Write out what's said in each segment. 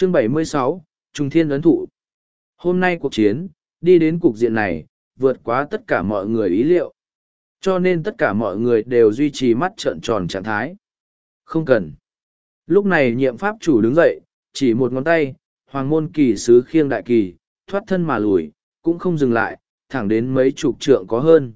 Chương 76, Trung Thiên ấn thụ. Hôm nay cuộc chiến, đi đến cục diện này, vượt quá tất cả mọi người ý liệu. Cho nên tất cả mọi người đều duy trì mắt trợn tròn trạng thái. Không cần. Lúc này nhiệm pháp chủ đứng dậy, chỉ một ngón tay, hoàng môn kỳ sứ khiêng đại kỳ, thoát thân mà lùi, cũng không dừng lại, thẳng đến mấy chục trượng có hơn.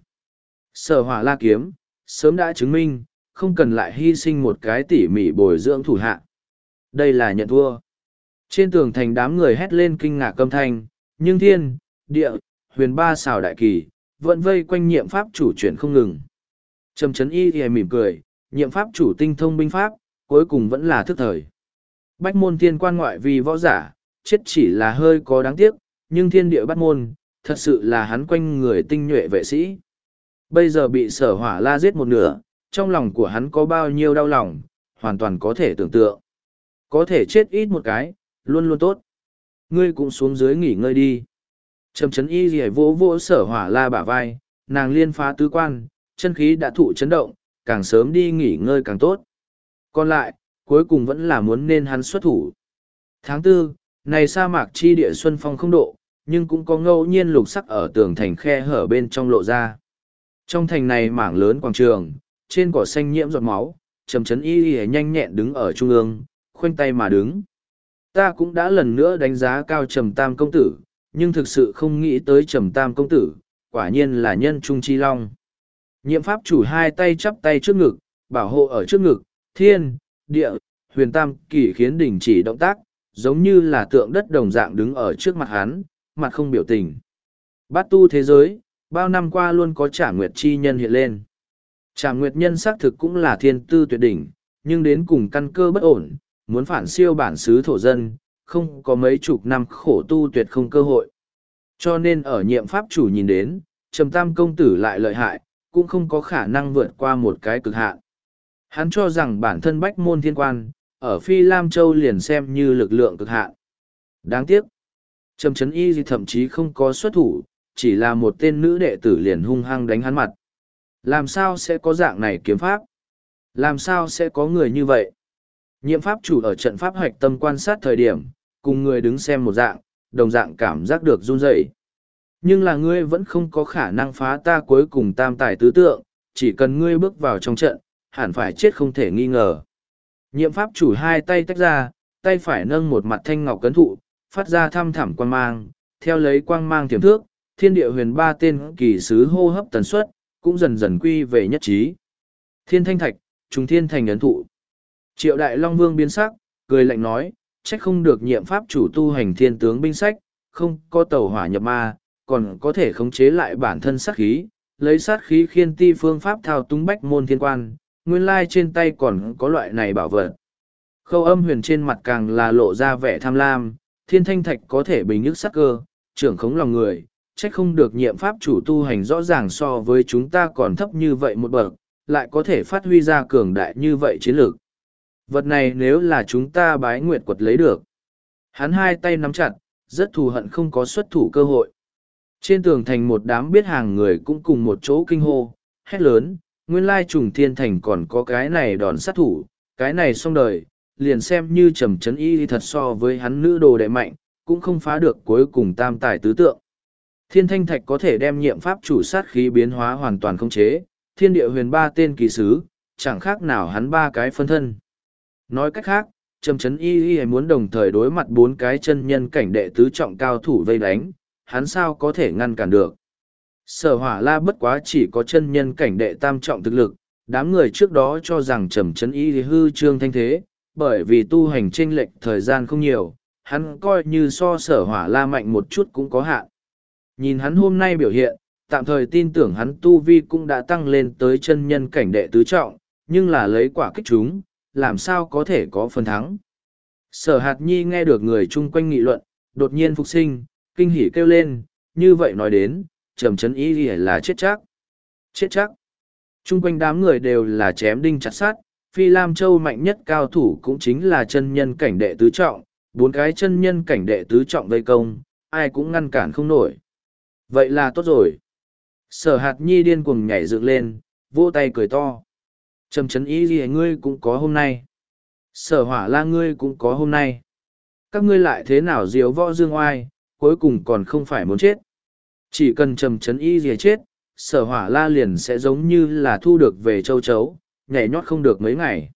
Sở hỏa la kiếm, sớm đã chứng minh, không cần lại hy sinh một cái tỉ mỉ bồi dưỡng thủ hạ. Đây là nhận thua. Trên tường thành đám người hét lên kinh ngạc âm thanh, nhưng thiên, địa, huyền ba xào đại kỳ, vẫn vây quanh nhiệm pháp chủ chuyển không ngừng. Trầm chấn y thì mỉm cười, nhiệm pháp chủ tinh thông binh pháp, cuối cùng vẫn là thức thời. Bách môn thiên quan ngoại vì võ giả, chết chỉ là hơi có đáng tiếc, nhưng thiên địa bắt môn, thật sự là hắn quanh người tinh nhuệ vệ sĩ. Bây giờ bị sở hỏa la giết một nửa, trong lòng của hắn có bao nhiêu đau lòng, hoàn toàn có thể tưởng tượng. Có thể chết ít một cái, luôn luôn tốt. Ngươi cũng xuống dưới nghỉ ngơi đi. Trầm chấn y rỉa vỗ vỗ sở hỏa la bả vai, nàng liên phá tứ quan, chân khí đã thụ chấn động, càng sớm đi nghỉ ngơi càng tốt. Còn lại, cuối cùng vẫn là muốn nên hắn xuất thủ. Tháng tư, này sa mạc chi địa xuân phong không độ, nhưng cũng có ngẫu nhiên lục sắc ở tường thành khe hở bên trong lộ ra. Trong thành này mảng lớn quảng trường, trên cỏ xanh nhiễm giọt máu, trầm chấn y y nhanh nhẹn đứng ở trung ương, khoanh tay mà đứng. Ta cũng đã lần nữa đánh giá cao trầm tam công tử, nhưng thực sự không nghĩ tới trầm tam công tử, quả nhiên là nhân trung chi long. Nhiệm pháp chủ hai tay chắp tay trước ngực, bảo hộ ở trước ngực, thiên, địa, huyền tam kỳ khiến đình chỉ động tác, giống như là tượng đất đồng dạng đứng ở trước mặt hắn, mặt không biểu tình. Bát tu thế giới, bao năm qua luôn có trả nguyệt chi nhân hiện lên. Trả nguyệt nhân xác thực cũng là thiên tư tuyệt đỉnh, nhưng đến cùng căn cơ bất ổn, muốn phản siêu bản xứ thổ dân, không có mấy chục năm khổ tu tuyệt không cơ hội. Cho nên ở nhiệm pháp chủ nhìn đến, trầm tam công tử lại lợi hại, cũng không có khả năng vượt qua một cái cực hạn. Hắn cho rằng bản thân bách môn thiên quan, ở Phi Lam Châu liền xem như lực lượng cực hạn. Đáng tiếc, trầm chấn y thậm chí không có xuất thủ, chỉ là một tên nữ đệ tử liền hung hăng đánh hắn mặt. Làm sao sẽ có dạng này kiếm pháp? Làm sao sẽ có người như vậy? Nhiệm pháp chủ ở trận pháp hoạch tâm quan sát thời điểm, cùng người đứng xem một dạng, đồng dạng cảm giác được run rẩy. Nhưng là ngươi vẫn không có khả năng phá ta cuối cùng tam tài tứ tượng, chỉ cần ngươi bước vào trong trận, hẳn phải chết không thể nghi ngờ. Nhiệm pháp chủ hai tay tách ra, tay phải nâng một mặt thanh ngọc cấn thụ, phát ra thăm thẳm quang mang, theo lấy quang mang tiềm thước, thiên địa huyền ba tên kỳ sứ hô hấp tần suất, cũng dần dần quy về nhất trí. Thiên thanh thạch, trùng thiên thành ấn thụ. Triệu đại long vương biến sắc, cười lạnh nói, trách không được nhiệm pháp chủ tu hành thiên tướng binh sách, không có tàu hỏa nhập ma, còn có thể khống chế lại bản thân sát khí, lấy sát khí khiên ti phương pháp thao túng bách môn thiên quan, nguyên lai trên tay còn có loại này bảo vật. Khâu âm huyền trên mặt càng là lộ ra vẻ tham lam, thiên thanh thạch có thể bình ức sắc cơ, trưởng khống lòng người, trách không được nhiệm pháp chủ tu hành rõ ràng so với chúng ta còn thấp như vậy một bậc, lại có thể phát huy ra cường đại như vậy chiến lược. Vật này nếu là chúng ta bái nguyệt quật lấy được. Hắn hai tay nắm chặt, rất thù hận không có xuất thủ cơ hội. Trên tường thành một đám biết hàng người cũng cùng một chỗ kinh hô, hét lớn, nguyên lai trùng thiên thành còn có cái này đòn sát thủ, cái này xong đời, liền xem như trầm chấn y thật so với hắn nữ đồ đệ mạnh, cũng không phá được cuối cùng tam tài tứ tượng. Thiên thanh thạch có thể đem nhiệm pháp chủ sát khí biến hóa hoàn toàn không chế, thiên địa huyền ba tên kỳ sứ, chẳng khác nào hắn ba cái phân thân. Nói cách khác, trầm chấn y muốn đồng thời đối mặt bốn cái chân nhân cảnh đệ tứ trọng cao thủ vây đánh, hắn sao có thể ngăn cản được. Sở hỏa la bất quá chỉ có chân nhân cảnh đệ tam trọng thực lực, đám người trước đó cho rằng trầm chấn y hư trương thanh thế, bởi vì tu hành chênh lệch thời gian không nhiều, hắn coi như so sở hỏa la mạnh một chút cũng có hạn. Nhìn hắn hôm nay biểu hiện, tạm thời tin tưởng hắn tu vi cũng đã tăng lên tới chân nhân cảnh đệ tứ trọng, nhưng là lấy quả kích chúng, làm sao có thể có phần thắng. Sở hạt nhi nghe được người chung quanh nghị luận, đột nhiên phục sinh, kinh hỉ kêu lên, như vậy nói đến, trầm chấn ý là chết chắc. Chết chắc. Chung quanh đám người đều là chém đinh chặt sát, Phi Lam Châu mạnh nhất cao thủ cũng chính là chân nhân cảnh đệ tứ trọng, bốn cái chân nhân cảnh đệ tứ trọng vây công, ai cũng ngăn cản không nổi. Vậy là tốt rồi. Sở hạt nhi điên cuồng nhảy dựng lên, vỗ tay cười to. Trầm chấn ý gì ngươi cũng có hôm nay. Sở hỏa la ngươi cũng có hôm nay. Các ngươi lại thế nào diếu võ dương oai, cuối cùng còn không phải muốn chết. Chỉ cần trầm trấn y gì chết, Sở Hỏa La liền sẽ giống như là thu được về châu chấu, nhảy nhót không được mấy ngày.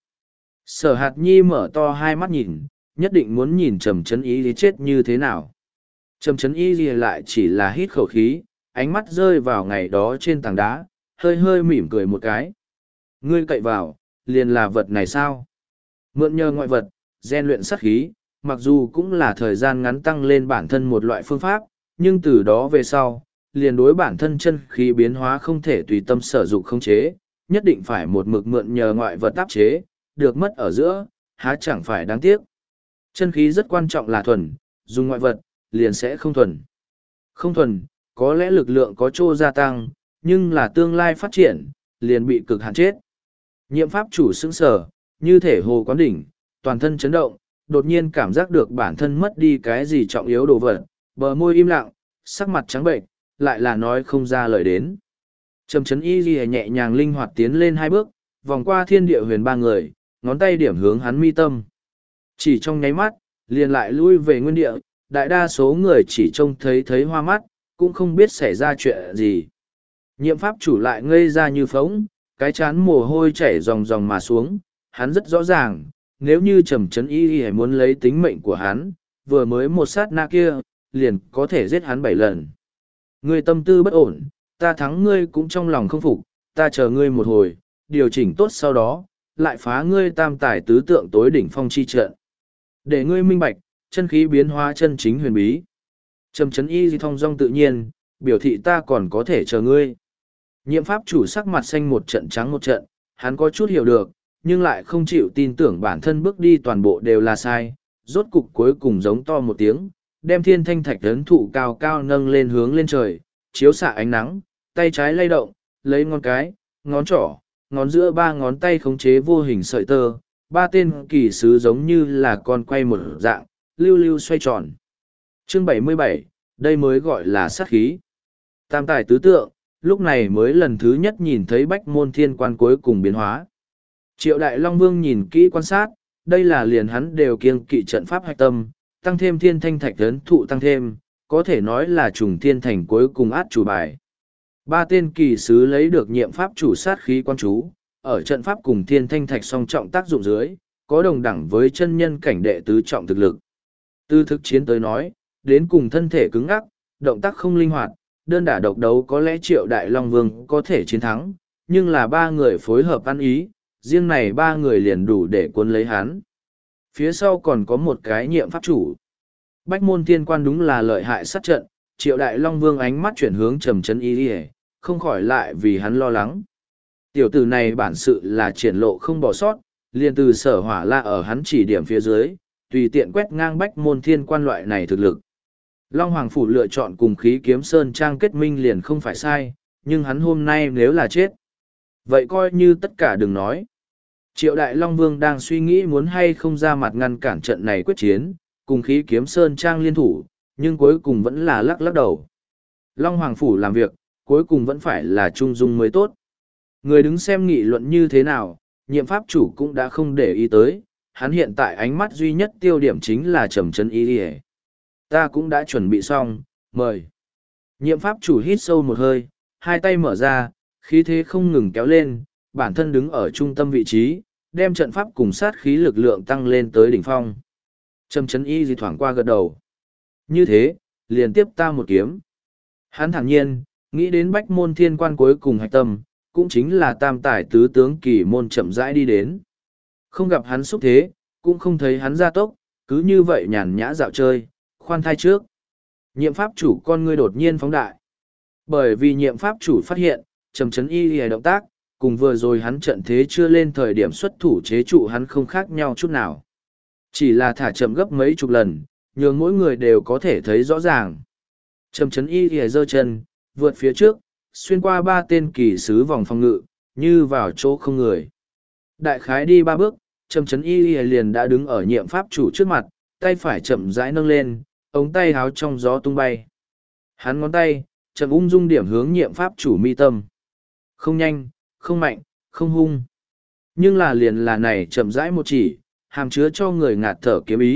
Sở Hạt Nhi mở to hai mắt nhìn, nhất định muốn nhìn trầm trấn y gì chết như thế nào. Trầm trấn y gì lại chỉ là hít khẩu khí, ánh mắt rơi vào ngày đó trên tảng đá, hơi hơi mỉm cười một cái. Ngươi cậy vào, liền là vật này sao? Mượn nhờ ngoại vật, rèn luyện sát khí, mặc dù cũng là thời gian ngắn tăng lên bản thân một loại phương pháp, nhưng từ đó về sau, liền đối bản thân chân khí biến hóa không thể tùy tâm sở dụng khống chế, nhất định phải một mực mượn nhờ ngoại vật áp chế, được mất ở giữa, há chẳng phải đáng tiếc. Chân khí rất quan trọng là thuần, dùng ngoại vật, liền sẽ không thuần. Không thuần, có lẽ lực lượng có chỗ gia tăng, nhưng là tương lai phát triển, liền bị cực hạn chết. Nhiệm pháp chủ sững sờ, như thể hồ quán đỉnh, toàn thân chấn động, đột nhiên cảm giác được bản thân mất đi cái gì trọng yếu đồ vật, bờ môi im lặng, sắc mặt trắng bệnh, lại là nói không ra lời đến. Trầm Chấn Y Ghi nhẹ nhàng linh hoạt tiến lên hai bước, vòng qua thiên địa huyền ba người, ngón tay điểm hướng hắn mi tâm. Chỉ trong nháy mắt, liền lại lui về nguyên địa, đại đa số người chỉ trông thấy hoa mắt, cũng không biết xảy ra chuyện gì. Nhiệm pháp chủ lại ngây ra như phóng, cái chán mồ hôi chảy ròng ròng mà xuống, hắn rất rõ ràng, nếu như Trầm Chấn Y Ghi muốn lấy tính mệnh của hắn, vừa mới một sát na kia, liền có thể giết hắn 7 lần. Ngươi tâm tư bất ổn, ta thắng ngươi cũng trong lòng không phục, ta chờ ngươi một hồi, điều chỉnh tốt sau đó, lại phá ngươi tam tài tứ tượng tối đỉnh phong chi trận. Để ngươi minh bạch, chân khí biến hóa chân chính huyền bí. Trầm Chấn Y Di thong dong tự nhiên, biểu thị ta còn có thể chờ ngươi. Nhiệm pháp chủ sắc mặt xanh một trận trắng một trận, hắn có chút hiểu được, nhưng lại không chịu tin tưởng bản thân bước đi toàn bộ đều là sai, rốt cục cuối cùng giống to một tiếng, đem thiên thanh thạch ấn thụ cao cao nâng lên hướng lên trời, chiếu xạ ánh nắng, tay trái lay động, lấy ngón cái, ngón trỏ, ngón giữa ba ngón tay khống chế vô hình sợi tơ, ba tên kỳ sứ giống như là con quay một dạng, lưu lưu xoay tròn. Chương 77, đây mới gọi là sát khí. Tam tài tứ tượng, lúc này mới lần thứ nhất nhìn thấy bách môn thiên quan cuối cùng biến hóa. Triệu Đại Long Vương nhìn kỹ quan sát, đây là liền hắn đều kiêng kỵ trận pháp hạch tâm, tăng thêm thiên thanh thạch ấn thụ tăng thêm, có thể nói là trùng thiên thành cuối cùng át chủ bài. Ba tên kỳ sứ lấy được nhiệm pháp chủ sát khí quan chú, ở trận pháp cùng thiên thanh thạch song trọng tác dụng dưới, có đồng đẳng với chân nhân cảnh đệ tứ trọng thực lực. Từ thực chiến tới nói, đến cùng thân thể cứng ngắc, động tác không linh hoạt, đơn đả độc đấu có lẽ Triệu Đại Long Vương có thể chiến thắng, nhưng là ba người phối hợp ăn ý, riêng này ba người liền đủ để cuốn lấy hắn. Phía sau còn có một cái nhiệm pháp chủ. Bách môn thiên quan đúng là lợi hại sát trận, Triệu Đại Long Vương ánh mắt chuyển hướng Trầm Chấn Y Ghi, không khỏi lại vì hắn lo lắng. Tiểu tử này bản sự là triển lộ không bỏ sót, liền từ Sở Hỏa La ở hắn chỉ điểm phía dưới, tùy tiện quét ngang bách môn thiên quan loại này thực lực. Long Hoàng Phủ lựa chọn cùng khí kiếm sơn trang kết minh liền không phải sai, nhưng hắn hôm nay nếu là chết, vậy coi như tất cả đừng nói. Triệu Đại Long Vương đang suy nghĩ muốn hay không ra mặt ngăn cản trận này quyết chiến, cùng khí kiếm sơn trang liên thủ, nhưng cuối cùng vẫn là lắc lắc đầu. Long Hoàng Phủ làm việc, cuối cùng vẫn phải là trung dung mới tốt. Người đứng xem nghị luận như thế nào, nhiệm pháp chủ cũng đã không để ý tới, hắn hiện tại ánh mắt duy nhất tiêu điểm chính là Trầm Chấn Y Ghi. Ta cũng đã chuẩn bị xong, mời. Nhiệm pháp chủ hít sâu một hơi, hai tay mở ra, khí thế không ngừng kéo lên, bản thân đứng ở trung tâm vị trí, đem trận pháp cùng sát khí lực lượng tăng lên tới đỉnh phong. Trầm Chấn Y Ghi thoảng qua gật đầu. Như thế, liền tiếp ta một kiếm. Hắn thản nhiên, nghĩ đến bách môn thiên quan cuối cùng hạch tâm, cũng chính là tam tài tứ tướng kỳ môn chậm rãi đi đến. Không gặp hắn xúc thế, cũng không thấy hắn ra tốc, cứ như vậy nhàn nhã dạo chơi, khoan thai trước. Nhiệm pháp chủ con ngươi đột nhiên phóng đại. Bởi vì nhiệm pháp chủ phát hiện, Trầm Chấn Y Ghi động tác, cùng vừa rồi hắn trận thế chưa lên thời điểm xuất thủ chế trụ hắn không khác nhau chút nào. Chỉ là thả chậm gấp mấy chục lần, nhường mỗi người đều có thể thấy rõ ràng. Trầm Chấn Y Ghi giơ chân, vượt phía trước, xuyên qua ba tên kỳ sứ vòng phòng ngự, như vào chỗ không người. Đại khái đi ba bước, Trầm Chấn Y Ghi liền đã đứng ở nhiệm pháp chủ trước mặt, tay phải chậm rãi nâng lên, ống tay háo trong gió tung bay. Hắn ngón tay, chậm ung dung điểm hướng nhiệm pháp chủ mi tâm. Không nhanh, không mạnh, không hung. Nhưng là liền là này chậm rãi một chỉ, hàm chứa cho người ngạt thở kiếm ý,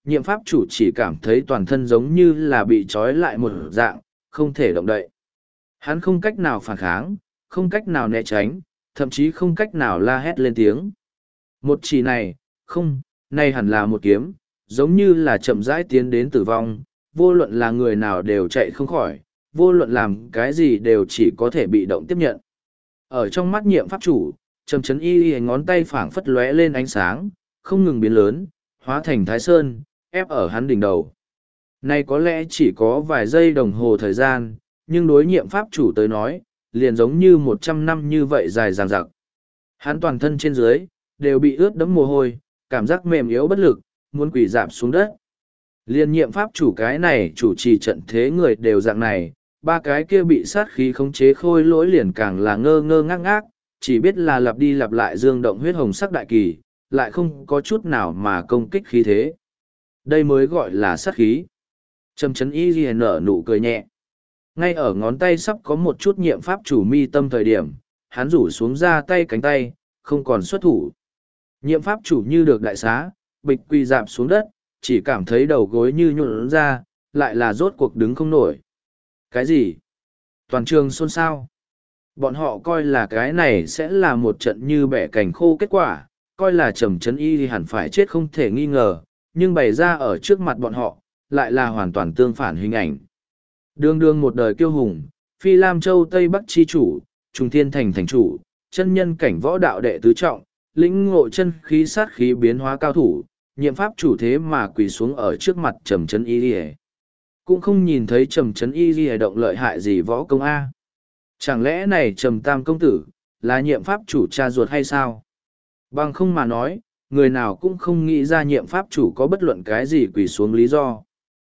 nhiệm pháp chủ chỉ cảm thấy toàn thân giống như là bị trói lại một dạng, không thể động đậy. Hắn không cách nào phản kháng, không cách nào né tránh, thậm chí không cách nào la hét lên tiếng. Một chỉ này, không, này hẳn là một kiếm, giống như là chậm rãi tiến đến tử vong, vô luận là người nào đều chạy không khỏi, vô luận làm cái gì đều chỉ có thể bị động tiếp nhận. Ở trong mắt nhiệm pháp chủ, Trầm Chấn Y ngón tay phảng phất lóe lên ánh sáng, không ngừng biến lớn, hóa thành Thái Sơn, ép ở hắn đỉnh đầu. Này có lẽ chỉ có vài giây đồng hồ thời gian, nhưng đối nhiệm pháp chủ tới nói, liền giống như 100 năm như vậy dài dằng dặc. Hắn toàn thân trên dưới, đều bị ướt đẫm mồ hôi, cảm giác mềm yếu bất lực, muốn quỳ dạp xuống đất. Liên nhiệm pháp chủ cái này chủ trì trận thế người đều dạng này, ba cái kia bị sát khí khống chế khôi lỗi liền càng là ngơ ngơ ngác ngác, chỉ biết là lặp đi lặp lại dương động huyết hồng sắc đại kỳ, lại không có chút nào mà công kích khí thế. Đây mới gọi là sát khí. Trầm Chấn Y Ghi nở nụ cười nhẹ. Ngay ở ngón tay sắp có một chút nhiệm pháp chủ mi tâm thời điểm, hắn rủ xuống ra tay cánh tay, không còn xuất thủ. Nhiệm pháp chủ như được đại xá, bịch quỳ dạp xuống đất, chỉ cảm thấy đầu gối như nhuộn ra, lại là rốt cuộc đứng không nổi. Cái gì? Toàn trường xôn xao. Bọn họ coi là cái này sẽ là một trận như bẻ cành khô kết quả, coi là Trầm Chấn Y thì hẳn phải chết không thể nghi ngờ, nhưng bày ra ở trước mặt bọn họ, lại là hoàn toàn tương phản hình ảnh. Đương đương một đời kiêu hùng, Phi Lam Châu Tây Bắc chi chủ, Trùng Thiên Thành thành chủ, chân nhân cảnh võ đạo đệ tứ trọng, lĩnh ngộ chân khí sát khí biến hóa cao thủ, nhiệm pháp chủ thế mà quỳ xuống ở trước mặt Trầm Chấn Y Lìa. Cũng không nhìn thấy Trầm Chấn Y Lìa động lợi hại gì võ công A. Chẳng lẽ này Trầm Tam công tử, là nhiệm pháp chủ cha ruột hay sao? Bằng không mà nói, người nào cũng không nghĩ ra nhiệm pháp chủ có bất luận cái gì quỳ xuống lý do.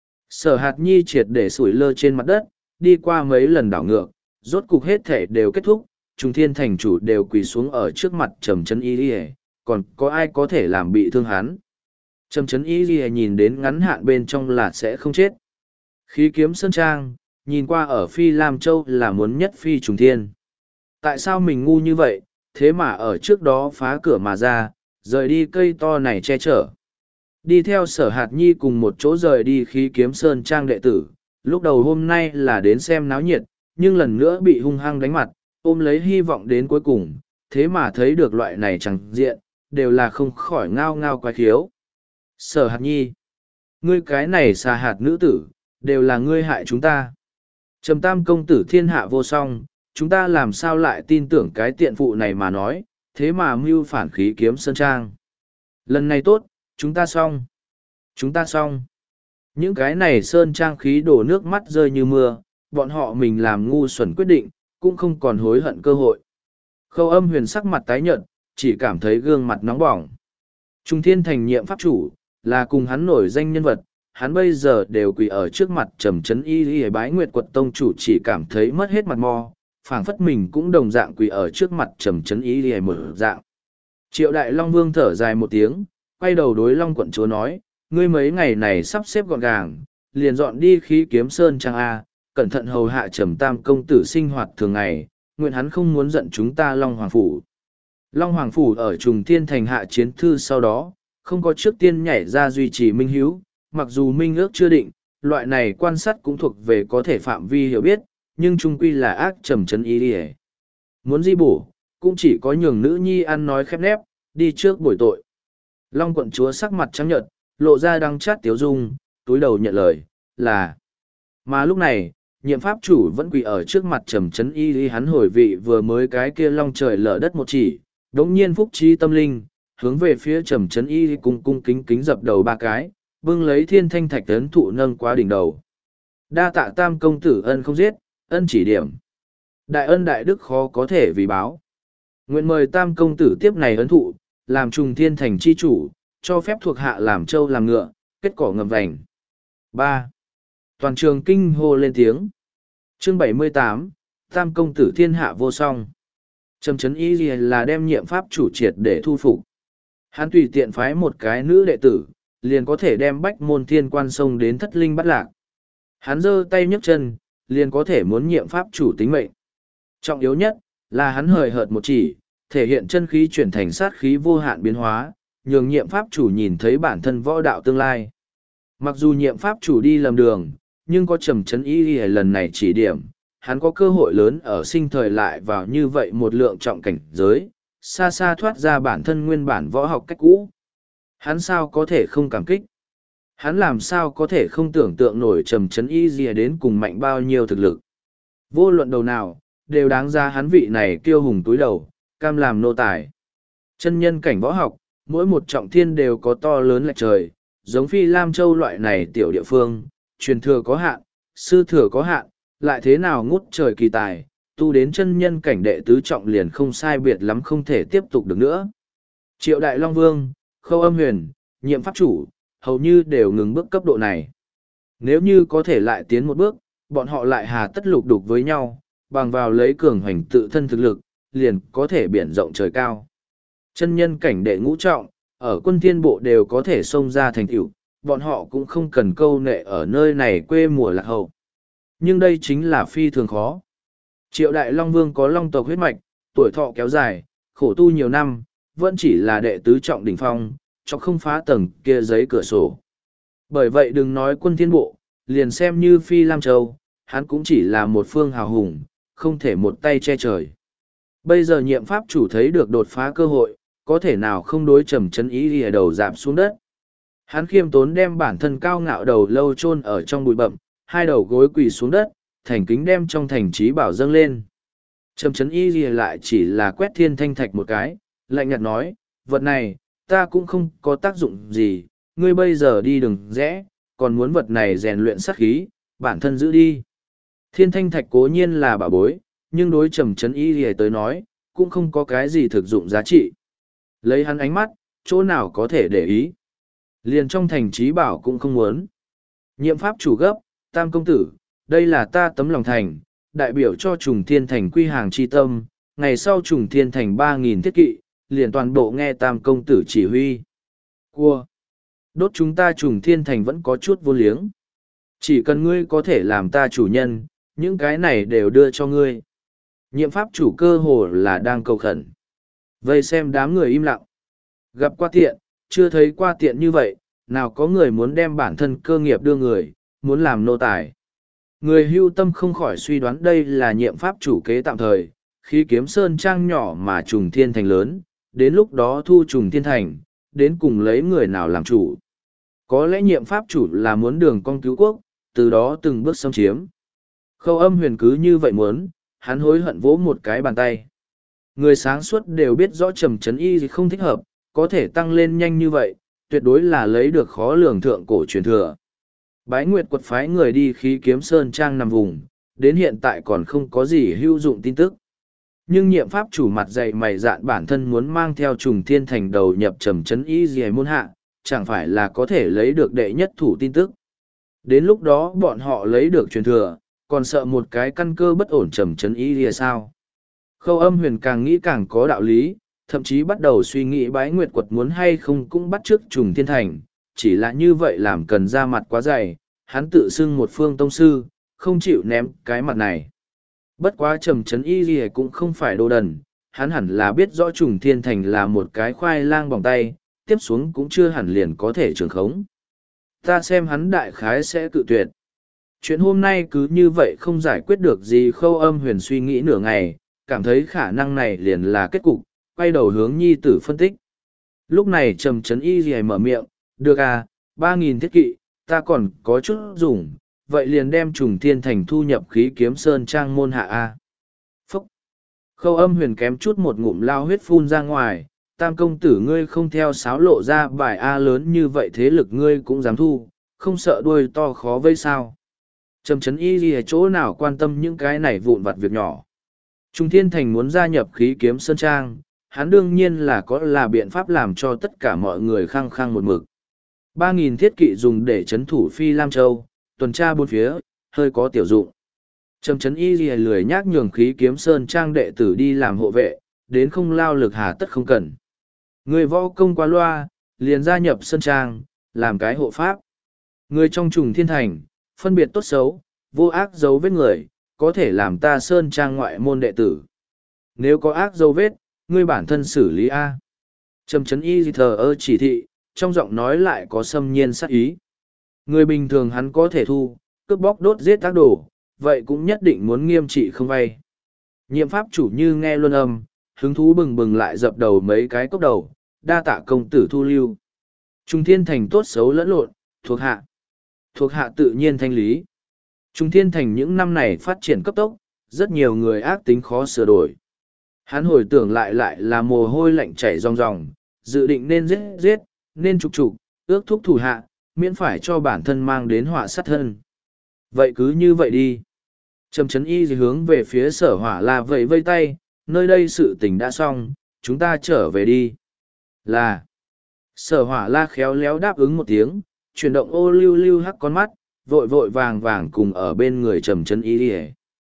Sở Hạt Nhi triệt để sủi lơ trên mặt đất, đi qua mấy lần đảo ngược, rốt cục hết thể đều kết thúc, Trung Thiên thành chủ đều quỳ xuống ở trước mặt Trầm Chấn Y Lìa, còn có ai có thể làm bị thương hắn? Trầm Chấn Y Lìa nhìn đến ngắn hạn bên trong là sẽ không chết. Khí kiếm sơn trang, nhìn qua ở Phi Lam Châu là muốn nhất phi trùng thiên. Tại sao mình ngu như vậy, thế mà ở trước đó phá cửa mà ra, rời đi cây to này che chở. Đi theo Sở Hạt Nhi cùng một chỗ rời đi khí kiếm sơn trang đệ tử, lúc đầu hôm nay là đến xem náo nhiệt, nhưng lần nữa bị hung hăng đánh mặt, ôm lấy hy vọng đến cuối cùng, thế mà thấy được loại này chẳng diện, đều là không khỏi ngao ngao quái khiếu. Sở Hạt Nhi, ngươi cái này xà hạt nữ tử, đều là ngươi hại chúng ta. Trầm Tam công tử thiên hạ vô song, chúng ta làm sao lại tin tưởng cái tiện phụ này mà nói, thế mà mưu phản khí kiếm sơn trang. Lần này tốt, chúng ta xong. Chúng ta xong. Những cái này sơn trang khí đổ nước mắt rơi như mưa, bọn họ mình làm ngu xuẩn quyết định, cũng không còn hối hận cơ hội. Khâu Âm Huyền sắc mặt tái nhợt, chỉ cảm thấy gương mặt nóng bỏng. Trung Thiên thành nhiệm pháp chủ, là cùng hắn nổi danh nhân vật, hắn bây giờ đều quỳ ở trước mặt Trầm Chấn Y bái Nguyệt Quật tông chủ, chỉ cảm thấy mất hết mặt mo, phảng phất mình cũng đồng dạng quỳ ở trước mặt Trầm Chấn Y một dạng. Triệu Đại Long Vương thở dài một tiếng, quay đầu đối Long quận chúa nói, ngươi mấy ngày này sắp xếp gọn gàng, liền dọn đi khí kiếm sơn trang A, cẩn thận hầu hạ Trầm Tam công tử sinh hoạt thường ngày, nguyện hắn không muốn giận chúng ta Long Hoàng Phủ. Long Hoàng Phủ ở Trùng Thiên thành hạ chiến thư sau đó, không có trước tiên nhảy ra duy trì minh hiếu, mặc dù minh ước chưa định, loại này quan sát cũng thuộc về có thể phạm vi hiểu biết, nhưng trung quy là ác Trầm Chấn Y đi. Muốn di bổ, cũng chỉ có nhường nữ nhi ăn nói khép nép, đi trước buổi tội. Long quận chúa sắc mặt trắng nhợt, lộ ra đắng chát tiếu dung, túi đầu nhận lời, là. Mà lúc này, nhiệm pháp chủ vẫn quỳ ở trước mặt Trầm Chấn Y, hắn hồi vị vừa mới cái kia long trời lở đất một chỉ, đống nhiên phúc trí tâm linh, hướng về phía Trầm Chấn Y cung cung kính kính dập đầu ba cái, bưng lấy thiên thanh thạch ấn thụ nâng qua đỉnh đầu. Đa tạ Tam công tử ân không giết, ân chỉ điểm. Đại ân đại đức khó có thể vì báo. Nguyện mời Tam công tử tiếp này ấn thụ, làm Trùng Thiên thành chi chủ, cho phép thuộc hạ làm trâu làm ngựa, kết cỏ ngầm vành. 3. Toàn trường kinh hô lên tiếng. Chương 78, Tam công tử thiên hạ vô song. Trầm Chấn Y là đem nhiệm pháp chủ triệt để thu phục. Hắn tùy tiện phái một cái nữ đệ tử, liền có thể đem Bách Môn Thiên Quan sông đến thất linh bắt lạc. Hắn giơ tay nhấc chân, liền có thể muốn nhiệm pháp chủ tính mệnh. Trọng yếu nhất, là hắn hời hợt một chỉ, thể hiện chân khí chuyển thành sát khí vô hạn biến hóa, nhường nhiệm pháp chủ nhìn thấy bản thân võ đạo tương lai. Mặc dù nhiệm pháp chủ đi lầm đường, nhưng có Trầm Trấn Y lần này chỉ điểm, hắn có cơ hội lớn ở sinh thời lại vào như vậy một lượng trọng cảnh giới, xa xa thoát ra bản thân nguyên bản võ học cách cũ. Hắn sao có thể không cảm kích? Hắn làm sao có thể không tưởng tượng nổi Trầm Trấn Y đến cùng mạnh bao nhiêu thực lực? Vô luận đầu nào, đều đáng ra hắn vị này kiêu hùng túi đầu, cam làm nô tài. Chân nhân cảnh võ học, mỗi một trọng thiên đều có to lớn lệch trời, giống Phi Lam Châu loại này tiểu địa phương, truyền thừa có hạn, sư thừa có hạn, lại thế nào ngút trời kỳ tài, tu đến chân nhân cảnh đệ tứ trọng liền không sai biệt lắm không thể tiếp tục được nữa. Triệu Đại Long Vương, Khâu Âm Huyền, Nhiệm Pháp Chủ, hầu như đều ngừng bước cấp độ này. Nếu như có thể lại tiến một bước, bọn họ lại hà tất lục đục với nhau, bằng vào lấy cường hoành tự thân thực lực, liền có thể biển rộng trời cao. Chân nhân cảnh đệ ngũ trọng, ở quân thiên bộ đều có thể xông ra thành tựu, bọn họ cũng không cần câu nệ ở nơi này quê mùa lạc hậu. Nhưng đây chính là phi thường khó. Triệu Đại Long Vương có long tộc huyết mạch, tuổi thọ kéo dài, khổ tu nhiều năm, vẫn chỉ là đệ tứ trọng đỉnh phong, cho không phá tầng kia giấy cửa sổ. Bởi vậy đừng nói quân thiên bộ, liền xem như Phi Lam Châu, hắn cũng chỉ là một phương hào hùng, không thể một tay che trời. Bây giờ nhiệm pháp chủ thấy được đột phá cơ hội, có thể nào không đối Trầm Trấn Y ở đầu giảm xuống đất. Hắn khiêm tốn đem bản thân cao ngạo đầu lâu chôn ở trong bụi bậm, hai đầu gối quỳ xuống đất, thành kính đem trong thành trí bảo dâng lên. Trầm Trấn Y lại chỉ là quét thiên thanh thạch một cái, lạnh nhạt nói, vật này, ta cũng không có tác dụng gì, ngươi bây giờ đi đừng rẽ, còn muốn vật này rèn luyện sát khí, bản thân giữ đi. Thiên thanh thạch cố nhiên là bảo bối, nhưng đối Trầm Trấn Y tới nói, cũng không có cái gì thực dụng giá trị. Lấy hắn ánh mắt, chỗ nào có thể để ý. Liền trong thành trí bảo cũng không muốn. Nhiệm pháp chủ gấp, Tam công tử, đây là ta tấm lòng thành, đại biểu cho Trùng Thiên Thành quy hàng chi tâm, ngày sau Trùng Thiên Thành 3.000 thiết kỵ, liền toàn bộ nghe Tam công tử chỉ huy. Cua! Đốt chúng ta Trùng Thiên Thành vẫn có chút vô liếng. Chỉ cần ngươi có thể làm ta chủ nhân, những cái này đều đưa cho ngươi. Nhiệm pháp chủ cơ hồ là đang cầu khẩn. Vây xem đám người im lặng. Gặp qua tiện, chưa thấy qua tiện như vậy, nào có người muốn đem bản thân cơ nghiệp đưa người, muốn làm nô tài. Người hưu tâm không khỏi suy đoán đây là nhiệm pháp chủ kế tạm thời, khi kiếm sơn trang nhỏ mà Trùng Thiên Thành lớn, đến lúc đó thu Trùng Thiên Thành, đến cùng lấy người nào làm chủ. Có lẽ nhiệm pháp chủ là muốn đường con cứu quốc, từ đó từng bước xâm chiếm. Khâu Âm Huyền cứ như vậy muốn, hắn hối hận vỗ một cái bàn tay. Người sáng suốt đều biết rõ Trầm Trấn Y không thích hợp, có thể tăng lên nhanh như vậy, tuyệt đối là lấy được khó lường thượng cổ truyền thừa. Bái Nguyệt quật phái người đi khí kiếm sơn trang nằm vùng, đến hiện tại còn không có gì hữu dụng tin tức. Nhưng nhiệm pháp chủ mặt dày mày dạn bản thân muốn mang theo Trùng Thiên Thành đầu nhập Trầm Trấn Y gì môn hạ, chẳng phải là có thể lấy được đệ nhất thủ tin tức. Đến lúc đó bọn họ lấy được truyền thừa, còn sợ một cái căn cơ bất ổn Trầm Trấn Y gì sao? Khâu Âm Huyền càng nghĩ càng có đạo lý, thậm chí bắt đầu suy nghĩ Bái Nguyệt quật muốn hay không cũng bắt chước Trùng Thiên Thành, chỉ là như vậy làm cần ra mặt quá dày, hắn tự xưng một phương tông sư, không chịu ném cái mặt này. Bất quá Trầm Trấn Y gì cũng không phải đồ đần, hắn hẳn là biết rõ Trùng Thiên Thành là một cái khoai lang bỏng tay, tiếp xuống cũng chưa hẳn liền có thể trường khống. Ta xem hắn đại khái sẽ cự tuyệt. Chuyện hôm nay cứ như vậy không giải quyết được gì. Khâu Âm Huyền suy nghĩ nửa ngày, cảm thấy khả năng này liền là kết cục, quay đầu hướng nhi tử phân tích. Lúc này Trầm Trấn Y gì mở miệng, được à, 3.000 thiết kỵ, ta còn có chút dùng, vậy liền đem Trùng Thiên Thành thu nhập khí kiếm sơn trang môn hạ a. Phúc! Khâu Âm Huyền kém chút một ngụm lao huyết phun ra ngoài, Tam công tử ngươi không theo sáo lộ ra bài A lớn như vậy thế lực ngươi cũng dám thu, không sợ đuôi to khó vây sao. Trầm Trấn Y gì chỗ nào quan tâm những cái này vụn vặt việc nhỏ. Trùng Thiên Thành muốn gia nhập khí kiếm sơn trang, hắn đương nhiên là có là biện pháp làm cho tất cả mọi người khăng khăng một mực. 3.000 thiết kỵ dùng để trấn thủ Phi Lam Châu, tuần tra bốn phía, hơi có tiểu dụng. Trầm Trấn Y gì lười nhác nhường khí kiếm sơn trang đệ tử đi làm hộ vệ, đến không lao lực hà tất không cần. Người võ công qua loa, liền gia nhập sơn trang, làm cái hộ pháp. Người trong Trùng Thiên Thành, phân biệt tốt xấu, vô ác dấu vết người, có thể làm ta sơn trang ngoại môn đệ tử. Nếu có ác dấu vết, ngươi bản thân xử lý A. Trầm Trấn Y thờ ơ chỉ thị, trong giọng nói lại có xâm nhiên sát ý. Người bình thường hắn có thể thu, cướp bóc đốt giết tác đồ, vậy cũng nhất định muốn nghiêm trị không vay. Nhiệm pháp chủ như nghe luân âm, hứng thú bừng bừng lại dập đầu mấy cái cốc đầu, đa tạ công tử thu lưu. Trung thiên thành tốt xấu lẫn lộn, thuộc hạ. Thuộc hạ tự nhiên thanh lý. Trung thiên thành những năm này phát triển cấp tốc, rất nhiều người ác tính khó sửa đổi. Hắn hồi tưởng lại là mồ hôi lạnh chảy ròng ròng, dự định nên giết, nên trục, ước thúc thủ hạ, miễn phải cho bản thân mang đến họa sát thân. Vậy cứ như vậy đi. Trầm Trấn Y hướng về phía Sở Hỏa La vẫy vây tay, nơi đây sự tình đã xong, chúng ta trở về đi. Là. Sở Hỏa La khéo léo đáp ứng một tiếng, chuyển động ô lưu lưu hắc con mắt, vội vội vàng vàng cùng ở bên người Trầm Trấn Y.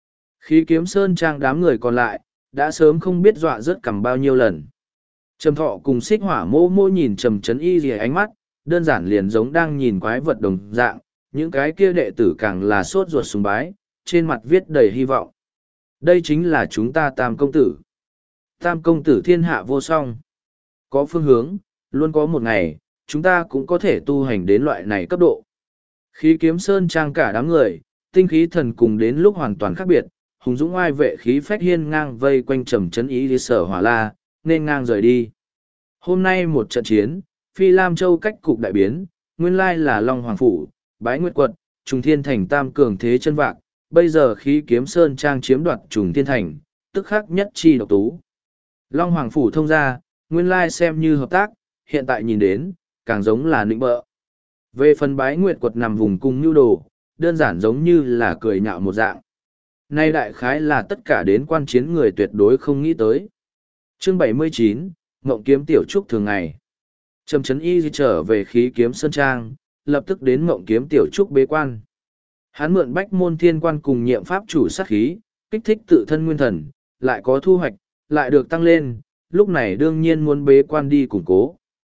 Khí Kiếm Sơn Trang đám người còn lại, đã sớm không biết dọa rớt cằm bao nhiêu lần. Trầm Thọ cùng Xích Hỏa mô mô nhìn Trầm Trấn Y ánh mắt, đơn giản liền giống đang nhìn quái vật đồng dạng, những cái kia đệ tử càng là sốt ruột sùng bái, trên mặt viết đầy hy vọng. Đây chính là chúng ta Tam Công Tử. Tam Công Tử thiên hạ vô song. Có phương hướng, luôn có một ngày, chúng ta cũng có thể tu hành đến loại này cấp độ. Khí Kiếm Sơn Trang cả đám người, tinh khí thần cùng đến lúc hoàn toàn khác biệt, hùng dũng oai vệ khí phách hiên ngang vây quanh Trầm Trấn Y đi Sở Hỏa La, nên ngang rời đi. Hôm nay một trận chiến, Phi Lam Châu cách cục đại biến, nguyên lai là Long Hoàng Phủ, Bái Nguyệt Quật, Trùng Thiên Thành tam cường thế chân vạc, bây giờ Khí Kiếm Sơn Trang chiếm đoạt Trùng Thiên Thành, tức khắc nhất chi độc tú. Long Hoàng Phủ thông ra, nguyên lai xem như hợp tác, hiện tại nhìn đến, càng giống là nịnh bợ. Về phần Bái Nguyệt Quật nằm vùng cung nhu đồ, đơn giản giống như là cười nhạo một dạng. Nay đại khái là tất cả đến quan chiến người tuyệt đối không nghĩ tới. Chương 79, Ngộng Kiếm Tiểu Trúc thường ngày. Trầm Trấn Y trở về Khí Kiếm Sơn Trang, lập tức đến Ngộng Kiếm Tiểu Trúc bế quan. Hắn mượn Bách Môn Thiên Quan cùng nhiệm pháp chủ sát khí, kích thích tự thân nguyên thần, lại có thu hoạch, lại được tăng lên, lúc này đương nhiên muốn bế quan đi củng cố.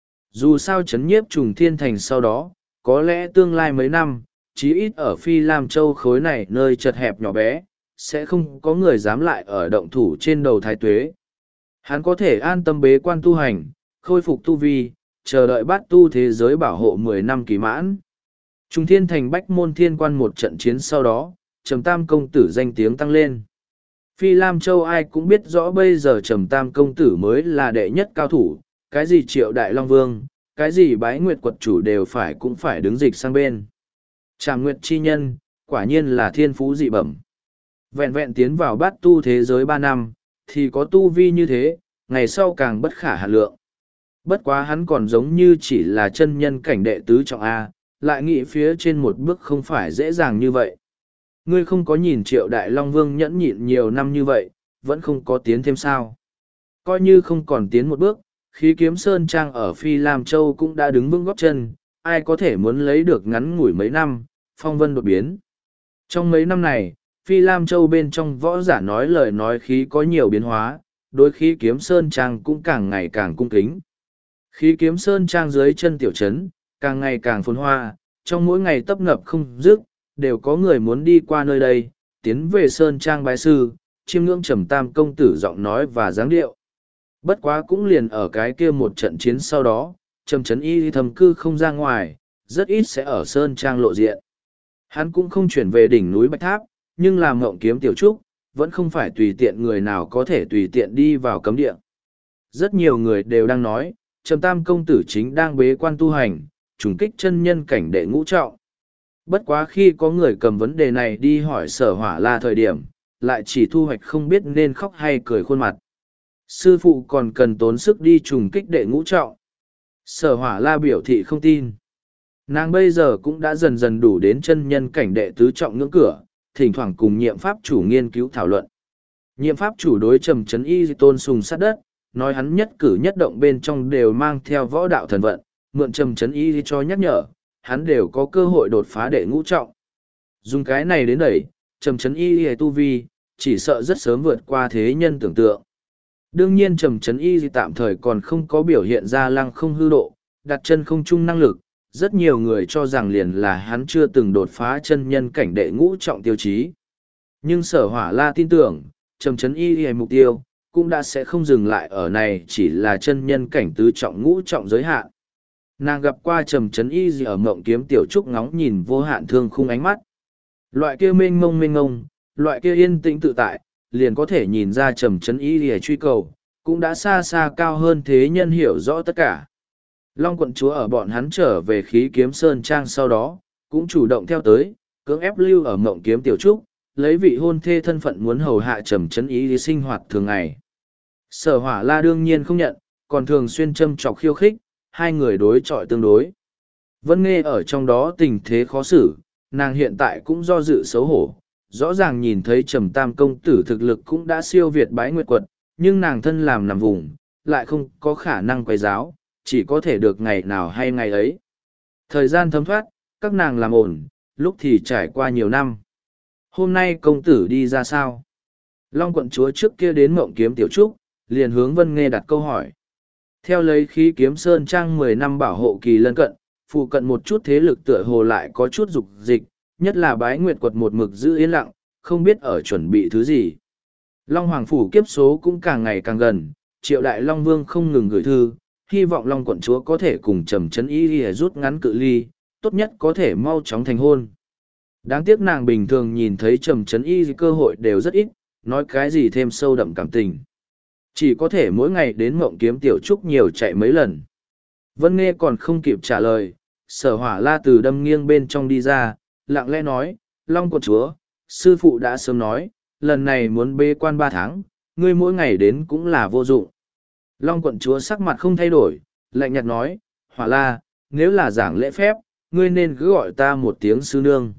Dù sao chấn nhiếp Trùng Thiên Thành sau đó, có lẽ tương lai mấy năm, chí ít ở Phi Lam Châu khối này nơi chật hẹp nhỏ bé, sẽ không có người dám lại ở động thủ trên đầu thái tuế. Hắn có thể an tâm bế quan tu hành, khôi phục tu vi, chờ đợi bát tu thế giới bảo hộ 10 năm kỳ mãn. Trung Thiên Thành Bách Môn Thiên Quan một trận chiến sau đó, Trầm Tam Công Tử danh tiếng tăng lên. Phi Lam Châu ai cũng biết rõ bây giờ Trầm Tam Công Tử mới là đệ nhất cao thủ, cái gì Triệu Đại Long Vương, cái gì Bái Nguyệt Quật chủ đều cũng phải đứng dịch sang bên. Trảm Nguyệt chi nhân, quả nhiên là thiên phú dị bẩm. Vẹn vẹn tiến vào bát tu thế giới 3 năm, thì có tu vi như thế, ngày sau càng bất khả hạn lượng. Bất quá hắn còn giống như chỉ là chân nhân cảnh đệ tứ trọng A, lại nghĩ phía trên một bước không phải dễ dàng như vậy. Ngươi không có nhìn Triệu Đại Long Vương nhẫn nhịn nhiều năm như vậy, vẫn không có tiến thêm sao. Coi như không còn tiến một bước, Khí Kiếm Sơn Trang ở Phi Lam Châu cũng đã đứng vững góp chân, ai có thể muốn lấy được ngắn ngủi mấy năm, phong vân đột biến. Trong mấy năm này, Phi Lam Châu bên trong võ giả nói lời nói khí có nhiều biến hóa, đối Khí Kiếm Sơn Trang cũng càng ngày càng cung kính. Khí Kiếm Sơn Trang dưới chân tiểu trấn, càng ngày càng phồn hoa, trong mỗi ngày tấp nập không dứt, đều có người muốn đi qua nơi đây, tiến về Sơn Trang bái sư, chiêm ngưỡng Trầm Tam Công Tử giọng nói và dáng điệu. Bất quá cũng liền ở cái kia một trận chiến sau đó, Trầm Trấn Y thầm cư không ra ngoài, rất ít sẽ ở Sơn Trang lộ diện. Hắn cũng không chuyển về đỉnh núi Bạch Tháp, nhưng làm Ngộng Kiếm Tiểu Trúc, vẫn không phải tùy tiện người nào có thể tùy tiện đi vào cấm địa. Rất nhiều người đều đang nói, Trầm Tam Công Tử chính đang bế quan tu hành, trùng kích chân nhân cảnh đệ ngũ trọng. Bất quá khi có người cầm vấn đề này đi hỏi Sở Hỏa La thời điểm, lại chỉ thu hoạch không biết nên khóc hay cười khuôn mặt. Sư phụ còn cần tốn sức đi trùng kích đệ ngũ trọng. Sở Hỏa La biểu thị không tin. Nàng bây giờ cũng đã dần dần đủ đến chân nhân cảnh đệ tứ trọng ngưỡng cửa, thỉnh thoảng cùng nhiệm pháp chủ nghiên cứu thảo luận. Nhiệm pháp chủ đối Trầm Trấn Y tôn sùng sát đất, nói hắn nhất cử nhất động bên trong đều mang theo võ đạo thần vận, mượn Trầm Trấn Y cho nhắc nhở, hắn đều có cơ hội đột phá đệ ngũ trọng. Dùng cái này đến đẩy, Trầm Trấn Y tu vi, chỉ sợ rất sớm vượt qua thế nhân tưởng tượng. Đương nhiên Trầm Trấn Y tạm thời còn không có biểu hiện ra lăng không hư độ, đặt chân không chung năng lực, rất nhiều người cho rằng liền là hắn chưa từng đột phá chân nhân cảnh đệ ngũ trọng tiêu chí. Nhưng Sở Hỏa La tin tưởng, Trầm Trấn Y mục tiêu, cũng đã sẽ không dừng lại ở này chỉ là chân nhân cảnh tứ trọng ngũ trọng giới hạn. Nàng gặp qua Trầm Trấn Y gì ở Mộng Kiếm Tiểu Trúc ngóng nhìn vô hạn thương khung ánh mắt. Loại kia mênh mông, loại kia yên tĩnh tự tại, liền có thể nhìn ra Trầm Trấn Y gì truy cầu, cũng đã xa xa cao hơn thế nhân hiểu rõ tất cả. Long quận chúa ở bọn hắn trở về khí kiếm sơn trang sau đó, cũng chủ động theo tới, cưỡng ép lưu ở Mộng Kiếm Tiểu Trúc, lấy vị hôn thê thân phận muốn hầu hạ Trầm Trấn Y gì sinh hoạt thường ngày. Sở Hỏa La đương nhiên không nhận, còn thường xuyên châm chọc khiêu khích, hai người đối chọi tương đối. Vân Nghê ở trong đó tình thế khó xử, nàng hiện tại cũng do dự xấu hổ, rõ ràng nhìn thấy Trầm Tam công tử thực lực cũng đã siêu việt Bái Nguyệt Quật, nhưng nàng thân làm nằm vùng, lại không có khả năng quay giáo, chỉ có thể được ngày nào hay ngày ấy. Thời gian thấm thoát, các nàng làm ổn, lúc thì trải qua nhiều năm. Hôm nay công tử đi ra sao? Long quận chúa trước kia đến Mộng Kiếm Tiểu Trúc, liền hướng Vân Nghê đặt câu hỏi. Theo lấy khí kiếm sơn trang 10 năm bảo hộ kỳ lân cận, phụ cận một chút thế lực tựa hồ lại có chút dục dịch, nhất là Bái Nguyệt Quật một mực giữ yên lặng, không biết ở chuẩn bị thứ gì. Long Hoàng phủ kiếp số cũng càng ngày càng gần, Triệu Đại Long Vương không ngừng gửi thư, hy vọng Long quận chúa có thể cùng Trầm Trấn Y rút ngắn cự ly, tốt nhất có thể mau chóng thành hôn. Đáng tiếc nàng bình thường nhìn thấy Trầm Trấn Y cơ hội đều rất ít, nói cái gì thêm sâu đậm cảm tình. Chỉ có thể mỗi ngày đến Mộng Kiếm Tiểu Trúc nhiều chạy mấy lần. Vân Nghê còn không kịp trả lời, Sở Hỏa La từ đâm nghiêng bên trong đi ra, lặng lẽ nói, Long quận chúa, sư phụ đã sớm nói, lần này muốn bế quan 3 tháng, ngươi mỗi ngày đến cũng là vô dụng. Long quận chúa sắc mặt không thay đổi, lạnh nhạt nói, Hỏa La, nếu là giảng lễ phép, ngươi nên cứ gọi ta một tiếng sư nương.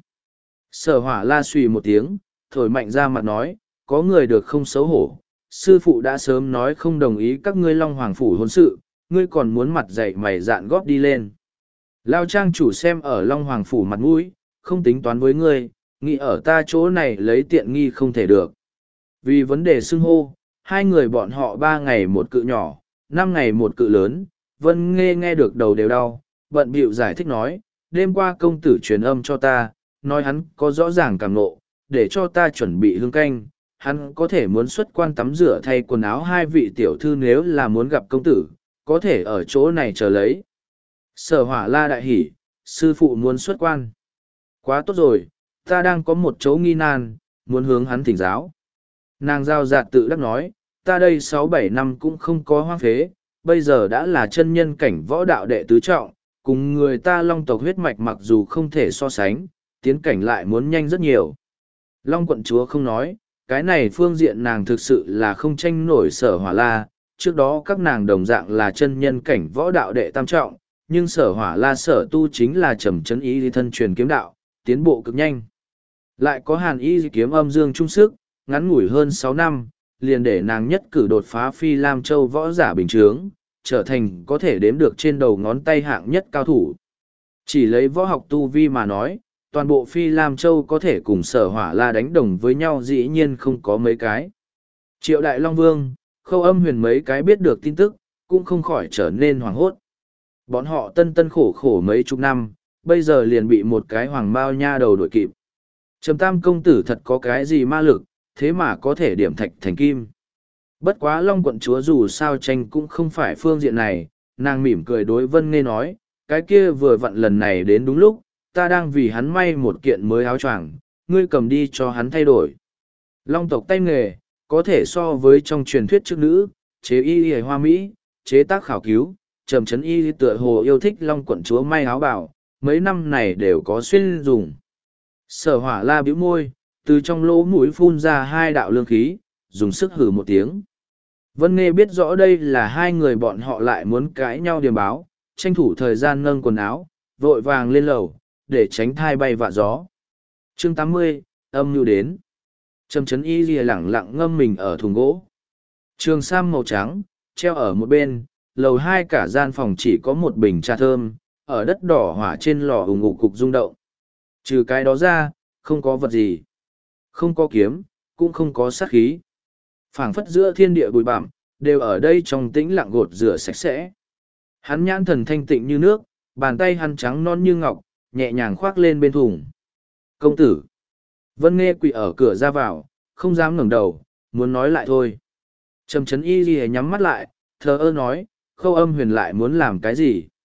Sở Hỏa La suy một tiếng, thổi mạnh ra mặt nói, có người được không xấu hổ, sư phụ đã sớm nói không đồng ý các ngươi Long Hoàng phủ hôn sự, ngươi còn muốn mặt dạy mày dạn góp đi lên. Lao trang chủ xem ở Long Hoàng phủ mặt mũi, không tính toán với ngươi, nghĩ ở ta chỗ này lấy tiện nghi không thể được. Vì vấn đề xưng hô, hai người bọn họ 3 ngày một cự nhỏ, 5 ngày một cự lớn, Vân Nghê nghe được đầu đều đau, bận bịu giải thích nói, đêm qua công tử truyền âm cho ta, nói hắn có rõ ràng cảm nộ, để cho ta chuẩn bị hương canh, hắn có thể muốn xuất quan tắm rửa thay quần áo hai vị tiểu thư nếu là muốn gặp công tử, có thể ở chỗ này chờ lấy. Sở Hỏa La đại hỉ, sư phụ muốn xuất quan. Quá tốt rồi, ta đang có một chỗ nghi nan, muốn hướng hắn thỉnh giáo. Nàng giao giạt tự đắc nói, ta đây 6-7 năm cũng không có hoang phế, bây giờ đã là chân nhân cảnh võ đạo đệ tứ trọng, cùng người ta Long tộc huyết mạch mặc dù không thể so sánh, tiến cảnh lại muốn nhanh rất nhiều. Long quận chúa không nói, cái này phương diện nàng thực sự là không tranh nổi Sở Hỏa La, trước đó các nàng đồng dạng là chân nhân cảnh võ đạo đệ tam trọng, nhưng Sở Hỏa La sở tu chính là Trầm Trấn Y thân truyền kiếm đạo, tiến bộ cực nhanh. Lại có Hàn Y kiếm âm dương trung sức, ngắn ngủi hơn 6 năm, liền để nàng nhất cử đột phá Phi Lam Châu võ giả bình chướng, trở thành có thể đếm được trên đầu ngón tay hạng nhất cao thủ. Chỉ lấy võ học tu vi mà nói, toàn bộ Phi Lam Châu có thể cùng Sở Hỏa La đánh đồng với nhau dĩ nhiên không có mấy cái. Triệu Đại Long Vương, Khâu Âm Huyền mấy cái biết được tin tức, cũng không khỏi trở nên hoảng hốt. Bọn họ tân tân khổ khổ mấy chục năm, bây giờ liền bị một cái hoàng mao nha đầu đuổi kịp. Trầm Tam công tử thật có cái gì ma lực, thế mà có thể điểm thạch thành kim. Bất quá Long quận chúa dù sao tranh cũng không phải phương diện này, nàng mỉm cười đối Vân Nghê nói, cái kia vừa vặn lần này đến đúng lúc, ta đang vì hắn may một kiện mới áo choàng, ngươi cầm đi cho hắn thay đổi. Long tộc tay nghề, có thể so với trong truyền thuyết trước nữ, chế y y hoa mỹ, chế tác khảo cứu, Trầm Trấn Y tựa hồ yêu thích Long quận chúa may áo bảo, mấy năm này đều có xuyên dùng. Sở Hỏa La bĩu môi, từ trong lỗ mũi phun ra 2 đạo lương khí, dùng sức hừ một tiếng. Vân Nghê biết rõ đây là hai người bọn họ lại muốn cãi nhau điềm báo, tranh thủ thời gian nâng quần áo, vội vàng lên lầu, để tránh thai bay vạ gió. Chương 80, âm mưu đến. Trầm Trấn Y lìa lẳng lặng ngâm mình ở thùng gỗ. Trường sam màu trắng, treo ở một bên, lầu 2 cả gian phòng chỉ có một bình trà thơm, ở đất đỏ hỏa trên lò ủng ngục cục rung động. Trừ cái đó ra, không có vật gì. Không có kiếm, cũng không có sát khí. Phảng phất giữa thiên địa bụi bặm, đều ở đây trong tĩnh lặng gột rửa sạch sẽ. Hắn nhãn thần thanh tịnh như nước, bàn tay hắn trắng non như ngọc, nhẹ nhàng khoác lên bên thùng. Công tử. Vân Nghê quỳ ở cửa ra vào, không dám ngẩng đầu, muốn nói lại thôi. Trầm Trấn Y lìa nhắm mắt lại, thờ ơ nói, Khâu Âm Huyền lại muốn làm cái gì?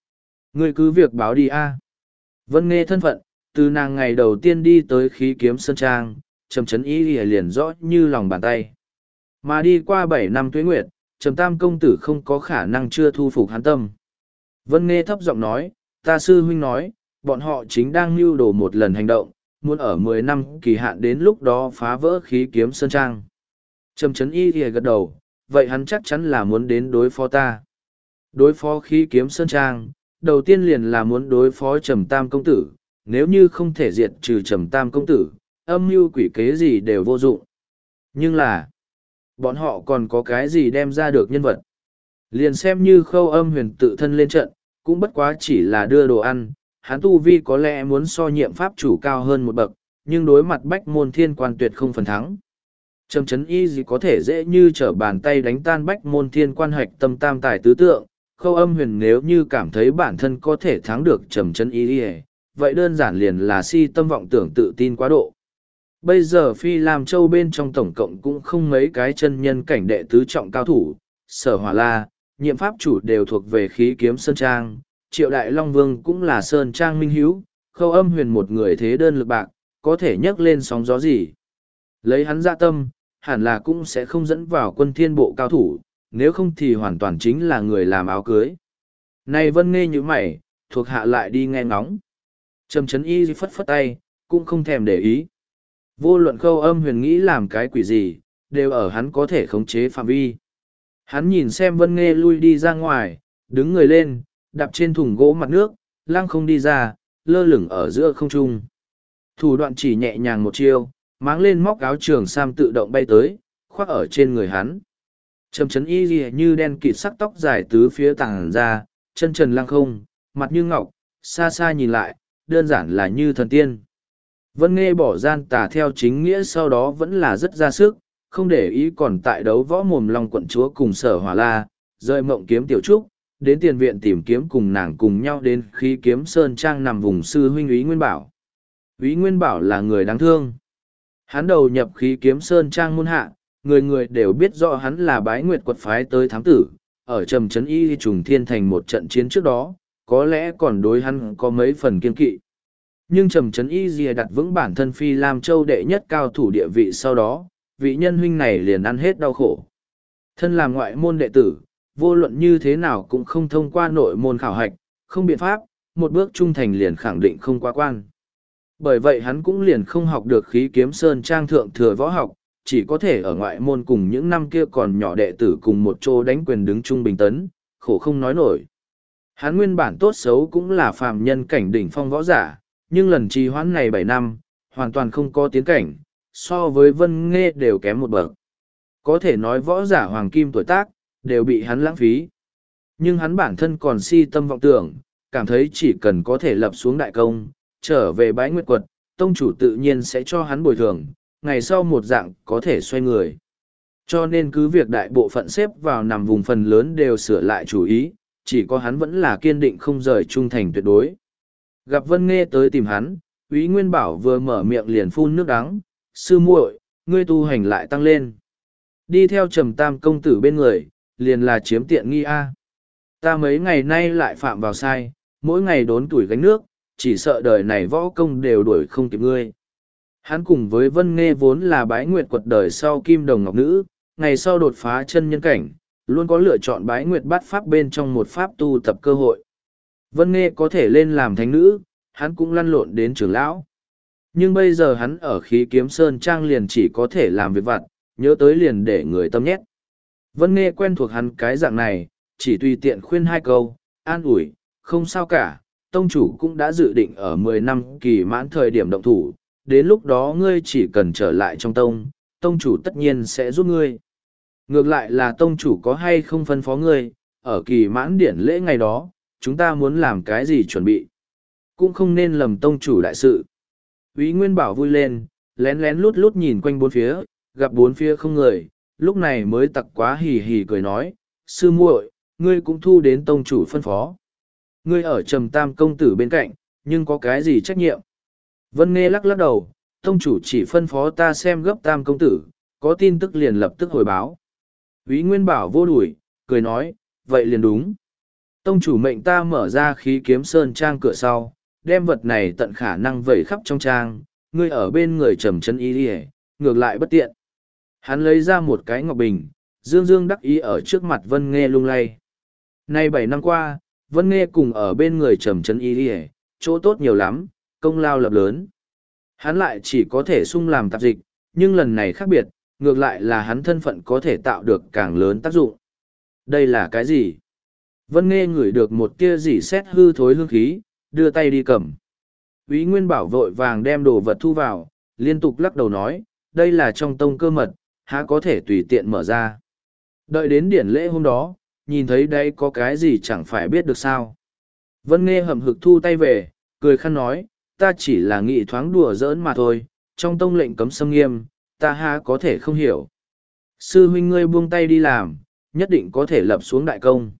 Ngươi cứ việc báo đi a. Vân nghe thân phận, từ nàng ngày đầu tiên đi tới khí kiếm sơn trang, Trầm Trấn Y liền rõ như lòng bàn tay. Mà đi qua 7 năm tuế nguyệt, Trầm Tam công tử không có khả năng chưa thu phục hắn tâm. Vân nghe thấp giọng nói, ta sư huynh nói, bọn họ chính đang mưu đồ một lần hành động, muốn ở 10 năm kỳ hạn đến lúc đó phá vỡ khí kiếm sơn trang. Trầm Trấn Y gật đầu, vậy hắn chắc chắn là muốn đến đối phó ta. Đối phó khí kiếm sơn trang, đầu tiên liền là muốn đối phó Trầm Tam công tử, nếu như không thể diệt trừ Trầm Tam công tử, âm mưu quỷ kế gì đều vô dụng. Nhưng là, bọn họ còn có cái gì đem ra được nhân vật. Liền xem như Khâu Âm Huyền tự thân lên trận, cũng bất quá chỉ là đưa đồ ăn, hắn tu vi có lẽ muốn so nhiệm pháp chủ cao hơn một bậc, nhưng đối mặt Bách Môn Thiên Quan tuyệt không phần thắng. Trầm Trấn Y gì có thể dễ như trở bàn tay đánh tan Bách Môn Thiên Quan hạch tâm tam tài tứ tượng, Khâu Âm Huyền nếu như cảm thấy bản thân có thể thắng được Trầm Trấn Y, vậy đơn giản liền là si tâm vọng tưởng tự tin quá độ. Bây giờ Phi Lam Châu bên trong tổng cộng cũng không mấy cái chân nhân cảnh đệ tứ trọng cao thủ, Sở Hỏa La, nhiệm pháp chủ đều thuộc về khí kiếm Sơn Trang, Triệu Đại Long Vương cũng là Sơn Trang minh hữu, Khâu Âm Huyền một người thế đơn lực bạc, có thể nhấc lên sóng gió gì. Lấy hắn dạ tâm, hẳn là cũng sẽ không dẫn vào quân thiên bộ cao thủ, nếu không thì hoàn toàn chính là người làm áo cưới. Này Vân nghe như mày, thuộc hạ lại đi nghe ngóng. Trầm Trấn Y phất phất tay, cũng không thèm để ý. Vô luận Khâu Âm Huyền nghĩ làm cái quỷ gì, đều ở hắn có thể khống chế phạm vi. Hắn nhìn xem Vân Nghê lui đi ra ngoài, đứng người lên, đạp trên thùng gỗ mặt nước, lăng không đi ra, lơ lửng ở giữa không trung. Thủ đoạn chỉ nhẹ nhàng một chiêu, máng lên móc áo trường sam tự động bay tới, khoác ở trên người hắn. Trầm Trấn Y lìa như đen kịt sắc tóc dài tứ phía tàng ra, chân trần lăng không, mặt như ngọc, xa xa nhìn lại, đơn giản là như thần tiên. Vân Nghê bỏ gian tà theo chính nghĩa sau đó vẫn là rất ra sức, không để ý còn tại đấu võ mồm long quận chúa cùng Sở Hỏa La, rời mộng kiếm tiểu trúc, đến tiền viện tìm kiếm cùng nàng cùng nhau đến khí kiếm sơn trang nằm vùng sư huynh Úy Nguyên Bảo. Úy Nguyên Bảo là người đáng thương. Hắn đầu nhập khí kiếm sơn trang môn hạ, người người đều biết rõ hắn là bái nguyệt quật phái tới thám tử, ở Trầm Trấn Y trùng thiên thành một trận chiến trước đó, có lẽ còn đối hắn có mấy phần kiên kỵ. Nhưng Trầm Trấn Y dìa đặt vững bản thân Phi Lam Châu đệ nhất cao thủ địa vị sau đó, vị nhân huynh này liền ăn hết đau khổ. Thân làm ngoại môn đệ tử, vô luận như thế nào cũng không thông qua nội môn khảo hạch, không biện pháp, một bước trung thành liền khẳng định không qua quan. Bởi vậy hắn cũng liền không học được khí kiếm sơn trang thượng thừa võ học, chỉ có thể ở ngoại môn cùng những năm kia còn nhỏ đệ tử cùng một chỗ đánh quyền đứng trung bình tấn, khổ không nói nổi. Hắn nguyên bản tốt xấu cũng là phàm nhân cảnh đỉnh phong võ giả, nhưng lần trì hoãn này 7 năm, hoàn toàn không có tiến cảnh, so với Vân Nghê đều kém một bậc. Có thể nói võ giả hoàng kim tuổi tác, đều bị hắn lãng phí. Nhưng hắn bản thân còn si tâm vọng tưởng, cảm thấy chỉ cần có thể lập xuống đại công, trở về bái nguyệt quật, tông chủ tự nhiên sẽ cho hắn bồi thường, ngày sau một dạng có thể xoay người. Cho nên cứ việc đại bộ phận xếp vào nằm vùng phần lớn đều sửa lại chủ ý, chỉ có hắn vẫn là kiên định không rời trung thành tuyệt đối. Gặp Vân Nghê tới tìm hắn, Úy Nguyên Bảo vừa mở miệng liền phun nước đắng, sư muội, ngươi tu hành lại tăng lên. Đi theo Trầm Tam công tử bên người, liền là chiếm tiện nghi a. Ta mấy ngày nay lại phạm vào sai, mỗi ngày đốn tuổi gánh nước, chỉ sợ đời này võ công đều đuổi không kịp ngươi. Hắn cùng với Vân Nghê vốn là bái nguyệt quật đời sau kim đồng ngọc nữ, ngày sau đột phá chân nhân cảnh, luôn có lựa chọn bái nguyệt bát pháp bên trong một pháp tu tập cơ hội. Vân Nghê có thể lên làm thánh nữ, hắn cũng lăn lộn đến trưởng lão. Nhưng bây giờ hắn ở khí kiếm sơn trang liền chỉ có thể làm việc vặt, nhớ tới liền để người tâm nhét. Vân Nghê quen thuộc hắn cái dạng này, chỉ tùy tiện khuyên hai câu, an ủi, không sao cả, tông chủ cũng đã dự định ở 10 năm kỳ mãn thời điểm động thủ, đến lúc đó ngươi chỉ cần trở lại trong tông, tông chủ tất nhiên sẽ giúp ngươi. Ngược lại là tông chủ có hay không phân phó ngươi, ở kỳ mãn điển lễ ngày đó, chúng ta muốn làm cái gì chuẩn bị. Cũng không nên lầm tông chủ đại sự. Úy Nguyên Bảo vui lên, lén lén lút lút nhìn quanh bốn phía, gặp bốn phía không người, lúc này mới tặc quá hì hì cười nói, sư muội, ngươi cũng thu đến tông chủ phân phó. Ngươi ở Trầm Tam công tử bên cạnh, nhưng có cái gì trách nhiệm? Vân Nghê lắc lắc đầu, tông chủ chỉ phân phó ta xem gấp Tam công tử, có tin tức liền lập tức hồi báo. Úy Nguyên Bảo vô đuổi, cười nói, vậy liền đúng. Tông chủ mệnh ta mở ra khí kiếm sơn trang cửa sau, đem vật này tận khả năng vẩy khắp trong trang, ngươi ở bên người trầm chân y đi, ngược lại bất tiện. Hắn lấy ra một cái ngọc bình, dương dương đắc ý ở trước mặt Vân Nghê lung lay. Nay 7 năm qua, Vân Nghê cùng ở bên người trầm chân y đi, chỗ tốt nhiều lắm, công lao lập lớn. Hắn lại chỉ có thể sung làm tạp dịch, nhưng lần này khác biệt, ngược lại là hắn thân phận có thể tạo được càng lớn tác dụng. Đây là cái gì? Vân Nghê ngửi được một tia rỉ sét hư thối hương khí, đưa tay đi cầm. Úy Nguyên Bảo vội vàng đem đồ vật thu vào, liên tục lắc đầu nói, đây là trong tông cơ mật, há có thể tùy tiện mở ra. Đợi đến điển lễ hôm đó, nhìn thấy đây có cái gì chẳng phải biết được sao. Vân Nghê hậm hực thu tay về, cười khăn nói, ta chỉ là nghị thoáng đùa giỡn mà thôi, trong tông lệnh cấm xâm nghiêm, ta há có thể không hiểu. Sư huynh ngươi buông tay đi làm, nhất định có thể lập xuống đại công.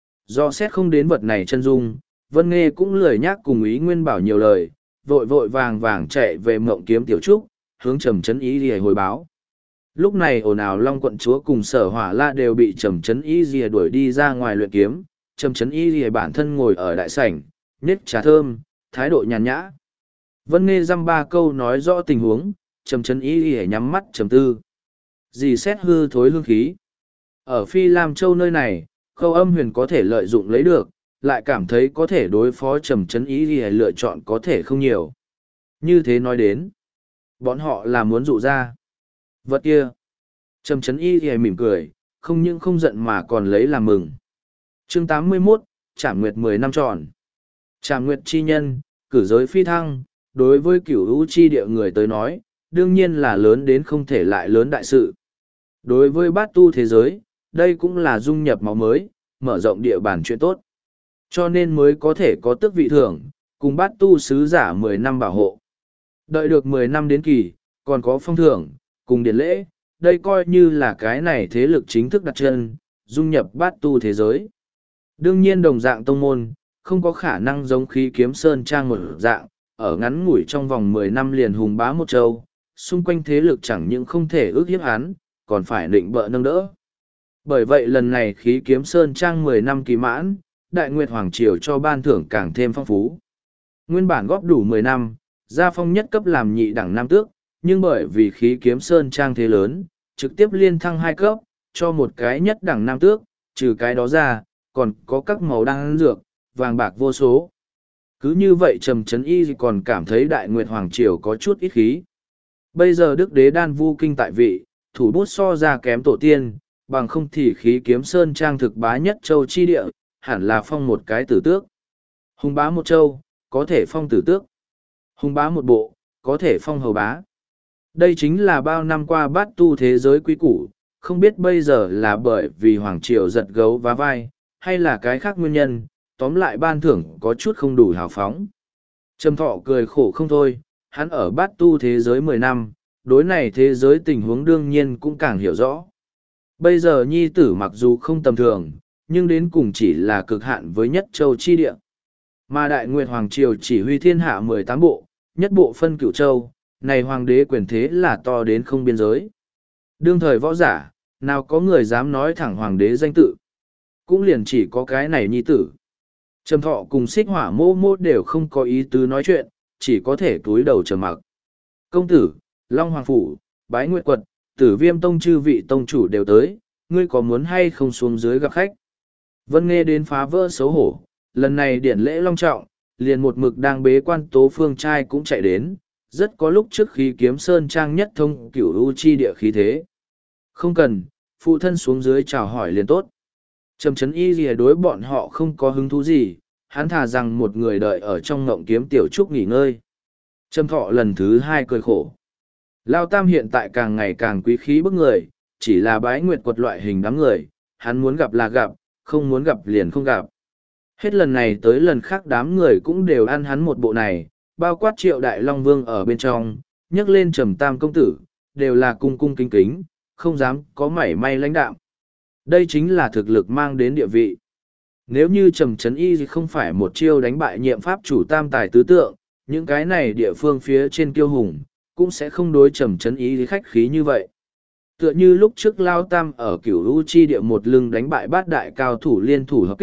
Do xét không đến vật này chân dung, Vân Nghê cũng lười nhác cùng Ý Nguyên Bảo nhiều lời, vội vội vàng vàng chạy về Mộng Kiếm Tiểu Trúc, hướng Trầm Chấn Ý Lìa hồi báo. Lúc này ồn ào Long quận chúa cùng Sở Hỏa La đều bị Trầm Chấn Ý Lìa đuổi đi ra ngoài luyện kiếm, Trầm Chấn Ý Lìa bản thân ngồi ở đại sảnh, nhếch trà thơm, thái độ nhàn nhã. Vân Nghê dăm ba câu nói rõ tình huống, Trầm Chấn Ý Lìa nhắm mắt trầm tư. Dì xét hư thối hương khí. Ở Phi Lam Châu nơi này, Khâu Âm Huyền có thể lợi dụng lấy được, lại cảm thấy có thể đối phó Trầm Chấn Ý Lìa lựa chọn có thể không nhiều. Như thế nói đến, bọn họ là muốn dụ ra vật kia. Trầm Chấn Ý Lìa mỉm cười, không những không giận mà còn lấy làm mừng. Chương 81, Trảm Nguyệt 10 năm tròn. Trảm Nguyệt chi nhân, cử giới phi thăng, đối với Cửu Vũ chi địa người tới nói, đương nhiên là lớn đến không thể lại lớn đại sự. Đối với bát tu thế giới, đây cũng là dung nhập máu mới, mở rộng địa bàn chuyện tốt. Cho nên mới có thể có tước vị thưởng, cùng bát tu sứ giả 10 năm bảo hộ. Đợi được 10 năm đến kỳ, còn có phong thưởng, cùng điển lễ, đây coi như là cái này thế lực chính thức đặt chân, dung nhập bát tu thế giới. Đương nhiên đồng dạng tông môn, không có khả năng giống khí kiếm sơn trang một dạng, ở ngắn ngủi trong vòng 10 năm liền hùng bá một châu, xung quanh thế lực chẳng những không thể ước hiếp hắn, còn phải định bợ nâng đỡ. Bởi vậy lần này khí kiếm sơn trang 10 năm kỳ mãn, Đại Nguyệt Hoàng Triều cho ban thưởng càng thêm phong phú. Nguyên bản góp đủ 10 năm, gia phong nhất cấp làm nhị đẳng nam tước, nhưng bởi vì khí kiếm sơn trang thế lớn, trực tiếp liên thăng 2 cấp, cho một cái nhất đẳng nam tước, trừ cái đó ra, còn có các màu đan dược, vàng bạc vô số. Cứ như vậy Trầm Chấn Y còn cảm thấy Đại Nguyệt Hoàng Triều có chút ít khí. Bây giờ Đức Đế Đan Vu Kinh tại vị, thủ bút so ra kém tổ tiên, bằng không thì khí kiếm sơn trang thực bá nhất châu chi địa, hẳn là phong một cái tử tước. Hùng bá một châu, có thể phong tử tước. Hùng bá một bộ, có thể phong hầu bá. Đây chính là bao năm qua bát tu thế giới quý củ, không biết bây giờ là bởi vì Hoàng Triều giật gấu vá vai, hay là cái khác nguyên nhân, tóm lại ban thưởng có chút không đủ hào phóng. Trầm Thọ cười khổ không thôi, hắn ở bát tu thế giới 10 năm, đối này thế giới tình huống đương nhiên cũng càng hiểu rõ. Bây giờ nhi tử mặc dù không tầm thường, nhưng đến cùng chỉ là cực hạn với nhất châu chi địa. Mà Đại Nguyệt Hoàng Triều chỉ huy thiên hạ 18 bộ, nhất bộ phân cửu châu, này hoàng đế quyền thế là to đến không biên giới. Đương thời võ giả, nào có người dám nói thẳng hoàng đế danh tự. Cũng liền chỉ có cái này nhi tử. Trầm Thọ cùng Xích Hỏa mô mô đều không có ý tứ nói chuyện, chỉ có thể túi đầu trầm mặc. Công tử, Long Hoàng Phủ, Bái Nguyệt Quật, Tử Viêm Tông chư vị tông chủ đều tới, ngươi có muốn hay không xuống dưới gặp khách? Vân Nghê đến phá vỡ xấu hổ, lần này điển lễ long trọng, liền một mực đang bế quan Tố Phương trai cũng chạy đến, rất có lúc trước khí kiếm sơn trang nhất thông cửu u chi địa khí thế. Không cần, phụ thân xuống dưới chào hỏi liền tốt. Trầm Chấn Y lìa đối bọn họ không có hứng thú gì, hắn thà rằng một người đợi ở trong ngộng kiếm tiểu trúc nghỉ ngơi. Trầm Thọ lần thứ 2 cười khổ. Lao Tam hiện tại càng ngày càng quý khí bức người, chỉ là Bái Nguyệt Quật loại hình đám người, hắn muốn gặp là gặp, không muốn gặp liền không gặp. Hết lần này tới lần khác đám người cũng đều ăn hắn một bộ này, bao quát Triệu Đại Long Vương ở bên trong, nhấc lên Trầm Tam công tử, đều là cung cung kính kính, không dám có mảy may lãnh đạm. Đây chính là thực lực mang đến địa vị. Nếu như Trầm Chấn Y không phải một chiêu đánh bại nhiệm pháp chủ tam tài tứ tượng, những cái này địa phương phía trên kiêu hùng, cũng sẽ không đối Trầm Chấn Y khách khí như vậy. Tựa như lúc trước Lao Tam ở Cửu U chi địa một lưng đánh bại bát đại cao thủ liên thủ hợp kích,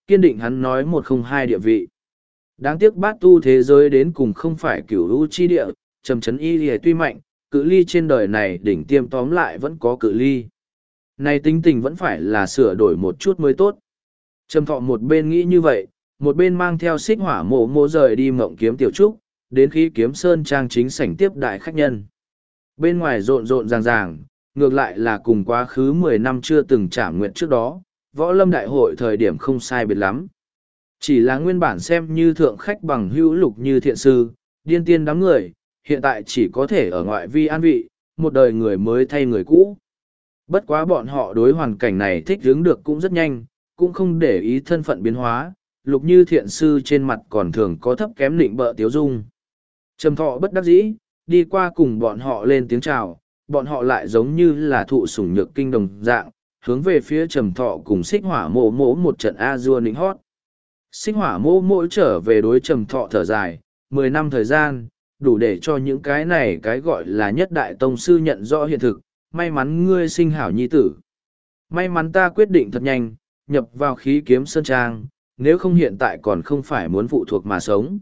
kiên định hắn nói một không hai địa vị. Đáng tiếc bát tu thế giới đến cùng không phải cửu u chi địa, trầm chấn y lìa tuy mạnh, cự ly trên đời này đỉnh tiêm tóm lại vẫn có cự ly. Này tính tình vẫn phải là sửa đổi một chút mới tốt. Trầm thọ một bên nghĩ như vậy, một bên mang theo xích hỏa mộ mộ rời đi mộng kiếm tiểu trúc, đến khi kiếm sơn trang chính sảnh tiếp đại khách nhân. Bên ngoài rộn rộn ràng ràng, ngược lại là cùng quá khứ 10 năm chưa từng trảm nguyện trước đó, võ lâm đại hội thời điểm không sai biệt lắm. Chỉ là nguyên bản xem như thượng khách bằng hữu lục như thiện sư, điên tiên đám người, hiện tại chỉ có thể ở ngoại vi an vị, một đời người mới thay người cũ. Bất quá bọn họ đối hoàn cảnh này thích ứng được cũng rất nhanh, cũng không để ý thân phận biến hóa, lục như thiện sư trên mặt còn thường có thấp kém định bợ tiếu dung. Trầm thọ bất đắc dĩ, đi qua cùng bọn họ lên tiếng chào, bọn họ lại giống như là thụ sủng nhược kinh đồng dạng, hướng về phía trầm thọ cùng xích hỏa mộ mộ một trận A-dua nịnh hót. Xích hỏa mộ mộ trở về đối trầm thọ thở dài, 10 năm thời gian, đủ để cho những cái này cái gọi là nhất đại tông sư nhận rõ hiện thực, may mắn ngươi sinh hảo nhi tử. May mắn ta quyết định thật nhanh, nhập vào khí kiếm sơn trang, nếu không hiện tại còn không phải muốn phụ thuộc mà sống.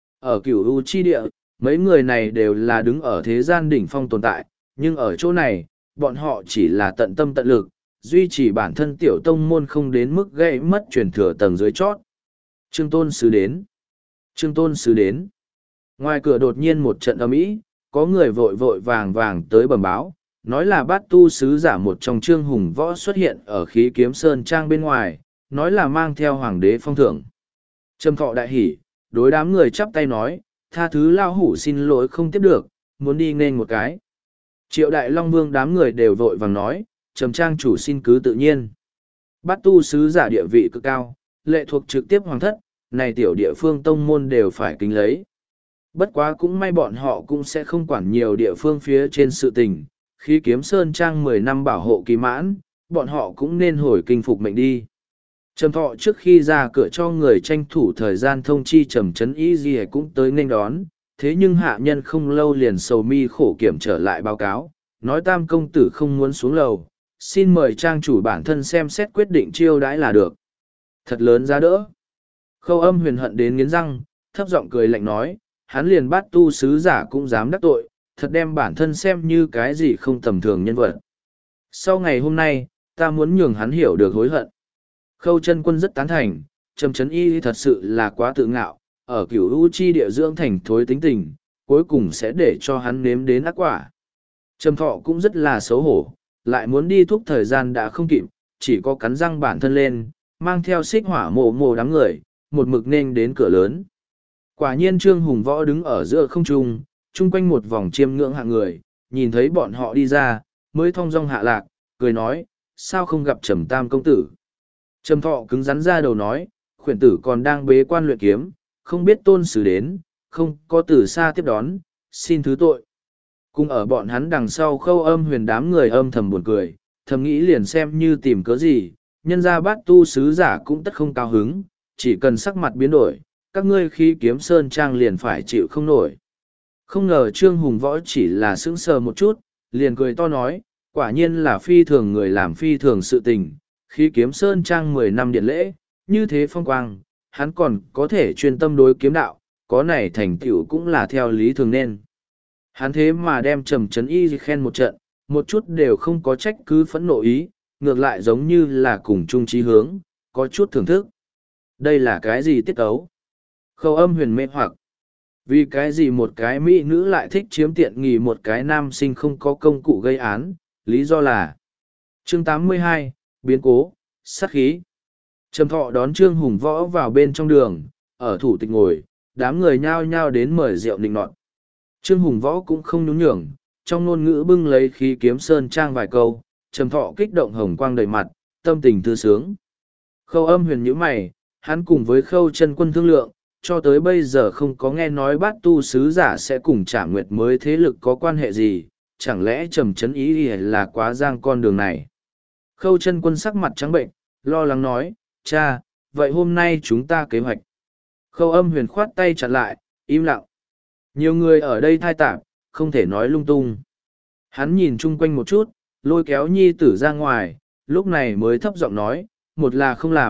Ở cửu u chi địa, mấy người này đều là đứng ở thế gian đỉnh phong tồn tại, nhưng ở chỗ này, bọn họ chỉ là tận tâm tận lực, duy trì bản thân tiểu tông môn không đến mức gây mất truyền thừa tầng dưới chót. Trương Tôn Sứ đến. Trương Tôn Sứ đến. Ngoài cửa đột nhiên một trận ầm ĩ, có người vội vội vàng vàng tới bẩm báo, nói là bát tu sứ giả một trong Trương Hùng Võ xuất hiện ở khí kiếm sơn trang bên ngoài, nói là mang theo hoàng đế phong thưởng. Trầm thọ đại hỉ, đối đám người chắp tay nói, tha thứ lao hủ xin lỗi không tiếp được, muốn đi nên một cái. Triệu đại long vương đám người đều vội vàng nói, Trầm trang chủ xin cứ tự nhiên. Bát tu sứ giả địa vị cực cao, lệ thuộc trực tiếp hoàng thất, này tiểu địa phương tông môn đều phải kính lấy. Bất quá cũng may bọn họ cũng sẽ không quản nhiều địa phương phía trên sự tình, khi kiếm sơn trang 10 năm bảo hộ kỳ mãn, bọn họ cũng nên hồi kinh phục mệnh đi. Trầm thọ trước khi ra cửa cho người tranh thủ thời gian thông chi trầm chấn ý gì cũng tới nên đón, thế nhưng hạ nhân không lâu liền sầu mi khổ kiểm trở lại báo cáo, nói tam công tử không muốn xuống lầu, xin mời trang chủ bản thân xem xét quyết định chiêu đãi là được. Thật lớn giá đỡ. Khâu Âm huyền hận đến nghiến răng, thấp giọng cười lạnh nói, hắn liền bắt tu sứ giả cũng dám đắc tội, thật đem bản thân xem như cái gì không tầm thường nhân vật. Sau ngày hôm nay, ta muốn nhường hắn hiểu được hối hận. Khâu chân quân rất tán thành, Trầm chấn y thật sự là quá tự ngạo, ở cửu u chi địa dưỡng thành thối tính tình, cuối cùng sẽ để cho hắn nếm đến ác quả. Trầm thọ cũng rất là xấu hổ, lại muốn đi thúc thời gian đã không kịp, chỉ có cắn răng bản thân lên, mang theo xích hỏa mồ mồ đám người, một mực nên đến cửa lớn. Quả nhiên Trương Hùng Võ đứng ở giữa không trung, chung quanh một vòng chiêm ngưỡng hạng người, nhìn thấy bọn họ đi ra, mới thong dong hạ lạc, cười nói, sao không gặp Trầm tam công tử. Trầm thọ cứng rắn ra đầu nói, khuyển tử còn đang bế quan luyện kiếm, không biết tôn sứ đến, không có từ xa tiếp đón, xin thứ tội. Cùng ở bọn hắn đằng sau Khâu Âm huyền đám người âm thầm buồn cười, thầm nghĩ liền xem như tìm cớ gì, nhân ra bát tu sứ giả cũng tất không cao hứng, chỉ cần sắc mặt biến đổi, các ngươi khi kiếm sơn trang liền phải chịu không nổi. Không ngờ Trương Hùng Võ chỉ là sững sờ một chút, liền cười to nói, quả nhiên là phi thường người làm phi thường sự tình, khi kiếm sơn trang 10 năm điện lễ, như thế phong quang, hắn còn có thể chuyên tâm đối kiếm đạo, có này thành tựu cũng là theo lý thường nên. Hắn thế mà đem Trầm chấn y khen một trận, một chút đều không có trách cứ phẫn nộ ý, ngược lại giống như là cùng chung chí hướng, có chút thưởng thức. Đây là cái gì tiết ấu? Khâu Âm huyền mê hoặc. Vì cái gì một cái mỹ nữ lại thích chiếm tiện nghi một cái nam sinh không có công cụ gây án, lý do là chương 82, biến cố, sát khí. Trầm thọ đón Trương Hùng Võ vào bên trong đường, ở thủ tịch ngồi, đám người nhao nhao đến mời rượu nịnh nọt. Trương Hùng Võ cũng không nhún nhường, trong ngôn ngữ bưng lấy khí kiếm sơn trang vài câu, Trầm thọ kích động hồng quang đầy mặt, tâm tình thư sướng. Khâu Âm huyền nhíu mày, hắn cùng với Khâu chân quân thương lượng, cho tới bây giờ không có nghe nói bát tu sứ giả sẽ cùng Trảm Nguyệt mới thế lực có quan hệ gì, chẳng lẽ Trầm chấn ý là quá giang con đường này. Khâu chân quân sắc mặt trắng bệnh, lo lắng nói, cha, vậy hôm nay chúng ta kế hoạch. Khâu Âm huyền khoát tay chặn lại, im lặng. Nhiều người ở đây thai tạp, không thể nói lung tung. Hắn nhìn chung quanh một chút, lôi kéo nhi tử ra ngoài, lúc này mới thấp giọng nói, một là không làm,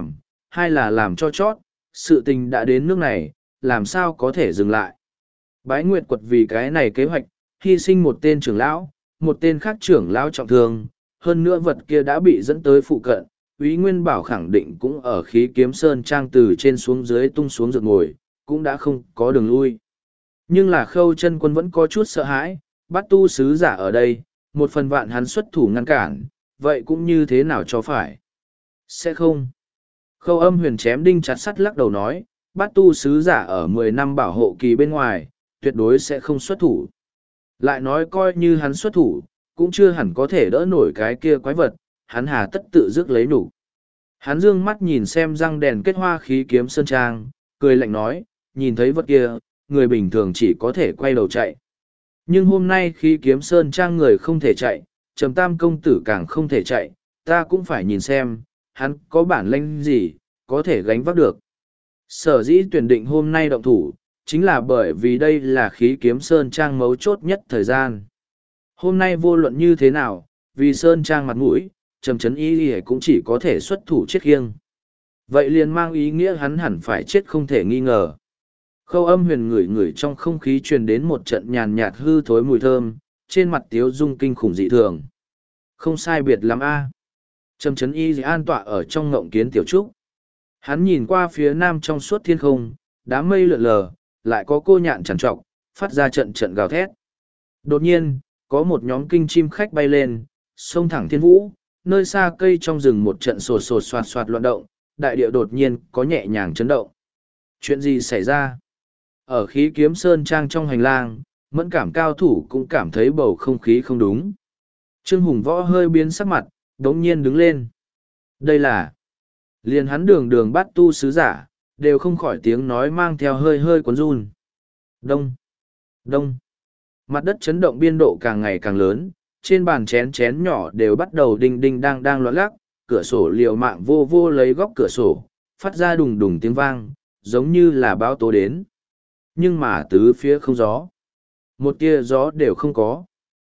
hai là làm cho chót, sự tình đã đến nước này, làm sao có thể dừng lại. Bái Nguyệt Quật vì cái này kế hoạch, hy sinh một tên trưởng lão, một tên khác trưởng lão trọng thương, hơn nữa vật kia đã bị dẫn tới phụ cận. Úy Nguyên Bảo khẳng định cũng ở khí kiếm sơn trang từ trên xuống dưới tung xuống rượt ngồi, cũng đã không có đường lui. Nhưng là Khâu Chân Quân vẫn có chút sợ hãi, bắt tu sứ giả ở đây, một phần vạn hắn xuất thủ ngăn cản, vậy cũng như thế nào cho phải. Sẽ không. Khâu Âm Huyền chém đinh chặt sắt lắc đầu nói, bắt tu sứ giả ở 10 năm bảo hộ kỳ bên ngoài, tuyệt đối sẽ không xuất thủ. Lại nói coi như hắn xuất thủ, cũng chưa hẳn có thể đỡ nổi cái kia quái vật, hắn hà tất tự dứt lấy nụ. Hắn dương mắt nhìn xem răng đèn kết hoa khí kiếm sơn trang, cười lạnh nói, nhìn thấy vật kia, người bình thường chỉ có thể quay đầu chạy. Nhưng hôm nay khí kiếm sơn trang người không thể chạy, Trầm Tam công tử càng không thể chạy, ta cũng phải nhìn xem, hắn có bản lĩnh gì, có thể gánh vác được. Sở dĩ tuyển định hôm nay động thủ, chính là bởi vì đây là khí kiếm sơn trang mấu chốt nhất thời gian. Hôm nay vô luận như thế nào, vì sơn trang mặt mũi, Trầm Trấn Y cũng chỉ có thể xuất thủ chết khiêng. Vậy liền mang ý nghĩa hắn hẳn phải chết không thể nghi ngờ. Khâu Âm Huyền ngửi ngửi trong không khí truyền đến một trận nhàn nhạt hư thối mùi thơm, trên mặt tiếu dung kinh khủng dị thường. Không sai biệt lắm a. Trầm Trấn Y an tọa ở trong ngộng kiến tiểu trúc. Hắn nhìn qua phía nam trong suốt thiên không, đám mây lượn lờ, lại có cô nhạn trằn trọc, phát ra trận trận gào thét. Đột nhiên, có một nhóm kinh chim khách bay lên, xông thẳng thiên vũ, nơi xa cây trong rừng một trận sột sột soạt soạt loạn động, đại địa đột nhiên có nhẹ nhàng chấn động. Chuyện gì xảy ra? Ở khí kiếm sơn trang trong hành lang, mẫn cảm cao thủ cũng cảm thấy bầu không khí không đúng. Trương Hùng Võ hơi biến sắc mặt, đống nhiên đứng lên. Đây là... Liền hắn đường đường bắt tu sứ giả, đều không khỏi tiếng nói mang theo hơi hơi cuốn run. Đông, đông. Mặt đất chấn động biên độ càng ngày càng lớn, trên bàn chén chén nhỏ đều bắt đầu đinh đinh đang đang loạn lắc, cửa sổ liều mạng vô vô lấy góc cửa sổ, phát ra đùng đùng tiếng vang, giống như là bão tố đến. Nhưng mà tứ phía không gió. Một tia gió đều không có.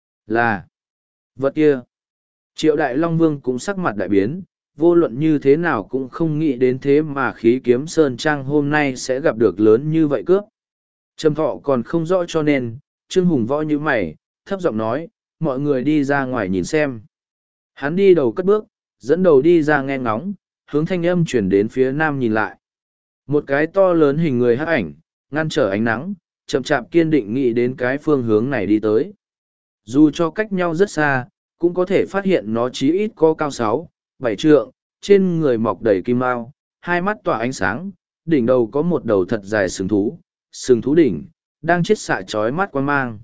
Là vật kia. Triệu Đại Long Vương cũng sắc mặt đại biến, vô luận như thế nào cũng không nghĩ đến thế mà khí kiếm sơn trang hôm nay sẽ gặp được lớn như vậy cướp. Trầm Thọ còn không rõ cho nên, Trương Hùng Võ như mày, thấp giọng nói, mọi người đi ra ngoài nhìn xem. Hắn đi đầu cất bước, dẫn đầu đi ra nghe ngóng, hướng thanh âm chuyển đến phía nam nhìn lại. Một cái to lớn hình người hắc ảnh, ngăn trở ánh nắng, chậm chạp kiên định nghĩ đến cái phương hướng này đi tới. Dù cho cách nhau rất xa, cũng có thể phát hiện nó chí ít có cao 6, 7 trượng, trên người mọc đầy kim mao, hai mắt tỏa ánh sáng, đỉnh đầu có một đầu thật dài sừng thú đỉnh, đang chiết xạ chói mắt quang mang.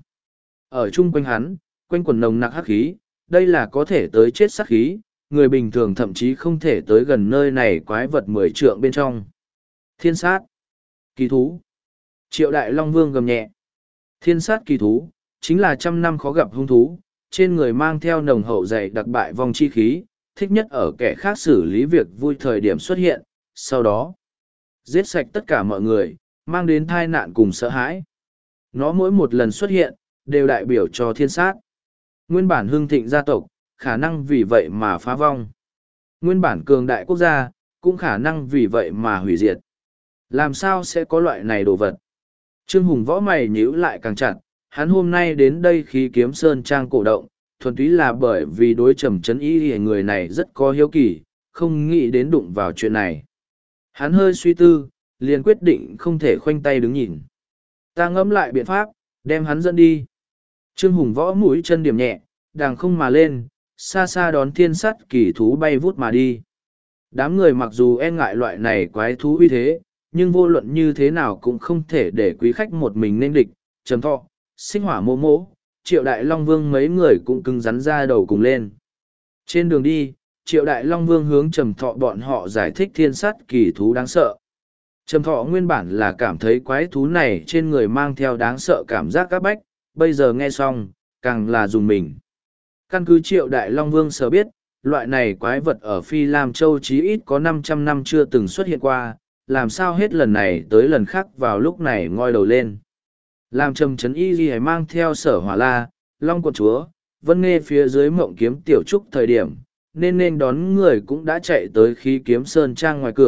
Ở chung quanh hắn, quanh quần nồng nặc hắc khí, đây là có thể tới chết sát khí, người bình thường thậm chí không thể tới gần nơi này quái vật 10 trượng bên trong. Thiên sát, kỳ thú. Triệu Đại Long Vương gầm nhẹ. Thiên sát kỳ thú, chính là 100 năm khó gặp hung thú, trên người mang theo nồng hậu dày đặc bại vong chi khí, thích nhất ở kẻ khác xử lý việc vui thời điểm xuất hiện, sau đó giết sạch tất cả mọi người, mang đến tai nạn cùng sợ hãi. Nó mỗi một lần xuất hiện, đều đại biểu cho thiên sát. Nguyên bản hưng thịnh gia tộc, khả năng vì vậy mà phá vong. Nguyên bản cường đại quốc gia, cũng khả năng vì vậy mà hủy diệt. Làm sao sẽ có loại này đồ vật? Trương Hùng Võ mày nhíu lại càng chặt, hắn hôm nay đến đây khí kiếm sơn trang cổ động, thuần túy là bởi vì đối Trầm Trấn Y người này rất có hiếu kỳ, không nghĩ đến đụng vào chuyện này. Hắn hơi suy tư, liền quyết định không thể khoanh tay đứng nhìn. Ta ngẫm lại biện pháp, đem hắn dẫn đi. Trương Hùng Võ mũi chân điểm nhẹ, đàng không mà lên, xa xa đón thiên sắt kỳ thú bay vút mà đi. Đám người mặc dù e ngại loại này quái thú uy thế, nhưng vô luận như thế nào cũng không thể để quý khách một mình nên địch. Trầm Thọ, Sinh Hỏa Mô Mô, Triệu Đại Long Vương mấy người cũng cứng rắn ra đầu cùng lên. Trên đường đi, Triệu Đại Long Vương hướng Trầm Thọ bọn họ giải thích thiên sắt kỳ thú đáng sợ. Trầm Thọ nguyên bản là cảm thấy quái thú này trên người mang theo đáng sợ cảm giác các bách, bây giờ nghe xong, càng là dùng mình. Căn cứ Triệu Đại Long Vương sở biết, loại này quái vật ở Phi Lam Châu chí ít có 500 năm chưa từng xuất hiện qua, làm sao hết lần này tới lần khác vào lúc này ngoi đầu lên. Làm Trầm Trấn Y Ghi mang theo Sở Hỏa La, Long Quận Chúa, Vân Nghê phía dưới Mộng Kiếm Tiểu Trúc thời điểm, nên đón người cũng đã chạy tới khí kiếm sơn trang ngoài cửa,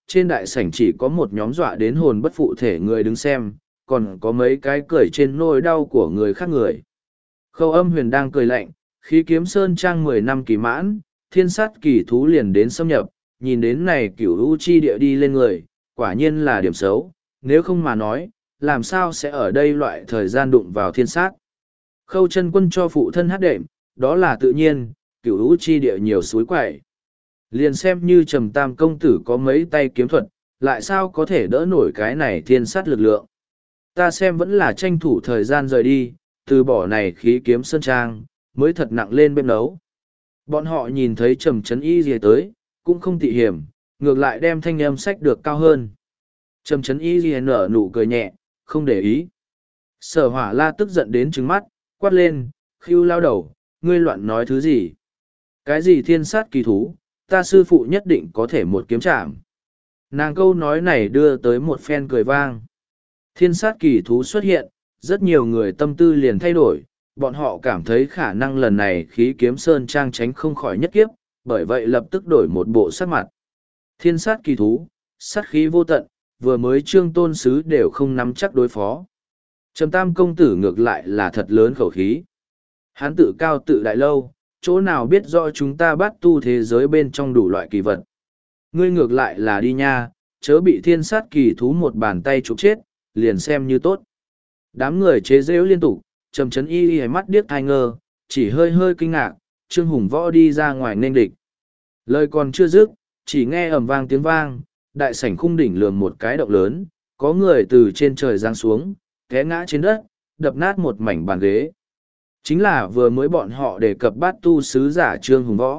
trên đại sảnh chỉ có một nhóm dọa đến hồn bất phụ thể người đứng xem, còn có mấy cái cười trên nỗi đau của người khác người. Khâu Âm Huyền đang cười lạnh, khí kiếm sơn trang 10 năm kỳ mãn, thiên sát kỳ thú liền đến xâm nhập, nhìn đến này cửu u chi địa đi lên người, quả nhiên là điểm xấu, nếu không mà nói, làm sao sẽ ở đây loại thời gian đụng vào thiên sát. Khâu chân quân cho phụ thân hát đệm, đó là tự nhiên, cửu u chi địa nhiều suối quậy. Liền xem như Trầm Tam công tử có mấy tay kiếm thuật, lại sao có thể đỡ nổi cái này thiên sát lực lượng. Ta xem vẫn là tranh thủ thời gian rời đi, từ bỏ này khí kiếm sơn trang, mới thật nặng lên bếp nấu. Bọn họ nhìn thấy Trầm Trấn Y gì tới, cũng không tị hiểm, ngược lại đem thanh âm sách được cao hơn. Trầm Trấn Y gì nở nụ cười nhẹ, không để ý. Sở Hỏa La tức giận đến trừng mắt, quát lên, Khưu lao đầu, ngươi loạn nói thứ gì? Cái gì thiên sát kỳ thú, ta sư phụ nhất định có thể một kiếm chạm. Nàng câu nói này đưa tới một phen cười vang. Thiên sát kỳ thú xuất hiện, rất nhiều người tâm tư liền thay đổi, bọn họ cảm thấy khả năng lần này khí kiếm sơn trang tránh không khỏi nhất kiếp, bởi vậy lập tức đổi một bộ sắc mặt. Thiên sát kỳ thú, sát khí vô tận, vừa mới Trương Tôn Sứ đều không nắm chắc đối phó. Trầm Tam công tử ngược lại là thật lớn khẩu khí. Hắn tự cao tự đại lâu, chỗ nào biết rõ chúng ta bắt tu thế giới bên trong đủ loại kỳ vật. Ngươi ngược lại là đi nha, chớ bị thiên sát kỳ thú một bàn tay chụp chết, liền xem như tốt. Đám người chế rêu liên tục, Trầm Trấn Y mắt điếc thai ngơ, chỉ hơi hơi kinh ngạc, Trương Hùng Võ đi ra ngoài nên địch. Lời còn chưa dứt, chỉ nghe ầm vang tiếng vang, đại sảnh khung đỉnh lường một cái động lớn, có người từ trên trời giáng xuống, té ngã trên đất, đập nát một mảnh bàn ghế. Chính là vừa mới bọn họ đề cập bát tu sứ giả Trương Hùng Võ.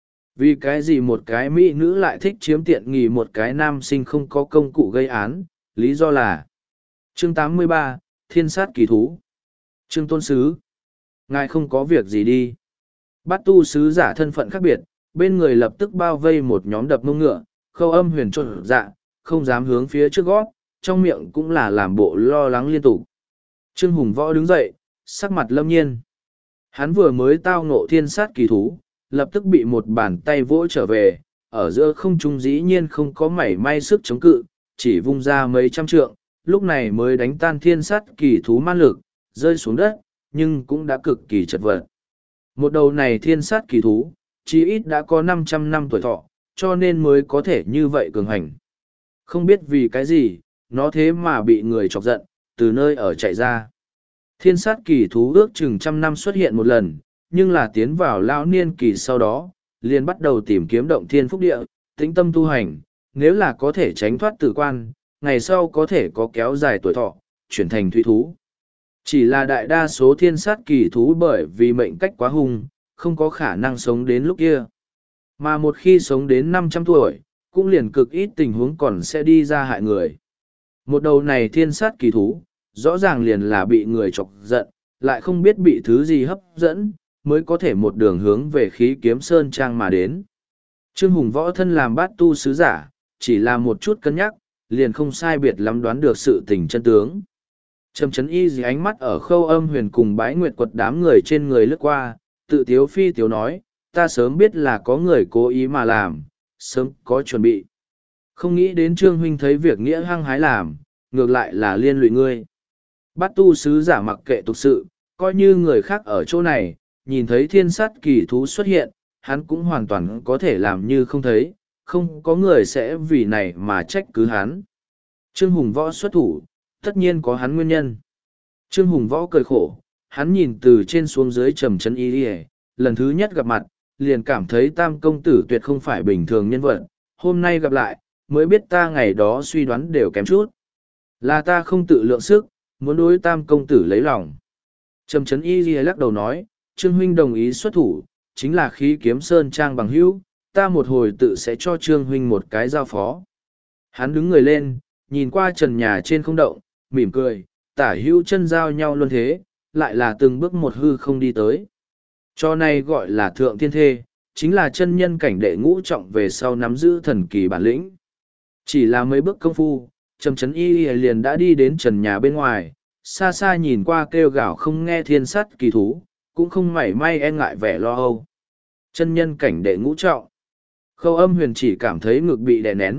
Vì cái gì một cái mỹ nữ lại thích chiếm tiện nghi một cái nam sinh không có công cụ gây án, lý do là chương 83, Thiên sát kỳ thú. Trương Tôn Sứ, ngài không có việc gì đi. Bát tu sứ giả thân phận khác biệt, bên người lập tức bao vây một nhóm đập mông ngựa, Khâu Âm Huyền trộn dạ, không dám hướng phía trước gót, trong miệng cũng là làm bộ lo lắng liên tục. Trương Hùng Võ đứng dậy, sắc mặt lâm nhiên. Hắn vừa mới tao ngộ thiên sát kỳ thú, lập tức bị một bàn tay vỗ trở về, ở giữa không trung dĩ nhiên không có mảy may sức chống cự, chỉ vung ra mấy trăm trượng, lúc này mới đánh tan thiên sát kỳ thú man lực, rơi xuống đất, nhưng cũng đã cực kỳ chật vật. Một đầu này thiên sát kỳ thú, chí ít đã có 500 năm tuổi thọ, cho nên mới có thể như vậy cường hành. Không biết vì cái gì, nó thế mà bị người chọc giận, từ nơi ở chạy ra. Thiên sát kỳ thú ước chừng 100 năm xuất hiện một lần, nhưng là tiến vào lão niên kỳ sau đó, liền bắt đầu tìm kiếm động thiên phúc địa, tĩnh tâm tu hành, nếu là có thể tránh thoát tử quan, ngày sau có thể có kéo dài tuổi thọ, chuyển thành thủy thú. Chỉ là đại đa số thiên sát kỳ thú bởi vì mệnh cách quá hung, không có khả năng sống đến lúc kia. Mà một khi sống đến 500 tuổi, cũng liền cực ít tình huống còn sẽ đi ra hại người. Một đầu này thiên sát kỳ thú, rõ ràng liền là bị người chọc giận, lại không biết bị thứ gì hấp dẫn, mới có thể một đường hướng về khí kiếm sơn trang mà đến. Trương Hùng Võ thân làm bát tu sứ giả, chỉ là một chút cân nhắc, liền không sai biệt lắm đoán được sự tình chân tướng. Trầm Trấn Y gì ánh mắt ở Khâu Âm Huyền cùng Bái Nguyệt Quật đám người trên người lướt qua, tự tiếu phi tiếu nói, ta sớm biết là có người cố ý mà làm, sớm có chuẩn bị. Không nghĩ đến Trương huynh thấy việc nghĩa hăng hái làm, ngược lại là liên lụy ngươi. Bát tu sứ giả mặc kệ tục sự, coi như người khác ở chỗ này, nhìn thấy thiên sát kỳ thú xuất hiện, hắn cũng hoàn toàn có thể làm như không thấy, không có người sẽ vì này mà trách cứ hắn. Trương Hùng Võ xuất thủ, tất nhiên có hắn nguyên nhân. Trương Hùng Võ cười khổ, hắn nhìn từ trên xuống dưới Trầm Trấn Y, lần thứ nhất gặp mặt, liền cảm thấy Tam công tử tuyệt không phải bình thường nhân vật, hôm nay gặp lại, mới biết ta ngày đó suy đoán đều kém chút. Là ta không tự lượng sức, muốn đối Tam công tử lấy lòng. Trầm Trấn Y lắc đầu nói, Trương huynh đồng ý xuất thủ, chính là khí kiếm sơn trang bằng hữu, ta một hồi tự sẽ cho Trương huynh một cái giao phó. Hắn đứng người lên, nhìn qua trần nhà trên không động, mỉm cười, tả hữu chân giao nhau luôn thế, lại là từng bước một hư không đi tới. Cho này gọi là thượng thiên thê, chính là chân nhân cảnh đệ ngũ trọng về sau nắm giữ thần kỳ bản lĩnh. Chỉ là mấy bước công phu, Trầm Trấn Y liền đã đi đến trần nhà bên ngoài, xa xa nhìn qua kêu gào không nghe thiên sát kỳ thú, cũng không mảy may e ngại vẻ lo âu. Chân nhân cảnh đệ ngũ trọng. Khâu Âm Huyền chỉ cảm thấy ngực bị đè nén,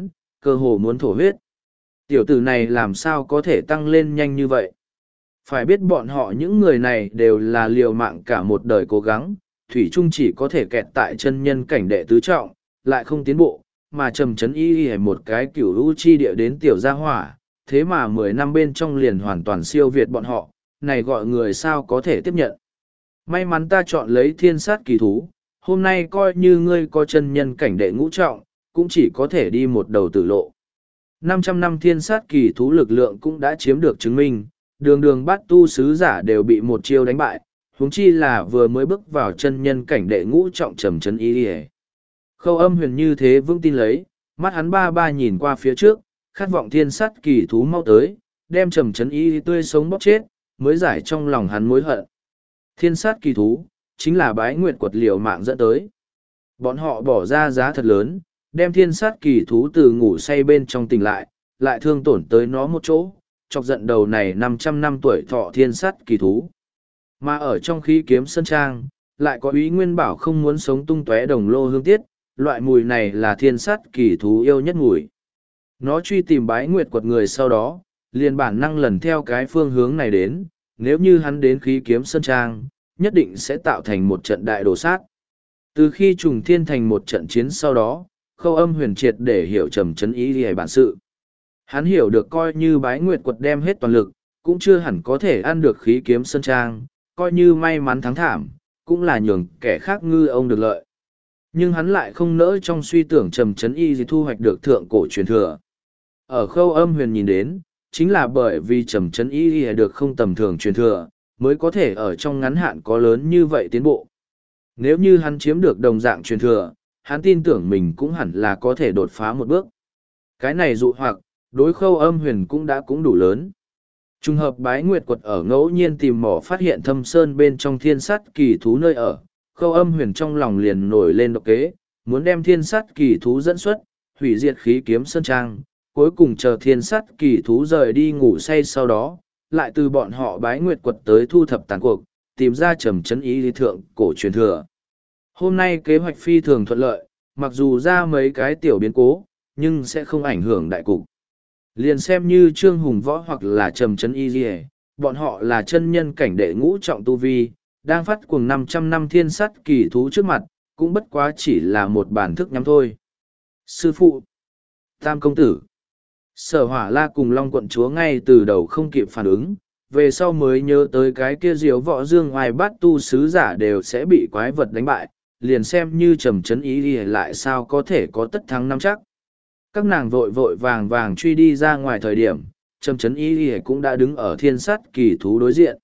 cơ hồ muốn thổ huyết. Tiểu tử này làm sao có thể tăng lên nhanh như vậy? Phải biết bọn họ những người này đều là liều mạng cả một đời cố gắng, thủy chung chỉ có thể kẹt tại chân nhân cảnh đệ tứ trọng, lại không tiến bộ, mà trầm chấn y một cái cửu u chi địa đến tiểu gia hỏa, thế mà 10 năm bên trong liền hoàn toàn siêu việt bọn họ, này gọi người sao có thể tiếp nhận. May mắn ta chọn lấy thiên sát kỳ thú, hôm nay coi như ngươi có chân nhân cảnh đệ ngũ trọng, cũng chỉ có thể đi một đầu tử lộ. 500 năm thiên sát kỳ thú lực lượng cũng đã chiếm được chứng minh, đường đường bát tu sứ giả đều bị một chiêu đánh bại, huống chi là vừa mới bước vào chân nhân cảnh đệ ngũ trọng trầm chấn y. Khâu Âm Huyền như thế vững tin lấy, mắt hắn ba ba nhìn qua phía trước, khát vọng thiên sát kỳ thú mau tới, đem trầm chấn y tươi sống bóc chết, mới giải trong lòng hắn mối hận. Thiên sát kỳ thú, chính là bái nguyệt quật liều mạng dẫn tới. Bọn họ bỏ ra giá thật lớn, đem thiên sát kỳ thú từ ngủ say bên trong tỉnh lại, lại thương tổn tới nó một chỗ, chọc giận đầu này 500 năm tuổi thọ thiên sát kỳ thú. Mà ở trong khí kiếm sơn trang, lại có Úy Nguyên Bảo không muốn sống tung tóe đồng lô hương tiết, loại mùi này là thiên sát kỳ thú yêu nhất mùi. Nó truy tìm bái nguyệt quật người sau đó, liền bản năng lần theo cái phương hướng này đến, nếu như hắn đến khí kiếm sơn trang, nhất định sẽ tạo thành một trận đại đồ sát. Từ khi trùng thiên thành một trận chiến sau đó, Khâu Âm Huyền triệt để hiểu trầm chấn ý hề bản sự. Hắn hiểu được coi như bái nguyệt quật đem hết toàn lực, cũng chưa hẳn có thể ăn được khí kiếm sơn trang, coi như may mắn thắng thảm, cũng là nhường kẻ khác ngư ông được lợi. Nhưng hắn lại không nỡ trong suy tưởng trầm chấn y gì thu hoạch được thượng cổ truyền thừa. Ở Khâu Âm Huyền nhìn đến, chính là bởi vì trầm chấn y được không tầm thường truyền thừa, mới có thể ở trong ngắn hạn có lớn như vậy tiến bộ. Nếu như hắn chiếm được đồng dạng truyền thừa, hắn tin tưởng mình cũng hẳn là có thể đột phá một bước. Cái này dụ hoặc, đối Khâu Âm Huyền cũng đủ lớn. Trùng hợp bái nguyệt quật ở ngẫu nhiên tìm mỏ phát hiện thâm sơn bên trong thiên sát kỳ thú nơi ở, Khâu Âm Huyền trong lòng liền nổi lên độc kế, muốn đem thiên sát kỳ thú dẫn xuất, hủy diệt khí kiếm sơn trang, cuối cùng chờ thiên sát kỳ thú rời đi ngủ say sau đó, lại từ bọn họ bái nguyệt quật tới thu thập tàn cuộc, tìm ra trầm chấn ý lý thượng cổ truyền thừa. Hôm nay kế hoạch phi thường thuận lợi, mặc dù ra mấy cái tiểu biến cố, nhưng sẽ không ảnh hưởng đại cục. Liền xem như Trương Hùng Võ hoặc là trầm chấn y dì bọn họ là chân nhân cảnh đệ ngũ trọng tu vi, đang phát cuồng 500 năm thiên sát kỳ thú trước mặt, cũng bất quá chỉ là một bản thức nhắm thôi. Sư phụ, Tam công tử, Sở Hỏa La cùng Long quận chúa ngay từ đầu không kịp phản ứng, về sau mới nhớ tới cái kia diếu võ dương ngoài bát tu sứ giả đều sẽ bị quái vật đánh bại, liền xem như trầm chấn ý đi lại sao có thể có tất thắng năm chắc. Các nàng vội vội vàng vàng truy đi ra ngoài thời điểm, trầm chấn ý đi cũng đã đứng ở thiên sát kỳ thú đối diện.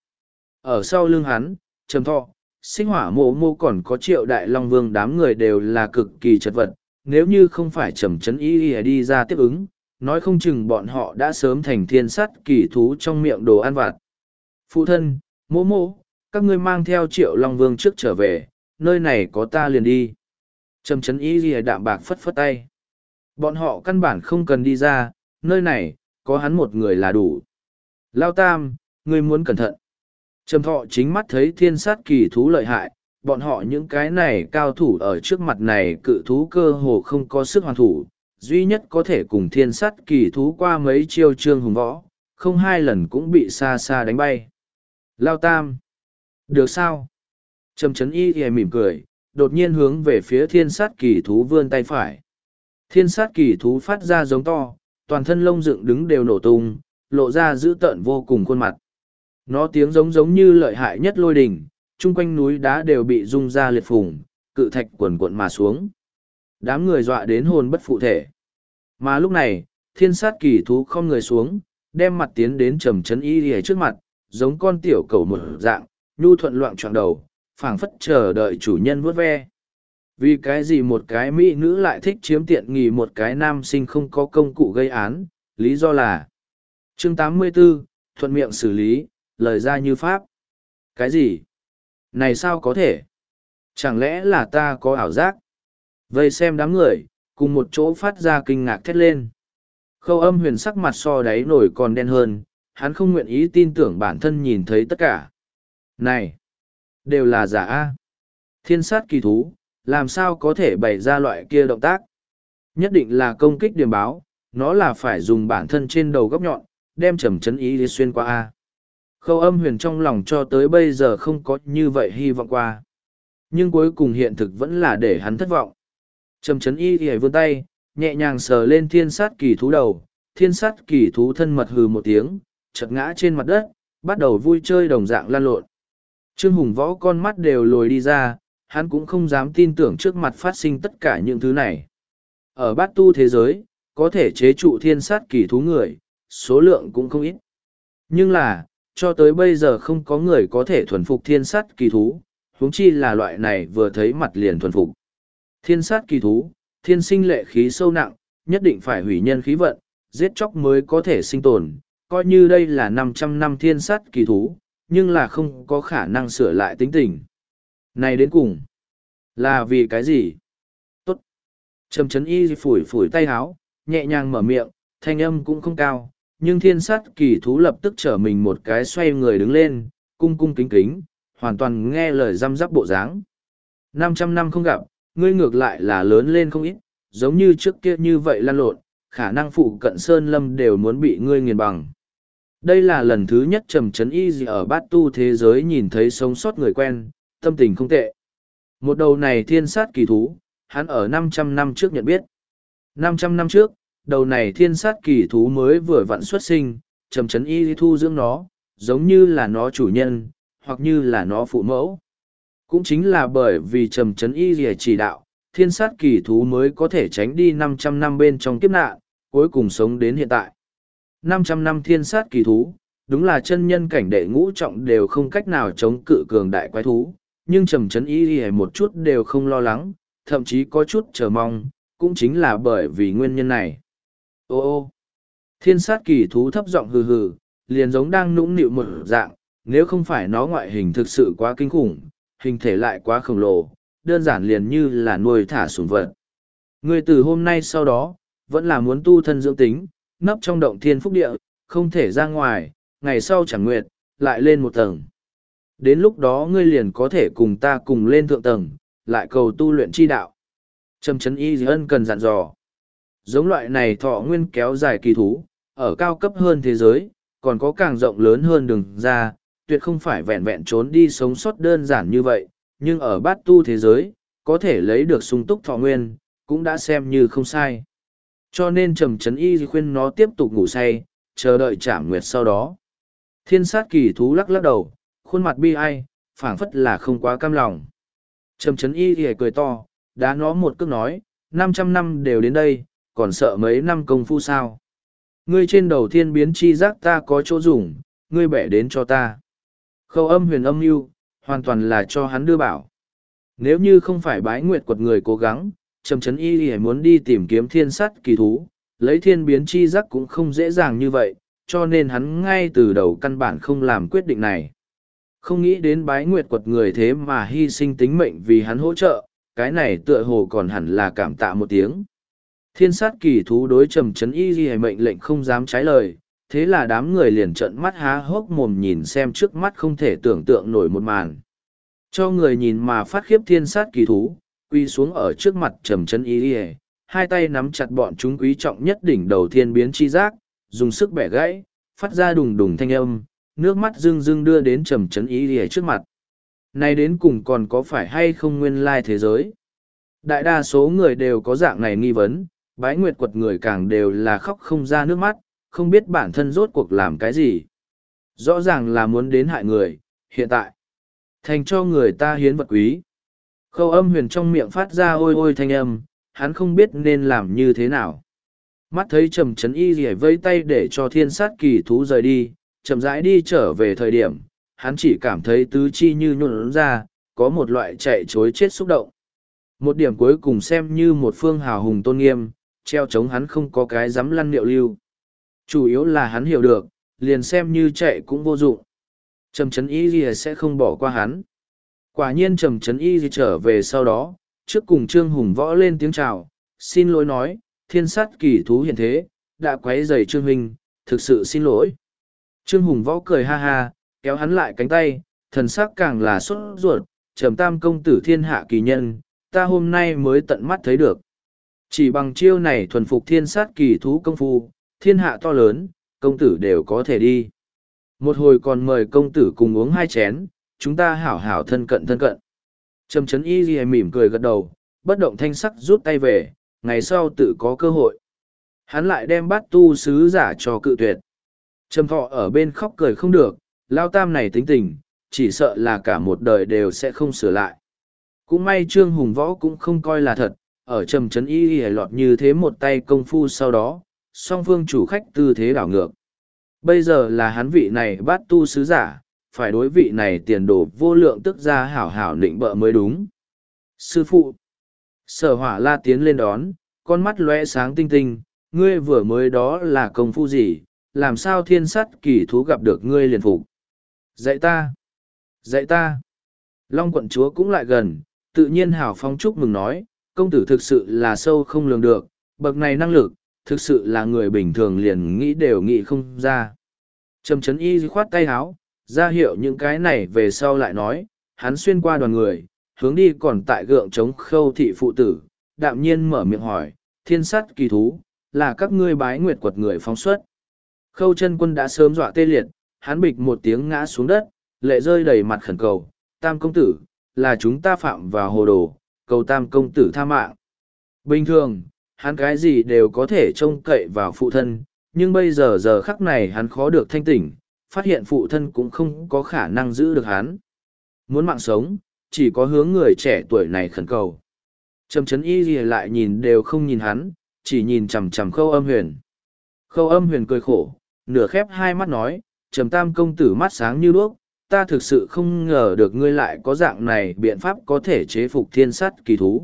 Ở sau lưng hắn, trầm thọ, sinh hỏa mộ mô còn có Triệu Đại Long Vương đám người đều là cực kỳ chật vật, nếu như không phải trầm chấn ý đi đi ra tiếp ứng, nói không chừng bọn họ đã sớm thành thiên sát kỳ thú trong miệng đồ ăn vặt. Phụ thân, mô mô, các ngươi mang theo Triệu Long Vương trước trở về, nơi này có ta liền đi. Trầm chấn ý gì đạm bạc phất phất tay. Bọn họ căn bản không cần đi ra, nơi này, có hắn một người là đủ. Lao Tam, ngươi muốn cẩn thận. Trầm thọ chính mắt thấy thiên sát kỳ thú lợi hại, bọn họ những cái này cao thủ ở trước mặt này cự thú cơ hồ không có sức hoàn thủ, duy nhất có thể cùng thiên sát kỳ thú qua mấy chiêu Trương Hùng Võ, không hai lần cũng bị xa xa đánh bay. Lao Tam. Được sao? Trầm chấn y thì mỉm cười, đột nhiên hướng về phía thiên sát kỳ thú vươn tay phải. Thiên sát kỳ thú phát ra giống to, toàn thân lông dựng đứng đều nổ tung, lộ ra dữ tợn vô cùng khuôn mặt. Nó tiếng giống như lợi hại nhất lôi đình, chung quanh núi đá đều bị rung ra liệt phùng, cự thạch quần cuộn mà xuống. Đám người dọa đến hồn bất phụ thể. Mà lúc này, thiên sát kỳ thú không người xuống, đem mặt tiến đến trầm chấn y lìa trước mặt, giống con tiểu cầu một dạng, nhu thuận loạn trọn đầu, phảng phất chờ đợi chủ nhân vuốt ve. Vì cái gì một cái mỹ nữ lại thích chiếm tiện nghi một cái nam sinh không có công cụ gây án, lý do là chương 84, thuận miệng xử lý, lời ra như pháp. Cái gì? Này sao có thể? Chẳng lẽ là ta có ảo giác? Vây xem đám người, cùng một chỗ phát ra kinh ngạc thét lên. Khâu Âm Huyền sắc mặt so đáy nổi còn đen hơn, hắn không nguyện ý tin tưởng bản thân nhìn thấy tất cả. Này! Đều là giả A. Thiên sát kỳ thú, làm sao có thể bày ra loại kia động tác? Nhất định là công kích điểm báo, nó là phải dùng bản thân trên đầu góc nhọn, đem Trầm Trấn Y xuyên qua A. Khâu Âm Huyền trong lòng cho tới bây giờ không có như vậy hy vọng qua. Nhưng cuối cùng hiện thực vẫn là để hắn thất vọng. Trầm Trấn Y vươn tay, nhẹ nhàng sờ lên thiên sát kỳ thú đầu, thiên sát kỳ thú thân mật hừ một tiếng, chợt ngã trên mặt đất, bắt đầu vui chơi đồng dạng lan lộn. Trương Hùng Võ con mắt đều lồi đi ra, hắn cũng không dám tin tưởng trước mặt phát sinh tất cả những thứ này. Ở bát tu thế giới, có thể chế trụ thiên sát kỳ thú người, số lượng cũng không ít. Nhưng là, cho tới bây giờ không có người có thể thuần phục thiên sát kỳ thú, huống chi là loại này vừa thấy mặt liền thuần phục. Thiên sát kỳ thú, thiên sinh lệ khí sâu nặng, nhất định phải hủy nhân khí vận, giết chóc mới có thể sinh tồn, coi như đây là 500 năm thiên sát kỳ thú, nhưng là không có khả năng sửa lại tính tình. Này đến cùng, là vì cái gì? Tốt. Trầm Trấn Y phủi phủi tay háo, nhẹ nhàng mở miệng, thanh âm cũng không cao, nhưng thiên sát kỳ thú lập tức trở mình một cái xoay người đứng lên, cung cung kính kính, hoàn toàn nghe lời răm rắp bộ dáng. 500 năm không gặp, ngươi ngược lại là lớn lên không ít, giống như trước kia như vậy lan lộn, khả năng phụ cận sơn lâm đều muốn bị ngươi nghiền bằng. Đây là lần thứ nhất Trầm Trấn Y ở bát tu thế giới nhìn thấy sống sót người quen, tâm tình không tệ. Một đầu này thiên sát kỳ thú, hắn ở 500 năm trước nhận biết. 500 năm trước, đầu này thiên sát kỳ thú mới vừa vặn xuất sinh, Trầm Trấn Y thu dưỡng nó, giống như là nó chủ nhân, hoặc như là nó phụ mẫu. Cũng chính là bởi vì Trầm Trấn Y chỉ đạo, thiên sát kỳ thú mới có thể tránh đi 500 năm bên trong kiếp nạn, cuối cùng sống đến hiện tại. 500 năm thiên sát kỳ thú, đúng là chân nhân cảnh đệ ngũ trọng đều không cách nào chống cự cường đại quái thú, nhưng Trầm Trấn Y một chút đều không lo lắng, thậm chí có chút chờ mong, cũng chính là bởi vì nguyên nhân này. Ô ô, thiên sát kỳ thú thấp giọng hừ hừ, liền giống đang nũng nịu một dạng, nếu không phải nó ngoại hình thực sự quá kinh khủng, hình thể lại quá khổng lồ, đơn giản liền như là nuôi thả sủng vật. Người từ hôm nay sau đó, vẫn là muốn tu thân dưỡng tính, nấp trong động thiên phúc địa, không thể ra ngoài, ngày sau chẳng nguyệt, lại lên một tầng. Đến lúc đó ngươi liền có thể cùng ta cùng lên thượng tầng, lại cầu tu luyện chi đạo. Trầm Trấn Y ân cần dặn dò. Giống loại này thọ nguyên kéo dài kỳ thú, ở cao cấp hơn thế giới, còn có càng rộng lớn hơn đường ra, tuyệt không phải vẹn vẹn trốn đi sống sót đơn giản như vậy, nhưng ở bát tu thế giới, có thể lấy được sung túc thọ nguyên, cũng đã xem như không sai. Cho nên Trầm Trấn Y khuyên nó tiếp tục ngủ say, chờ đợi trảm nguyệt sau đó. Thiên sát kỳ thú lắc lắc đầu, khuôn mặt bi ai, phảng phất là không quá cam lòng. Trầm Trấn Y thì cười to, đá nó một cước nói, 500 năm đều đến đây, còn sợ mấy năm công phu sao. Ngươi trên đầu thiên biến chi giác ta có chỗ dùng, ngươi bẻ đến cho ta. Khâu Âm Huyền âm mưu, hoàn toàn là cho hắn đưa bảo. Nếu như không phải bái nguyệt quật người cố gắng, Trầm Trấn Y muốn đi tìm kiếm thiên sát kỳ thú, lấy thiên biến chi giác cũng không dễ dàng như vậy, cho nên hắn ngay từ đầu căn bản không làm quyết định này. Không nghĩ đến bái nguyệt quật người thế mà hy sinh tính mệnh vì hắn hỗ trợ, cái này tựa hồ còn hẳn là cảm tạ một tiếng. Thiên sát kỳ thú đối Trầm Trấn Y mệnh lệnh không dám trái lời, thế là đám người liền trợn mắt há hốc mồm nhìn xem trước mắt không thể tưởng tượng nổi một màn. Cho người nhìn mà phát khiếp thiên sát kỳ thú, quy xuống ở trước mặt Trầm Trấn Y, hai tay nắm chặt bọn chúng quý trọng nhất đỉnh đầu thiên biến chi giác, dùng sức bẻ gãy, phát ra đùng đùng thanh âm, nước mắt rưng rưng đưa đến Trầm Trấn Y trước mặt. Này đến cùng còn có phải hay không nguyên lai thế giới? Đại đa số người đều có dạng này nghi vấn, bái nguyệt quật người càng đều là khóc không ra nước mắt, không biết bản thân rốt cuộc làm cái gì. Rõ ràng là muốn đến hại người, hiện tại thành cho người ta hiến vật quý. Khâu Âm Huyền trong miệng phát ra ôi ôi thanh âm, hắn không biết nên làm như thế nào. Mắt thấy Trầm Trấn Y rỉa vây tay để cho thiên sát kỳ thú rời đi, chậm rãi đi trở về thời điểm, hắn chỉ cảm thấy tứ chi như nhuộn ra, có một loại chạy chối chết xúc động. Một điểm cuối cùng xem như một phương hào hùng tôn nghiêm, treo chống hắn không có cái dám lăn liệu lưu. Chủ yếu là hắn hiểu được, liền xem như chạy cũng vô dụng. Trầm Trấn Y sẽ không bỏ qua hắn. Quả nhiên Trầm Trấn Y trở về sau đó, trước cùng Trương Hùng Võ lên tiếng chào, xin lỗi nói, thiên sát kỳ thú hiện thế, đã quấy rầy Trương Huynh, thực sự xin lỗi. Trương Hùng Võ cười ha ha, kéo hắn lại cánh tay, thần sắc càng là sốt ruột, Trầm Tam công tử thiên hạ kỳ nhân, ta hôm nay mới tận mắt thấy được. Chỉ bằng chiêu này thuần phục thiên sát kỳ thú công phu, thiên hạ to lớn, công tử đều có thể đi. Một hồi còn mời công tử cùng uống 2 chén, chúng ta hảo hảo thân cận thân cận. Trầm Trấn Y Ghi mỉm cười gật đầu, bất động thanh sắc rút tay về, ngày sau tự có cơ hội. Hắn lại đem bát tu sứ giả cho cự tuyệt. Trầm Thọ ở bên khóc cười không được, lao tam này tính tình, chỉ sợ là cả một đời đều sẽ không sửa lại. Cũng may Trương Hùng Võ cũng không coi là thật, ở Trầm Trấn Y Ghi lọt như thế một tay công phu sau đó, song phương chủ khách tư thế đảo ngược. Bây giờ là hắn vị này bát tu sứ giả, phải đối vị này tiền đồ vô lượng tức ra hảo hảo nịnh bợ mới đúng. Sư phụ! Sở Hỏa La tiến lên đón, con mắt lóe sáng tinh tinh, ngươi vừa mới đó là công phu gì, làm sao thiên sắt kỳ thú gặp được ngươi liền phục. Dạy ta! Dạy ta! Long quận chúa cũng lại gần, tự nhiên hảo phong chúc mừng nói, công tử thực sự là sâu không lường được, bậc này năng lực, thực sự là người bình thường liền nghĩ đều nghĩ không ra. Trầm Trấn Y khoát tay háo, ra hiệu những cái này về sau lại nói, hắn xuyên qua đoàn người, hướng đi còn tại gượng chống Khâu thị phụ tử, đạm nhiên mở miệng hỏi, thiên sắt kỳ thú, là các ngươi bái nguyệt quật người phóng xuất. Khâu chân quân đã sớm dọa tê liệt, hắn bịch một tiếng ngã xuống đất, lệ rơi đầy mặt khẩn cầu, tam công tử, là chúng ta phạm vào hồ đồ, cầu tam công tử tha mạng. Bình thường, hắn cái gì đều có thể trông cậy vào phụ thân, nhưng bây giờ giờ khắc này hắn khó được thanh tỉnh, phát hiện phụ thân cũng không có khả năng giữ được hắn. Muốn mạng sống, chỉ có hướng người trẻ tuổi này khẩn cầu. Trầm Trấn Y gì lại nhìn đều không nhìn hắn, chỉ nhìn chằm chằm Khâu Âm Huyền. Khâu Âm Huyền cười khổ, nửa khép hai mắt nói, Trầm tam công tử mắt sáng như đuốc, ta thực sự không ngờ được ngươi lại có dạng này biện pháp có thể chế phục thiên sát kỳ thú.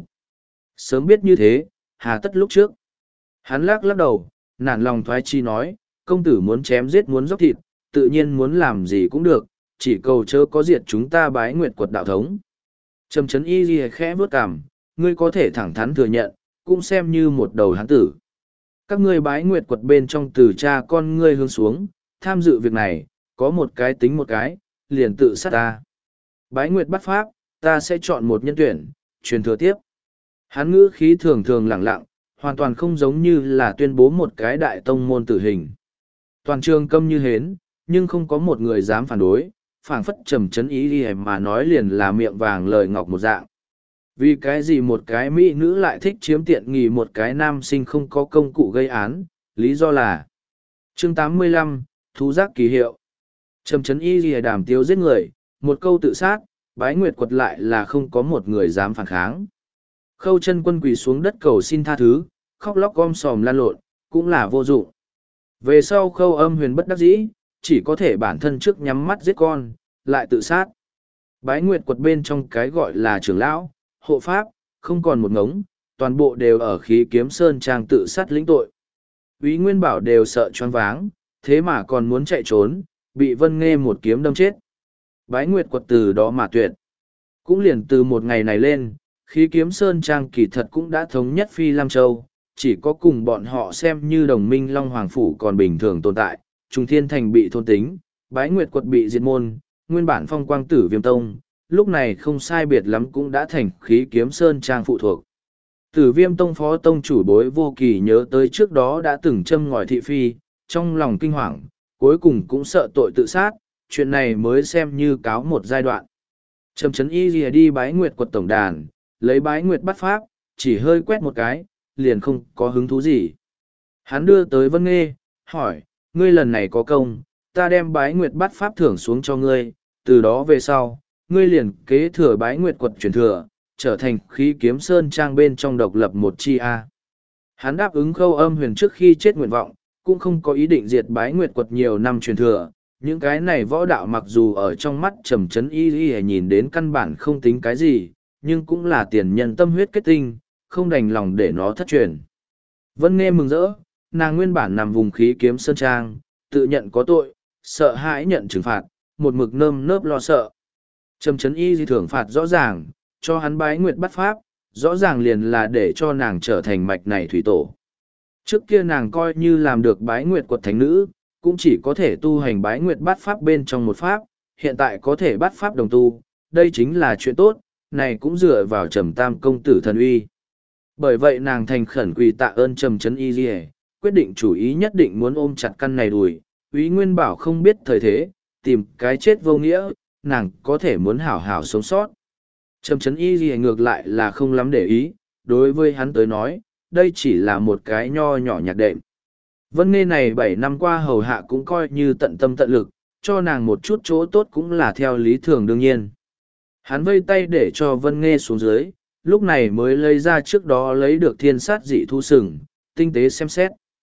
Sớm biết như thế, hà tất lúc trước. Hắn lắc lắc đầu, nản lòng thoái chi nói, công tử muốn chém giết muốn dốc thịt, tự nhiên muốn làm gì cũng được, chỉ cầu chớ có diệt chúng ta bái nguyệt quật đạo thống. Trầm Trấn Y ghi khẽ vớt cằm, ngươi có thể thẳng thắn thừa nhận, cũng xem như một đầu hán tử. Các ngươi bái nguyệt quật bên trong từ cha con ngươi hướng xuống, tham dự việc này, có một cái tính một cái, liền tự sát ta. Bái nguyệt bắt pháp, ta sẽ chọn một nhân tuyển, truyền thừa tiếp. Hắn ngữ khí thường thường lẳng lặng, hoàn toàn không giống như là tuyên bố một cái đại tông môn tử hình. Toàn trường câm như hến, nhưng không có một người dám phản đối, phảng phất Trầm Trấn Y đi mà nói liền là miệng vàng lời ngọc một dạng. Vì cái gì một cái mỹ nữ lại thích chiếm tiện nghi một cái nam sinh không có công cụ gây án, lý do là chương 85, thú giác kỳ hiệu. Trầm Trấn Y lìa đàm tiếu giết người, một câu tự sát, bái nguyệt quật lại là không có một người dám phản kháng. Khâu chân quân quỳ xuống đất cầu xin tha thứ, khóc lóc gom sòm lan lộn, cũng là vô dụng. Về sau Khâu Âm Huyền bất đắc dĩ, chỉ có thể bản thân trước nhắm mắt giết con, lại tự sát. Bái nguyệt quật bên trong cái gọi là trưởng lão, hộ pháp, không còn một ngống, toàn bộ đều ở khí kiếm sơn trang tự sát lĩnh tội. Úy Nguyên Bảo đều sợ choáng váng, thế mà còn muốn chạy trốn, bị Vân Nghê một kiếm đâm chết. Bái nguyệt quật từ đó mà tuyệt. Cũng liền từ một ngày này lên, khí kiếm sơn trang kỳ thật cũng đã thống nhất Phi Lam Châu, chỉ có cùng bọn họ xem như đồng minh Long Hoàng Phủ còn bình thường tồn tại, Trung Thiên Thành bị thôn tính, bái nguyệt quật bị diệt môn, nguyên bản Phong Quang Tử Viêm Tông, lúc này không sai biệt lắm cũng đã thành khí kiếm sơn trang phụ thuộc. Tử Viêm Tông phó tông chủ Bối Vô Kỳ nhớ tới trước đó đã từng châm ngòi thị phi, trong lòng kinh hoàng, cuối cùng cũng sợ tội tự sát, chuyện này mới xem như cáo một giai đoạn. Trầm Trấn Y lìa đi bái nguyệt quật tổng đàn, lấy bái nguyệt bắt pháp, chỉ hơi quét một cái, liền không có hứng thú gì. Hắn đưa tới Vân Nghê, hỏi, ngươi lần này có công, ta đem bái nguyệt bắt pháp thưởng xuống cho ngươi, từ đó về sau, ngươi liền kế thừa bái nguyệt quật truyền thừa, trở thành khí kiếm sơn trang bên trong độc lập một chi A. Hắn đáp ứng Khâu Âm Huyền trước khi chết nguyện vọng, cũng không có ý định diệt bái nguyệt quật nhiều năm truyền thừa. Những cái này võ đạo mặc dù ở trong mắt Trầm Trấn Y nhìn đến căn bản không tính cái gì, nhưng cũng là tiền nhân tâm huyết kết tinh, không đành lòng để nó thất truyền. Vân Nghê mừng rỡ, nàng nguyên bản nằm vùng khí kiếm sơn trang, tự nhận có tội, sợ hãi nhận trừng phạt, một mực nơm nớp lo sợ. Trầm Trấn Y thưởng phạt rõ ràng, cho hắn bái nguyệt bắt pháp, rõ ràng liền là để cho nàng trở thành mạch này thủy tổ. Trước kia nàng coi như làm được bái nguyệt quật thánh nữ, cũng chỉ có thể tu hành bái nguyệt bắt pháp bên trong một pháp, hiện tại có thể bắt pháp đồng tu, đây chính là chuyện tốt, này cũng dựa vào Trầm tam công tử thần uy. Bởi vậy nàng thành khẩn quỳ tạ ơn Trầm Trấn Y Lìa, quyết định chủ ý nhất định muốn ôm chặt căn này đùi. Úy Nguyên Bảo không biết thời thế, tìm cái chết vô nghĩa, nàng có thể muốn hảo hảo sống sót. Trầm Trấn Y Lìa ngược lại là không lắm để ý, đối với hắn tới nói, đây chỉ là một cái nho nhỏ nhạc đệm. Vân Nghê này 7 năm qua hầu hạ cũng coi như tận tâm tận lực, cho nàng một chút chỗ tốt cũng là theo lý thường đương nhiên. Hắn vây tay để cho Vân Nghê xuống dưới, lúc này mới lấy ra trước đó lấy được thiên sát dị thu sừng, tinh tế xem xét.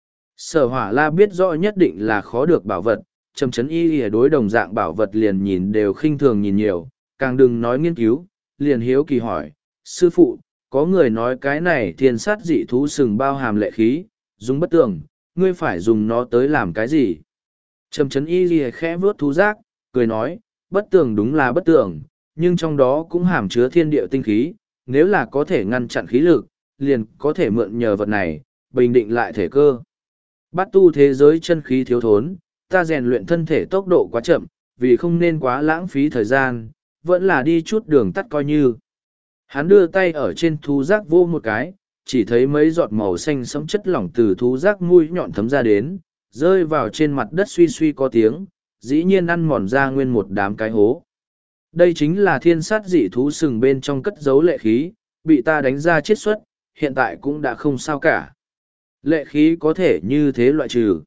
Sở Hỏa La biết rõ nhất định là khó được bảo vật, Trầm Trấn Y ở đối đồng dạng bảo vật liền nhìn đều khinh thường nhìn nhiều, càng đừng nói nghiên cứu, liền hiếu kỳ hỏi, sư phụ, có người nói cái này thiên sát dị thú sừng bao hàm lệ khí, dùng bất tường, ngươi phải dùng nó tới làm cái gì? Trầm Trấn Y khẽ vuốt thú giác, cười nói, bất tường đúng là bất tường, nhưng trong đó cũng hàm chứa thiên địa tinh khí, nếu là có thể ngăn chặn khí lực, liền có thể mượn nhờ vật này, bình định lại thể cơ. Bát tu thế giới chân khí thiếu thốn, ta rèn luyện thân thể tốc độ quá chậm, vì không nên quá lãng phí thời gian, vẫn là đi chút đường tắt coi như. Hắn đưa tay ở trên thú giác vô một cái, chỉ thấy mấy giọt màu xanh sẫm chất lỏng từ thú giác mũi nhọn thấm ra đến, rơi vào trên mặt đất suy suy có tiếng, dĩ nhiên ăn mòn ra nguyên một đám cái hố. Đây chính là thiên sát dị thú sừng bên trong cất giấu lệ khí, bị ta đánh ra chiết xuất, hiện tại cũng đã không sao cả. Lệ khí có thể như thế loại trừ.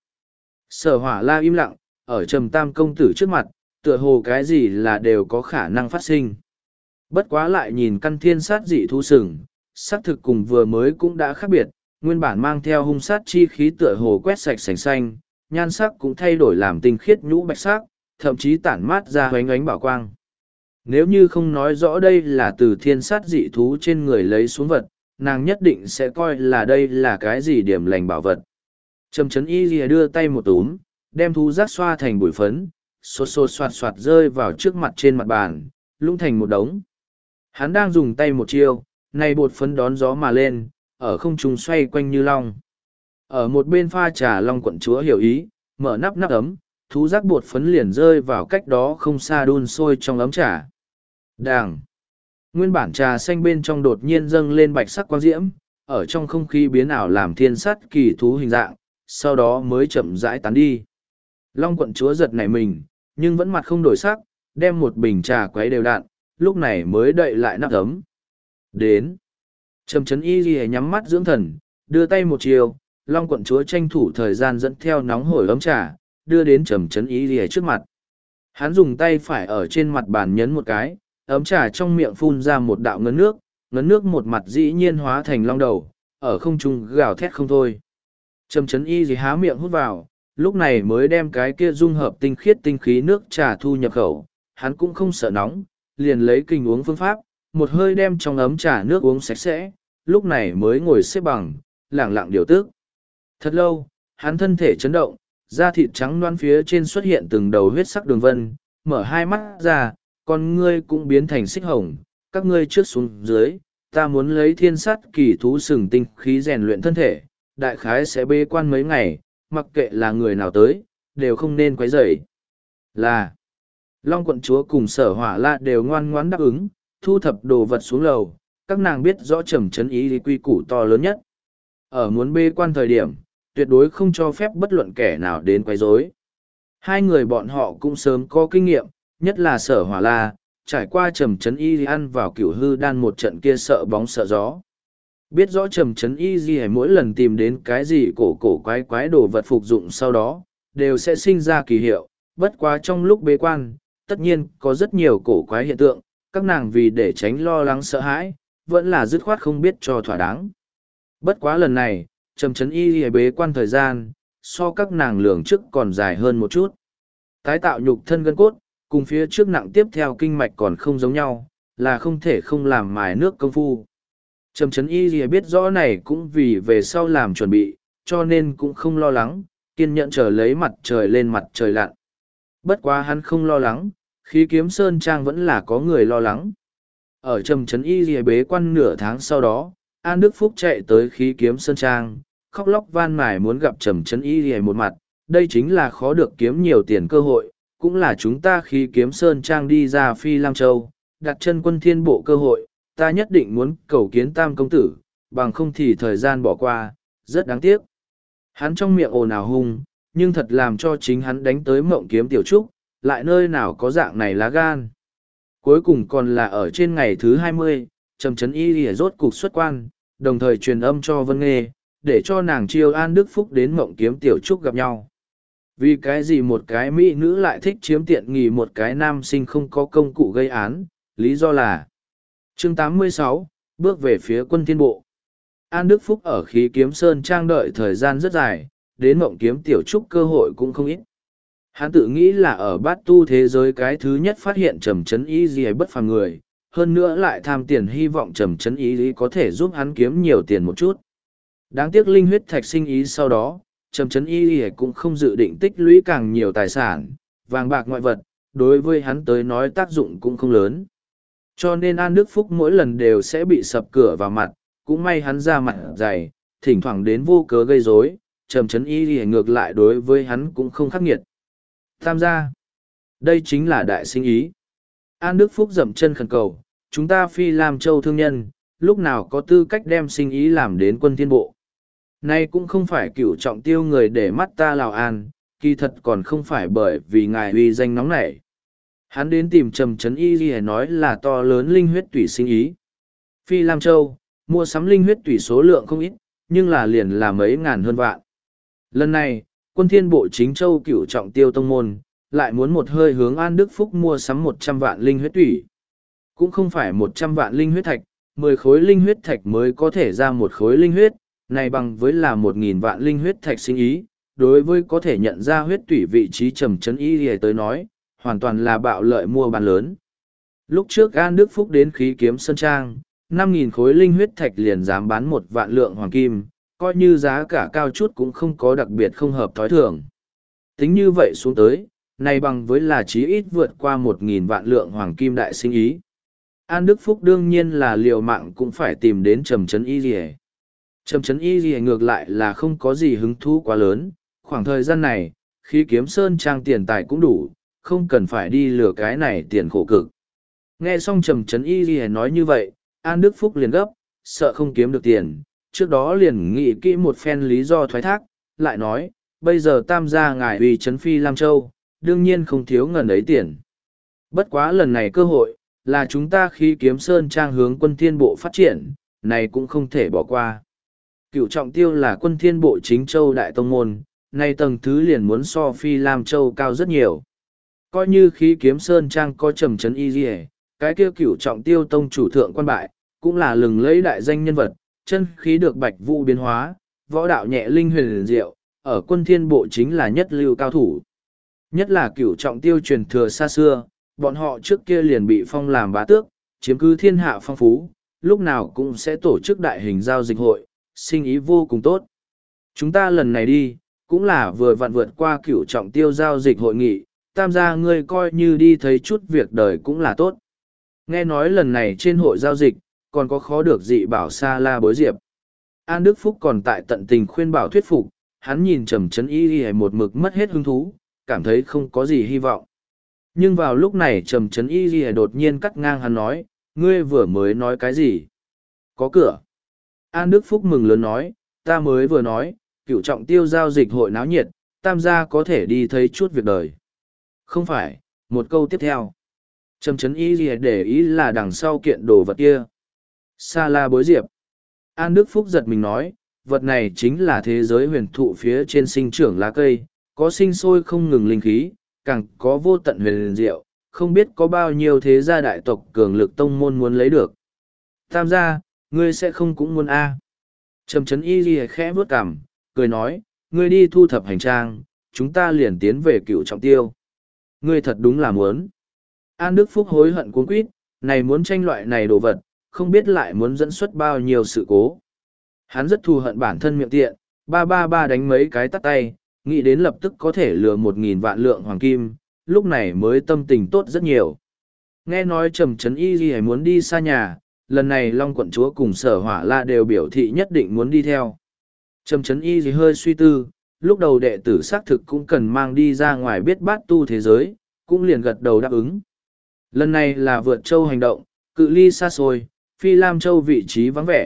Sở Hỏa La im lặng, ở Trầm Tam công tử trước mặt, tựa hồ cái gì là đều có khả năng phát sinh. Bất quá lại nhìn căn thiên sát dị thú sừng, xác thực cùng vừa mới cũng đã khác biệt, nguyên bản mang theo hung sát chi khí tựa hồ quét sạch sành xanh, nhan sắc cũng thay đổi làm tinh khiết nhũ bạch sắc, thậm chí tản mát ra hoánh ánh bảo quang. Nếu như không nói rõ đây là từ thiên sát dị thú trên người lấy xuống vật, nàng nhất định sẽ coi là đây là cái gì điểm lành bảo vật. Trầm Trấn Y Lìa đưa tay một túm, đem thú giác xoa thành bụi phấn, xô xô xoạt xoạt rơi vào trước mặt trên mặt bàn, lũng thành một đống. Hắn đang dùng tay một chiêu, này bột phấn đón gió mà lên, ở không trung xoay quanh như long. Ở một bên pha trà long quận chúa hiểu ý, mở nắp nắp ấm, thú giác bột phấn liền rơi vào cách đó không xa đun sôi trong ấm trà. Đàng! Nguyên bản trà xanh bên trong đột nhiên dâng lên bạch sắc quang diễm, ở trong không khí biến ảo làm thiên sát kỳ thú hình dạng, sau đó mới chậm rãi tán đi. Long quận chúa giật nảy mình, nhưng vẫn mặt không đổi sắc, đem một bình trà quấy đều đặn, lúc này mới đậy lại nắp ấm. Đến! Trầm Trấn Y Ghi nhắm mắt dưỡng thần, đưa tay một chiều, Long quận chúa tranh thủ thời gian dẫn theo nóng hổi ấm trà, đưa đến Trầm Trấn Y Ghi trước mặt. Hắn dùng tay phải ở trên mặt bàn nhấn một cái, ấm trà trong miệng phun ra một đạo ngấn nước một mặt dĩ nhiên hóa thành long đầu, ở không trung gào thét không thôi. Trầm Trấn Y Ghi há miệng hút vào, lúc này mới đem cái kia dung hợp tinh khiết tinh khí nước trà thu nhập khẩu, hắn cũng không sợ nóng, liền lấy kinh uống phương pháp, một hơi đem trong ấm trà nước uống sạch sẽ, lúc này mới ngồi xếp bằng, lẳng lặng điều tức. Thật lâu, hắn thân thể chấn động, da thịt trắng loãng phía trên xuất hiện từng đầu huyết sắc đường vân, mở hai mắt ra, con ngươi cũng biến thành xích hồng, các ngươi trước xuống dưới, ta muốn lấy thiên sát kỳ thú sừng tinh khí rèn luyện thân thể, đại khái sẽ bế quan mấy ngày, mặc kệ là người nào tới, đều không nên quấy rầy. Là, Long quận chúa cùng Sở Hỏa La đều ngoan ngoãn đáp ứng, thu thập đồ vật xuống lầu, các nàng biết rõ Trầm Trấn Y quy củ to lớn nhất. Ở muốn bế quan thời điểm, tuyệt đối không cho phép bất luận kẻ nào đến quấy rối. Hai người bọn họ cũng sớm có kinh nghiệm, nhất là Sở Hỏa La, trải qua Trầm Trấn Y ăn vào cửu hư đan một trận kia sợ bóng sợ gió. Biết rõ Trầm Trấn Y mỗi lần tìm đến cái gì cổ quái quái đồ vật phục dụng sau đó, đều sẽ sinh ra kỳ hiệu, bất quá trong lúc bế quan, tất nhiên có rất nhiều cổ quái hiện tượng, các nàng vì để tránh lo lắng sợ hãi, vẫn là dứt khoát không biết cho thỏa đáng. Bất quá lần này, Trầm Trấn Y bế quan thời gian, so các nàng lường trước còn dài hơn một chút. Tái tạo nhục thân gân cốt, cùng phía trước nặng tiếp theo kinh mạch còn không giống nhau, là không thể không làm mài nước công phu. Trầm Trấn Y biết rõ này cũng vì về sau làm chuẩn bị, cho nên cũng không lo lắng, kiên nhẫn chờ lấy mặt trời lên mặt trời lặn. Bất quá hắn không lo lắng, Khí Kiếm Sơn Trang vẫn là có người lo lắng. Ở Trầm Trấn Y bế quan nửa tháng sau đó, An Đức Phúc chạy tới Khí Kiếm Sơn Trang, khóc lóc van mài muốn gặp Trầm Trấn Y một mặt, đây chính là khó được kiếm nhiều tiền cơ hội, cũng là chúng ta Khí Kiếm Sơn Trang đi ra Phi Lam Châu, đặt chân quân thiên bộ cơ hội, ta nhất định muốn cầu kiến Tam công tử, bằng không thì thời gian bỏ qua, rất đáng tiếc. Hắn trong miệng ồn ào hung, nhưng thật làm cho chính hắn đánh tới Mộng Kiếm Tiểu Trúc, lại nơi nào có dạng này lá gan. Cuối cùng còn là ở trên ngày thứ 20, Trầm Trấn Y lìa rốt cục xuất quan, đồng thời truyền âm cho Vân Nghê, để cho nàng chiêu An Đức Phúc đến Mộng Kiếm Tiểu Trúc gặp nhau. Vì cái gì một cái mỹ nữ lại thích chiếm tiện nghi một cái nam sinh không có công cụ gây án, lý do là chương 86, bước về phía Quân Thiên Bộ. An Đức Phúc ở Khí Kiếm Sơn Trang đợi thời gian rất dài, đến Mộng Kiếm Tiểu Trúc cơ hội cũng không ít. Hắn tự nghĩ là ở bát tu thế giới cái thứ nhất phát hiện Trầm Trấn Y gì bất phàm người, hơn nữa lại tham tiền hy vọng Trầm Trấn Y có thể giúp hắn kiếm nhiều tiền một chút. Đáng tiếc linh huyết thạch sinh ý sau đó, Trầm Trấn Y cũng không dự định tích lũy càng nhiều tài sản, vàng bạc ngoại vật, đối với hắn tới nói tác dụng cũng không lớn. Cho nên An Đức Phúc mỗi lần đều sẽ bị sập cửa vào mặt, cũng may hắn ra mặt dày, thỉnh thoảng đến vô cớ gây rối, Trầm Trấn Y ngược lại đối với hắn cũng không khắc nghiệt. Tham gia. Đây chính là đại sinh ý. An Đức Phúc dậm chân khẩn cầu, chúng ta Phi Lam Châu thương nhân, lúc nào có tư cách đem sinh ý làm đến Quân Thiên Bộ. Nay cũng không phải cựu trọng tiêu người để mắt ta Lào An, kỳ thật còn không phải bởi vì ngài uy danh nóng nảy. Hắn đến tìm Trầm Trấn Y Ghi nói là to lớn linh huyết tủy sinh ý. Phi Lam Châu, mua sắm linh huyết tủy số lượng không ít, nhưng là liền là mấy ngàn hơn vạn. Lần này, Quân Thiên Bộ chính châu cựu trọng tiêu tông môn, lại muốn một hơi hướng An Đức Phúc mua sắm 100 vạn linh huyết tủy. Cũng không phải 100 vạn linh huyết thạch, 10 khối linh huyết thạch mới có thể ra một khối linh huyết, này bằng với là 1.000 vạn linh huyết thạch sinh ý, đối với có thể nhận ra huyết tủy vị trí Trầm Trấn Y tới nói, hoàn toàn là bạo lợi mua bán lớn. Lúc trước An Đức Phúc đến Khí Kiếm Sơn Trang, 5.000 khối linh huyết thạch liền dám bán 1 vạn lượng hoàng kim, coi như giá cả cao chút cũng không có đặc biệt không hợp thói thường. Tính như vậy xuống tới, này bằng với là chí ít vượt qua 1.000 vạn lượng hoàng kim đại sinh ý. An Đức Phúc đương nhiên là liều mạng cũng phải tìm đến Trầm Trấn Y Lìa. Trầm Trấn Y Lìa ngược lại là không có gì hứng thú quá lớn, khoảng thời gian này, Khí Kiếm Sơn Trang tiền tài cũng đủ, không cần phải đi lừa cái này tiền khổ cực. Nghe xong Trầm Trấn Y Lìa nói như vậy, An Đức Phúc liền gấp, sợ không kiếm được tiền, trước đó liền nghĩ kỹ một phen lý do thoái thác, lại nói, bây giờ tam gia ngài uy trấn Phi Lam Châu, đương nhiên không thiếu ngần ấy tiền. Bất quá lần này cơ hội, là chúng ta Khí Kiếm Sơn Trang hướng Quân Thiên Bộ phát triển, này cũng không thể bỏ qua. Cựu trọng tiêu là Quân Thiên Bộ chính châu đại tông môn, nay tầng thứ liền muốn so Phi Lam Châu cao rất nhiều. Coi như Khí Kiếm Sơn Trang có Trầm Trấn Y Lìa, cái kia cựu trọng tiêu tông chủ thượng quan bại, cũng là lừng lẫy đại danh nhân vật, chân khí được bạch vũ biến hóa, võ đạo nhẹ linh huyền diệu, ở Quân Thiên Bộ chính là nhất lưu cao thủ. Nhất là cửu trọng tiêu truyền thừa xa xưa, bọn họ trước kia liền bị phong làm bá tước, chiếm cứ thiên hạ phong phú, lúc nào cũng sẽ tổ chức đại hình giao dịch hội, sinh ý vô cùng tốt. Chúng ta lần này đi, cũng là vừa vặn vượt qua cửu trọng tiêu giao dịch hội nghị, tam gia ngươi coi như đi thấy chút việc đời cũng là tốt. Nghe nói lần này trên hội giao dịch, còn có khó được dị bảo Sa La Bối Diệp. An Đức Phúc còn tại tận tình khuyên bảo thuyết phục, hắn nhìn Trầm Trấn Y một mực mất hết hứng thú, cảm thấy không có gì hy vọng. Nhưng vào lúc này Trầm Trấn Y đột nhiên cắt ngang hắn nói, ngươi vừa mới nói cái gì? Có cửa. An Đức Phúc mừng lớn nói, ta mới vừa nói, cửu trọng tiêu giao dịch hội náo nhiệt, tam gia có thể đi thấy chút việc đời. Không phải, một câu tiếp theo. Trầm Trấn Y để ý là đằng sau kiện đồ vật kia. Sa La Bối Diệp. An Đức Phúc giật mình nói, vật này chính là thế giới huyền thụ phía trên sinh trưởng lá cây, có sinh sôi không ngừng linh khí, càng có vô tận huyền diệu, không biết có bao nhiêu thế gia đại tộc cường lực tông môn muốn lấy được. Tam gia, ngươi sẽ không cũng muốn a? Trầm Trấn Y khẽ vuốt cằm, cười nói, ngươi đi thu thập hành trang, chúng ta liền tiến về cựu trọng tiêu. Ngươi thật đúng là muốn. An Đức Phúc hối hận cuống quýt, này muốn tranh loại này đồ vật, không biết lại muốn dẫn xuất bao nhiêu sự cố. Hắn rất thù hận bản thân miệng tiện, ba đánh mấy cái tắt tay, nghĩ đến lập tức có thể lừa 1.000 vạn lượng hoàng kim, lúc này mới tâm tình tốt rất nhiều. Nghe nói Trầm Trấn Y muốn đi xa nhà, lần này Long quận chúa cùng Sở Hỏa La đều biểu thị nhất định muốn đi theo. Trầm Trấn Y hơi suy tư, lúc đầu đệ tử xác thực cũng cần mang đi ra ngoài biết bát tu thế giới, cũng liền gật đầu đáp ứng. Lần này là vượt châu hành động, cự ly xa xôi, Phi Lam Châu vị trí vắng vẻ,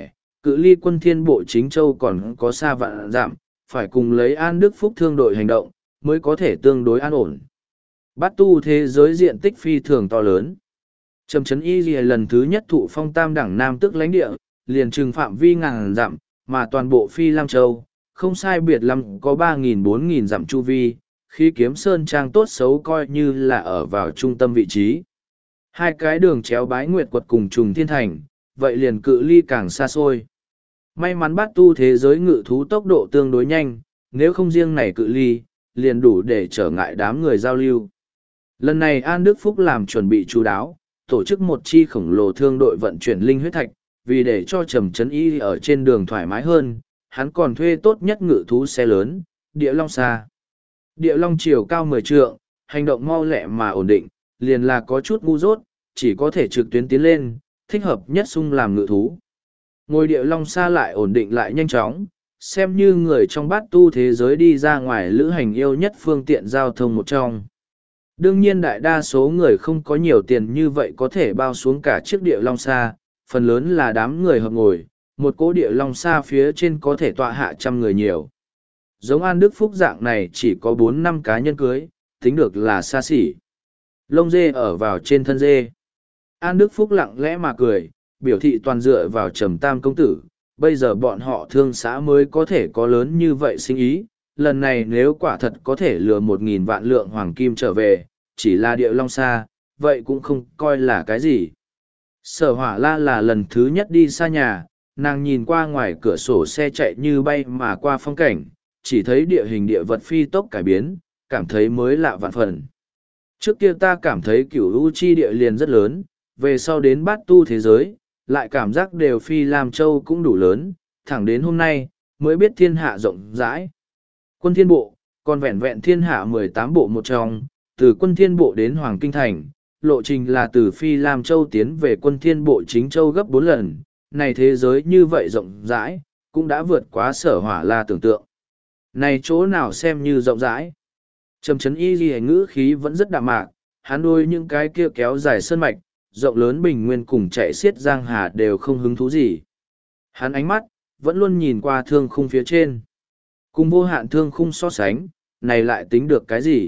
Cự ly quân thiên bộ chính châu còn có xa vạn dặm, phải cùng lấy An Đức Phúc thương đội hành động, mới có thể tương đối an ổn. Bát tu thế giới diện tích phi thường to lớn. Trầm Trấn Y Lìa lần thứ nhất thụ phong tam đẳng nam tức lãnh địa, liền trừng phạm vi ngàn dặm, mà toàn bộ Phi Lam Châu, không sai biệt lắm có 3.000-4.000 dặm chu vi, khi kiếm sơn trang tốt xấu coi như là ở vào trung tâm vị trí. Hai cái đường chéo Bái Nguyệt Quật cùng Trùng Thiên Thành, vậy liền cự ly càng xa xôi. May mắn bát tu thế giới ngự thú tốc độ tương đối nhanh, nếu không riêng này cự ly, liền đủ để trở ngại đám người giao lưu. Lần này An Đức Phúc làm chuẩn bị chú đáo, tổ chức một chi khổng lồ thương đội vận chuyển linh huyết thạch, vì để cho Trầm Trấn Y ở trên đường thoải mái hơn, hắn còn thuê tốt nhất ngự thú xe lớn, Địa Long Xa. Địa Long chiều cao 10 trượng, hành động mau lẹ mà ổn định, liền là có chút ngu dốt, chỉ có thể trực tuyến tiến lên, thích hợp nhất sung làm ngự thú. Ngồi Địa Long Xa lại ổn định lại nhanh chóng, xem như người trong bát tu thế giới đi ra ngoài lữ hành yêu nhất phương tiện giao thông một trong. Đương nhiên đại đa số người không có nhiều tiền như vậy có thể bao xuống cả chiếc Địa Long Xa, phần lớn là đám người hợp ngồi, một cỗ Địa Long Xa phía trên có thể tọa hạ 100 người nhiều. Giống An Đức Phúc dạng này chỉ có 4-5 cá nhân cưới, tính được là xa xỉ. Lông dê ở vào trên thân dê. An Đức Phúc lặng lẽ mà cười, biểu thị toàn dựa vào Trầm Tam công tử, bây giờ bọn họ thương xã mới có thể có lớn như vậy sinh ý, lần này nếu quả thật có thể lừa 1.000 vạn lượng hoàng kim trở về, chỉ là Địa Long Xa, vậy cũng không coi là cái gì. Sở Hỏa La là lần thứ nhất đi xa nhà, nàng nhìn qua ngoài cửa sổ xe chạy như bay mà qua phong cảnh, chỉ thấy địa hình địa vật phi tốc cải biến, cảm thấy mới lạ vạn phần. Trước kia ta cảm thấy cửu u chi địa liền rất lớn, về sau đến bát tu thế giới, lại cảm giác đều Phi Lam Châu cũng đủ lớn, thẳng đến hôm nay, mới biết thiên hạ rộng rãi. Quân thiên bộ, còn vẹn vẹn thiên hạ 18 bộ một trong, từ quân thiên bộ đến Hoàng Kinh Thành, lộ trình là từ Phi Lam Châu tiến về quân thiên bộ chính châu gấp 4 lần, này thế giới như vậy rộng rãi, cũng đã vượt quá Sở Hỏa La tưởng tượng. Này chỗ nào xem như rộng rãi? Trầm Trấn Y Ghi ngữ khí vẫn rất đạm mạc, hắn đôi những cái kia kéo dài sơn mạch, rộng lớn bình nguyên cùng chạy xiết giang hà đều không hứng thú gì. Hắn ánh mắt, vẫn luôn nhìn qua thương khung phía trên. Cùng vô hạn thương khung so sánh, này lại tính được cái gì?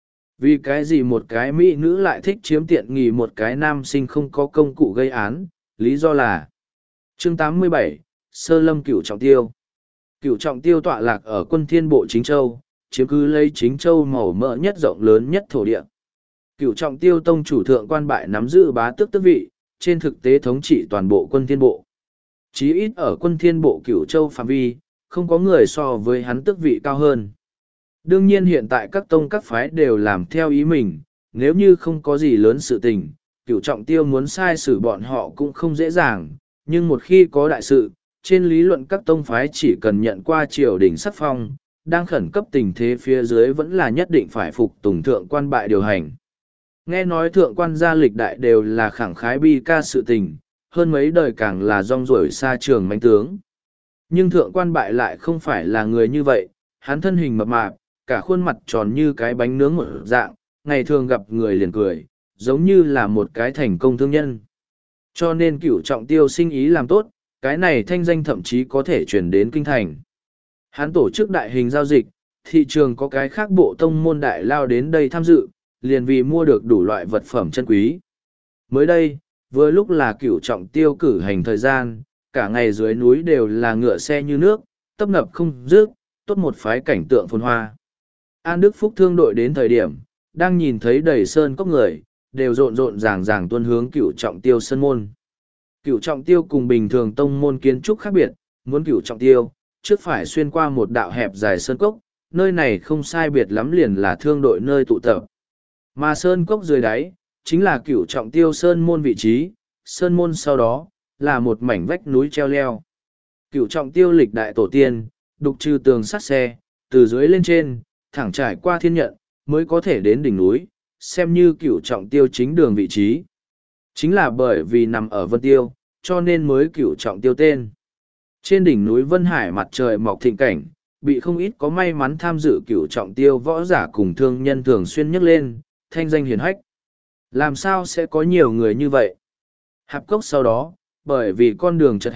Vì cái gì một cái mỹ nữ lại thích chiếm tiện nghi một cái nam sinh không có công cụ gây án, lý do là chương 87, Sơ Lâm Cửu Trọng Tiêu. Cửu Trọng Tiêu tọa lạc ở quân thiên bộ chính châu, chiếm cứ lấy chính châu màu mỡ nhất rộng lớn nhất thổ địa. Cửu Trọng Tiêu tông chủ thượng quan bại nắm giữ bá tước tước vị, trên thực tế thống trị toàn bộ quân thiên bộ. Chí ít ở quân thiên bộ Cửu Châu phạm vi, không có người so với hắn tước vị cao hơn. Đương nhiên hiện tại các tông các phái đều làm theo ý mình, nếu như không có gì lớn sự tình, Cửu Trọng Tiêu muốn sai xử bọn họ cũng không dễ dàng, nhưng một khi có đại sự, trên lý luận các tông phái chỉ cần nhận qua triều đình sắc phong, đang khẩn cấp tình thế phía dưới vẫn là nhất định phải phục tùng thượng quan bại điều hành. Nghe nói thượng quan gia lịch đại đều là khẳng khái bi ca sự tình, hơn mấy đời càng là rong ruổi xa trường manh tướng. Nhưng thượng quan bại lại không phải là người như vậy, hắn thân hình mập mạp, cả khuôn mặt tròn như cái bánh nướng một dạng, ngày thường gặp người liền cười, giống như là một cái thành công thương nhân. Cho nên Cửu Trọng Tiêu sinh ý làm tốt, cái này thanh danh thậm chí có thể chuyển đến kinh thành. Hắn tổ chức đại hình giao dịch, thị trường có cái khác bộ tông môn đại lao đến đây tham dự, liền vì mua được đủ loại vật phẩm chân quý. Mới đây, vừa lúc là Cửu Trọng Tiêu cử hành thời gian, cả ngày dưới núi đều là ngựa xe như nước, tấp nập không dứt, tốt một phái cảnh tượng phồn hoa. An Đức Phúc thương đội đến thời điểm, đang nhìn thấy đầy sơn cốc người, đều rộn rộn ràng ràng tuân hướng Cửu Trọng Tiêu sân môn. Cửu Trọng Tiêu cùng bình thường tông môn kiến trúc khác biệt, muốn Cửu Trọng Tiêu, trước phải xuyên qua một đạo hẹp dài sơn cốc, nơi này không sai biệt lắm liền là thương đội nơi tụ tập. Mà sơn cốc dưới đáy, chính là Cửu Trọng Tiêu sơn môn vị trí, sơn môn sau đó, là một mảnh vách núi treo leo. Cửu Trọng Tiêu lịch đại tổ tiên, đục trừ tường sắt xe, từ dưới lên trên, thẳng trải qua thiên nhận, mới có thể đến đỉnh núi, xem như Cửu Trọng Tiêu chính đường vị trí. Chính là bởi vì nằm ở Vân Tiêu, cho nên mới Cửu Trọng Tiêu tên. Trên đỉnh núi Vân Hải mặt trời mọc thịnh cảnh, bị không ít có may mắn tham dự Cửu Trọng Tiêu võ giả cùng thương nhân thường xuyên nhắc lên, thanh danh hiển hách. Làm sao sẽ có nhiều người như vậy? Hạp cốc sau đó, bởi vì con đường chật hẹp,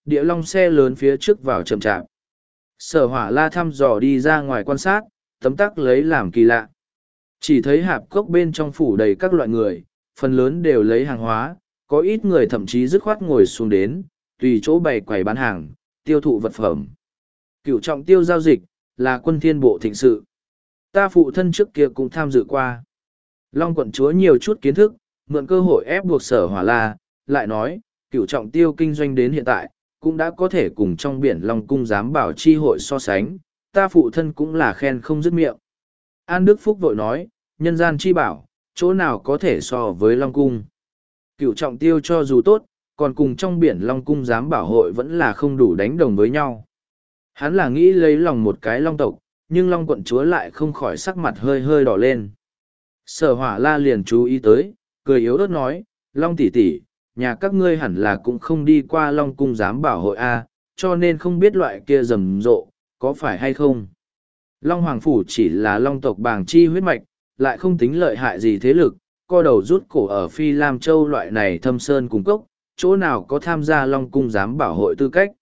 địa long xe lớn phía trước vào chậm chạp. Sở Hỏa La thăm dò đi ra ngoài quan sát, tấm tắc lấy làm kỳ lạ. Chỉ thấy hạp cốc bên trong phủ đầy các loại người, phần lớn đều lấy hàng hóa, có ít người thậm chí dứt khoát ngồi xuống đến, tùy chỗ bày quầy bán hàng, tiêu thụ vật phẩm. Cửu trọng tiêu giao dịch, là quân thiên bộ thịnh sự. Ta phụ thân trước kia cũng tham dự qua. Long quận chúa nhiều chút kiến thức, mượn cơ hội ép buộc Sở Hỏa La, lại nói, cửu trọng tiêu kinh doanh đến hiện tại, cũng đã có thể cùng trong biển Long cung giám bảo chi hội so sánh, ta phụ thân cũng là khen không dứt miệng. An Đức Phúc vội nói, nhân gian chi bảo, chỗ nào có thể so với Long cung. Cửu trọng tiêu cho dù tốt, còn cùng trong biển Long cung giám bảo hội vẫn là không đủ đánh đồng với nhau. Hắn là nghĩ lấy lòng một cái Long tộc, nhưng Long quận chúa lại không khỏi sắc mặt hơi hơi đỏ lên. Sở Hỏa La liền chú ý tới, cười yếu ớt nói, Long tỷ tỷ, nhà các ngươi hẳn là cũng không đi qua Long cung giám bảo hội A, cho nên không biết loại kia rầm rộ, có phải hay không. Long Hoàng Phủ chỉ là Long tộc bàng chi huyết mạch, lại không tính lợi hại gì thế lực, co đầu rút cổ ở Phi Lam Châu loại này thâm sơn cung cốc, chỗ nào có tham gia Long cung giám bảo hội tư cách.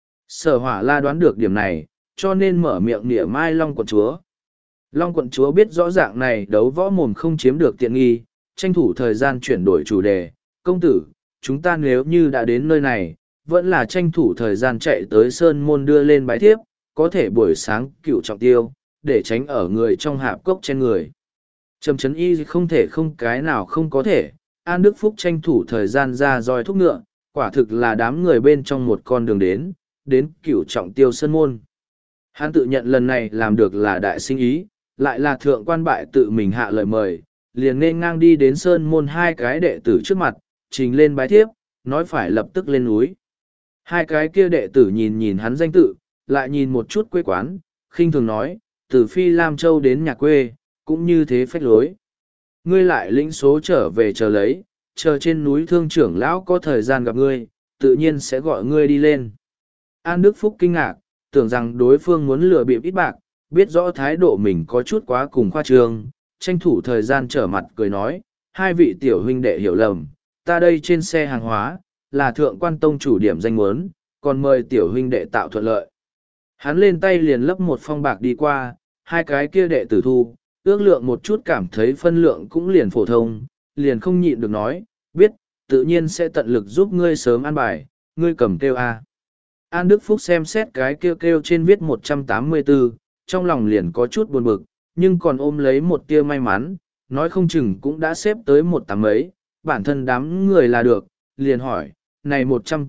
Sở Hỏa La đoán được điểm này, cho nên mở miệng nịa mai Long quận chúa. Long quận chúa biết rõ ràng này đấu võ mồm không chiếm được tiện nghi, tranh thủ thời gian chuyển đổi chủ đề. Công tử, chúng ta nếu như đã đến nơi này, vẫn là tranh thủ thời gian chạy tới Sơn Môn đưa lên bái thiếp, có thể buổi sáng cựu trọng tiêu, để tránh ở người trong hạp cốc trên người. Trầm Trấn Y không thể không cái nào không có thể, An Đức Phúc tranh thủ thời gian ra roi thúc ngựa, quả thực là đám người bên trong một con đường đến cựu trọng tiêu Sơn Môn. Hắn tự nhận lần này làm được là đại sinh ý, lại là thượng quan bại tự mình hạ lời mời, liền nên ngang đi đến Sơn Môn hai cái đệ tử trước mặt, trình lên bái thiếp, nói phải lập tức lên núi. Hai cái kia đệ tử nhìn nhìn hắn danh tự, lại nhìn một chút quê quán, khinh thường nói, từ Phi Lam Châu đến nhà quê, cũng như thế phách lối. Ngươi lại lĩnh số trở về chờ lấy, chờ trên núi thương trưởng lão có thời gian gặp ngươi, tự nhiên sẽ gọi ngươi đi lên. An Đức Phúc kinh ngạc, tưởng rằng đối phương muốn lừa bịp ít bạc, biết rõ thái độ mình có chút quá cùng khoa trương, tranh thủ thời gian trở mặt cười nói, hai vị tiểu huynh đệ hiểu lầm, ta đây trên xe hàng hóa, là thượng quan tông chủ điểm danh muốn, còn mời tiểu huynh đệ tạo thuận lợi. Hắn lên tay liền lấp một phong bạc đi qua, hai cái kia đệ tử thu, ước lượng một chút cảm thấy phân lượng cũng liền phổ thông, liền không nhịn được nói, biết, tự nhiên sẽ tận lực giúp ngươi sớm an bài, ngươi cầm kêu A. An Đức Phúc xem xét cái kêu trên viết 184, trong lòng liền có chút buồn bực, nhưng còn ôm lấy một tia may mắn, nói không chừng cũng đã xếp tới 180 ấy, bản thân đám người là được, liền hỏi, này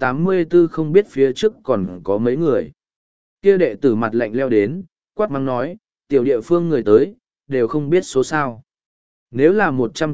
184 không biết phía trước còn có mấy người. Kia đệ tử mặt lạnh leo đến, quát mắng nói, tiểu địa phương người tới, đều không biết số sao. Nếu là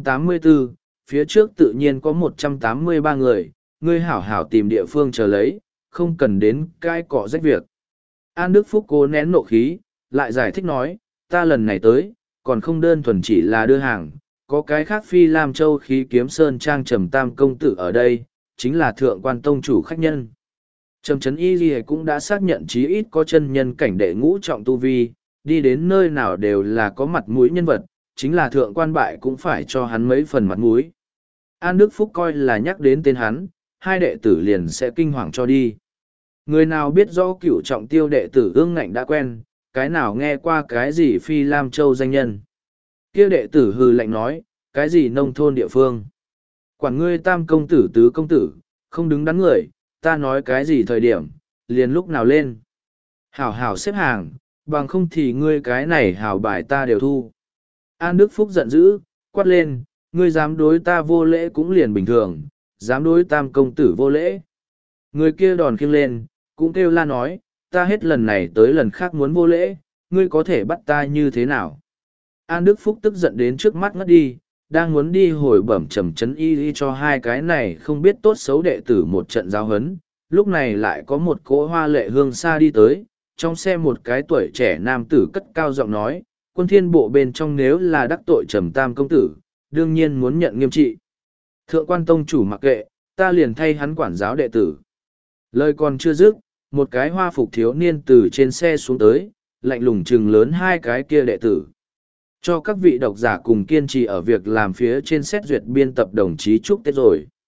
184, phía trước tự nhiên có 183 người, ngươi hảo hảo tìm địa phương chờ lấy, không cần đến cai cọ rách việc. An Đức Phúc cố nén nộ khí, lại giải thích nói, ta lần này tới, còn không đơn thuần chỉ là đưa hàng, có cái khác Phi Lam Châu khí kiếm sơn trang Trầm Tam công tử ở đây, chính là thượng quan tông chủ khách nhân. Trầm Trấn Y Ghi cũng đã xác nhận chí ít có chân nhân cảnh đệ ngũ trọng tu vi, đi đến nơi nào đều là có mặt mũi nhân vật, chính là thượng quan bại cũng phải cho hắn mấy phần mặt mũi. An Đức Phúc coi là nhắc đến tên hắn, hai đệ tử liền sẽ kinh hoàng cho đi. Người nào biết rõ cửu trọng tiêu đệ tử ương ngạnh đã quen, cái nào nghe qua cái gì Phi Lam Châu danh nhân. Kia đệ tử hừ lạnh nói, cái gì nông thôn địa phương. Quản ngươi tam công tử tứ công tử, không đứng đắn người, ta nói cái gì thời điểm, liền lúc nào lên. Hảo hảo xếp hàng, bằng không thì ngươi cái này hảo bài ta đều thu. An Đức Phúc giận dữ, quát lên, ngươi dám đối ta vô lễ cũng liền bình thường, dám đối tam công tử vô lễ. Người kia đòn khiêng lên, cũng kêu la nói, ta hết lần này tới lần khác muốn vô lễ, ngươi có thể bắt ta như thế nào. An Đức Phúc tức giận đến trước mắt ngất đi, đang muốn đi hồi bẩm Trầm Trấn Y cho hai cái này không biết tốt xấu đệ tử một trận giao hấn, lúc này lại có một cỗ hoa lệ hương xa đi tới, trong xe một cái tuổi trẻ nam tử cất cao giọng nói, quân thiên bộ bên trong nếu là đắc tội Trầm Tam công tử, đương nhiên muốn nhận nghiêm trị. Thượng quan tông chủ mặc kệ, ta liền thay hắn quản giáo đệ tử. Lời còn chưa dứt, một cái hoa phục thiếu niên từ trên xe xuống tới, lạnh lùng trừng lớn hai cái kia đệ tử. Cho các vị độc giả cùng kiên trì ở việc làm phía trên xét duyệt biên tập đồng chí chúc Tết rồi.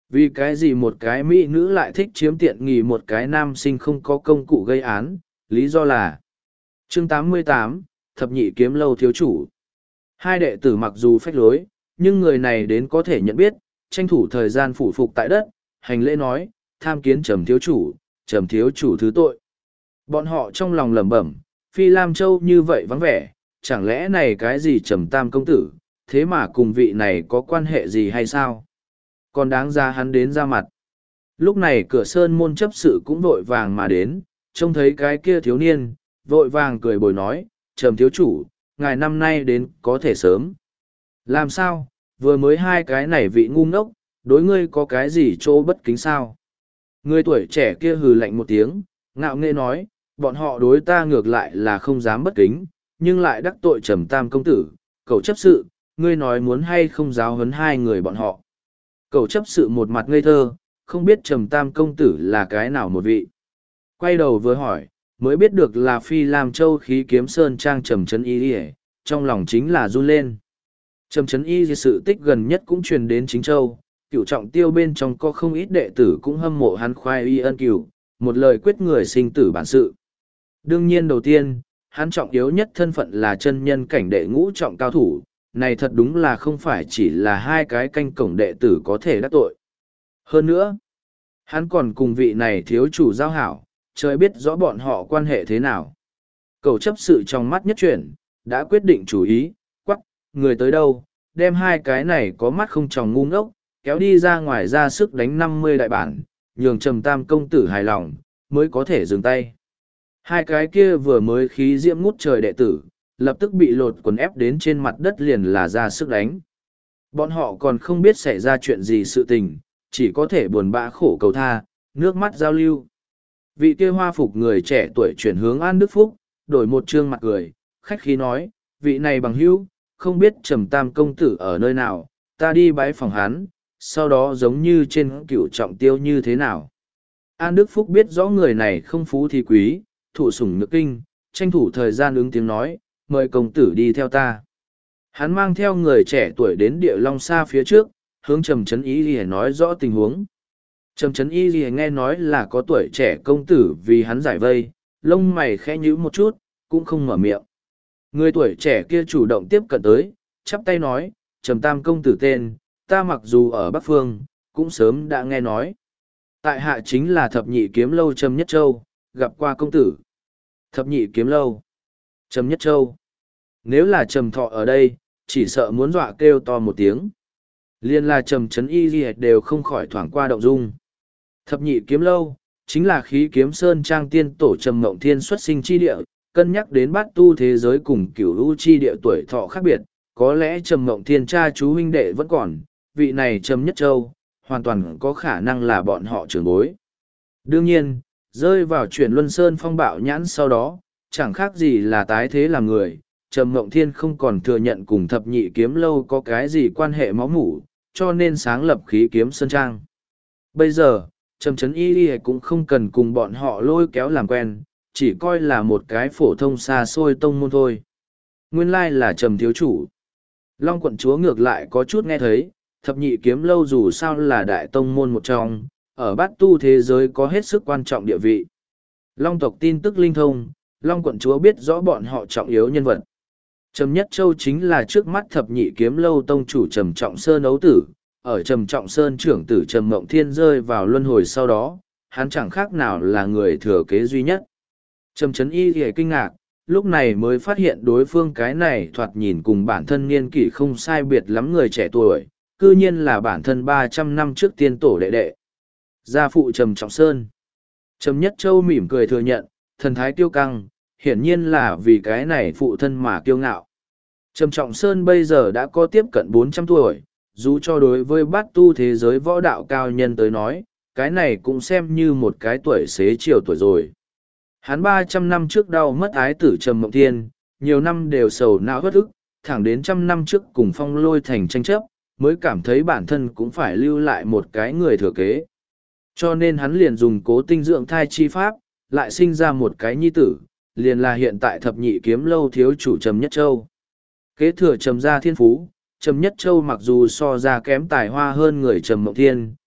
Vì cái gì một cái mỹ nữ lại thích chiếm tiện nghi một cái nam sinh không có công cụ gây án, lý do là chương 88, thập nhị kiếm lâu thiếu chủ. Hai đệ tử mặc dù phách lối, nhưng người này đến có thể nhận biết, tranh thủ thời gian phủ phục tại đất, hành lễ nói, tham kiến Trầm thiếu chủ thứ tội. Bọn họ trong lòng lẩm bẩm, Phi Lam Châu như vậy vắng vẻ, chẳng lẽ này cái gì Trầm Tam công tử, thế mà cùng vị này có quan hệ gì hay sao? Còn đáng ra hắn đến ra mặt. Lúc này cửa sơn môn chấp sự cũng vội vàng mà đến, trông thấy cái kia thiếu niên, vội vàng cười bồi nói, Trầm thiếu chủ, ngài năm nay đến có thể sớm. Làm sao, vừa mới hai cái này vị ngu ngốc, đối ngươi có cái gì chỗ bất kính sao? Người tuổi trẻ kia hừ lạnh một tiếng, ngạo nghễ nói, bọn họ đối ta ngược lại là không dám bất kính, nhưng lại đắc tội Trầm Tam công tử, cậu chấp sự, ngươi nói muốn hay không giáo huấn hai người bọn họ. Cậu chấp sự một mặt ngây thơ, không biết Trầm Tam công tử là cái nào một vị. Quay đầu vừa hỏi, mới biết được là Phi Lam Châu khí kiếm sơn trang Trầm Trấn Y, trong lòng chính là run lên. Trầm Trấn Y sự tích gần nhất cũng truyền đến Chính Châu, Cựu Trọng Tiêu bên trong có không ít đệ tử cũng hâm mộ hắn khoai y ân cửu, một lời quyết người sinh tử bản sự. Đương nhiên đầu tiên, hắn trọng yếu nhất thân phận là chân nhân cảnh đệ ngũ trọng cao thủ, này thật đúng là không phải chỉ là hai cái canh cổng đệ tử có thể đắc tội. Hơn nữa, hắn còn cùng vị này thiếu chủ giao hảo, trời biết rõ bọn họ quan hệ thế nào. Cầu chấp sự trong mắt nhất chuyển, đã quyết định chủ ý, quắc, người tới đâu, đem hai cái này có mắt không tròng ngu ngốc, kéo đi ra ngoài ra sức đánh 50 đại bản, nhường Trầm Tam công tử hài lòng, mới có thể dừng tay. Hai cái kia vừa mới khí diễm ngút trời đệ tử, lập tức bị lột quần ép đến trên mặt đất liền là ra sức đánh. Bọn họ còn không biết xảy ra chuyện gì sự tình, chỉ có thể buồn bã khổ cầu tha, nước mắt giao lưu. Vị kia hoa phục người trẻ tuổi chuyển hướng An Đức Phúc, đổi một trương mặt cười, khách khí nói, vị này bằng hữu, không biết Trầm Tam công tử ở nơi nào, ta đi bái phòng hắn, sau đó giống như trên Cựu Trọng Tiêu như thế nào. An Đức Phúc biết rõ người này không phú thì quý, thụ sủng nhược kinh, tranh thủ thời gian ứng tiếng nói, mời công tử đi theo ta. Hắn mang theo người trẻ tuổi đến địa long xa phía trước, hướng Trầm Trấn Y Lìa nói rõ tình huống. Trầm Trấn Y Lìa nghe nói là có tuổi trẻ công tử vì hắn giải vây, lông mày khẽ nhíu một chút, cũng không mở miệng. Người tuổi trẻ kia chủ động tiếp cận tới, chắp tay nói, Trầm Tam công tử tên, ta mặc dù ở Bắc Phương, cũng sớm đã nghe nói. Tại hạ chính là thập nhị kiếm lâu Trầm Nhất Châu, gặp qua công tử. Thập nhị kiếm lâu. Trầm Nhất Châu. Nếu là Trầm Thọ ở đây, chỉ sợ muốn dọa kêu to một tiếng. Liên là Trầm Trấn Y Ghi đều không khỏi thoảng qua động dung. Thập nhị kiếm lâu, chính là khí kiếm sơn trang tiên tổ Trầm Mộng Thiên xuất sinh chi địa, cân nhắc đến bát tu thế giới cùng cửu u chi địa tuổi thọ khác biệt, có lẽ Trầm Mộng Thiên cha chú huynh đệ vẫn còn, vị này Trầm Nhất Châu, hoàn toàn có khả năng là bọn họ trưởng bối. Đương nhiên, rơi vào chuyển luân sơn phong bạo nhãn sau đó, chẳng khác gì là tái thế làm người, Trầm Mộng Thiên không còn thừa nhận cùng thập nhị kiếm lâu có cái gì quan hệ máu mủ, cho nên sáng lập khí kiếm sơn trang. Bây giờ, Trầm Trấn Y cũng không cần cùng bọn họ lôi kéo làm quen, chỉ coi là một cái phổ thông xa xôi tông môn thôi. Nguyên lai là Trầm thiếu chủ. Long quận chúa ngược lại có chút nghe thấy, thập nhị kiếm lâu dù sao là đại tông môn một trong, ở bát tu thế giới có hết sức quan trọng địa vị. Long tộc tin tức linh thông, Long quận chúa biết rõ bọn họ trọng yếu nhân vật. Trầm Nhất Châu chính là trước mắt thập nhị kiếm lâu tông chủ Trầm Trọng Sơn ấu tử, ở Trầm Trọng Sơn trưởng tử Trầm Mộng Thiên rơi vào luân hồi sau đó, hắn chẳng khác nào là người thừa kế duy nhất. Trầm Trấn Y thì kinh ngạc, lúc này mới phát hiện đối phương cái này thoạt nhìn cùng bản thân niên kỷ không sai biệt lắm người trẻ tuổi, cư nhiên là bản thân 300 năm trước tiên tổ đệ đệ. Gia phụ Trầm Trọng Sơn. Trầm Nhất Châu mỉm cười thừa nhận, thần thái kiêu căng, hiển nhiên là vì cái này phụ thân mà kiêu ngạo. Trầm Trọng Sơn bây giờ đã có tiếp cận 400 tuổi, dù cho đối với bát tu thế giới võ đạo cao nhân tới nói, cái này cũng xem như một cái tuổi xế chiều tuổi rồi. Hắn 300 năm trước đau mất ái tử Trầm Mộng Thiên, nhiều năm đều sầu não bất ức, thẳng đến trăm năm trước cùng Phong Lôi thành tranh chấp, mới cảm thấy bản thân cũng phải lưu lại một cái người thừa kế. Cho nên hắn liền dùng cố tinh dưỡng thai chi pháp, lại sinh ra một cái nhi tử, liền là hiện tại thập nhị kiếm lâu thiếu chủ Trầm Nhất Châu. Kế thừa Trầm gia thiên phú, Trầm Nhất Châu mặc dù so ra kém tài hoa hơn người Trầm Mộng Thiên,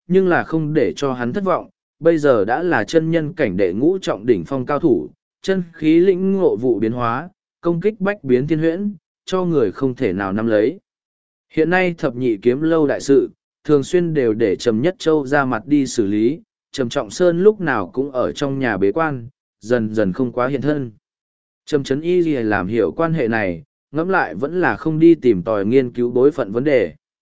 nhưng là không để cho hắn thất vọng, bây giờ đã là chân nhân cảnh đệ ngũ trọng đỉnh phong cao thủ, chân khí lĩnh ngộ vụ biến hóa, công kích bách biến thiên huyễn, cho người không thể nào nắm lấy. Hiện nay thập nhị kiếm lâu đại sự, thường xuyên đều để Trầm Nhất Châu ra mặt đi xử lý, Trầm Trọng Sơn lúc nào cũng ở trong nhà bế quan, dần dần không quá hiện thân. Trầm Trấn Y gì làm hiểu quan hệ này, ngẫm lại vẫn là không đi tìm tòi nghiên cứu bối phận vấn đề.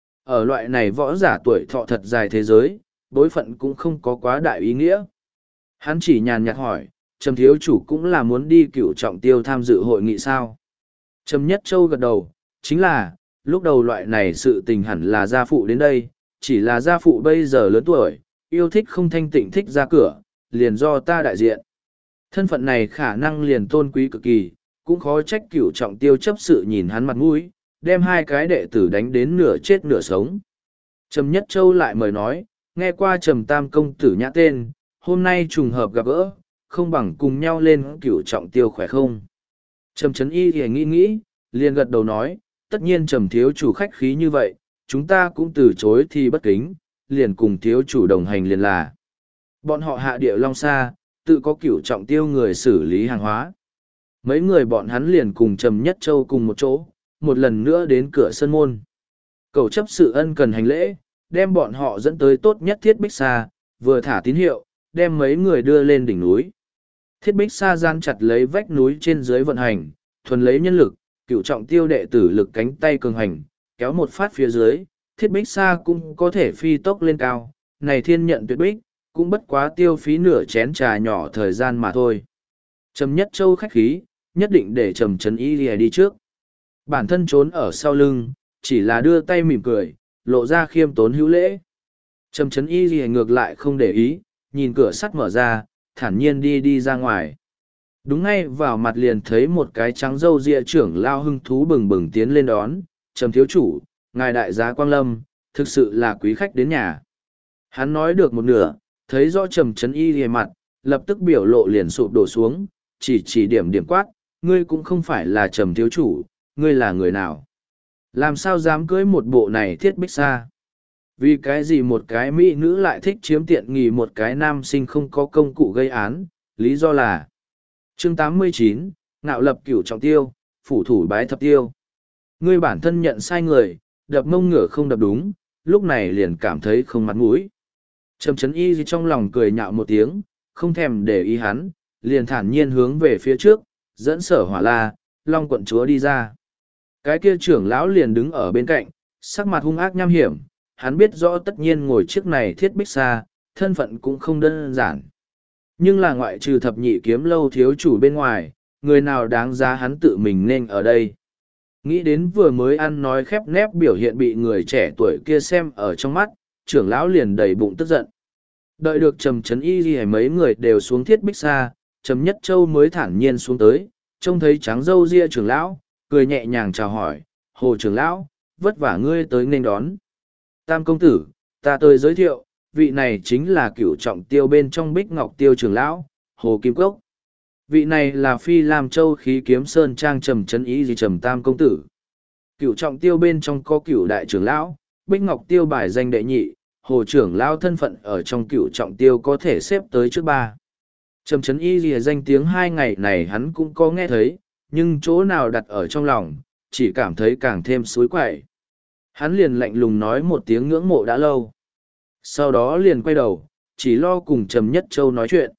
Ở loại này võ giả tuổi thọ thật dài thế giới, bối phận cũng không có quá đại ý nghĩa. Hắn chỉ nhàn nhạt hỏi, Trầm thiếu chủ cũng là muốn đi Cửu Trọng Tiêu tham dự hội nghị sao? Trầm Nhất Châu gật đầu, chính là, lúc đầu loại này sự tình hẳn là gia phụ đến đây, chỉ là gia phụ bây giờ lớn tuổi, yêu thích không thanh tịnh thích ra cửa, liền do ta đại diện. Thân phận này khả năng liền tôn quý cực kỳ, cũng khó trách Cửu Trọng Tiêu chấp sự nhìn hắn mặt mũi, đem hai cái đệ tử đánh đến nửa chết nửa sống. Trầm Nhất Châu lại mời nói, nghe qua Trầm Tam công tử nhã tên, hôm nay trùng hợp gặp gỡ, không bằng cùng nhau lên Cửu Trọng Tiêu khỏe không? Trầm Trấn Y thì nghĩ, liền gật đầu nói, tất nhiên Trầm thiếu chủ khách khí như vậy, chúng ta cũng từ chối thì bất kính, liền cùng thiếu chủ đồng hành liền là. Bọn họ hạ địa Long Sa, tự có Cửu Trọng Tiêu người xử lý hàng hóa. Mấy người bọn hắn liền cùng Trầm Nhất Châu cùng một chỗ, một lần nữa đến cửa sân môn. Cầu chấp sự ân cần hành lễ, đem bọn họ dẫn tới tốt nhất Thiết Bích Sa, vừa thả tín hiệu, đem mấy người đưa lên đỉnh núi. Thiết Bích Sa gian chặt lấy vách núi trên dưới vận hành, thuần lấy nhân lực, Cửu Trọng Tiêu đệ tử lực cánh tay cường hành, kéo một phát phía dưới, Thiết Bích Sa cũng có thể phi tốc lên cao. Này thiên nhận tuyệt bích, cũng bất quá tiêu phí nửa chén trà nhỏ thời gian mà thôi. Trầm Nhất Châu khách khí, nhất định để Trầm Trấn Y đi trước. Bản thân trốn ở sau lưng, chỉ là đưa tay mỉm cười, lộ ra khiêm tốn hữu lễ. Trầm Trấn Y ngược lại không để ý, nhìn cửa sắt mở ra, thản nhiên đi ra ngoài. Đúng ngay vào mặt liền thấy một cái trắng râu ria trưởng lao hưng thú bừng bừng tiến lên đón, Trầm thiếu chủ, ngài đại giá Quang Lâm, thực sự là quý khách đến nhà. Hắn nói được một nửa, thấy rõ Trầm Trấn Y lìa mặt, lập tức biểu lộ liền sụp đổ xuống, chỉ điểm quát, ngươi cũng không phải là Trầm thiếu chủ, ngươi là người nào? Làm sao dám cưới một bộ này Thiết Bích Sa? Vì cái gì một cái mỹ nữ lại thích chiếm tiện nghi một cái nam sinh không có công cụ gây án, lý do là chương 89, ngạo lập Cửu Trọng Tiêu, phủ thủ bái thập tiêu. Ngươi bản thân nhận sai người, đập mông ngửa không đập đúng, lúc này liền cảm thấy không mặt mũi. Trầm Trấn Y trong lòng cười nhạo một tiếng, không thèm để ý hắn, liền thản nhiên hướng về phía trước, dẫn Sở Hỏa La, Long quận chúa đi ra. Cái kia trưởng lão liền đứng ở bên cạnh, sắc mặt hung ác nham hiểm, hắn biết rõ tất nhiên ngồi chiếc này Thiết Bích Sa, thân phận cũng không đơn giản. Nhưng là ngoại trừ thập nhị kiếm lâu thiếu chủ bên ngoài, người nào đáng giá hắn tự mình nên ở đây. Nghĩ đến vừa mới ăn nói khép nép biểu hiện bị người trẻ tuổi kia xem ở trong mắt, trưởng lão liền đầy bụng tức giận. Đợi được Trầm Trấn Y hay mấy người đều xuống Thiết Bích Sa, Trầm Nhất Châu mới thản nhiên xuống tới, trông thấy trắng râu ria trưởng lão, cười nhẹ nhàng chào hỏi, Hồ trưởng lão, vất vả ngươi tới nên đón. Tam công tử, ta tới giới thiệu, vị này chính là Cửu Trọng Tiêu bên trong Bích Ngọc Tiêu trưởng lão, Hồ Kim Cốc. Vị này là Phi Lam Châu khí kiếm sơn trang Trầm Trấn Y gì Trầm Tam công tử. Cửu Trọng Tiêu bên trong có Cửu đại trưởng lão, Bích Ngọc Tiêu bài danh đệ nhị, Hồ trưởng lão thân phận ở trong Cửu Trọng Tiêu có thể xếp tới trước ba. Trầm Trấn Y gì danh tiếng 2 ngày này hắn cũng có nghe thấy, nhưng chỗ nào đặt ở trong lòng, chỉ cảm thấy càng thêm suối quậy. Hắn liền lạnh lùng nói một tiếng ngưỡng mộ đã lâu. Sau đó liền quay đầu, chỉ lo cùng Trầm Nhất Châu nói chuyện.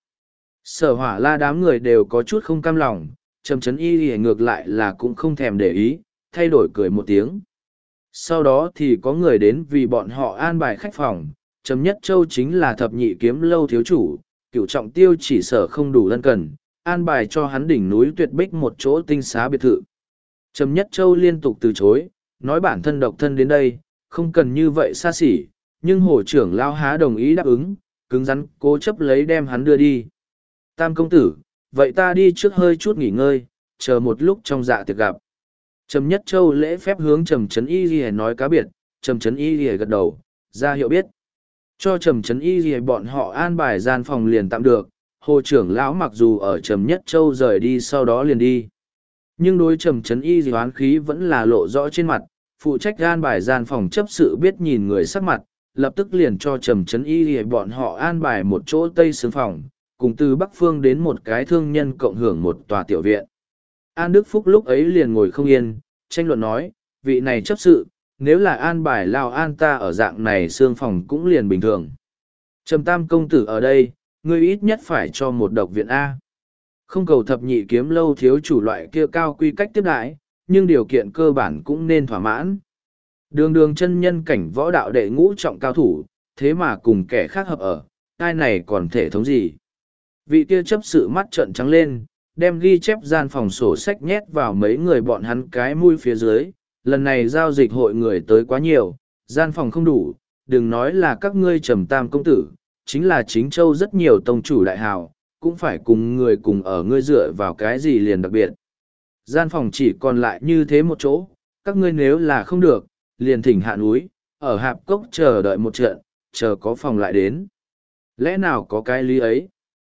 Sở Hỏa La đám người đều có chút không cam lòng, Trầm Trấn Y thì ngược lại là cũng không thèm để ý, thay đổi cười một tiếng. Sau đó thì có người đến vì bọn họ an bài khách phòng, Trầm Nhất Châu chính là thập nhị kiếm lâu thiếu chủ, Cửu Trọng Tiêu chỉ sở không đủ lân cần, an bài cho hắn đỉnh núi tuyệt bích một chỗ tinh xá biệt thự. Trầm Nhất Châu liên tục từ chối, nói bản thân độc thân đến đây, không cần như vậy xa xỉ, nhưng hồ trưởng lao há đồng ý đáp ứng, cứng rắn cố chấp lấy đem hắn đưa đi. Tam công tử, vậy ta đi trước hơi chút nghỉ ngơi, chờ một lúc trong dạ tiệc gặp. Trầm Nhất Châu lễ phép hướng Trầm Trấn Y Ghi nói cá biệt, Trầm Trấn Y Ghi gật đầu, ra hiệu biết. Cho Trầm Trấn Y Ghi bọn họ an bài gian phòng liền tạm được, hồ trưởng lão mặc dù ở Trầm Nhất Châu rời đi sau đó liền đi. Nhưng đối Trầm Trấn Y Ghi oán khí vẫn là lộ rõ trên mặt, phụ trách an bài gian phòng chấp sự biết nhìn người sắc mặt, lập tức liền cho Trầm Trấn Y bọn họ an bài một chỗ tây xương phòng, cùng từ Bắc Phương đến một cái thương nhân cộng hưởng một tòa tiểu viện. An Đức Phúc lúc ấy liền ngồi không yên, tranh luận nói, vị này chấp sự, nếu là an bài lao an ta ở dạng này xương phòng cũng liền bình thường. Trầm Tam công tử ở đây, ngươi ít nhất phải cho một độc viện A. Không cầu thập nhị kiếm lâu thiếu chủ loại kia cao quy cách tiếp đãi, nhưng điều kiện cơ bản cũng nên thỏa mãn. Đường đường chân nhân cảnh võ đạo đệ ngũ trọng cao thủ, thế mà cùng kẻ khác hợp ở, ai này còn thể thống gì. Vị kia chấp sự mắt trợn trắng lên, đem ghi chép gian phòng sổ sách nhét vào mấy người bọn hắn cái mũi phía dưới. Lần này giao dịch hội người tới quá nhiều, gian phòng không đủ, đừng nói là các ngươi Trầm Tam công tử, chính là chính châu rất nhiều tông chủ đại hào, cũng phải cùng người cùng ở ngươi dựa vào cái gì liền đặc biệt. Gian phòng chỉ còn lại như thế một chỗ, các ngươi nếu là không được, liền thỉnh hạ núi, ở hạp cốc chờ đợi một trận, chờ có phòng lại đến. Lẽ nào có cái lý ấy?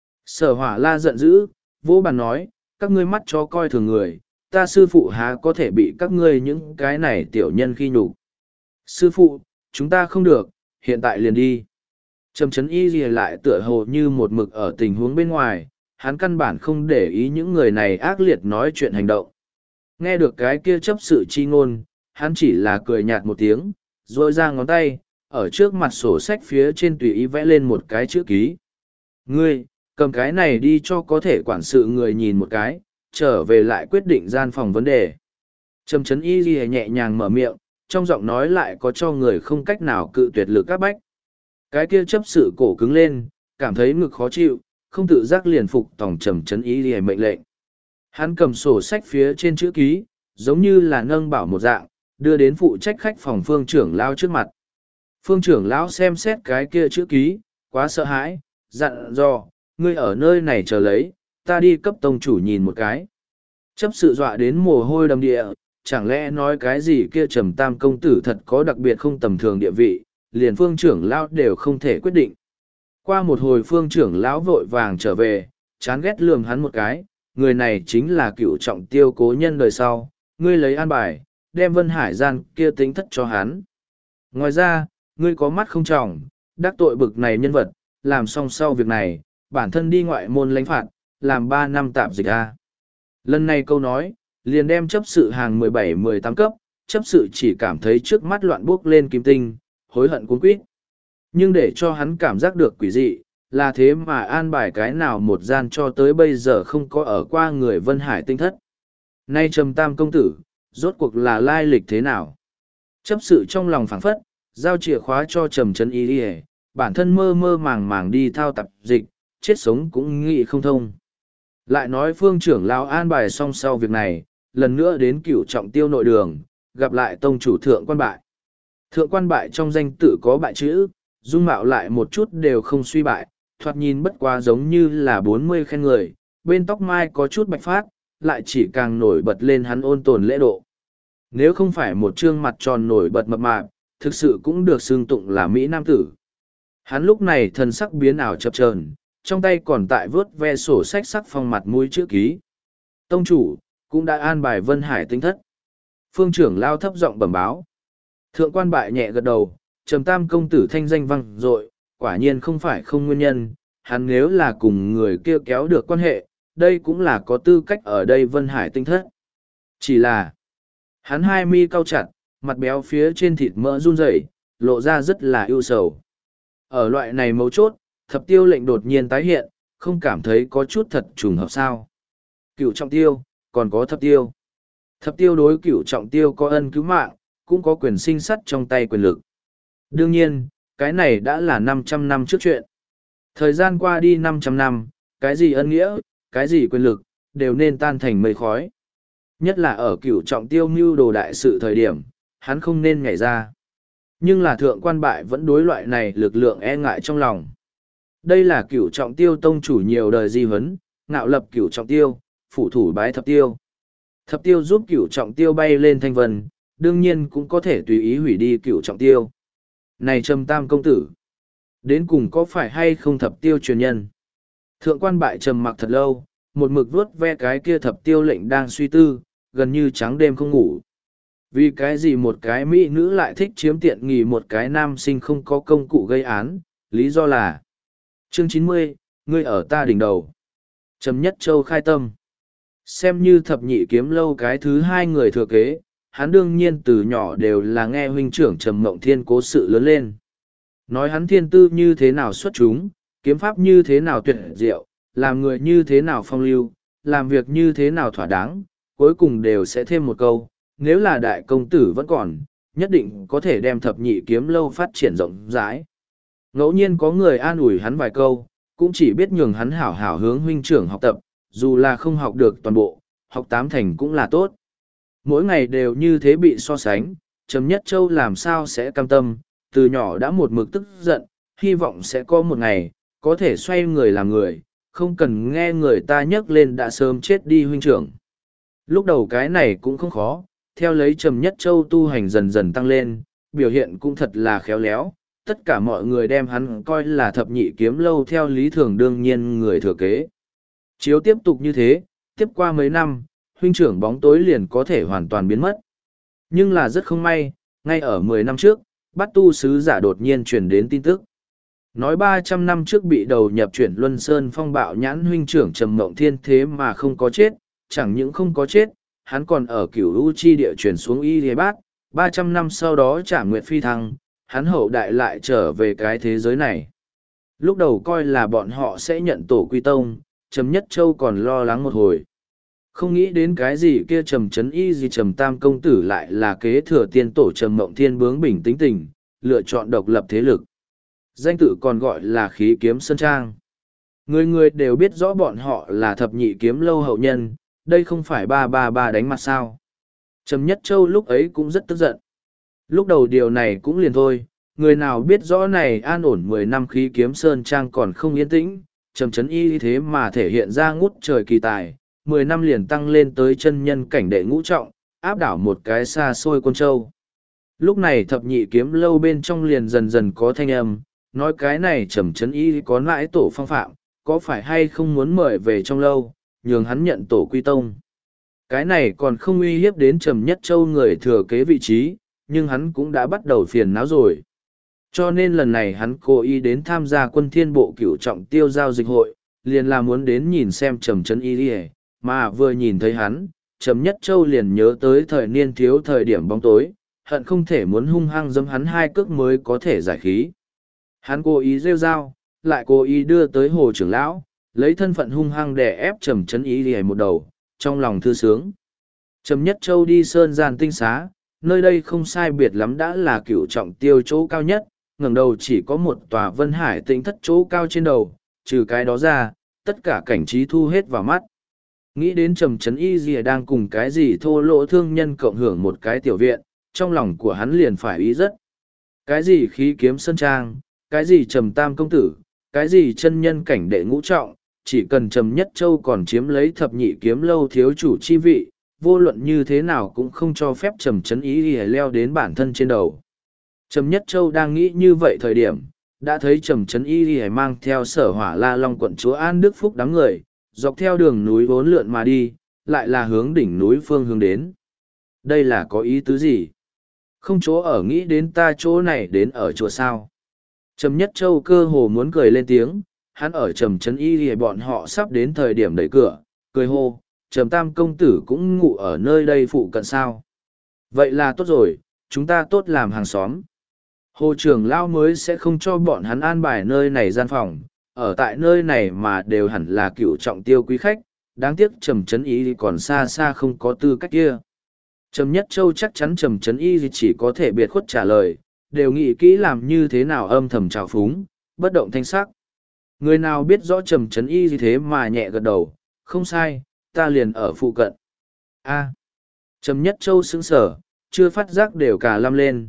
Sở Hỏa La giận dữ, vỗ bàn nói, các ngươi mắt chó coi thường người, ta sư phụ há có thể bị các ngươi những cái này tiểu nhân khi nhục. Sư phụ, chúng ta không được, hiện tại liền đi. Trầm Trấn Y gì lại tựa hồ như một mực ở tình huống bên ngoài, hắn căn bản không để ý những người này ác liệt nói chuyện hành động. Nghe được cái kia chấp sự chi ngôn, hắn chỉ là cười nhạt một tiếng, rồi ra ngón tay, ở trước mặt sổ sách phía trên tùy ý vẽ lên một cái chữ ký. Ngươi, cầm cái này đi cho có thể quản sự người nhìn một cái, trở về lại quyết định gian phòng vấn đề. Trầm Trấn Y gì nhẹ nhàng mở miệng, trong giọng nói lại có cho người không cách nào cự tuyệt lực các bách. Cái kia chấp sự cổ cứng lên, cảm thấy ngực khó chịu, không tự giác liền phục tòng Trầm Trấn Y gì mệnh lệnh. Hắn cầm sổ sách phía trên chữ ký, giống như là nâng bảo một dạng, đưa đến phụ trách khách phòng Phương trưởng lão trước mặt. Phương trưởng lão xem xét cái kia chữ ký, quá sợ hãi, dặn dò, ngươi ở nơi này chờ lấy, ta đi cấp tông chủ nhìn một cái. Chấp sự dọa đến mồ hôi đầm địa, chẳng lẽ nói cái gì kia Trầm Tam công tử thật có đặc biệt không tầm thường địa vị, liền Phương trưởng lão đều không thể quyết định. Qua một hồi Phương trưởng lão vội vàng trở về, chán ghét lườm hắn một cái, người này chính là cựu trọng tiêu cố nhân đời sau, ngươi lấy an bài, đem Vân Hải gian kia tính thất cho hắn. Ngoài ra, ngươi có mắt không tròng, đắc tội bực này nhân vật, làm xong sau việc này, bản thân đi ngoại môn lãnh phạt, làm 3 năm tạm dịch a. Lần này câu nói, liền đem chấp sự hàng 17-18 cấp, chấp sự chỉ cảm thấy trước mắt loạn buốc lên kim tinh, hối hận cuống quýt. Nhưng để cho hắn cảm giác được quỷ dị, là thế mà an bài cái nào một gian cho tới bây giờ không có ở qua người Vân Hải tinh thất. Nay Trầm Tam công tử, rốt cuộc là lai lịch thế nào? Chấp sự trong lòng phảng phất, giao chìa khóa cho Trầm Trấn Y đi, bản thân mơ mơ màng màng đi thao tập dịch, chết sống cũng nghĩ không thông. Lại nói Phương trưởng lão an bài xong sau việc này, lần nữa đến Cửu trọng tiêu nội đường, gặp lại tông chủ Thượng Quan Bại. Thượng Quan Bại trong danh tự có bại chữ, dung mạo lại một chút đều không suy bại, thoạt nhìn bất quá giống như là 40 khen người, bên tóc mai có chút bạch phát, lại chỉ càng nổi bật lên hắn ôn tồn lễ độ. Nếu không phải một trương mặt tròn nổi bật mập mạp, thực sự cũng được xưng tụng là Mỹ Nam tử. Hắn lúc này thần sắc biến ảo chập chờn, trong tay còn tại vớt ve sổ sách sắc phong mặt mũi chữ ký. Tông chủ, cũng đã an bài Vân Hải tinh thất. Phương trưởng lao thấp giọng bẩm báo. Thượng Quan Bại nhẹ gật đầu, Trầm Tam công tử thanh danh vang dội, quả nhiên không phải không nguyên nhân, hắn nếu là cùng người kia kéo được quan hệ, đây cũng là có tư cách ở đây Vân Hải tinh thất. Chỉ là, hắn hai mi cau chặt, mặt béo phía trên thịt mỡ run rẩy, lộ ra rất là ưu sầu. Ở loại này mấu chốt, thập tiêu lệnh đột nhiên tái hiện, không cảm thấy có chút thật trùng hợp sao. Cửu trọng tiêu, còn có thập tiêu. Thập tiêu đối cửu trọng tiêu có ân cứu mạng, cũng có quyền sinh sắt trong tay quyền lực. Đương nhiên, cái này đã là 500 năm trước chuyện. Thời gian qua đi 500 năm, cái gì ân nghĩa, cái gì quyền lực, đều nên tan thành mây khói. Nhất là ở Cửu trọng tiêu mưu đồ đại sự thời điểm, hắn không nên nhảy ra. Nhưng là Thượng Quan Bại vẫn đối loại này lực lượng e ngại trong lòng. Đây là Cửu trọng tiêu tông chủ nhiều đời di huấn, ngạo lập Cửu trọng tiêu, phủ thủ bái thập tiêu. Thập tiêu giúp Cửu trọng tiêu bay lên thanh vân, đương nhiên cũng có thể tùy ý hủy đi Cửu trọng tiêu. Này Trầm Tam công tử, đến cùng có phải hay không thập tiêu truyền nhân? Thượng Quan Bại trầm mặc thật lâu, một mực vuốt ve cái kia thập tiêu lệnh đang suy tư, gần như trắng đêm không ngủ. Vì cái gì một cái mỹ nữ lại thích chiếm tiện nghi một cái nam sinh không có công cụ gây án, lý do là chương 90, ngươi ở ta đỉnh đầu. Trầm Nhất Châu khai tâm. Xem như thập nhị kiếm lâu cái thứ hai người thừa kế, hắn đương nhiên từ nhỏ đều là nghe huynh trưởng Trầm Mộng Thiên cố sự lớn lên. Nói hắn thiên tư như thế nào xuất chúng, kiếm pháp như thế nào tuyệt diệu, làm người như thế nào phong lưu, làm việc như thế nào thỏa đáng, cuối cùng đều sẽ thêm một câu, nếu là đại công tử vẫn còn, nhất định có thể đem thập nhị kiếm lâu phát triển rộng rãi. Ngẫu nhiên có người an ủi hắn vài câu, cũng chỉ biết nhường hắn hảo hảo hướng huynh trưởng học tập, dù là không học được toàn bộ, học tám thành cũng là tốt. Mỗi ngày đều như thế bị so sánh, Trầm Nhất Châu làm sao sẽ cam tâm, từ nhỏ đã một mực tức giận, hy vọng sẽ có một ngày, có thể xoay người làm người, không cần nghe người ta nhắc lên đã sớm chết đi huynh trưởng. Lúc đầu cái này cũng không khó, theo lấy Trầm Nhất Châu tu hành dần dần tăng lên, biểu hiện cũng thật là khéo léo, tất cả mọi người đem hắn coi là thập nhị kiếm lâu theo lý thường đương nhiên người thừa kế. Chiếu tiếp tục như thế, tiếp qua mấy năm, huynh trưởng bóng tối liền có thể hoàn toàn biến mất. Nhưng là rất không may, ngay ở 10 năm trước, Bát Tu sứ giả đột nhiên truyền đến tin tức. Nói 300 năm trước bị đầu nhập chuyển Luân Sơn phong bạo nhãn huynh trưởng Trầm Mộng Thiên thế mà không có chết, chẳng những không có chết, hắn còn ở cửu u chi địa chuyển xuống Y Lê Bát, 300 năm sau đó trả nguyệt phi thăng, hắn hậu đại lại trở về cái thế giới này. Lúc đầu coi là bọn họ sẽ nhận tổ quy tông, Trầm Nhất Châu còn lo lắng một hồi. Không nghĩ đến cái gì kia Trầm Trấn Y gì Trầm Tam công tử lại là kế thừa tiên tổ Trầm Mộng Thiên bướng bỉnh tính tình, lựa chọn độc lập thế lực. Danh tự còn gọi là Khí Kiếm Sơn Trang. Người người đều biết rõ bọn họ là thập nhị kiếm lâu hậu nhân, đây không phải 333 đánh mặt sao. Trầm Nhất Châu lúc ấy cũng rất tức giận. Lúc đầu điều này cũng liền thôi, người nào biết rõ này an ổn 10 năm Khí Kiếm Sơn Trang còn không yên tĩnh, Trầm Trấn Y thế mà thể hiện ra ngút trời kỳ tài, 10 năm liền tăng lên tới chân nhân cảnh đệ ngũ trọng, áp đảo một cái xa xôi Côn Châu. Lúc này thập nhị kiếm lâu bên trong liền dần dần có thanh âm, nói cái này Trầm Trấn Y có nãi tổ phong phạm, có phải hay không muốn mời về trong lâu, nhường hắn nhận tổ quy tông. Cái này còn không uy hiếp đến Trầm Nhất Châu người thừa kế vị trí, nhưng hắn cũng đã bắt đầu phiền não rồi. Cho nên lần này hắn cố ý đến tham gia quân thiên bộ cửu trọng tiêu giao dịch hội, liền là muốn đến nhìn xem Trầm Trấn Y đi, mà vừa nhìn thấy hắn, Trầm Nhất Châu liền nhớ tới thời niên thiếu thời điểm bóng tối, hận không thể muốn hung hăng giẫm hắn hai cước mới có thể giải khí. Hắn cố ý rêu rao, lại cố ý đưa tới hồ trưởng lão, lấy thân phận hung hăng để ép Trầm Trấn Y đi một đầu, trong lòng thư sướng. Trầm Nhất Châu đi sơn gian tinh xá, nơi đây không sai biệt lắm đã là cửu trọng tiêu chỗ cao nhất, ngẩng đầu chỉ có một tòa Vân Hải Tĩnh thất chỗ cao trên đầu, trừ cái đó ra, tất cả cảnh trí thu hết vào mắt. Nghĩ đến Trầm Trấn Y Dìa đang cùng cái gì thô lỗ thương nhân cộng hưởng một cái tiểu viện, trong lòng của hắn liền phải ý rất. Cái gì Khí Kiếm Sơn Trang, cái gì Trầm Tam công tử, cái gì chân nhân cảnh đệ ngũ trọng, chỉ cần Trầm Nhất Châu còn chiếm lấy thập nhị kiếm lâu thiếu chủ chi vị, vô luận như thế nào cũng không cho phép Trầm Trấn Y Dìa leo đến bản thân trên đầu. Trầm Nhất Châu đang nghĩ như vậy thời điểm, đã thấy Trầm Trấn Y Dìa mang theo Sở Hỏa La Long quận chúa An Đức Phúc đám người, dọc theo đường núi vốn lượn mà đi, lại là hướng đỉnh núi phương hướng đến. Đây là có ý tứ gì? Không chỗ ở nghĩ đến ta chỗ này đến ở chùa sao? Trầm Nhất Châu cơ hồ muốn cười lên tiếng, hắn ở Trầm Trấn Y thì bọn họ sắp đến thời điểm đẩy cửa, cười hô, Trầm Tam công tử cũng ngủ ở nơi đây phụ cận sao? Vậy là tốt rồi, chúng ta tốt làm hàng xóm. Hồ trưởng lão mới sẽ không cho bọn hắn an bài nơi này gian phòng, ở tại nơi này mà đều hẳn là cựu trọng tiêu quý khách, đáng tiếc Trầm Trấn Y còn xa xa không có tư cách kia. Trầm Nhất Châu chắc chắn Trầm Trấn Y chỉ có thể biệt khuất trả lời, đều nghĩ kỹ làm như thế nào âm thầm trào phúng, bất động thanh sắc. Người nào biết rõ Trầm Trấn Y thế mà nhẹ gật đầu, không sai, ta liền ở phụ cận. A. Trầm Nhất Châu sững sờ, chưa phát giác đều cả lâm lên,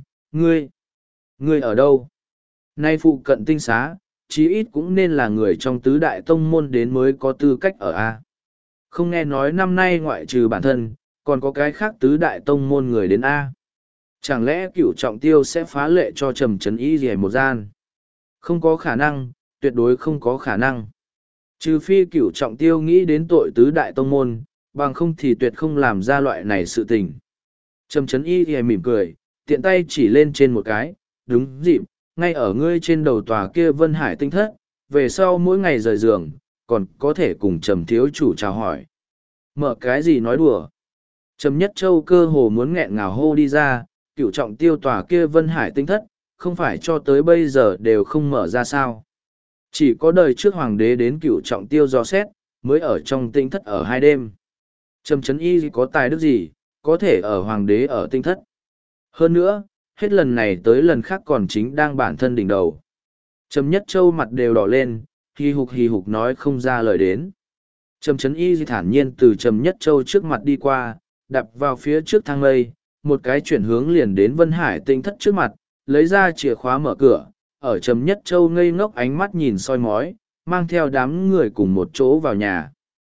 ngươi ở đâu? Nay phụ cận tinh xá, chí ít cũng nên là người trong tứ đại tông môn đến mới có tư cách ở A. Không nghe nói năm nay ngoại trừ bản thân, còn có cái khác tứ đại tông môn người đến A. Chẳng lẽ cựu trọng tiêu sẽ phá lệ cho Trầm Trấn Y gì một gian? Không có khả năng, tuyệt đối không có khả năng. Trừ phi cựu trọng tiêu nghĩ đến tội tứ đại tông môn, bằng không thì tuyệt không làm ra loại này sự tình. Trầm Trấn Y thì mỉm cười, tiện tay chỉ lên trên một cái, đúng dịp, ngay ở ngươi trên đầu tòa kia Vân Hải tinh thất, về sau mỗi ngày rời giường, còn có thể cùng Trầm thiếu chủ chào hỏi. Mở cái gì nói đùa. Trầm Nhất Châu cơ hồ muốn nghẹn ngào hô đi ra, Cửu Trọng Tiêu tòa kia Vân Hải tinh thất, không phải cho tới bây giờ đều không mở ra sao. Chỉ có đời trước hoàng đế đến Cửu Trọng Tiêu dò xét, mới ở trong tinh thất ở 2 đêm. Trầm Trấn Y có tài đức gì, có thể ở hoàng đế ở tinh thất. Hơn nữa, hết lần này tới lần khác còn chính đang bản thân đỉnh đầu. Trầm Nhất Châu mặt đều đỏ lên, hì hục nói không ra lời đến. Trầm Trấn Y thản nhiên từ Trầm Nhất Châu trước mặt đi qua, đạp vào phía trước thang lây, một cái chuyển hướng liền đến Vân Hải tinh thất trước mặt, lấy ra chìa khóa mở cửa, ở Trầm Nhất Châu ngây ngốc ánh mắt nhìn soi mói, mang theo đám người cùng một chỗ vào nhà.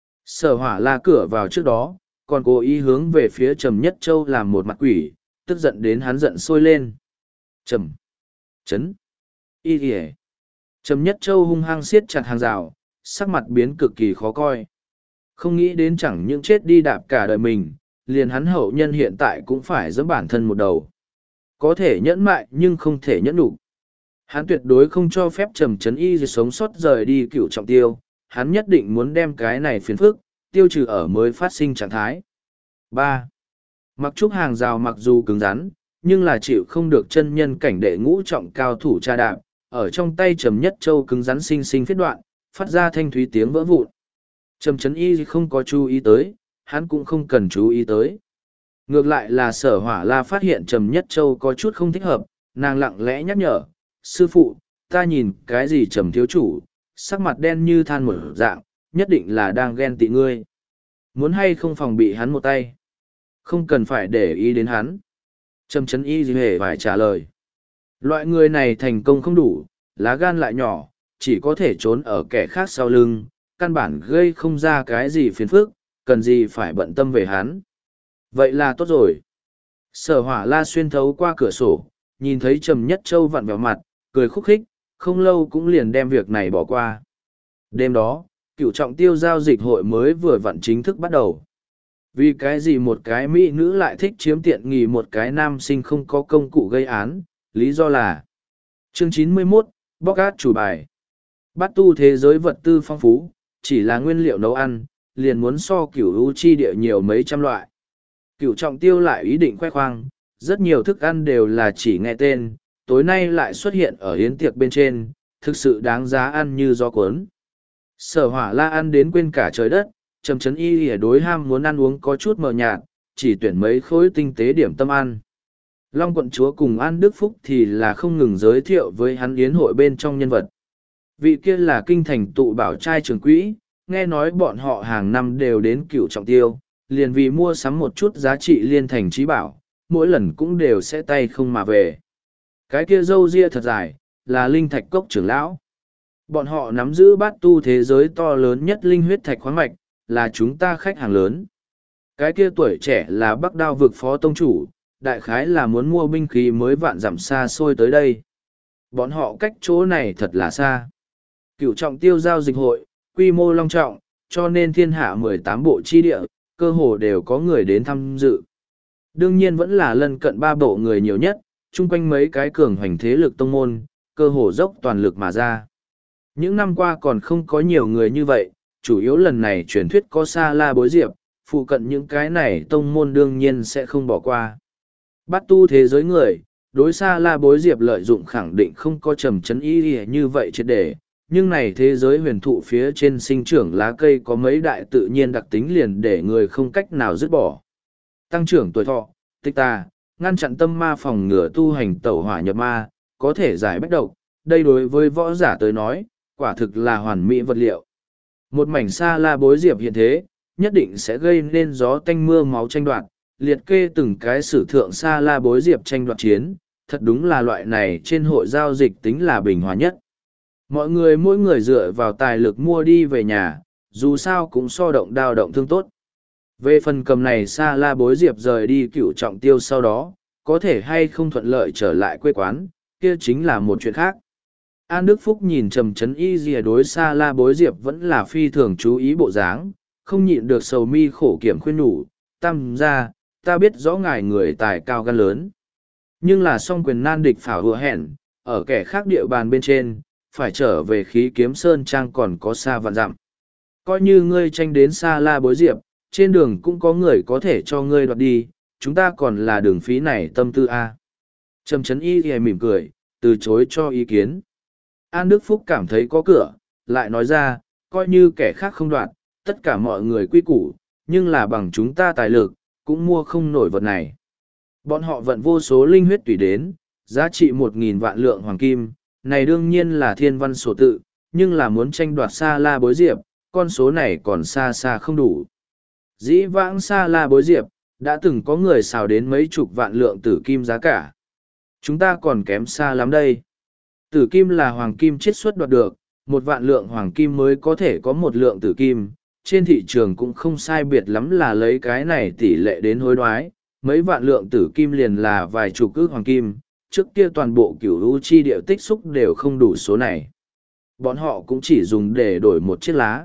Sở Hỏa la cửa vào trước đó, còn cố ý hướng về phía Trầm Nhất Châu làm một mặt quỷ, tức giận đến hắn giận sôi lên. Trầm Trấn Y kìa. Trầm Nhất Châu hung hăng siết chặt hàng rào, sắc mặt biến cực kỳ khó coi. Không nghĩ đến chẳng những chết đi đạp cả đời mình, liền hắn hậu nhân hiện tại cũng phải giẫm bản thân một đầu. Có thể nhẫn mại nhưng không thể nhẫn đủ. Hắn tuyệt đối không cho phép Trầm Trấn Y sống sót rời đi Cửu Trọng Tiêu, hắn nhất định muốn đem cái này phiền phức, tiêu trừ ở mới phát sinh trạng thái. 3. Mặc trúc hàng rào mặc dù cứng rắn, nhưng là chịu không được chân nhân cảnh đệ ngũ trọng cao thủ tra đạp, ở trong tay Trầm Nhất Châu cứng rắn xinh xinh phiết đoạn, phát ra thanh thúy tiếng vỡ vụn. Trầm Trấn Y không có chú ý tới, hắn cũng không cần chú ý tới. Ngược lại là Sở Hỏa la phát hiện Trầm Nhất Châu có chút không thích hợp, nàng lặng lẽ nhắc nhở, sư phụ, ta nhìn cái gì Trầm thiếu chủ, sắc mặt đen như than một dạng, nhất định là đang ghen tị ngươi. Muốn hay không phòng bị hắn một tay? Không cần phải để ý đến hắn. Trầm Trấn Y hề phải trả lời. Loại người này thành công không đủ, lá gan lại nhỏ, chỉ có thể trốn ở kẻ khác sau lưng, căn bản gây không ra cái gì phiền phức, cần gì phải bận tâm về hắn. Vậy là tốt rồi. Sở Hỏa la xuyên thấu qua cửa sổ, nhìn thấy Trầm Nhất Châu vặn vẹo mặt, cười khúc khích, không lâu cũng liền đem việc này bỏ qua. Đêm đó, Cửu Trọng Tiêu giao dịch hội mới vừa vặn chính thức bắt đầu. Vì cái gì một cái mỹ nữ lại thích chiếm tiện nghi một cái nam sinh không có công cụ gây án, lý do là chương 91, bóc át chủ bài. Bát tu thế giới vật tư phong phú, chỉ là nguyên liệu nấu ăn, liền muốn so Cửu U chi địa nhiều mấy trăm loại. Cửu Trọng Tiêu lại ý định khoe khoang, rất nhiều thức ăn đều là chỉ nghe tên, tối nay lại xuất hiện ở yến tiệc bên trên, thực sự đáng giá ăn như gió cuốn. Sở Hỏa la ăn đến quên cả trời đất, Trầm Trấn Y đối ham muốn ăn uống có chút mờ nhạt, chỉ tuyển mấy khối tinh tế điểm tâm ăn. Long quận chúa cùng An Đức Phúc thì là không ngừng giới thiệu với hắn yến hội bên trong nhân vật. Vị kia là kinh thành tụ bảo trai trường quỹ, nghe nói bọn họ hàng năm đều đến Cửu Trọng Tiêu, liền vì mua sắm một chút giá trị liên thành trí bảo, mỗi lần cũng đều sẽ tay không mà về. Cái kia râu ria thật dài, là linh thạch cốc trưởng lão. Bọn họ nắm giữ bát tu thế giới to lớn nhất linh huyết thạch khoáng mạch, là chúng ta khách hàng lớn. Cái kia tuổi trẻ là Bắc Đao vực phó tông chủ, đại khái là muốn mua binh khí mới vạn dặm xa xôi tới đây. Bọn họ cách chỗ này thật là xa. Cửu Trọng Tiêu giao dịch hội, quy mô long trọng, cho nên thiên hạ 18 bộ chi địa, cơ hồ đều có người đến tham dự. Đương nhiên vẫn là lân cận 3 bộ người nhiều nhất, chung quanh mấy cái cường hoành thế lực tông môn, cơ hồ dốc toàn lực mà ra. Những năm qua còn không có nhiều người như vậy, chủ yếu lần này truyền thuyết có Sa La Bối Diệp, phụ cận những cái này tông môn đương nhiên sẽ không bỏ qua. Bát tu thế giới người, đối Sa La Bối Diệp lợi dụng khẳng định không có Trầm Trấn Y như vậy triệt để, nhưng này thế giới huyền thụ phía trên sinh trưởng lá cây có mấy đại tự nhiên đặc tính liền để người không cách nào dứt bỏ. Tăng trưởng tuổi thọ, tích tà, ngăn chặn tâm ma phòng ngừa tu hành tẩu hỏa nhập ma, có thể giải bách độc, đây đối với võ giả tới nói, quả thực là hoàn mỹ vật liệu. Một mảnh Sa La Bối Diệp hiện thế, nhất định sẽ gây nên gió tanh mưa máu tranh đoạt, liệt kê từng cái sử thượng Sa La Bối Diệp tranh đoạt chiến, thật đúng là loại này trên hội giao dịch tính là bình hòa nhất. Mọi người mỗi người dựa vào tài lực mua đi về nhà, dù sao cũng so động đao động thương tốt. Về phần cầm này Sa La Bối Diệp rời đi Cửu Trọng Tiêu sau đó, có thể hay không thuận lợi trở lại quê quán, kia chính là một chuyện khác. An Đức Phúc nhìn Trầm Trấn Y dìa đối Sa La Bối Diệp vẫn là phi thường chú ý bộ dáng, không nhịn được sầu mi khổ kiểm khuyên nhủ, ta biết rõ ngài người tài cao gan lớn. Nhưng là song quyền nan địch phảo hùa hẹn, ở kẻ khác địa bàn bên trên, phải trở về khí kiếm sơn trang còn có xa vạn dặm. Coi như ngươi tranh đến xa la bối diệp, trên đường cũng có người có thể cho ngươi đoạt đi, chúng ta còn là đường phí này tâm tư a. Trầm Trấn Y thì mỉm cười, từ chối cho ý kiến. An Đức Phúc cảm thấy có cửa, lại nói ra, coi như kẻ khác không đoạt, tất cả mọi người quy củ, nhưng là bằng chúng ta tài lực, cũng mua không nổi vật này. Bọn họ vận vô số linh huyết tùy đến, giá trị 1.000 vạn lượng hoàng kim, này đương nhiên là thiên văn sổ tự, nhưng là muốn tranh đoạt xa la bối diệp, con số này còn xa xa không đủ. Dĩ vãng xa la bối diệp, đã từng có người xào đến mấy chục vạn lượng tử kim giá cả. Chúng ta còn kém xa lắm đây. Tử kim là hoàng kim chiết xuất đoạt được, 1 vạn lượng hoàng kim mới có thể có 1 lượng tử kim, trên thị trường cũng không sai biệt lắm là lấy cái này tỷ lệ đến hối đoái, mấy vạn lượng tử kim liền là vài chục ức hoàng kim, trước kia toàn bộ cửu u chi địa tích xúc đều không đủ số này. Bọn họ cũng chỉ dùng để đổi một chiếc lá.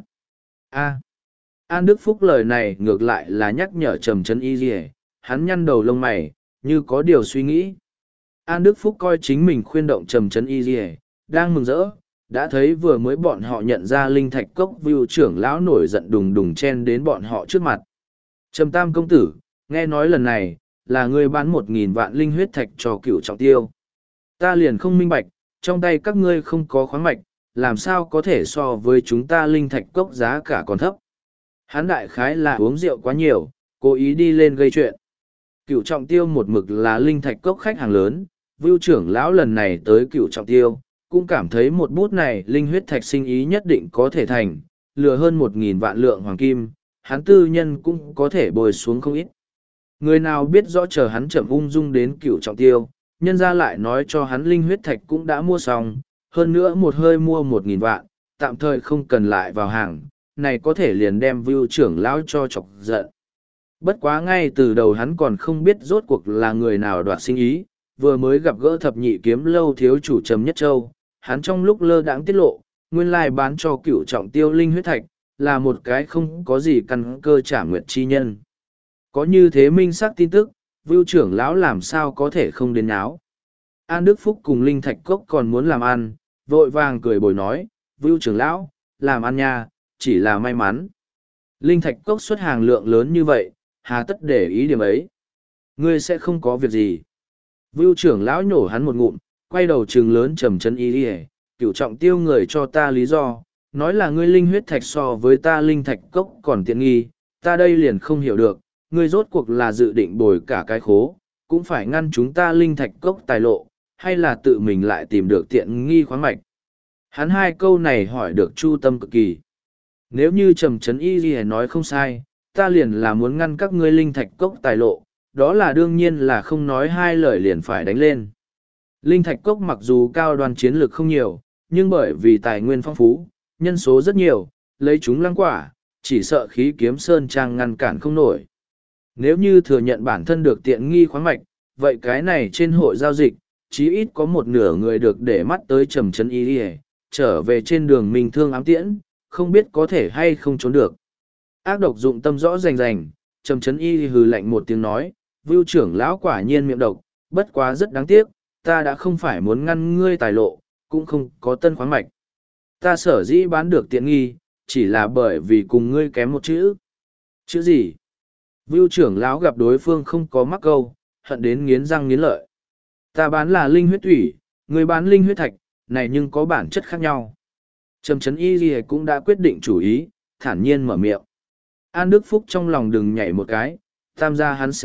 An Đức Phúc lời này ngược lại là nhắc nhở Trầm Trấn Y Dì, hắn nhăn đầu lông mày, như có điều suy nghĩ. An Đức Phúc coi chính mình khuyên động Trầm Trấn Y Dì, đang mừng rỡ, đã thấy vừa mới bọn họ nhận ra linh thạch cốc view trưởng lão nổi giận đùng đùng chen đến bọn họ trước mặt. Trầm Tam công tử, nghe nói lần này, là ngươi bán 1.000 vạn linh huyết thạch cho Cửu Trọng Tiêu. Ta liền không minh bạch, trong tay các ngươi không có khoáng mạch, làm sao có thể so với chúng ta linh thạch cốc giá cả còn thấp. Hắn đại khái là uống rượu quá nhiều, cố ý đi lên gây chuyện. Cửu Trọng Tiêu một mực là linh thạch cốc khách hàng lớn, vưu trưởng lão lần này tới Cửu Trọng Tiêu, cũng cảm thấy một bút này linh huyết thạch sinh ý nhất định có thể thành, lừa hơn 1.000 vạn lượng hoàng kim, hắn tư nhân cũng có thể bồi xuống không ít. Người nào biết rõ chờ hắn chậm ung dung đến Cửu Trọng Tiêu, nhân ra lại nói cho hắn linh huyết thạch cũng đã mua xong, hơn nữa một hơi mua 1.000 vạn, tạm thời không cần lại vào hàng, này có thể liền đem vưu trưởng lão cho chọc giận. Bất quá ngay từ đầu hắn còn không biết rốt cuộc là người nào đoạt sinh ý, vừa mới gặp gỡ thập nhị kiếm lâu thiếu chủ Trầm Nhất Châu, hắn trong lúc lơ đãng tiết lộ, nguyên lai bán cho Cửu Trọng Tiêu linh huyết thạch, là một cái không có gì căn cơ trả nguyện chi nhân. Có như thế minh xác tin tức, vưu trưởng lão làm sao có thể không đến náo. An Đức Phúc cùng linh thạch cốc còn muốn làm ăn, vội vàng cười bồi nói, vưu trưởng lão, làm ăn nha, chỉ là may mắn. Linh thạch cốc xuất hàng lượng lớn như vậy, hà tất để ý điểm ấy. Ngươi sẽ không có việc gì. Vưu trưởng lão nhổ hắn một ngụm, quay đầu trừng lớn Trầm Trấn Y đi, Cửu Trọng Tiêu người cho ta lý do, nói là ngươi linh huyết thạch so với ta linh thạch cốc còn tiện nghi, ta đây liền không hiểu được, ngươi rốt cuộc là dự định bồi cả cái khố, cũng phải ngăn chúng ta linh thạch cốc tài lộ, hay là tự mình lại tìm được tiện nghi khoáng mạch. Hắn hai câu này hỏi được chu tâm cực kỳ. Nếu như Trầm Trấn Y gì nói không sai, ta liền là muốn ngăn các ngươi linh thạch cốc tài lộ, đó là đương nhiên là không nói hai lời liền phải đánh lên. Linh thạch cốc mặc dù cao đoàn chiến lược không nhiều, nhưng bởi vì tài nguyên phong phú, nhân số rất nhiều, lấy chúng lăng quả, chỉ sợ khí kiếm sơn trang ngăn cản không nổi. Nếu như thừa nhận bản thân được tiện nghi khoáng mạch, vậy cái này trên hội giao dịch, chí ít có một nửa người được để mắt tới Trầm Trấn Y trở về trên đường mình thương ám tiễn, không biết có thể hay không trốn được. Ác độc dụng tâm rõ rành rành, Trầm Trấn Y hừ lạnh một tiếng nói, vưu trưởng lão quả nhiên miệng độc, bất quá rất đáng tiếc, ta đã không phải muốn ngăn ngươi tài lộ, cũng không có tân khoáng mạch. Ta sở dĩ bán được tiện nghi, chỉ là bởi vì cùng ngươi kém một chữ. Chữ gì? Vưu trưởng lão gặp đối phương không có mắc câu, hận đến nghiến răng nghiến lợi. Ta bán là linh huyết thủy, ngươi bán linh huyết thạch, này nhưng có bản chất khác nhau. Trầm Trấn Y cũng đã quyết định chủ ý, thản nhiên mở miệng. An Đức Phúc trong lòng đừng nhảy một cái, tam gia hắn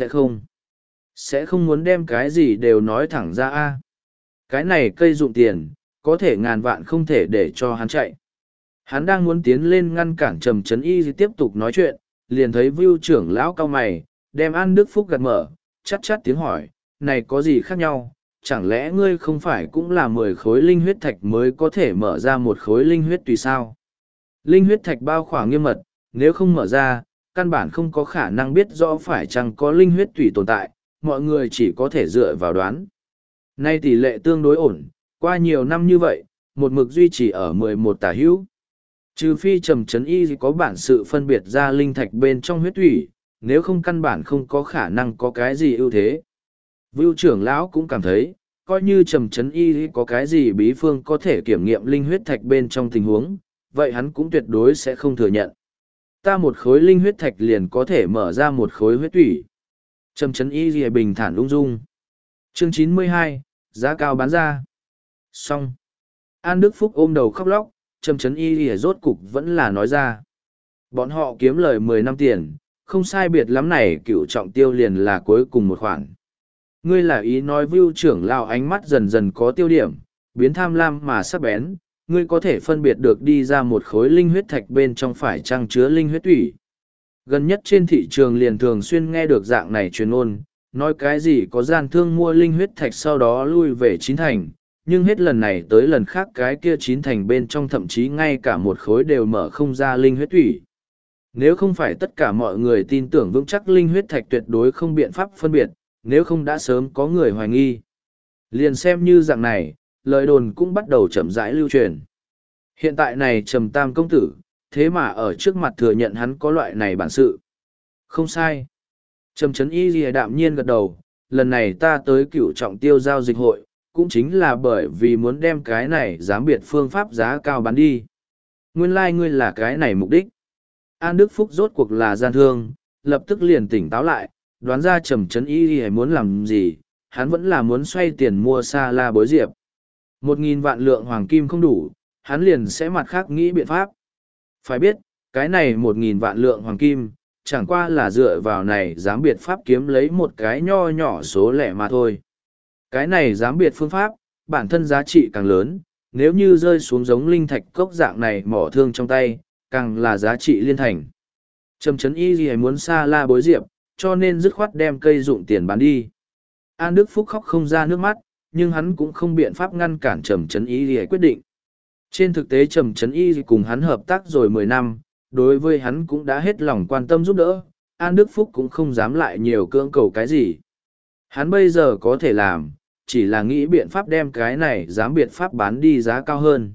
sẽ không muốn đem cái gì đều nói thẳng ra a. Cái này cây dụng tiền, có thể ngàn vạn không thể để cho hắn chạy. Hắn đang muốn tiến lên ngăn cản Trầm Trấn Y tiếp tục nói chuyện, liền thấy vưu trưởng lão cao mày, đem An Đức Phúc gật mở, chát chát tiếng hỏi, này có gì khác nhau, chẳng lẽ ngươi không phải cũng là 10 khối linh huyết thạch mới có thể mở ra một khối linh huyết tùy sao? Linh huyết thạch bao khỏa nghiêm mật, nếu không mở ra, căn bản không có khả năng biết rõ phải chăng có linh huyết tùy tồn tại, mọi người chỉ có thể dựa vào đoán. Nay tỷ lệ tương đối ổn, qua nhiều năm như vậy, một mực duy trì ở 11 tả hữu. Trừ phi Trầm Trấn Y có bản sự phân biệt ra linh thạch bên trong huyết thủy, nếu không căn bản không có khả năng có cái gì ưu thế. Vưu trưởng lão cũng cảm thấy, coi như Trầm Trấn Y có cái gì bí phương có thể kiểm nghiệm linh huyết thạch bên trong tình huống, vậy hắn cũng tuyệt đối sẽ không thừa nhận. Ta một khối linh huyết thạch liền có thể mở ra một khối huyết tủy. Trầm Trấn Y bình thản ung dung. Chương 92, giá cao bán ra. Xong. An Đức Phúc ôm đầu khóc lóc, Trầm Trấn Y rốt cục vẫn là nói ra. Bọn họ kiếm lời 10 năm tiền, không sai biệt lắm này cựu trọng tiêu liền là cuối cùng một khoản. Ngươi là ý nói Vưu trưởng lão ánh mắt dần dần có tiêu điểm, biến tham lam mà sắc bén, ngươi có thể phân biệt được đi ra một khối linh huyết thạch bên trong phải trang chứa linh huyết tủy. Gần nhất trên thị trường liền thường xuyên nghe được dạng này truyền ngôn, nói cái gì có gian thương mua linh huyết thạch sau đó lui về chín thành, nhưng hết lần này tới lần khác cái kia chín thành bên trong thậm chí ngay cả một khối đều mở không ra linh huyết tủy. Nếu không phải tất cả mọi người tin tưởng vững chắc linh huyết thạch tuyệt đối không biện pháp phân biệt, nếu không đã sớm có người hoài nghi. Liền xem như dạng này, lời đồn cũng bắt đầu chậm rãi lưu truyền. Hiện tại này Trầm Tam công tử, thế mà ở trước mặt thừa nhận hắn có loại này bản sự. Không sai. Trầm Trấn Y lìa đạm nhiên gật đầu, lần này ta tới cựu trọng tiêu giao dịch hội, cũng chính là bởi vì muốn đem cái này giám biệt phương pháp giá cao bán đi. Nguyên lai ngươi là cái này mục đích. An Đức Phúc rốt cuộc là gian thương, lập tức liền tỉnh táo lại, đoán ra Trầm Trấn Y lìa muốn làm gì, hắn vẫn là muốn xoay tiền mua sa la bối diệp. 1.000 vạn lượng hoàng kim không đủ, hắn liền sẽ mặt khác nghĩ biện pháp. Phải biết, cái này 1.000 vạn lượng hoàng kim, chẳng qua là dựa vào này giám biệt pháp kiếm lấy một cái nho nhỏ số lẻ mà thôi. Cái này giám biệt phương pháp, bản thân giá trị càng lớn, nếu như rơi xuống giống linh thạch cốc dạng này mỏ thương trong tay, càng là giá trị liên thành. Trầm Trấn Y gì muốn sa la bối diệp, cho nên dứt khoát đem cây dụng tiền bán đi. An Đức Phúc khóc không ra nước mắt, nhưng hắn cũng không biện pháp ngăn cản Trầm Trấn Y gì quyết định. Trên thực tế Trầm Trấn Y cùng hắn hợp tác rồi 10 năm, đối với hắn cũng đã hết lòng quan tâm giúp đỡ, An Đức Phúc cũng không dám lại nhiều cưỡng cầu cái gì. Hắn bây giờ có thể làm, chỉ là nghĩ biện pháp đem cái này giám biệt pháp bán đi giá cao hơn.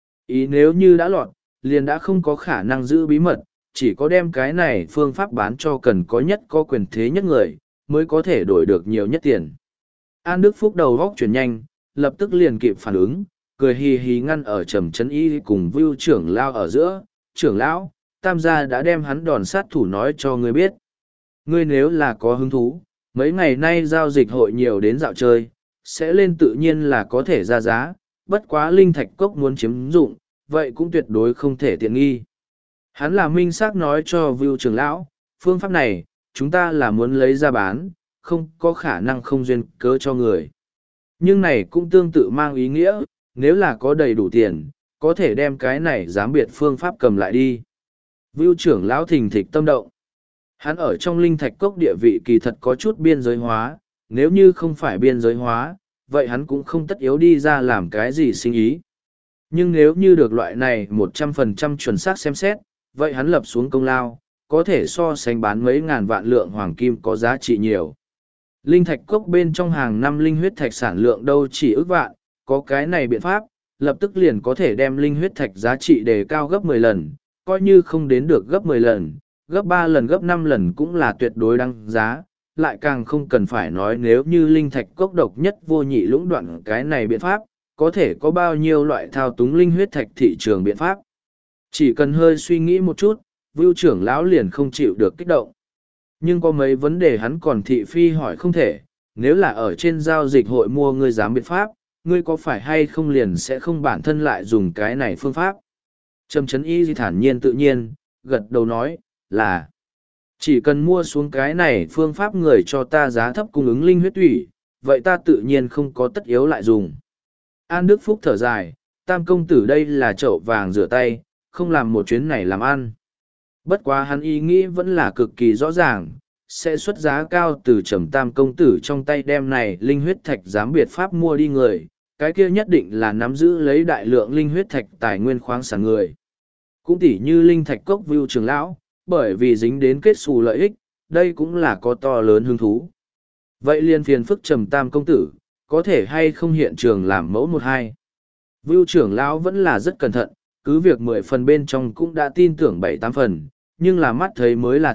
Ý nếu như đã lọt, liền đã không có khả năng giữ bí mật, chỉ có đem cái này phương pháp bán cho cần có nhất có quyền thế nhất người, mới có thể đổi được nhiều nhất tiền. An Đức Phúc đầu góc chuyển nhanh, lập tức liền kịp phản ứng, cười hì hì ngăn ở Trầm Trấn Y cùng Vưu trưởng lão ở giữa. Trưởng lão, Tam gia đã đem hắn đòn sát thủ nói cho ngươi biết. Ngươi nếu là có hứng thú, mấy ngày nay giao dịch hội nhiều đến dạo chơi, sẽ lên tự nhiên là có thể ra giá, bất quá linh thạch cốc muốn chiếm dụng, vậy cũng tuyệt đối không thể tiện nghi. Hắn là minh xác nói cho Vưu trưởng lão, phương pháp này, chúng ta là muốn lấy ra bán, không có khả năng không duyên cớ cho người. Nhưng này cũng tương tự mang ý nghĩa, nếu là có đầy đủ tiền, có thể đem cái này giám biệt phương pháp cầm lại đi. Vưu trưởng lão thình thịch tâm động. Hắn ở trong linh thạch cốc địa vị kỳ thật có chút biên giới hóa, nếu như không phải biên giới hóa, vậy hắn cũng không tất yếu đi ra làm cái gì sinh ý. Nhưng nếu như được loại này 100% chuẩn xác xem xét, vậy hắn lập xuống công lao, có thể so sánh bán mấy ngàn vạn lượng hoàng kim có giá trị nhiều. Linh thạch cốc bên trong hàng năm linh huyết thạch sản lượng đâu chỉ ước vạn, có cái này biện pháp, lập tức liền có thể đem linh huyết thạch giá trị đề cao gấp 10 lần, coi như không đến được gấp 10 lần, gấp 3 lần gấp 5 lần cũng là tuyệt đối đăng giá, lại càng không cần phải nói nếu như linh thạch cốc độc nhất vô nhị lũng đoạn cái này biện pháp, có thể có bao nhiêu loại thao túng linh huyết thạch thị trường biện pháp. Chỉ cần hơi suy nghĩ một chút, Vưu trưởng lão liền không chịu được kích động. Nhưng có mấy vấn đề hắn còn thị phi hỏi không thể, nếu là ở trên giao dịch hội mua ngươi dám biện pháp, ngươi có phải hay không liền sẽ không bản thân lại dùng cái này phương pháp. Trầm Trấn Y thản nhiên tự nhiên, gật đầu nói, là chỉ cần mua xuống cái này phương pháp người cho ta giá thấp cung ứng linh huyết tủy, vậy ta tự nhiên không có tất yếu lại dùng. An Đức Phúc thở dài, Tam công tử đây là chậu vàng rửa tay, không làm một chuyến này làm ăn. Bất quá hắn ý nghĩ vẫn là cực kỳ rõ ràng, sẽ xuất giá cao từ Trầm Tam công tử trong tay đem này linh huyết thạch giám biệt pháp mua đi người, cái kia nhất định là nắm giữ lấy đại lượng linh huyết thạch tài nguyên khoáng sản người. Cũng tỉ như linh thạch cốc Vưu trưởng lão, bởi vì dính đến kết xù lợi ích, đây cũng là có to lớn hứng thú. Vậy liền phiền phức Trầm Tam công tử, có thể hay không hiện trường làm mẫu 1-2. Vưu trưởng lão vẫn là rất cẩn thận, cứ việc 10 phần bên trong cũng đã tin tưởng 7-8 phần, nhưng là mắt thấy mới là thật,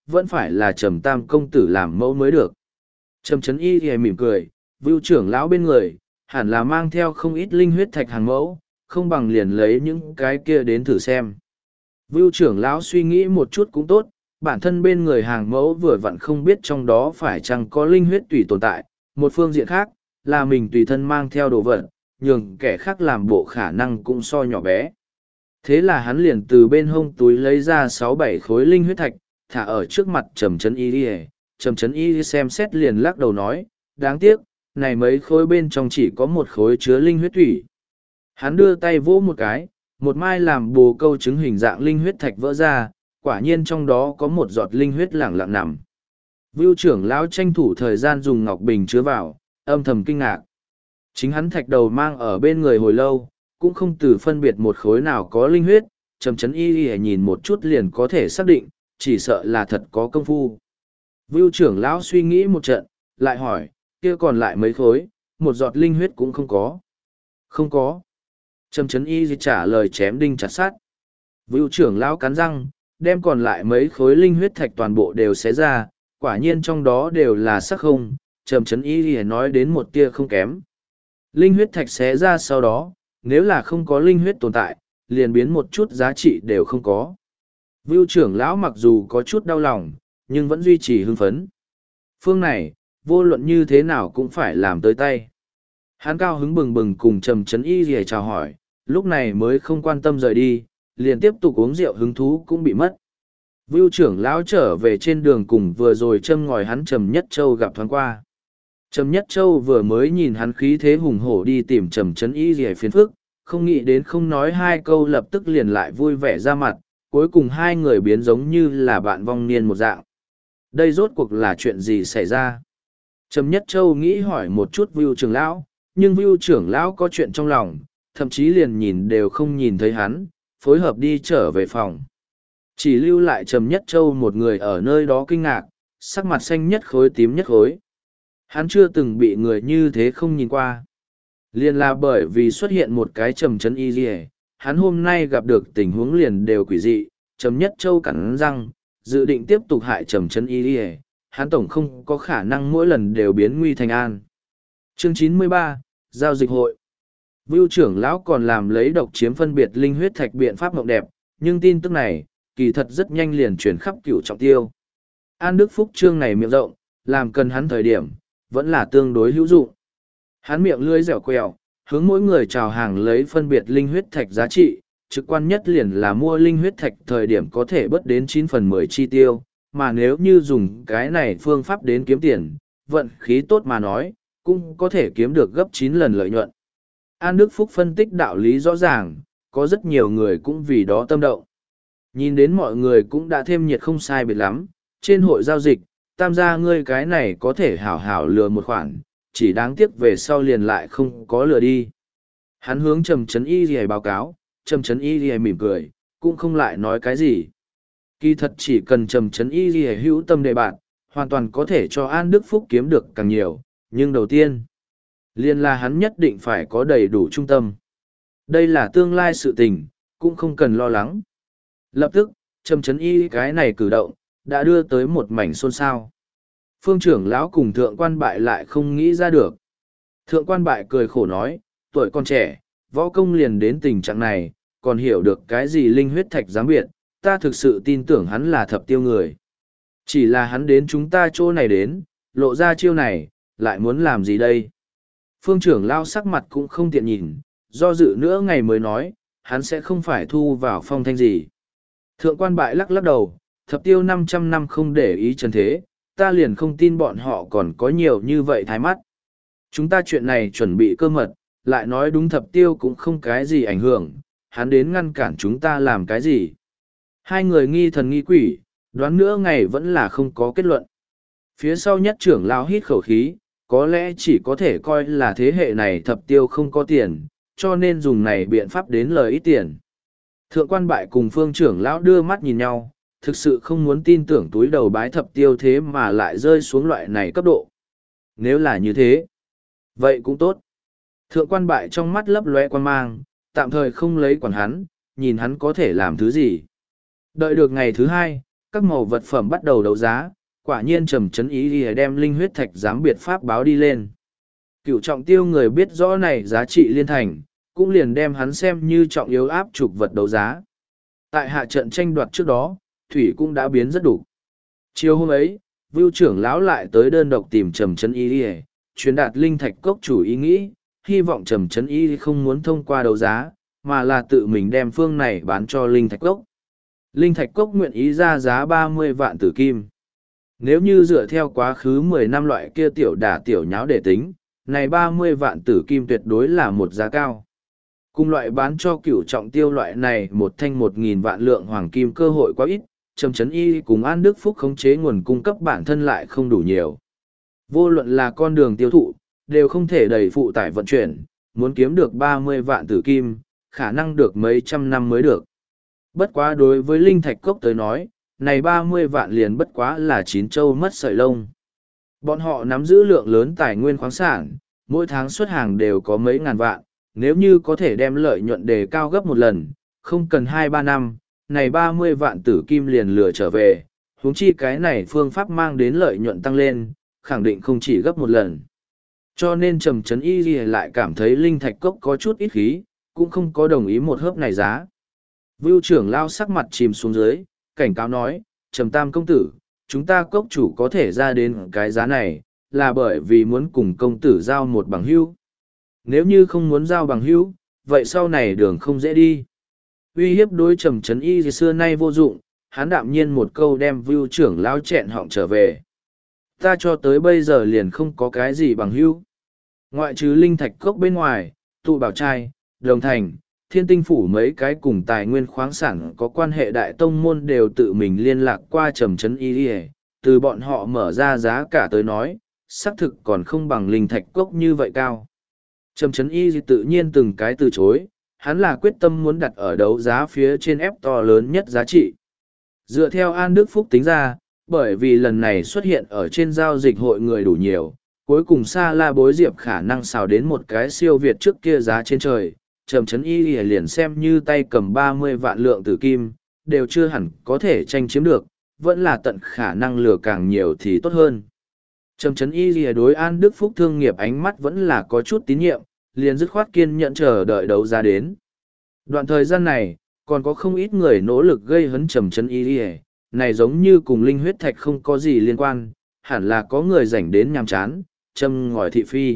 vẫn phải là Trầm Tam công tử làm mẫu mới được. Trầm Trấn Y thì mỉm cười, Vưu trưởng lão bên người, hẳn là mang theo không ít linh huyết thạch hàng mẫu, không bằng liền lấy những cái kia đến thử xem. Vưu trưởng lão suy nghĩ một chút cũng tốt, bản thân bên người hàng mẫu vừa vặn không biết trong đó phải chăng có linh huyết tùy tồn tại, một phương diện khác, là mình tùy thân mang theo đồ vật, nhường kẻ khác làm bộ khả năng cũng so nhỏ bé. Thế là hắn liền từ bên hông túi lấy ra 6-7 khối linh huyết thạch, thả ở trước mặt Trầm Trấn Y. Trầm Trấn Y xem xét liền lắc đầu nói, đáng tiếc, này mấy khối bên trong chỉ có một khối chứa linh huyết thủy. Hắn đưa tay vỗ một cái, một mai làm bồ câu trứng hình dạng linh huyết thạch vỡ ra, quả nhiên trong đó có một giọt linh huyết lẳng lặng nằm. Vưu trưởng lão tranh thủ thời gian dùng ngọc bình chứa vào, âm thầm kinh ngạc. Chính hắn thạch đầu mang ở bên người hồi lâu, cũng không từ phân biệt một khối nào có linh huyết, Trầm Trấn Y nhìn một chút liền có thể xác định, chỉ sợ là thật có công phu. Vưu trưởng lão suy nghĩ một trận, lại hỏi, kia còn lại mấy khối, một giọt linh huyết cũng không có. Không có. Trầm Trấn Y trả lời chém đinh chặt sắt. Vưu trưởng lão cắn răng, đem còn lại mấy khối linh huyết thạch toàn bộ đều xé ra, quả nhiên trong đó đều là sắc không, Trầm Trấn Y nói đến một tia không kém. Linh huyết thạch xé ra sau đó, nếu là không có linh huyết tồn tại, liền biến một chút giá trị đều không có. Vưu trưởng lão mặc dù có chút đau lòng, nhưng vẫn duy trì hưng phấn. Phương này, vô luận như thế nào cũng phải làm tới tay. Hắn cao hứng bừng bừng cùng Trầm Trấn Y rìa chào hỏi, lúc này mới không quan tâm rời đi, liền tiếp tục uống rượu hứng thú cũng bị mất. Vưu trưởng lão trở về trên đường cùng vừa rồi châm ngòi hắn Trầm Nhất Châu gặp thoáng qua. Trầm Nhất Châu vừa mới nhìn hắn khí thế hùng hổ đi tìm Trầm Trấn Y rìa phiền phức, không nghĩ đến không nói hai câu lập tức liền lại vui vẻ ra mặt, cuối cùng hai người biến giống như là bạn vong niên một dạng. Đây rốt cuộc là chuyện gì xảy ra? Trầm Nhất Châu nghĩ hỏi một chút Vưu trưởng lão, nhưng Vưu trưởng lão có chuyện trong lòng, thậm chí liền nhìn đều không nhìn thấy hắn, phối hợp đi trở về phòng. Chỉ lưu lại Trầm Nhất Châu một người ở nơi đó kinh ngạc, sắc mặt xanh nhất khối tím nhất khối. Hắn chưa từng bị người như thế không nhìn qua. Liền là bởi vì xuất hiện một cái Trầm Trấn Y rìa, hắn hôm nay gặp được tình huống liền đều quỷ dị, Trầm Nhất Châu cắn răng, dự định tiếp tục hại Trầm Trấn Y rìa, hắn tổng không có khả năng mỗi lần đều biến nguy thành an. Chương 93, Giao dịch hội. Vưu trưởng lão còn làm lấy độc chiếm phân biệt linh huyết thạch biện pháp mộng đẹp, nhưng tin tức này, kỳ thật rất nhanh liền truyền khắp Cửu Trọng Tiêu. An Đức Phúc chương này miệng rộng, làm cần hắn thời điểm, vẫn là tương đối hữu dụng. Hắn miệng lưỡi dẻo quẹo, hướng mỗi người chào hàng lấy phân biệt linh huyết thạch giá trị, trực quan nhất liền là mua linh huyết thạch thời điểm có thể bớt đến 9/10 chi tiêu, mà nếu như dùng cái này phương pháp đến kiếm tiền, vận khí tốt mà nói, cũng có thể kiếm được gấp 9 lần lợi nhuận. An Đức Phúc phân tích đạo lý rõ ràng, có rất nhiều người cũng vì đó tâm động. Nhìn đến mọi người cũng đã thêm nhiệt không sai biệt lắm, trên hội giao dịch, tam gia ngươi cái này có thể hảo hảo lừa một khoản, chỉ đáng tiếc về sau liền lại không có lừa đi. Hắn hướng Trầm Trấn Y rìa báo cáo, Trầm Trấn Y rìa mỉm cười, cũng không lại nói cái gì. Kỳ thật chỉ cần Trầm Trấn Y rìa hữu tâm đề bạn, hoàn toàn có thể cho An Đức Phúc kiếm được càng nhiều, nhưng đầu tiên, liền là hắn nhất định phải có đầy đủ trung tâm. Đây là tương lai sự tình, cũng không cần lo lắng. Lập tức, Trầm Trấn Y cái này cử động, đã đưa tới một mảnh xôn xao. Phương trưởng lão cùng thượng quan bại lại không nghĩ ra được. Thượng quan bại cười khổ nói, tuổi còn trẻ, võ công liền đến tình trạng này, còn hiểu được cái gì linh huyết thạch giám biệt, ta thực sự tin tưởng hắn là thập tiêu người. Chỉ là hắn đến chúng ta chỗ này đến, lộ ra chiêu này, lại muốn làm gì đây? Phương trưởng lão sắc mặt cũng không tiện nhìn, do dự nữa ngày mới nói, hắn sẽ không phải thu vào phong thanh gì. Thượng quan bại lắc lắc đầu, thập tiêu 500 năm không để ý trần thế, ta liền không tin bọn họ còn có nhiều như vậy thái mắt. Chúng ta chuyện này chuẩn bị cơ mật, lại nói đúng thập tiêu cũng không cái gì ảnh hưởng, hắn đến ngăn cản chúng ta làm cái gì. Hai người nghi thần nghi quỷ, đoán nữa ngày vẫn là không có kết luận. Phía sau nhất trưởng lão hít khẩu khí, có lẽ chỉ có thể coi là thế hệ này thập tiêu không có tiền, cho nên dùng này biện pháp đến lời ít tiền. Thượng quan bại cùng phương trưởng lão đưa mắt nhìn nhau, thực sự không muốn tin tưởng túi đầu bái thập tiêu thế mà lại rơi xuống loại này cấp độ. Nếu là như thế, vậy cũng tốt. Thượng quan bại trong mắt lấp lóe quan mang, tạm thời không lấy quản hắn, nhìn hắn có thể làm thứ gì. Đợi được ngày thứ hai, các màu vật phẩm bắt đầu đấu giá, quả nhiên Trầm Trấn Y đem linh huyết thạch giám biệt pháp báo đi lên. Cửu Trọng Tiêu người biết rõ này giá trị liên thành, cũng liền đem hắn xem như trọng yếu áp trục vật đấu giá. Tại hạ trận tranh đoạt trước đó, thủy cũng đã biến rất đủ. Chiều hôm ấy, Vưu trưởng lão lại tới đơn độc tìm Trầm Trấn Y, truyền đạt linh thạch cốc chủ ý nghĩ, hy vọng Trầm Trấn Y không muốn thông qua đấu giá, mà là tự mình đem phương này bán cho linh thạch cốc. Linh thạch cốc nguyện ý ra giá 30 vạn tử kim. Nếu như dựa theo quá khứ 10 năm loại kia tiểu đả tiểu nháo để tính, này 30 vạn tử kim tuyệt đối là một giá cao. Cùng loại bán cho Cửu Trọng Tiêu loại này một thanh 1.000 vạn lượng hoàng kim cơ hội quá ít, Trầm Trấn Y cùng An Đức Phúc khống chế nguồn cung cấp bản thân lại không đủ nhiều. Vô luận là con đường tiêu thụ, đều không thể đầy phụ tải vận chuyển, muốn kiếm được 30 vạn tử kim, khả năng được mấy trăm năm mới được. Bất quá đối với linh thạch cốc tới nói, này 30 vạn liền bất quá là 9 châu mất sợi lông. Bọn họ nắm giữ lượng lớn tài nguyên khoáng sản, mỗi tháng xuất hàng đều có mấy ngàn vạn, nếu như có thể đem lợi nhuận đề cao gấp một lần, không cần 2-3 năm, này 30 vạn tử kim liền lừa trở về, huống chi cái này phương pháp mang đến lợi nhuận tăng lên, khẳng định không chỉ gấp một lần. Cho nên Trầm Trấn Y lại cảm thấy linh thạch cốc có chút ít khí, cũng không có đồng ý một hớp này giá. Vưu trưởng lao sắc mặt chìm xuống dưới, cảnh cáo nói, Trầm Tam công tử, chúng ta cốc chủ có thể ra đến cái giá này, là bởi vì muốn cùng công tử giao một bằng hữu. Nếu như không muốn giao bằng hữu, vậy sau này đường không dễ đi. Uy hiếp đối Trầm Trấn Y xưa nay vô dụng, hắn đạm nhiên một câu đem Vưu trưởng lao chẹn họng trở về. Ta cho tới bây giờ liền không có cái gì bằng hữu. Ngoại trừ linh thạch cốc bên ngoài, tụ bảo trai, đồng thành, thiên tinh phủ mấy cái cùng tài nguyên khoáng sản có quan hệ đại tông môn đều tự mình liên lạc qua Trầm Trấn Y, từ bọn họ mở ra giá cả tới nói, xác thực còn không bằng linh thạch cốc như vậy cao. Trầm Trấn Y tự nhiên từng cái từ chối, hắn là quyết tâm muốn đặt ở đấu giá phía trên ép to lớn nhất giá trị. Dựa theo An Đức Phúc tính ra, bởi vì lần này xuất hiện ở trên giao dịch hội người đủ nhiều, cuối cùng Sa La Bối Diệp khả năng xào đến một cái siêu việt trước kia giá trên trời, Trầm Trấn Y liền xem như tay cầm 30 vạn lượng tử kim, đều chưa hẳn có thể tranh chiếm được, vẫn là tận khả năng lừa càng nhiều thì tốt hơn. Trầm Trấn Y đối An Đức Phúc thương nghiệp ánh mắt vẫn là có chút tín nhiệm, liền dứt khoát kiên nhẫn chờ đợi đấu giá đến. Đoạn thời gian này, còn có không ít người nỗ lực gây hấn Trầm Trấn Y, này giống như cùng linh huyết thạch không có gì liên quan, hẳn là có người rảnh đến nhàm chán, châm ngòi thị phi.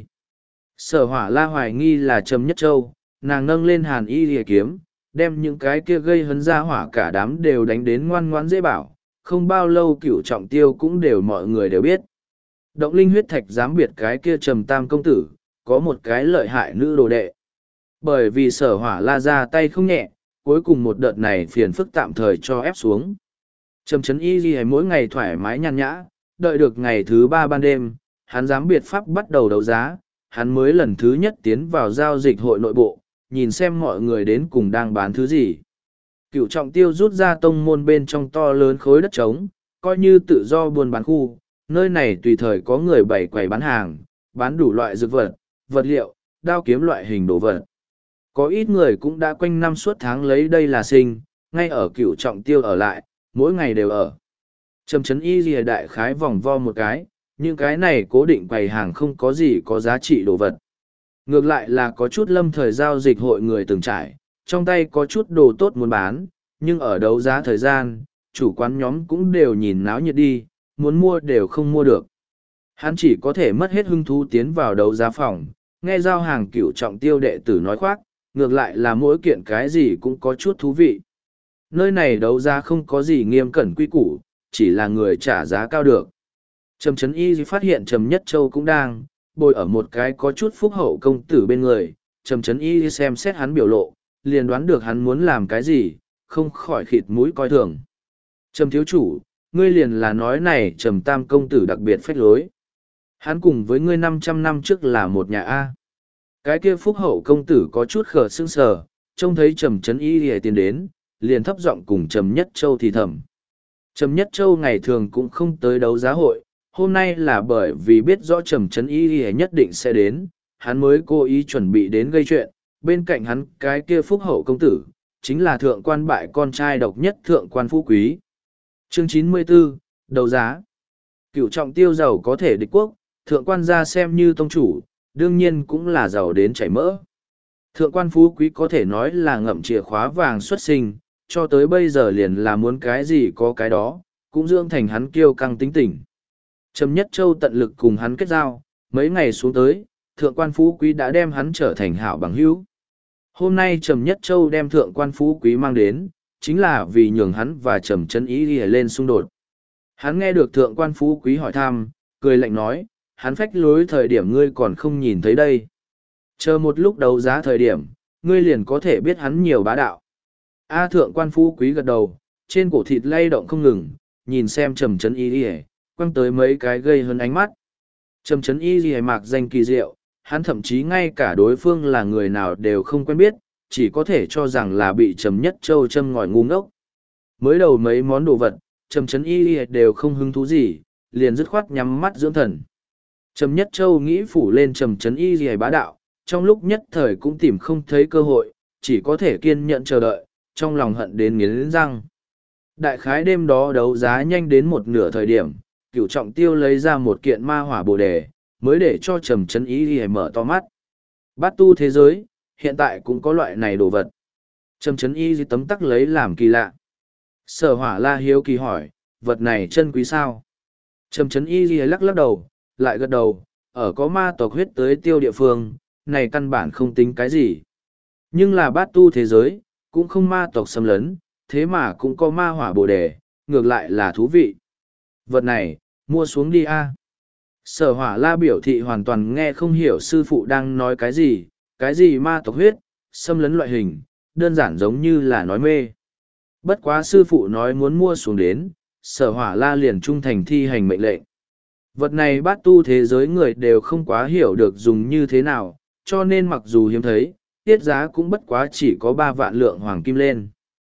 Sở Hỏa La hoài nghi là Trầm Nhất Châu, nàng nâng lên Hàn Y lìa kiếm, đem những cái kia gây hấn ra hỏa cả đám đều đánh đến ngoan ngoãn dễ bảo, không bao lâu Cửu Trọng Tiêu cũng đều mọi người đều biết. Động linh huyết thạch dám biệt cái kia Trầm Tam công tử, có một cái lợi hại nữ đồ đệ. Bởi vì Sở Hỏa La ra tay không nhẹ, cuối cùng một đợt này phiền phức tạm thời cho ép xuống. Trầm Trấn Y mỗi ngày thoải mái nhàn nhã, đợi được ngày thứ 3 ban đêm, hắn dám biệt pháp bắt đầu đấu giá, hắn mới lần thứ nhất tiến vào giao dịch hội nội bộ, nhìn xem mọi người đến cùng đang bán thứ gì. Cửu Trọng Tiêu rút ra tông môn bên trong to lớn khối đất trống, coi như tự do buôn bán khu, nơi này tùy thời có người bày quầy bán hàng, bán đủ loại dược vật, vật liệu, đao kiếm loại hình đồ vật. Có ít người cũng đã quanh năm suốt tháng lấy đây là sinh, ngay ở Cửu Trọng Tiêu ở lại, mỗi ngày đều ở. Trầm Trấn Y lìa đại khái vòng vo một cái, những cái này cố định quầy hàng không có gì có giá trị đồ vật. Ngược lại là có chút lâm thời giao dịch hội người từng trải, trong tay có chút đồ tốt muốn bán, nhưng ở đấu giá thời gian, chủ quán nhóm cũng đều nhìn náo nhiệt đi, muốn mua đều không mua được. Hắn chỉ có thể mất hết hứng thú tiến vào đấu giá phòng, nghe giao hàng Cửu Trọng Tiêu đệ tử nói khoác, ngược lại là mỗi kiện cái gì cũng có chút thú vị. Nơi này đấu giá không có gì nghiêm cẩn quy củ, chỉ là người trả giá cao được. Trầm Trấn Y phát hiện Trầm Nhất Châu cũng đang bồi ở một cái có chút phúc hậu công tử bên người. Trầm Trấn Y xem xét hắn biểu lộ, liền đoán được hắn muốn làm cái gì, không khỏi khịt mũi coi thường. Trầm thiếu chủ, ngươi liền là nói này Trầm Tam công tử đặc biệt phách lối. Hắn cùng với ngươi 500 năm trước là một nhà A. Cái kia phúc hậu công tử có chút khờ sững sờ, trông thấy Trầm Trấn Y lìa tiến đến, liền thấp giọng cùng Trầm Nhất Châu thì thầm. Trầm Nhất Châu ngày thường cũng không tới đấu giá hội, hôm nay là bởi vì biết rõ Trầm Trấn Y nhất định sẽ đến, hắn mới cố ý chuẩn bị đến gây chuyện, bên cạnh hắn cái kia phúc hậu công tử, chính là thượng quan bại con trai độc nhất thượng quan phú quý. Chương 94, đấu giá. Cửu trọng tiêu giàu có thể địch quốc, thượng quan gia xem như tông chủ, đương nhiên cũng là giàu đến chảy mỡ. Thượng quan phú quý có thể nói là ngậm chìa khóa vàng xuất sinh, cho tới bây giờ liền là muốn cái gì có cái đó, cũng dưỡng thành hắn kiêu căng tính tình. Trầm Nhất Châu tận lực cùng hắn kết giao, mấy ngày xuống tới, thượng quan phú quý đã đem hắn trở thành hảo bằng hữu. Hôm nay Trầm Nhất Châu đem thượng quan phú quý mang đến, chính là vì nhường hắn và Trầm Chấn Ý đi lên xung đột. Hắn nghe được thượng quan phú quý hỏi thăm, cười lạnh nói, hắn phách lối thời điểm ngươi còn không nhìn thấy đây. Chờ một lúc đấu giá thời điểm, ngươi liền có thể biết hắn nhiều bá đạo. A thượng quan phú quý gật đầu, trên cổ thịt lay động không ngừng, nhìn xem Trầm Chấn Y Lìa, quăng tới mấy cái gây hơn ánh mắt. Trầm Chấn Y Lìa mạc danh kỳ diệu, hắn thậm chí ngay cả đối phương là người nào đều không quen biết, chỉ có thể cho rằng là bị Trầm Nhất Châu châm ngòi ngu ngốc. Mới đầu mấy món đồ vật, Trầm Chấn Y Lìa đều không hứng thú gì, liền dứt khoát nhắm mắt dưỡng thần. Trầm Nhất Châu nghĩ phủ lên Trầm Chấn Y Lìa bá đạo, trong lúc nhất thời cũng tìm không thấy cơ hội, chỉ có thể kiên nhẫn chờ đợi, trong lòng hận đến nghiến răng. Đại khái đêm đó đấu giá nhanh đến một nửa thời điểm, Cửu Trọng Tiêu lấy ra một kiện ma hỏa bồ đề, mới để cho Trầm Chấn Ý Lìa mở to mắt. Bát tu thế giới, hiện tại cũng có loại này đồ vật. Trầm Chấn Y tấm tắc lấy làm kỳ lạ. Sở Hỏa La hiếu kỳ hỏi, vật này chân quý sao? Trầm Chấn Y lắc lắc đầu, lại gật đầu, ở có ma tộc huyết tới tiêu địa phương, này căn bản không tính cái gì. Nhưng là bát tu thế giới, cũng không ma tộc xâm lấn, thế mà cũng có ma hỏa bồ đề, ngược lại là thú vị. Vật này, mua xuống đi a. Sở Hỏa La biểu thị hoàn toàn nghe không hiểu sư phụ đang nói cái gì ma tộc huyết, xâm lấn loại hình, đơn giản giống như là nói mê. Bất quá sư phụ nói muốn mua xuống đến, Sở Hỏa La liền trung thành thi hành mệnh lệnh. Vật này bát tu thế giới người đều không quá hiểu được dùng như thế nào, cho nên mặc dù hiếm thấy, tiết giá cũng bất quá chỉ có 3 vạn lượng hoàng kim lên.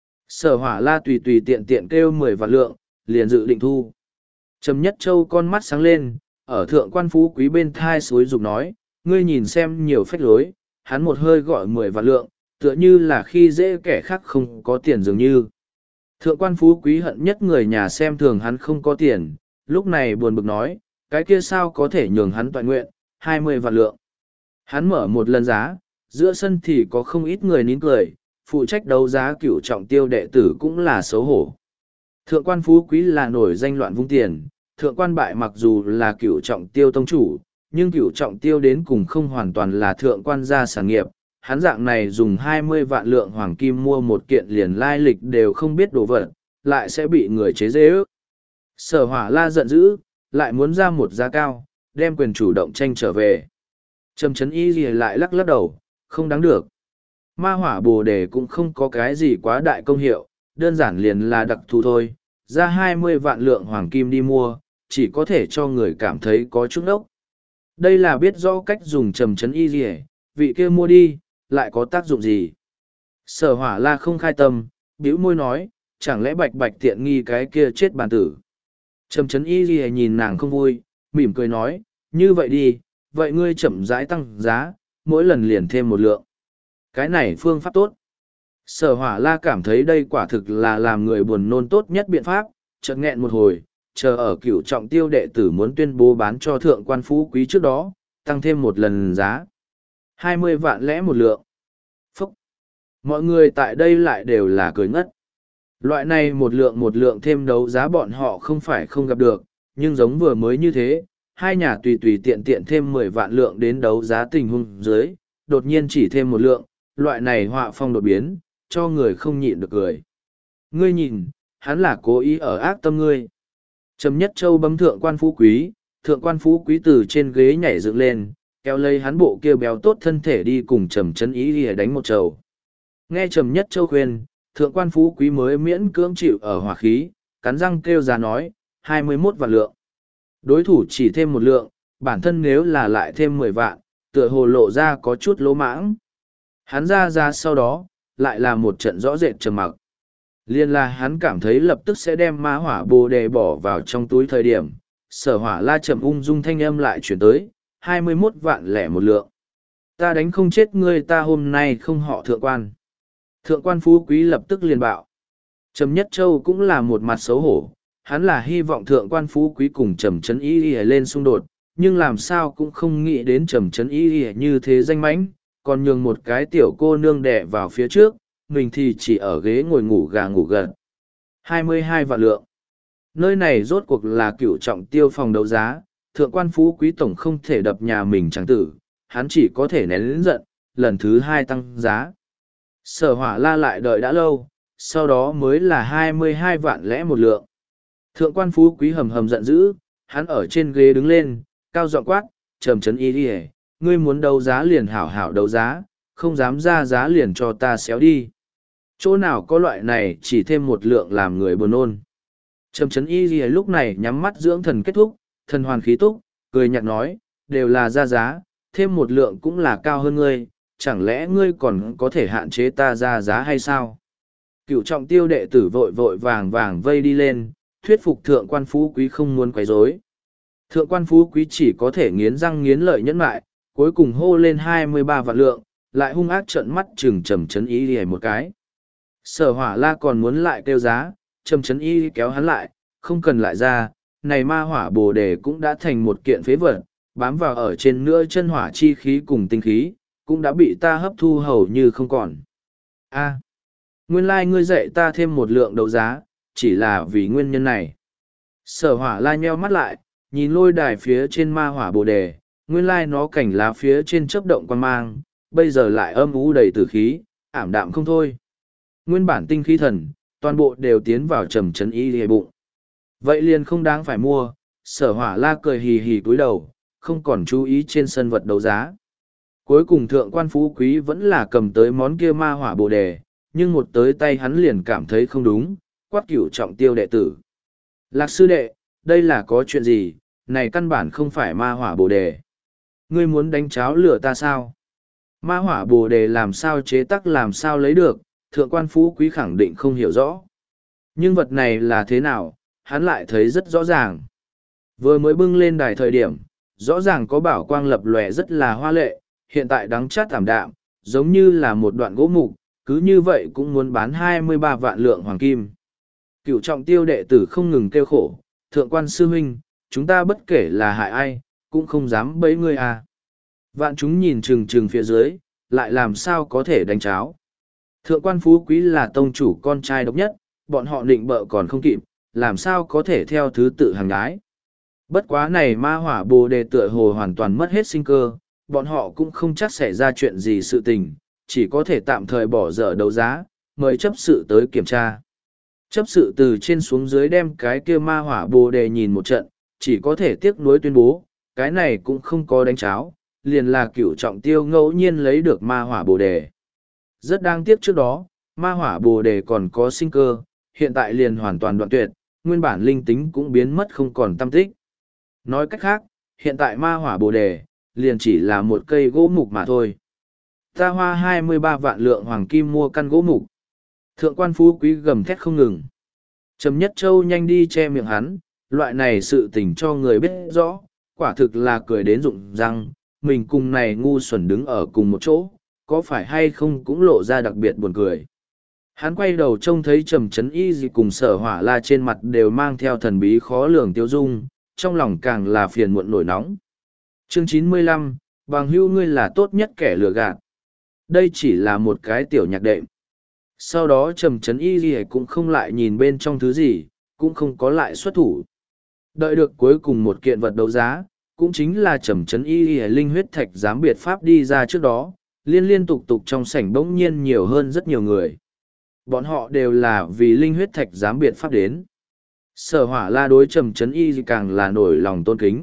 Sở Hỏa La tùy tùy tiện tiện kêu 10 vạn lượng, liền dự định thu. Trầm Nhất Châu con mắt sáng lên, ở thượng quan phú quý bên thai suối dục nói, ngươi nhìn xem nhiều phách lối, hắn một hơi gọi 10 vạn lượng, tựa như là khi dễ kẻ khác không có tiền dường như. Thượng quan phú quý hận nhất người nhà xem thường hắn không có tiền, lúc này buồn bực nói, cái kia sao có thể nhường hắn toàn nguyện, 20 vạn lượng. Hắn mở một lần giá, giữa sân thì có không ít người nín cười, phụ trách đấu giá Cửu Trọng Tiêu đệ tử cũng là xấu hổ. Thượng quan phú quý là nổi danh loạn vung tiền, thượng quan bại mặc dù là Cửu Trọng Tiêu tông chủ, nhưng Cửu Trọng Tiêu đến cùng không hoàn toàn là thượng quan gia sản nghiệp. Hắn dạng này dùng 20 vạn lượng hoàng kim mua một kiện liền lai lịch đều không biết đồ vật, lại sẽ bị người chế giễu ước. Sở Hỏa La giận dữ, lại muốn ra một giá cao, đem quyền chủ động tranh trở về. Trầm Chấn Y gì lại lắc lắc đầu, không đáng được. Ma hỏa bồ đề cũng không có cái gì quá đại công hiệu, đơn giản liền là đặc thù thôi, ra 20 vạn lượng hoàng kim đi mua, chỉ có thể cho người cảm thấy có chút ốc. Đây là biết rõ cách dùng Trầm Chấn Y gì, vị kia mua đi, lại có tác dụng gì? Sở Hỏa La không khai tâm, bĩu môi nói, chẳng lẽ bạch bạch tiện nghi cái kia chết bàn tử. Trầm Chấn Y gì nhìn nàng không vui, mỉm cười nói, như vậy đi, vậy ngươi chậm rãi tăng giá, mỗi lần liền thêm một lượng. Cái này phương pháp tốt. Sở Hỏa La cảm thấy đây quả thực là làm người buồn nôn tốt nhất biện pháp, chợt nghẹn một hồi, chờ ở Cửu Trọng Tiêu đệ tử muốn tuyên bố bán cho thượng quan phú quý trước đó, tăng thêm một lần giá. 20 vạn lẽ một lượng. Phúc! Mọi người tại đây lại đều là cười ngất. Loại này một lượng thêm đấu giá bọn họ không phải không gặp được, nhưng giống vừa mới như thế, hai nhà tùy tùy tiện tiện thêm 10 vạn lượng đến đấu giá tình huống dưới, đột nhiên chỉ thêm một lượng, loại này họa phong đột biến, cho người không nhịn được cười. Ngươi nhìn, hắn là cố ý ở ác tâm ngươi. Trầm Nhất Châu bấm thượng quan phú quý từ trên ghế nhảy dựng lên, kéo lấy hắn bộ kia béo tốt thân thể đi cùng Trầm Chấn Ý lìa đánh một trầu. Nghe Trầm Nhất Châu khuyên, thượng quan phú quý mới miễn cưỡng chịu ở hỏa khí, cắn răng kêu ra nói, 21 vạn lượng. Đối thủ chỉ thêm một lượng, bản thân nếu là lại thêm 10 vạn, tựa hồ lộ ra có chút lỗ mãng. Hắn ra sau đó, lại là một trận rõ rệt trầm mặc. Liên là hắn cảm thấy lập tức sẽ đem ma hỏa bồ đề bỏ vào trong túi thời điểm, Sở Hỏa La chậm ung dung thanh âm lại chuyển tới, 21 vạn lẻ một lượng. Ta đánh không chết ngươi, ta hôm nay không họ thượng quan. Thượng quan phú quý lập tức liền bạo. Trầm Nhất Châu cũng là một mặt xấu hổ, Hắn là hy vọng thượng quan phú quý cùng Trầm Trấn Y Y lên xung đột, nhưng làm sao cũng không nghĩ đến Trầm Trấn Y Y như thế danh mãnh, còn nhường một cái tiểu cô nương đẻ vào phía trước, mình thì chỉ ở ghế ngồi ngủ gà ngủ gật. 22 vạn lượng. Nơi này rốt cuộc là cựu trọng tiêu phòng đấu giá, thượng quan phú quý tổng không thể đập nhà mình chẳng tử, hắn chỉ có thể nén lớn giận, lần thứ hai tăng giá. Sở Hỏa La lại đợi đã lâu, sau đó mới là 22 vạn lẻ một lượng. Thượng quan phú quý hầm hầm giận dữ, hắn ở trên ghế đứng lên, cao giọng quát, Trầm Trấn Y Y, ngươi muốn đấu giá liền hảo hảo đấu giá, không dám ra giá liền cho ta xéo đi. Chỗ nào có loại này chỉ thêm một lượng làm người buồn nôn. Trầm Trấn Y Y lúc này nhắm mắt dưỡng thần kết thúc, thần hoàn khí túc, cười nhạt nói, đều là ra giá, thêm một lượng cũng là cao hơn ngươi, chẳng lẽ ngươi còn có thể hạn chế ta ra giá hay sao? Cựu trọng tiêu đệ tử vội vội vàng vàng vây đi lên, thuyết phục thượng quan phú quý không muốn quấy rối. Thượng quan phú quý chỉ có thể nghiến răng nghiến lợi nhẫn mại, cuối cùng hô lên 23 vạn lượng, lại hung ác trợn mắt chừng Trầm Trấn Y Y một cái. Sở Hỏa La còn muốn lại kêu giá, Trầm Trấn Y kéo hắn lại, không cần lại ra, này ma hỏa bồ đề cũng đã thành một kiện phế vật, bám vào ở trên nữa chân hỏa chi khí cùng tinh khí, cũng đã bị ta hấp thu hầu như không còn. A, nguyên lai ngươi dạy ta thêm một lượng đấu giá, chỉ là vì nguyên nhân này. Sở Hỏa La nheo mắt lại, nhìn lôi đài phía trên ma hỏa bồ đề, nguyên lai nó cảnh lá phía trên chớp động quan mang, bây giờ lại âm u đầy tử khí, ảm đạm không thôi. Nguyên bản tinh khí thần, toàn bộ đều tiến vào Trầm Trấn Y Y bụng. Vậy liền không đáng phải mua, Sở Hỏa La cười hì hì cúi đầu, không còn chú ý trên sân vật đấu giá. Cuối cùng thượng quan phú quý vẫn là cầm tới món kia ma hỏa bồ đề, nhưng một tới tay hắn liền cảm thấy không đúng, quát cửu trọng tiêu đệ tử. Lạc sư đệ, đây là có chuyện gì, này căn bản không phải ma hỏa bồ đề. Ngươi muốn đánh cháo lửa ta sao? Ma hỏa bồ đề làm sao chế tác làm sao lấy được, thượng quan phú quý khẳng định không hiểu rõ. Nhưng vật này là thế nào, hắn lại thấy rất rõ ràng. Vừa mới bưng lên đài thời điểm, rõ ràng có bảo quang lập lòe rất là hoa lệ, hiện tại đắng chát thảm đạm, giống như là một đoạn gỗ mục, cứ như vậy cũng muốn bán 23 vạn lượng hoàng kim. Cựu trọng tiêu đệ tử không ngừng kêu khổ, thượng quan sư huynh, chúng ta bất kể là hại ai, cũng không dám bẫy ngươi à. Vạn chúng nhìn trừng trừng phía dưới, lại làm sao có thể đánh cháo. Thượng quan phú quý là tông chủ con trai độc nhất, bọn họ định bợ còn không kịp, làm sao có thể theo thứ tự hàng ái. Bất quá này ma hỏa bồ đề tựa hồ hoàn toàn mất hết sinh cơ, bọn họ cũng không chắc xảy ra chuyện gì sự tình, chỉ có thể tạm thời bỏ dở đấu giá, mời chấp sự tới kiểm tra. Chấp sự từ trên xuống dưới đem cái kia ma hỏa bồ đề nhìn một trận, chỉ có thể tiếc nuối tuyên bố, cái này cũng không có đánh cháo, liền là cửu trọng tiêu ngẫu nhiên lấy được ma hỏa bồ đề. Rất đáng tiếc trước đó, ma hỏa bồ đề còn có sinh cơ, hiện tại liền hoàn toàn đoạn tuyệt, nguyên bản linh tính cũng biến mất không còn tâm tích. Nói cách khác, hiện tại ma hỏa bồ đề, liền chỉ là một cây gỗ mục mà thôi. Ta hoa 23 vạn lượng hoàng kim mua căn gỗ mục. Thượng quan phú quý gầm thét không ngừng. Trầm Nhất Châu nhanh đi che miệng hắn, loại này sự tình cho người biết rõ, quả thực là cười đến rụng răng, mình cùng này ngu xuẩn đứng ở cùng một chỗ, có phải hay không cũng lộ ra đặc biệt buồn cười. Hắn quay đầu trông thấy Trầm Trấn Y gì cùng Sở Hỏa La trên mặt đều mang theo thần bí khó lường tiêu dung, trong lòng càng là phiền muộn nổi nóng. Chương 95, bằng hữu ngươi là tốt nhất kẻ lừa gạt. Đây chỉ là một cái tiểu nhạc đệm. Sau đó Trầm Trấn Y gì cũng không lại nhìn bên trong thứ gì, cũng không có lại xuất thủ. Đợi được cuối cùng một kiện vật đấu giá, cũng chính là Trầm Trấn Y gì linh huyết thạch giám biệt pháp đi ra trước đó, liên tục trong sảnh bỗng nhiên nhiều hơn rất nhiều người. Bọn họ đều là vì linh huyết thạch giám biệt pháp đến. Sở Hỏa La đối Trầm Trấn Y càng là nổi lòng tôn kính.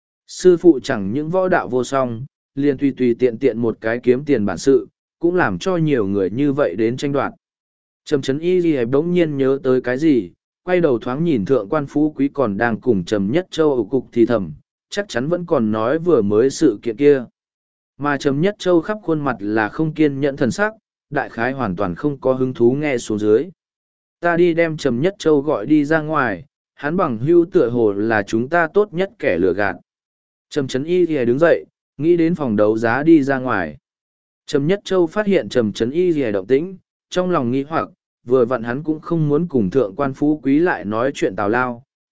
Sư phụ chẳng những võ đạo vô song, liền tùy tiện một cái kiếm tiền bản sự, cũng làm cho nhiều người như vậy đến tranh đoạt. Trầm Trấn Y bỗng nhiên nhớ tới cái gì, quay đầu thoáng nhìn thượng quan phú quý còn đang cùng Trầm Nhất Châu ở cục thì thầm, chắc chắn vẫn còn nói vừa mới sự kiện kia. Mà Trầm Nhất Châu khắp khuôn mặt là không kiên nhẫn thần sắc, đại khái hoàn toàn không có hứng thú nghe xuống dưới. Ta đi đem Trầm Nhất Châu gọi đi ra ngoài, hắn bằng hưu tựa hồ là chúng ta tốt nhất kẻ lừa gạt. Trầm Trấn Y đứng dậy, nghĩ đến phòng đấu giá đi ra ngoài. Trầm Nhất Châu phát hiện Trầm Trấn Y động tĩnh, trong lòng nghĩ hoặc, vừa vặn hắn cũng không muốn cùng thượng quan phú quý lại nói chuyện tào lao,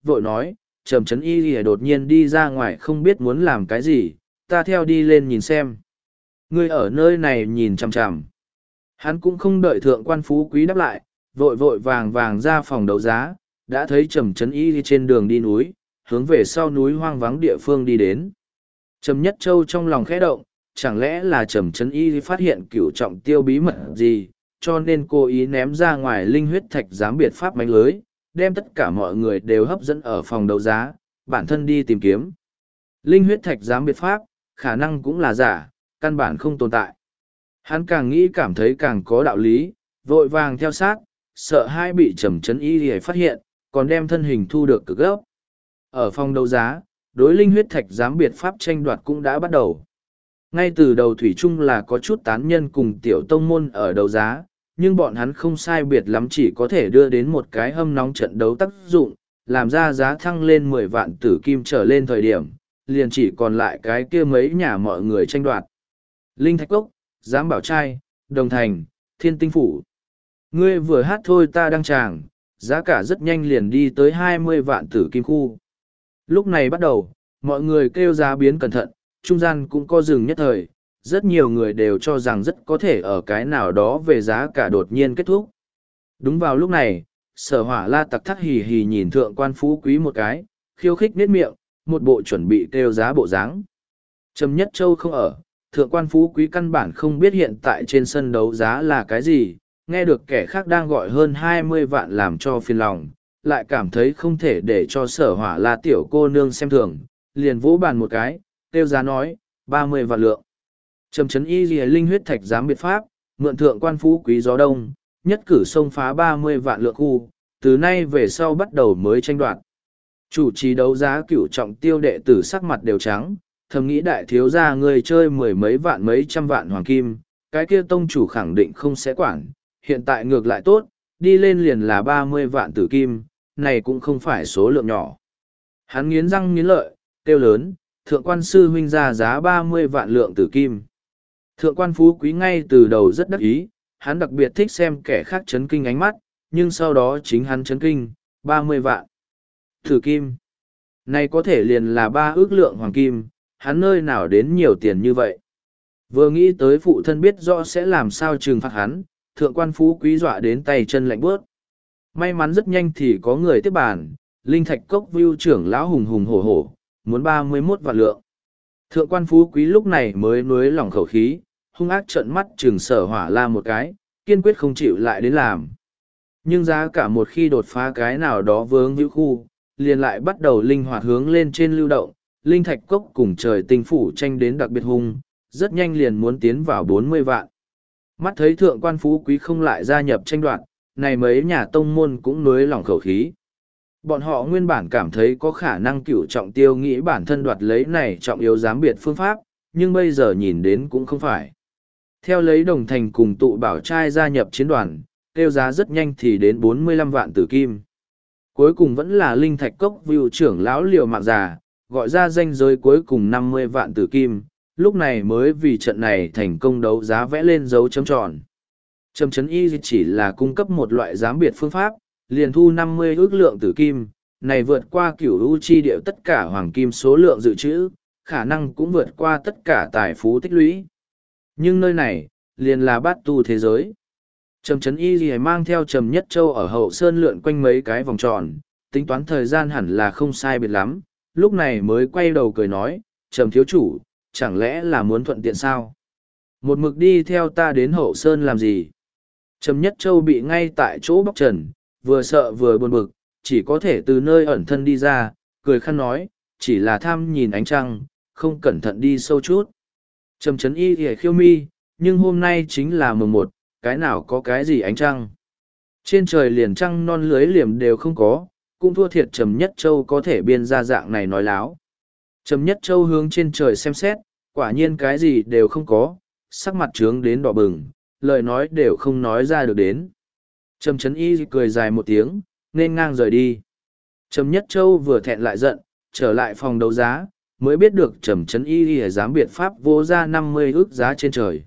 vội nói, Trầm Trấn Y Lìa đột nhiên đi ra ngoài không biết muốn làm cái gì, ta theo đi lên nhìn xem. Ngươi ở nơi này nhìn chằm chằm. Hắn cũng không đợi thượng quan phú quý đáp lại, vội vội vàng vàng ra phòng đấu giá, đã thấy Trầm Trấn Y trên đường đi núi, hướng về sau núi hoang vắng địa phương đi đến. Trầm Nhất Châu trong lòng khẽ động, chẳng lẽ là Trầm Trấn Y phát hiện cửu trọng tiêu bí mật gì, cho nên cố ý ném ra ngoài linh huyết thạch giám biệt pháp mánh lưới, đem tất cả mọi người đều hấp dẫn ở phòng đấu giá, bản thân đi tìm kiếm. Linh huyết thạch giám biệt pháp, khả năng cũng là giả, căn bản không tồn tại. Hắn càng nghĩ cảm thấy càng có đạo lý, vội vàng theo sát, sợ hai bị Trầm Trấn Y thì phát hiện, còn đem thân hình thu được cực gấp. Ở phòng đấu giá, đối linh huyết thạch giám biệt pháp tranh đoạt cũng đã bắt đầu. Ngay từ đầu thủy chung là có chút tán nhân cùng tiểu tông môn ở đấu giá, nhưng bọn hắn không sai biệt lắm chỉ có thể đưa đến một cái hâm nóng trận đấu tác dụng, làm ra giá thăng lên 10 vạn tử kim trở lên thời điểm, liền chỉ còn lại cái kia mấy nhà mọi người tranh đoạt. Linh Thạch Cốc, Giám Bảo Trai, Đồng Thành, Thiên Tinh Phủ. Ngươi vừa hát thôi ta đăng tràng, giá cả rất nhanh liền đi tới 20 vạn tử kim khu. Lúc này bắt đầu, mọi người kêu giá biến cẩn thận, trung gian cũng có dừng nhất thời, rất nhiều người đều cho rằng rất có thể ở cái nào đó về giá cả đột nhiên kết thúc. Đúng vào lúc này, Sở Hỏa La tặc thắc hì hì nhìn thượng quan phú quý một cái, khiêu khích nết miệng, một bộ chuẩn bị kêu giá bộ dáng. Trầm Nhất Châu không ở, thượng quan phú quý căn bản không biết hiện tại trên sân đấu giá là cái gì, nghe được kẻ khác đang gọi hơn 20 vạn làm cho phiền lòng, lại cảm thấy không thể để cho Sở Hỏa La tiểu cô nương xem thường, liền vỗ bàn một cái, kêu giá nói, 30 vạn lượng. Trầm Trấn Y Lìa linh huyết thạch giám biệt pháp, mượn thượng quan phú quý gió đông, nhất cử xông phá 30 vạn lượng khu, từ nay về sau bắt đầu mới tranh đoạt. Chủ trì đấu giá cửu trọng tiêu đệ tử sắc mặt đều trắng, thầm nghĩ đại thiếu gia người chơi mười mấy vạn mấy trăm vạn hoàng kim, cái kia tông chủ khẳng định không sẽ quản, hiện tại ngược lại tốt, đi lên liền là 30 vạn tử kim, này cũng không phải số lượng nhỏ. Hắn nghiến răng nghiến lợi, kêu lớn, thượng quan sư huynh ra giá 30 vạn lượng tử kim. Thượng quan phú quý ngay từ đầu rất đắc ý, hắn đặc biệt thích xem kẻ khác chấn kinh ánh mắt, nhưng sau đó chính hắn chấn kinh, 30 vạn. Tử kim. Này có thể liền là 3 ước lượng hoàng kim, hắn nơi nào đến nhiều tiền như vậy. Vừa nghĩ tới phụ thân biết rõ sẽ làm sao trừng phạt hắn, thượng quan phú quý dọa đến tay chân lạnh bước. May mắn rất nhanh thì có người tiếp bàn, linh thạch cốc view trưởng lão hùng hùng hổ hổ, muốn 31 vạn lượng. Thượng quan phú quý lúc này mới nuối lỏng khẩu khí, hung ác trợn mắt trừng Sở Hỏa La một cái, kiên quyết không chịu lại đến làm. Nhưng giá cả một khi đột phá cái nào đó vướng hữu khu, liền lại bắt đầu linh hoạt hướng lên trên lưu động, linh thạch cốc cùng trời tinh phủ tranh đến đặc biệt hung, rất nhanh liền muốn tiến vào 40 vạn. Mắt thấy thượng quan phú quý không lại gia nhập tranh đoạt, này mấy nhà tông môn cũng nuối lỏng khẩu khí. Bọn họ nguyên bản cảm thấy có khả năng cửu trọng tiêu nghĩ bản thân đoạt lấy này trọng yếu giám biệt phương pháp, nhưng bây giờ nhìn đến cũng không phải. Theo lấy Đồng Thành cùng tụ bảo trai gia nhập chiến đoàn, tiêu giá rất nhanh thì đến 45 vạn tử kim. Cuối cùng vẫn là linh thạch cốc view trưởng lão liều mạng già, gọi ra danh giới cuối cùng 50 vạn tử kim, lúc này mới vì trận này thành công đấu giá vẽ lên dấu chấm tròn. Trầm Trấn Y chỉ là cung cấp một loại giám biệt phương pháp, liền thu 50 ước lượng tử kim, này vượt qua cửu u chi điệu tất cả hoàng kim số lượng dự trữ, khả năng cũng vượt qua tất cả tài phú tích lũy. Nhưng nơi này, liền là bát tu thế giới. Trầm Trấn Y gì mang theo Trầm Nhất Châu ở hậu sơn lượn quanh mấy cái vòng tròn, tính toán thời gian hẳn là không sai biệt lắm, lúc này mới quay đầu cười nói, Trầm thiếu chủ, chẳng lẽ là muốn thuận tiện sao? Một mực đi theo ta đến hậu sơn làm gì? Trầm Nhất Châu bị ngay tại chỗ bóc trần, vừa sợ vừa buồn bực, chỉ có thể từ nơi ẩn thân đi ra, cười khăn nói, chỉ là tham nhìn ánh trăng, không cẩn thận đi sâu chút. Trầm Trấn Y thì khiêu mi, nhưng hôm nay chính là mùng 1, cái nào có cái gì ánh trăng. Trên trời liền trăng non lưới liềm đều không có, cũng thua thiệt Trầm Nhất Châu có thể biên ra dạng này nói láo. Trầm Nhất Châu hướng trên trời xem xét, quả nhiên cái gì đều không có, sắc mặt trướng đến đỏ bừng, lời nói đều không nói ra được đến. Trầm Trấn Y cười dài một tiếng, nên ngang rời đi. Trầm Nhất Châu vừa thẹn lại giận, trở lại phòng đấu giá, mới biết được Trầm Trấn Y dám biện pháp vô ra 50 ước giá trên trời.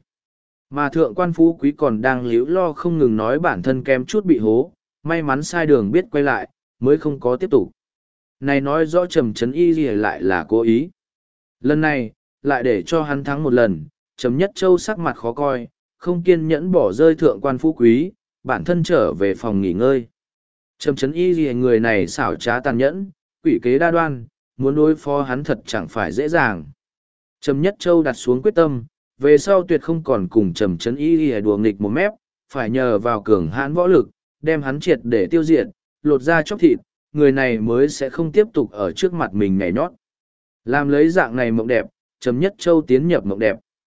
Mà thượng quan phú quý còn đang líu lo không ngừng nói bản thân kém chút bị hố, may mắn sai đường biết quay lại, mới không có tiếp tục. Này nói rõ Trầm Trấn Y gì lại là cố ý. Lần này, lại để cho hắn thắng một lần, Trầm Nhất Châu sắc mặt khó coi, không kiên nhẫn bỏ rơi thượng quan phú quý, bản thân trở về phòng nghỉ ngơi. Trầm Trấn Y gì người này xảo trá tàn nhẫn, quỷ kế đa đoan, muốn đối phó hắn thật chẳng phải dễ dàng. Trầm Nhất Châu đặt xuống quyết tâm, về sau tuyệt không còn cùng Trầm Trấn Y gì đùa nghịch một mép, phải nhờ vào cường hãn võ lực, đem hắn triệt để tiêu diệt, lột ra chóc thịt, người này mới sẽ không tiếp tục ở trước mặt mình nhảy nhót. Làm lấy dạng này mộng đẹp, Trầm Nhất Châu tiến nhập mộng đẹp.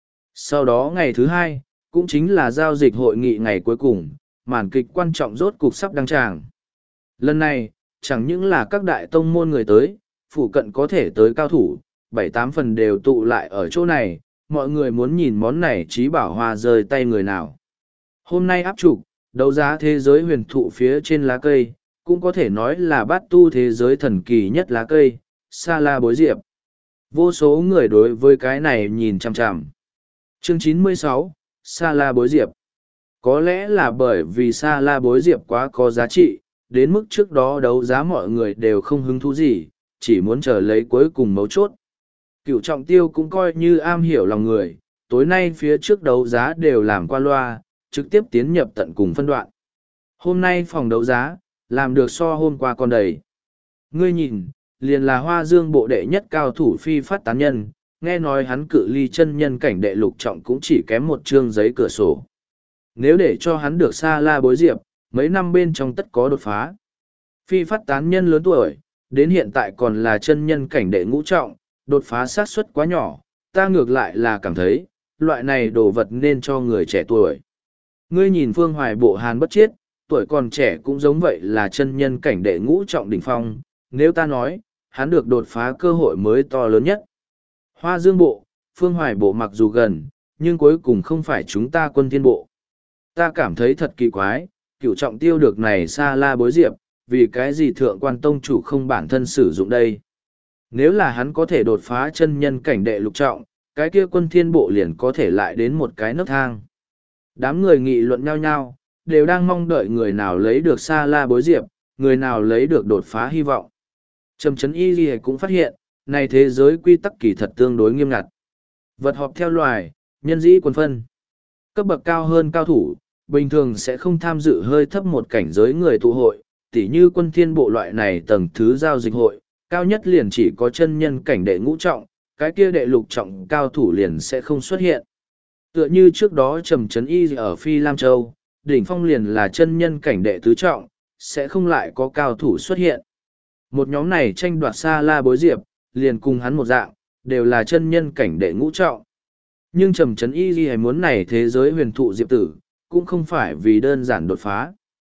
Sau đó ngày thứ hai, cũng chính là giao dịch hội nghị ngày cuối cùng, màn kịch quan trọng rốt cục sắp đăng tràng. Lần này, chẳng những là các đại tông môn người tới, phụ cận có thể tới cao thủ, 7-8 phần đều tụ lại ở chỗ này, mọi người muốn nhìn món này trí bảo hoa rơi tay người nào. Hôm nay áp trục, đấu giá thế giới huyền thụ phía trên lá cây, cũng có thể nói là bát tu thế giới thần kỳ nhất lá cây, Sa La Bối Diệp. Vô số người đối với cái này nhìn chằm chằm. Chương 96, Sa La Bối Diệp. Có lẽ là bởi vì Sa La Bối Diệp quá có giá trị, đến mức trước đó đấu giá mọi người đều không hứng thú gì, chỉ muốn chờ lấy cuối cùng mấu chốt. Cựu Trọng Tiêu cũng coi như am hiểu lòng người, tối nay phía trước đấu giá đều làm qua loa, trực tiếp tiến nhập tận cùng phân đoạn. Hôm nay phòng đấu giá, làm được so hôm qua còn đầy. Ngươi nhìn, liền là Hoa Dương bộ đệ nhất cao thủ phi phát tán nhân, nghe nói hắn cự ly chân nhân cảnh đệ lục trọng cũng chỉ kém một chương giấy cửa sổ. Nếu để cho hắn được Sa La Bối Diệp, mấy năm bên trong tất có đột phá. Phi phát tán nhân lớn tuổi, đến hiện tại còn là chân nhân cảnh đệ ngũ trọng, đột phá xác suất quá nhỏ, ta ngược lại là cảm thấy, loại này đồ vật nên cho người trẻ tuổi. Ngươi nhìn Phương Hoài Bộ Hàn bất chiết, tuổi còn trẻ cũng giống vậy là chân nhân cảnh đệ ngũ trọng đỉnh phong, nếu ta nói, hắn được đột phá cơ hội mới to lớn nhất. Hoa Dương Bộ, Phương Hoài Bộ mặc dù gần, nhưng cuối cùng không phải chúng ta Quân Thiên Bộ. Ta cảm thấy thật kỳ quái, Cửu Trọng Tiêu được này Sa La Bối Diệp, vì cái gì Thượng Quan Tông chủ không bản thân sử dụng đây? Nếu là hắn có thể đột phá chân nhân cảnh đệ lục trọng, cái kia Quân Thiên Bộ liền có thể lại đến một cái nấc thang. Đám người nghị luận nhau nhau, đều đang mong đợi người nào lấy được Sa La Bối Diệp, người nào lấy được đột phá hy vọng. Trầm Trấn Y Ghi cũng phát hiện, này thế giới quy tắc kỳ thật tương đối nghiêm ngặt. Vật họp theo loài, nhân dĩ quân phân. Cấp bậc cao hơn cao thủ, bình thường sẽ không tham dự hơi thấp một cảnh giới người tụ hội, tỉ như Quân Thiên Bộ loại này tầng thứ giao dịch hội, cao nhất liền chỉ có chân nhân cảnh đệ ngũ trọng, cái kia đệ lục trọng cao thủ liền sẽ không xuất hiện. Tựa như trước đó Trầm Trấn Y ở Phi Lam Châu, đỉnh phong liền là chân nhân cảnh đệ tứ trọng, sẽ không lại có cao thủ xuất hiện. Một nhóm này tranh đoạt Sa La Bối Diệp, liền cùng hắn một dạng, đều là chân nhân cảnh đệ ngũ trọng. Nhưng Trầm Trấn Y Ghi muốn này thế giới huyền thụ Diệp tử, cũng không phải vì đơn giản đột phá.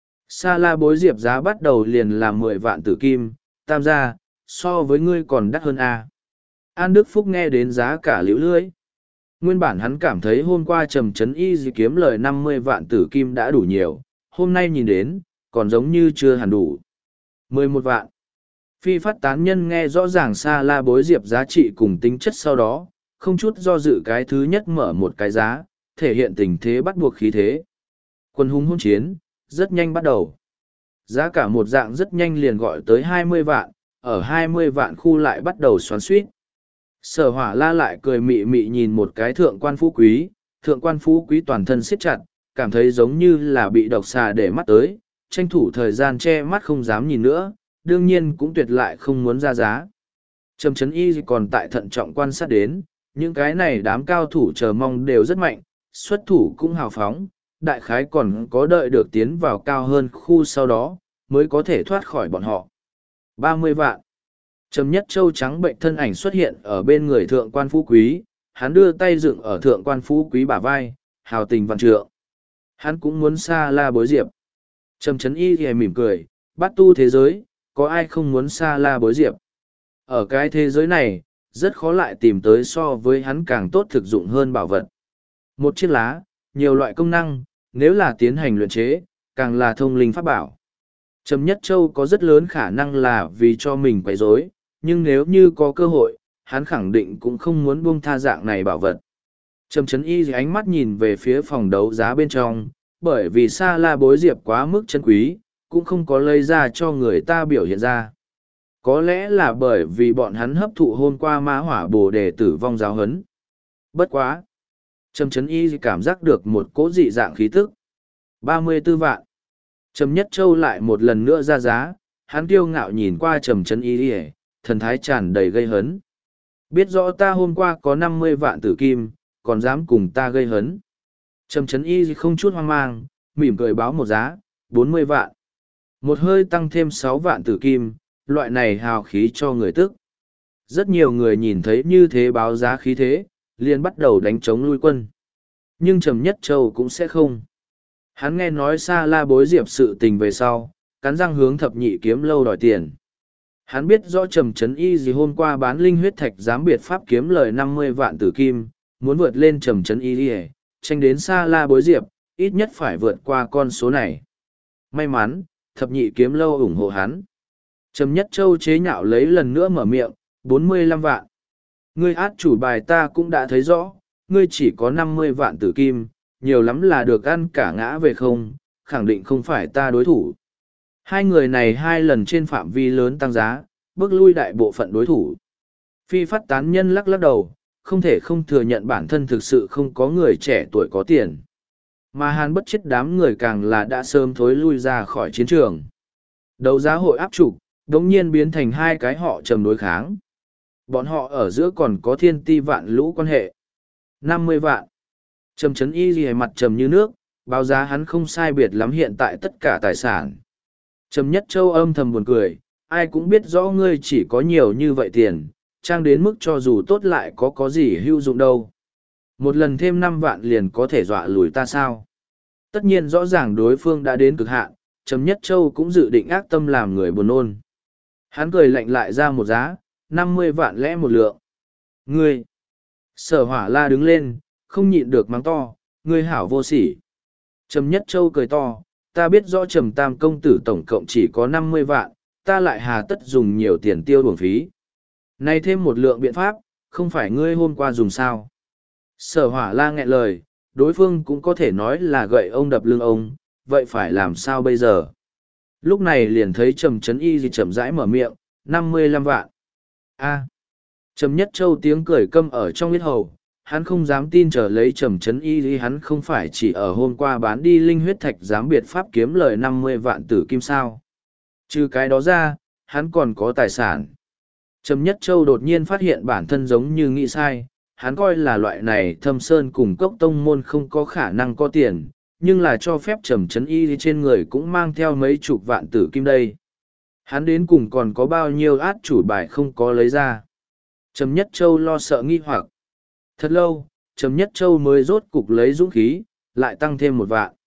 Sa La Bối Diệp giá bắt đầu liền là 10 vạn tử kim, tam gia, so với ngươi còn đắt hơn a. An Đức Phúc nghe đến giá cả liễu lưỡi. Nguyên bản hắn cảm thấy hôm qua Trầm Trấn Y Ghi kiếm lời 50 vạn tử kim đã đủ nhiều, hôm nay nhìn đến, còn giống như chưa hẳn đủ. 11 vạn. Phi phát tán nhân nghe rõ ràng Sa La Bối Diệp giá trị cùng tính chất sau đó, không chút do dự cái thứ nhất mở một cái giá, thể hiện tình thế bắt buộc khí thế. Quân hung hôn chiến, rất nhanh bắt đầu. Giá cả một dạng rất nhanh liền gọi tới 20 vạn, ở 20 vạn khu lại bắt đầu xoắn suýt. Sở Hỏa La lại cười mị mị nhìn một cái thượng quan phú quý toàn thân siết chặt, cảm thấy giống như là bị độc xà để mắt tới, tranh thủ thời gian che mắt không dám nhìn nữa, đương nhiên cũng tuyệt lại không muốn ra giá. Trầm Trấn Y còn tại thận trọng quan sát đến, những cái này đám cao thủ chờ mong đều rất mạnh, xuất thủ cũng hào phóng, đại khái còn có đợi được tiến vào cao hơn khu sau đó, mới có thể thoát khỏi bọn họ. 30 vạn. Trầm Nhất Châu trắng bệnh thân ảnh xuất hiện ở bên người thượng quan phú quý, hắn đưa tay dựng ở thượng quan phú quý bả vai, hào tình vạn trượng. Hắn cũng muốn Sa La Bối Diệp. Trầm Trấn Y thì mỉm cười, bát tu thế giới, có ai không muốn Sa La Bối Diệp. Ở cái thế giới này, rất khó lại tìm tới so với hắn càng tốt thực dụng hơn bảo vật. Một chiếc lá, nhiều loại công năng, nếu là tiến hành luyện chế, càng là thông linh pháp bảo. Trầm Nhất Châu có rất lớn khả năng là vì cho mình quấy rối, nhưng nếu như có cơ hội, hắn khẳng định cũng không muốn buông tha dạng này bảo vật. Trầm Trấn Y ánh mắt nhìn về phía phòng đấu giá bên trong, bởi vì Sa La Bối Diệp quá mức chân quý, cũng không có lấy ra cho người ta biểu hiện ra. Có lẽ là bởi vì bọn hắn hấp thụ hôm qua ma hỏa bồ đề tử vong giáo hấn. Bất quá. Trầm Trấn Y cảm giác được một cỗ dị dạng khí tức. 34 vạn. Trầm Nhất Châu lại một lần nữa ra giá, hắn kiêu ngạo nhìn qua Trầm Trấn Y, thần thái tràn đầy gây hấn. Biết rõ ta hôm qua có 50 vạn tử kim, còn dám cùng ta gây hấn. Trầm Trấn Y không chút hoang mang, mỉm cười báo một giá, 40 vạn. Một hơi tăng thêm 6 vạn tử kim, loại này hào khí cho người tức. Rất nhiều người nhìn thấy như thế báo giá khí thế, liền bắt đầu đánh chống lui quân. Nhưng Trầm Nhất Châu cũng sẽ không. Hắn nghe nói Sa La bối diệp sự tình về sau, cắn răng hướng Thập Nhị Kiếm Lâu đòi tiền. Hắn biết rõ Trầm Trấn Y gì hôm qua bán linh huyết thạch dám biệt pháp kiếm lời 50 vạn tử kim, muốn vượt lên Trầm Trấn Y gì, tranh đến Sa La bối diệp, ít nhất phải vượt qua con số này. May mắn, Thập Nhị Kiếm Lâu ủng hộ hắn. Trầm Nhất Châu chế nhạo lấy lần nữa mở miệng, 45 vạn. Ngươi át chủ bài ta cũng đã thấy rõ, ngươi chỉ có 50 vạn tử kim, nhiều lắm là được ăn cả ngã về không, khẳng định không phải ta đối thủ. Hai người này hai lần trên phạm vi lớn tăng giá, bước lui đại bộ phận đối thủ. Phi phát tán nhân lắc lắc đầu, không thể không thừa nhận bản thân thực sự không có người trẻ tuổi có tiền. Mà Hàn Bất Chết đám người càng là đã sớm thối lui ra khỏi chiến trường. Đấu giá hội áp trục, đống nhiên biến thành hai cái họ trầm đối kháng. Bọn họ ở giữa còn có thiên ti vạn lũ quan hệ. 50 vạn. Trầm Trấn Y gì mặt trầm như nước, báo giá hắn không sai biệt lắm hiện tại tất cả tài sản. Trầm Nhất Châu âm thầm buồn cười, ai cũng biết rõ ngươi chỉ có nhiều như vậy tiền, trang đến mức cho dù tốt lại có gì hữu dụng đâu. Một lần thêm 5 vạn liền có thể dọa lùi ta sao? Tất nhiên rõ ràng đối phương đã đến cực hạn, Trầm Nhất Châu cũng dự định ác tâm làm người buồn nôn. Hắn cười lạnh lại ra một giá, 50 vạn lẽ một lượng. Ngươi! Sở Hỏa La đứng lên, không nhịn được mắng to, ngươi hảo vô sỉ. Trầm Nhất Châu cười to, ta biết rõ Trầm Tam công tử tổng cộng chỉ có 50 vạn, ta lại hà tất dùng nhiều tiền tiêu uổng phí. Nay thêm một lượng biện pháp, không phải ngươi hôm qua dùng sao. Sở Hỏa La nghẹn lời, đối phương cũng có thể nói là gậy ông đập lưng ông, vậy phải làm sao bây giờ? Lúc này liền thấy Trầm Trấn Y gì chậm rãi mở miệng, 55 vạn. A. Trầm Nhất Châu tiếng cười câm ở trong yết hầu, hắn không dám tin trở lấy Trầm Trấn Y gì hắn không phải chỉ ở hôm qua bán đi linh huyết thạch dám biệt pháp kiếm lời 50 vạn tử kim sao. Trừ cái đó ra, hắn còn có tài sản. Trầm Nhất Châu đột nhiên phát hiện bản thân giống như nghĩ sai, hắn coi là loại này Thâm Sơn cùng Cốc tông môn không có khả năng có tiền, nhưng là cho phép Trầm Trấn Y trên người cũng mang theo mấy chục vạn tử kim đây. Hắn đến cùng còn có bao nhiêu át chủ bài không có lấy ra. Trầm Nhất Châu lo sợ nghi hoặc. Thật lâu, Trầm Nhất Châu mới rốt cục lấy dũng khí, lại tăng thêm 1 vạn.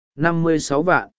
56 vạn.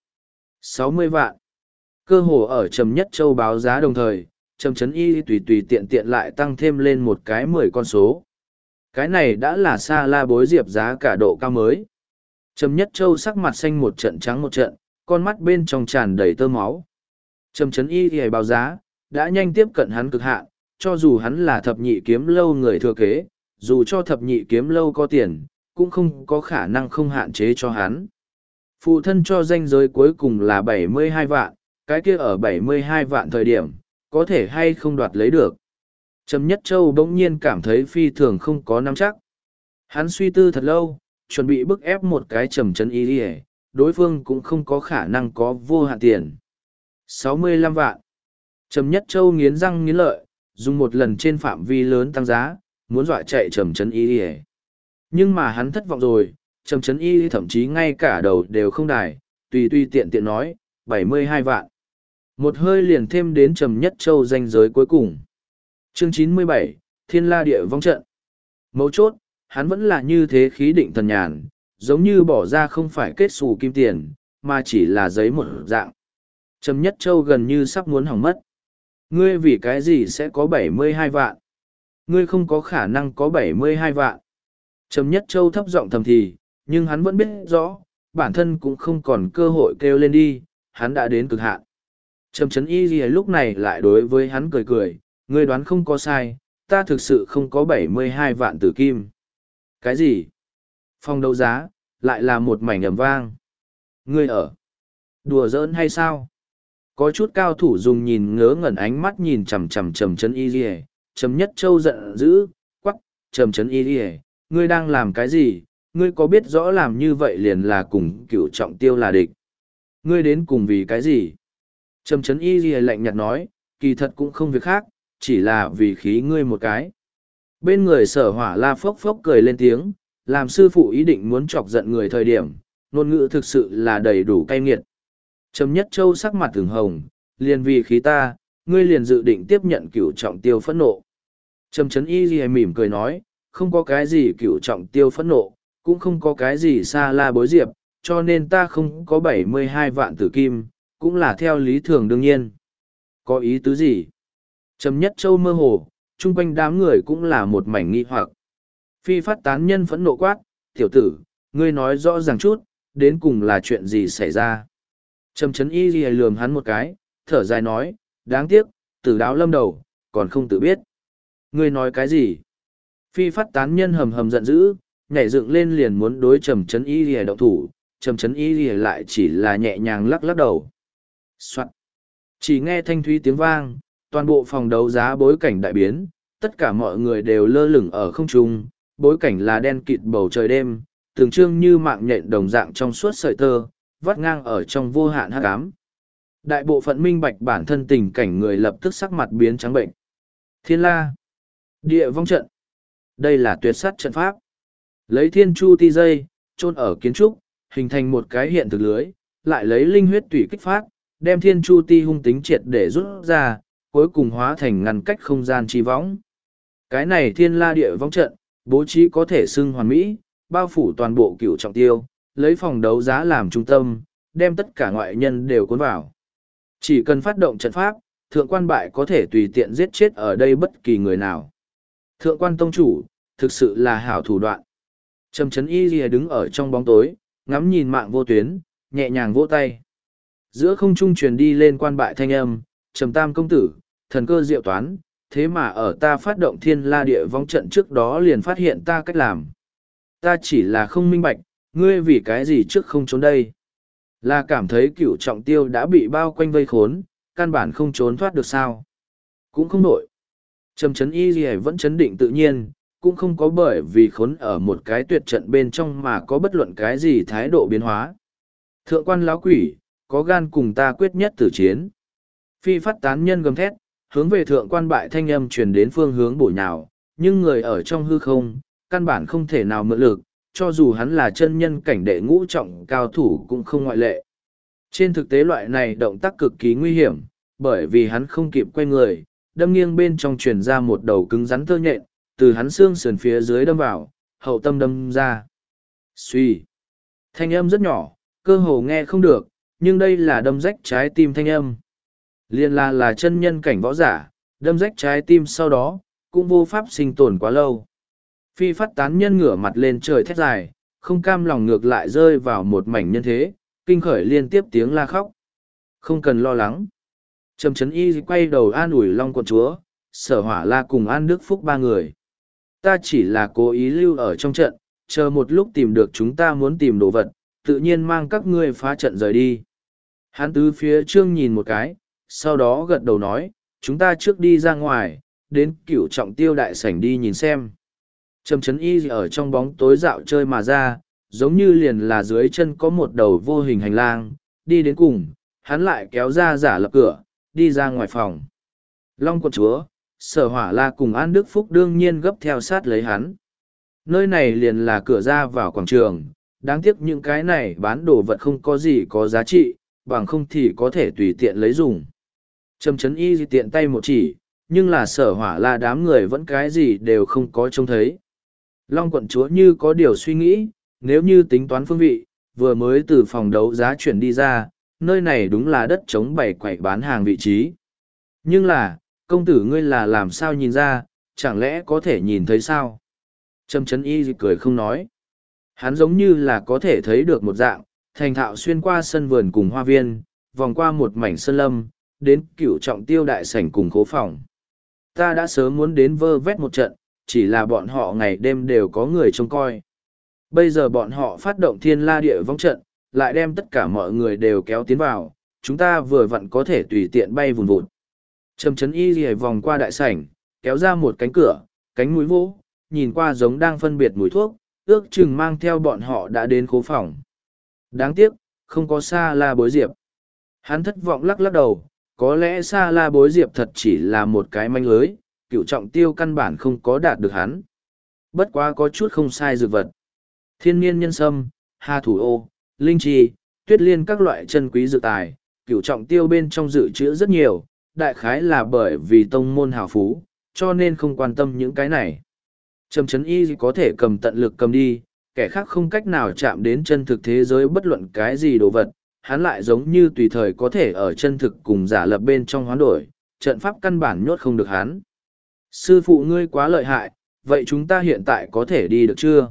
60 vạn. Cơ hồ ở Trầm Nhất Châu báo giá đồng thời, Trầm Trấn Y tùy tùy tiện tiện lại tăng thêm lên một cái 10 con số. Cái này đã là Sa La bối diệp giá cả độ cao mới. Trầm Nhất Châu sắc mặt xanh một trận trắng một trận, con mắt bên trong tràn đầy tơ máu. Trầm Trấn Y thì báo giá, đã nhanh tiếp cận hắn cực hạn, cho dù hắn là Thập Nhị Kiếm Lâu người thừa kế, dù cho Thập Nhị Kiếm Lâu có tiền, cũng không có khả năng không hạn chế cho hắn. Phụ thân cho danh giới cuối cùng là 72 vạn, cái kia ở 72 vạn thời điểm, có thể hay không đoạt lấy được. Trầm Nhất Châu bỗng nhiên cảm thấy phi thường không có nắm chắc. Hắn suy tư thật lâu, chuẩn bị bức ép một cái Trầm Trấn Y đi, đối phương cũng không có khả năng có vô hạn tiền. 65 vạn. Trầm Nhất Châu nghiến răng nghiến lợi, dùng một lần trên phạm vi lớn tăng giá, muốn dọa chạy Trầm Trấn Y đi. Nhưng mà hắn thất vọng rồi, Trầm Trấn Y thậm chí ngay cả đầu đều không đài, tùy tiện tiện nói, 72 vạn. Một hơi liền thêm đến Trầm Nhất Châu danh giới cuối cùng. Chương 97, Thiên La Địa Vong Trận. Mấu chốt, hắn vẫn là như thế khí định thần nhàn, giống như bỏ ra không phải kết xù kim tiền, mà chỉ là giấy một dạng. Trầm Nhất Châu gần như sắp muốn hỏng mất. Ngươi vì cái gì sẽ có 72 vạn? Ngươi không có khả năng có 72 vạn. Trầm Nhất Châu thấp giọng thầm thì, nhưng hắn vẫn biết rõ, bản thân cũng không còn cơ hội kêu lên đi, hắn đã đến cực hạn. Trầm Trấn Y gì lúc này lại đối với hắn cười cười, ngươi đoán không có sai, ta thực sự không có 72 vạn tử kim. Cái gì? Phòng đấu giá, lại là một mảnh ầm vang. Ngươi ở? Đùa giỡn hay sao? Có chút cao thủ dùng nhìn ngớ ngẩn ánh mắt nhìn chằm chằm Trầm Trấn Y Lìa, Trầm Nhất Châu giận dữ, quắc, Trầm Trấn Y Lìa, ngươi đang làm cái gì? Ngươi có biết rõ làm như vậy liền là cùng Cửu Trọng Tiêu là địch? Ngươi đến cùng vì cái gì? Trầm Trấn Y Lìa lạnh nhạt nói, kỳ thật cũng không việc khác, chỉ là vì khí ngươi một cái. Bên người Sở Hỏa La phốc phốc cười lên tiếng, làm sư phụ ý định muốn chọc giận người thời điểm, ngôn ngữ thực sự là đầy đủ cay nghiệt. Trầm Nhất Châu sắc mặt thường hồng, liền vì khí ta, ngươi liền dự định tiếp nhận Cửu Trọng Tiêu phẫn nộ. Trầm Trấn Y Ghi mỉm cười nói, không có cái gì Cửu Trọng Tiêu phẫn nộ, cũng không có cái gì xa la bối diệp, cho nên ta không có 72 vạn tử kim, cũng là theo lý thường đương nhiên. Có ý tứ gì? Trầm Nhất Châu mơ hồ, chung quanh đám người cũng là một mảnh nghi hoặc. Phi phát tán nhân phẫn nộ quát, tiểu tử, ngươi nói rõ ràng chút, đến cùng là chuyện gì xảy ra. Trầm Trấn Y Ghi lườm hắn một cái, thở dài nói, đáng tiếc, tử đáo lâm đầu, còn không tự biết. Ngươi nói cái gì? Phi phát tán nhân hầm hầm giận dữ, nhảy dựng lên liền muốn đối Trầm Trấn Y Ghi động thủ, Trầm Trấn Y Ghi lại chỉ là nhẹ nhàng lắc lắc đầu. Soạn. Chỉ nghe thanh thúy tiếng vang, toàn bộ phòng đấu giá bối cảnh đại biến, tất cả mọi người đều lơ lửng ở không trung, bối cảnh là đen kịt bầu trời đêm, từng trương như mạng nhện đồng dạng trong suốt sợi tơ, vắt ngang ở trong vô hạn hắc ám. Đại bộ phận minh bạch bản thân tình cảnh người lập tức sắc mặt biến trắng bệnh. Thiên la, địa vong trận. Đây là tuyệt sát trận pháp. Lấy thiên chu ti dây, chôn ở kiến trúc, hình thành một cái hiện thực lưới, lại lấy linh huyết tủy kích phát, đem thiên chu ti hung tính triệt để rút ra, cuối cùng hóa thành ngăn cách không gian chi võng. Cái này thiên la địa vong trận, bố trí có thể xưng hoàn mỹ, bao phủ toàn bộ Cửu Trọng Tiêu, lấy phòng đấu giá làm trung tâm, đem tất cả ngoại nhân đều cuốn vào. Chỉ cần phát động trận pháp, thượng quan bại có thể tùy tiện giết chết ở đây bất kỳ người nào. Thượng quan tông chủ, thực sự là hảo thủ đoạn. Trầm Trấn Y Lìa đứng ở trong bóng tối, ngắm nhìn mạng vô tuyến, nhẹ nhàng vỗ tay. Giữa không trung truyền đi lên quan bại thanh âm, Trầm Tam công tử, thần cơ diệu toán, thế mà ở ta phát động thiên la địa vong trận trước đó liền phát hiện ta cách làm. Ta chỉ là không minh bạch, ngươi vì cái gì trước không trốn đây? Là cảm thấy Cửu Trọng Tiêu đã bị bao quanh vây khốn, căn bản không trốn thoát được sao? Cũng không nổi. Trầm Trấn Y Lìa vẫn chấn định tự nhiên, cũng không có bởi vì khốn ở một cái tuyệt trận bên trong mà có bất luận cái gì thái độ biến hóa. Thượng quan lão quỷ, có gan cùng ta quyết nhất tử chiến. Phi phát tán nhân gầm thét, hướng về thượng quan bại thanh âm truyền đến phương hướng bổ nhào, nhưng người ở trong hư không, căn bản không thể nào mượn lực, cho dù hắn là chân nhân cảnh đệ ngũ trọng cao thủ cũng không ngoại lệ. Trên thực tế loại này động tác cực kỳ nguy hiểm, bởi vì hắn không kịp quay người, đâm nghiêng bên trong truyền ra một đầu cứng rắn tơ nhện, từ hắn xương sườn phía dưới đâm vào, hậu tâm đâm ra. Xuy. Thanh âm rất nhỏ, cơ hồ nghe không được, nhưng đây là đâm rách trái tim thanh âm. Liên là chân nhân cảnh võ giả, đâm rách trái tim sau đó, cũng vô pháp sinh tồn quá lâu. Phi phát tán nhân ngửa mặt lên trời thét dài, không cam lòng ngược lại rơi vào một mảnh nhân thế, kinh khởi liên tiếp tiếng la khóc. Không cần lo lắng. Trầm Trấn Y quay đầu an ủi Long quận chúa, Sở Hỏa La cùng An Đức Phúc ba người. Ta chỉ là cố ý lưu ở trong trận, chờ một lúc tìm được chúng ta muốn tìm đồ vật, tự nhiên mang các ngươi phá trận rời đi. Hắn tứ phía trương nhìn một cái, sau đó gật đầu nói, chúng ta trước đi ra ngoài, đến Cửu Trọng Tiêu đại sảnh đi nhìn xem. Trầm Trấn Y ở trong bóng tối dạo chơi mà ra, giống như liền là dưới chân có một đầu vô hình hành lang, đi đến cùng, hắn lại kéo ra giả lập cửa, đi ra ngoài phòng. Long quận chúa, Sở Hỏa La cùng An Đức Phúc đương nhiên gấp theo sát lấy hắn. Nơi này liền là cửa ra vào quảng trường, đáng tiếc những cái này bán đồ vật không có gì có giá trị, bằng không thì có thể tùy tiện lấy dùng. Trầm Trấn Y tiện tay một chỉ, nhưng là Sở Hỏa La đám người vẫn cái gì đều không có trông thấy. Long quận chúa như có điều suy nghĩ, nếu như tính toán phương vị, vừa mới từ phòng đấu giá chuyển đi ra, nơi này đúng là đất trống bày quẩy bán hàng vị trí. Nhưng là, công tử ngươi là làm sao nhìn ra, chẳng lẽ có thể nhìn thấy sao? Trầm Trấn Y cười không nói. Hắn giống như là có thể thấy được một dạng, thành thạo xuyên qua sân vườn cùng hoa viên, vòng qua một mảnh sơn lâm, đến Cửu Trọng Tiêu đại sảnh cùng khố phòng. Ta đã sớm muốn đến vơ vét một trận, chỉ là bọn họ ngày đêm đều có người trông coi. Bây giờ bọn họ phát động thiên la địa vong trận, lại đem tất cả mọi người đều kéo tiến vào, chúng ta vừa vặn có thể tùy tiện bay vùn vụt. Trầm Trấn Y rìa vòng qua đại sảnh, kéo ra một cánh cửa, cánh mũi vỗ, nhìn qua giống đang phân biệt mùi thuốc, ước chừng mang theo bọn họ đã đến khố phòng. Đáng tiếc, không có Sa La Bối Diệp. Hắn thất vọng lắc lắc đầu, có lẽ Sa La Bối Diệp thật chỉ là một cái manh lưới, Cửu Trọng Tiêu căn bản không có đạt được hắn. Bất quá có chút không sai dược vật. Thiên niên nhân sâm, hà thủ ô, linh chi, tuyết liên các loại chân quý dược tài, Cửu Trọng Tiêu bên trong dự trữ rất nhiều, đại khái là bởi vì tông môn hào phú, cho nên không quan tâm những cái này. Trầm Trấn Y có thể cầm tận lực cầm đi, kẻ khác không cách nào chạm đến chân thực thế giới bất luận cái gì đồ vật, hắn lại giống như tùy thời có thể ở chân thực cùng giả lập bên trong hoán đổi, trận pháp căn bản nhốt không được hắn. Sư phụ ngươi quá lợi hại, vậy chúng ta hiện tại có thể đi được chưa?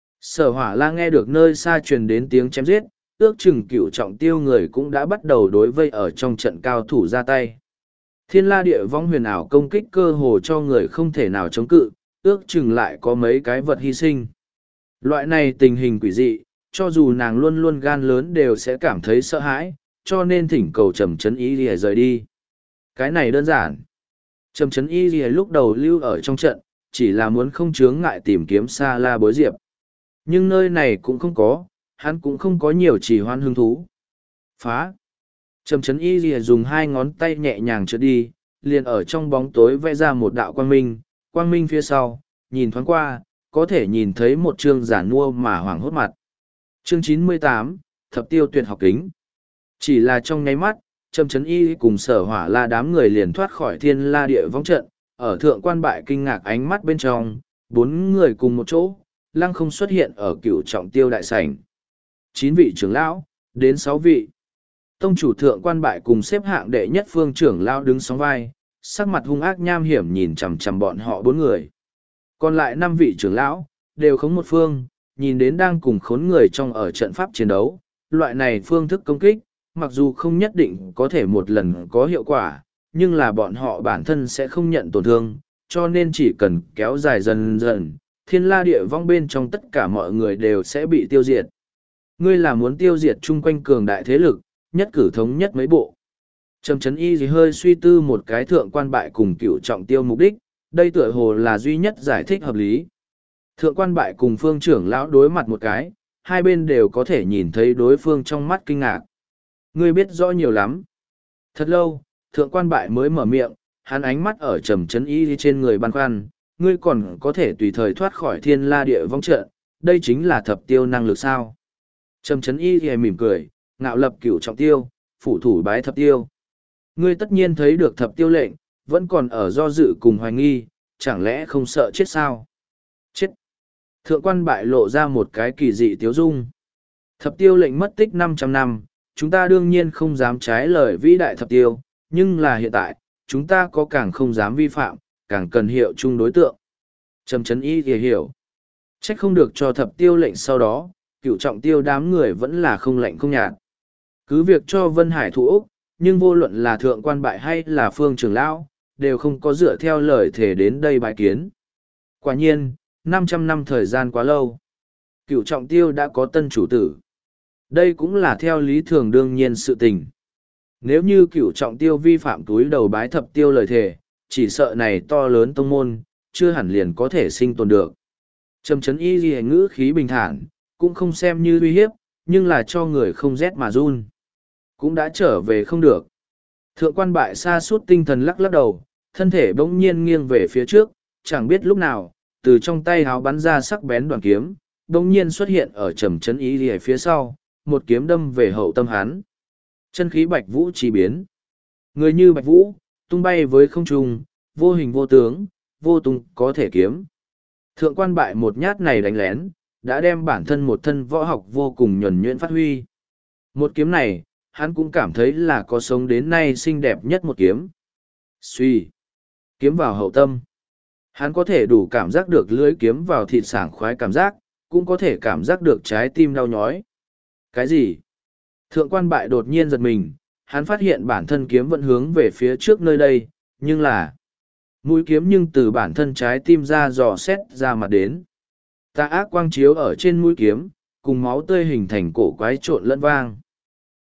Sở Hỏa La nghe được nơi xa truyền đến tiếng chém giết, ước chừng Cửu Trọng Tiêu người cũng đã bắt đầu đối vây ở trong trận cao thủ ra tay. Thiên La Địa Vong huyền ảo công kích cơ hồ cho người không thể nào chống cự, ước chừng lại có mấy cái vật hy sinh. Loại này tình hình quỷ dị, cho dù nàng luôn luôn gan lớn đều sẽ cảm thấy sợ hãi, cho nên thỉnh cầu Trầm Trấn Y lìa rời đi. Cái này đơn giản. Trầm Trấn Y lìa lúc đầu lưu ở trong trận, chỉ là muốn không chướng ngại tìm kiếm Sa La Bối Diệp. Nhưng nơi này cũng không có, hắn cũng không có nhiều chỉ hoan hứng thú. Phá! Trầm Trấn Y lìa dùng hai ngón tay nhẹ nhàng trượt đi, liền ở trong bóng tối vẽ ra một đạo quang minh phía sau, nhìn thoáng qua, có thể nhìn thấy một chương giả nua mà hoảng hốt mặt. Chương 98, Thập Tiêu Tuyệt Học Kính. Chỉ là trong nháy mắt, Trầm Trấn Y cùng Sở Hỏa La đám người liền thoát khỏi Thiên La Địa Vong trận, ở thượng quan bại kinh ngạc ánh mắt bên trong, bốn người cùng một chỗ, lăng không xuất hiện ở Cửu Trọng Tiêu đại sảnh. 9 vị trưởng lão, đến 6 vị. Tông chủ thượng quan bại cùng xếp hạng đệ nhất phương trưởng lão đứng sóng vai, sắc mặt hung ác nham hiểm nhìn chằm chằm bọn họ bốn người. Còn lại 5 vị trưởng lão, đều khống một phương, nhìn đến đang cùng khốn người trong ở trận pháp chiến đấu. Loại này phương thức công kích, mặc dù không nhất định có thể một lần có hiệu quả, nhưng là bọn họ bản thân sẽ không nhận tổn thương, cho nên chỉ cần kéo dài dần dần, Thiên La Địa Vong bên trong tất cả mọi người đều sẽ bị tiêu diệt. Ngươi là muốn tiêu diệt chung quanh cường đại thế lực, nhất cử thống nhất mấy bộ. Trầm Trấn Y hơi suy tư một cái thượng quan bại cùng Cửu Trọng Tiêu mục đích, đây tựa hồ là duy nhất giải thích hợp lý. Thượng quan bại cùng phương trưởng lão đối mặt một cái, hai bên đều có thể nhìn thấy đối phương trong mắt kinh ngạc. Ngươi biết rõ nhiều lắm. Thật lâu, thượng quan bại mới mở miệng, hắn ánh mắt ở Trầm Trấn Y trên người băn khoăn, ngươi còn có thể tùy thời thoát khỏi Thiên La Địa Vong trận, đây chính là thập tiêu năng lực sao. Trầm Trấn Y thì mỉm cười, ngạo lập Cửu Trọng Tiêu, phủ thủ bái thập tiêu. Ngươi tất nhiên thấy được thập tiêu lệnh, vẫn còn ở do dự cùng hoài nghi, chẳng lẽ không sợ chết sao? Chết! Thượng quan bại lộ ra một cái kỳ dị tiếu dung. Thập tiêu lệnh mất tích 500 năm, chúng ta đương nhiên không dám trái lời vĩ đại thập tiêu, nhưng là hiện tại, chúng ta có càng không dám vi phạm, càng cần hiệu chung đối tượng. Trầm Trấn Y thì hiểu. Trách không được cho thập tiêu lệnh sau đó, Cửu Trọng Tiêu đám người vẫn là không lạnh không nhạt. Cứ việc cho Vân Hải thủ Úc, nhưng vô luận là thượng quan bại hay là phương trưởng lão, đều không có dựa theo lời thể đến đây bài kiến. Quả nhiên, 500 năm thời gian quá lâu. Cửu Trọng Tiêu đã có tân chủ tử. Đây cũng là theo lý thường đương nhiên sự tình. Nếu như Cửu Trọng Tiêu vi phạm túi đầu bái thập tiêu lời thể, chỉ sợ này to lớn tông môn, chưa hẳn liền có thể sinh tồn được. Trầm Trấn Y ghi ngữ khí bình thản, cũng không xem như uy hiếp, nhưng là cho người không rét mà run. Cũng đã trở về không được. Thượng quan bại sa sút tinh thần lắc lắc đầu, thân thể bỗng nhiên nghiêng về phía trước, chẳng biết lúc nào, từ trong tay háo bắn ra sắc bén đoàn kiếm, bỗng nhiên xuất hiện ở Trầm Trấn Y lìa phía sau, một kiếm đâm về hậu tâm hắn. Chân khí Bạch Vũ chỉ biến. Người như Bạch Vũ, tung bay với không trung, vô hình vô tướng, vô tung có thể kiếm. Thượng quan bại một nhát này đánh lén, đã đem bản thân một thân võ học vô cùng nhuần nhuyễn phát huy. Một kiếm này, hắn cũng cảm thấy là có sống đến nay xinh đẹp nhất một kiếm. Suy. Kiếm vào hậu tâm. Hắn có thể đủ cảm giác được lưỡi kiếm vào thịt sảng khoái cảm giác, cũng có thể cảm giác được trái tim đau nhói. Cái gì? Thượng quan bại đột nhiên giật mình, hắn phát hiện bản thân kiếm vẫn hướng về phía trước nơi đây, nhưng là mũi kiếm nhưng từ bản thân trái tim ra dò xét ra mặt đến. Tà ác quang chiếu ở trên mũi kiếm, cùng máu tươi hình thành cổ quái trộn lẫn vang.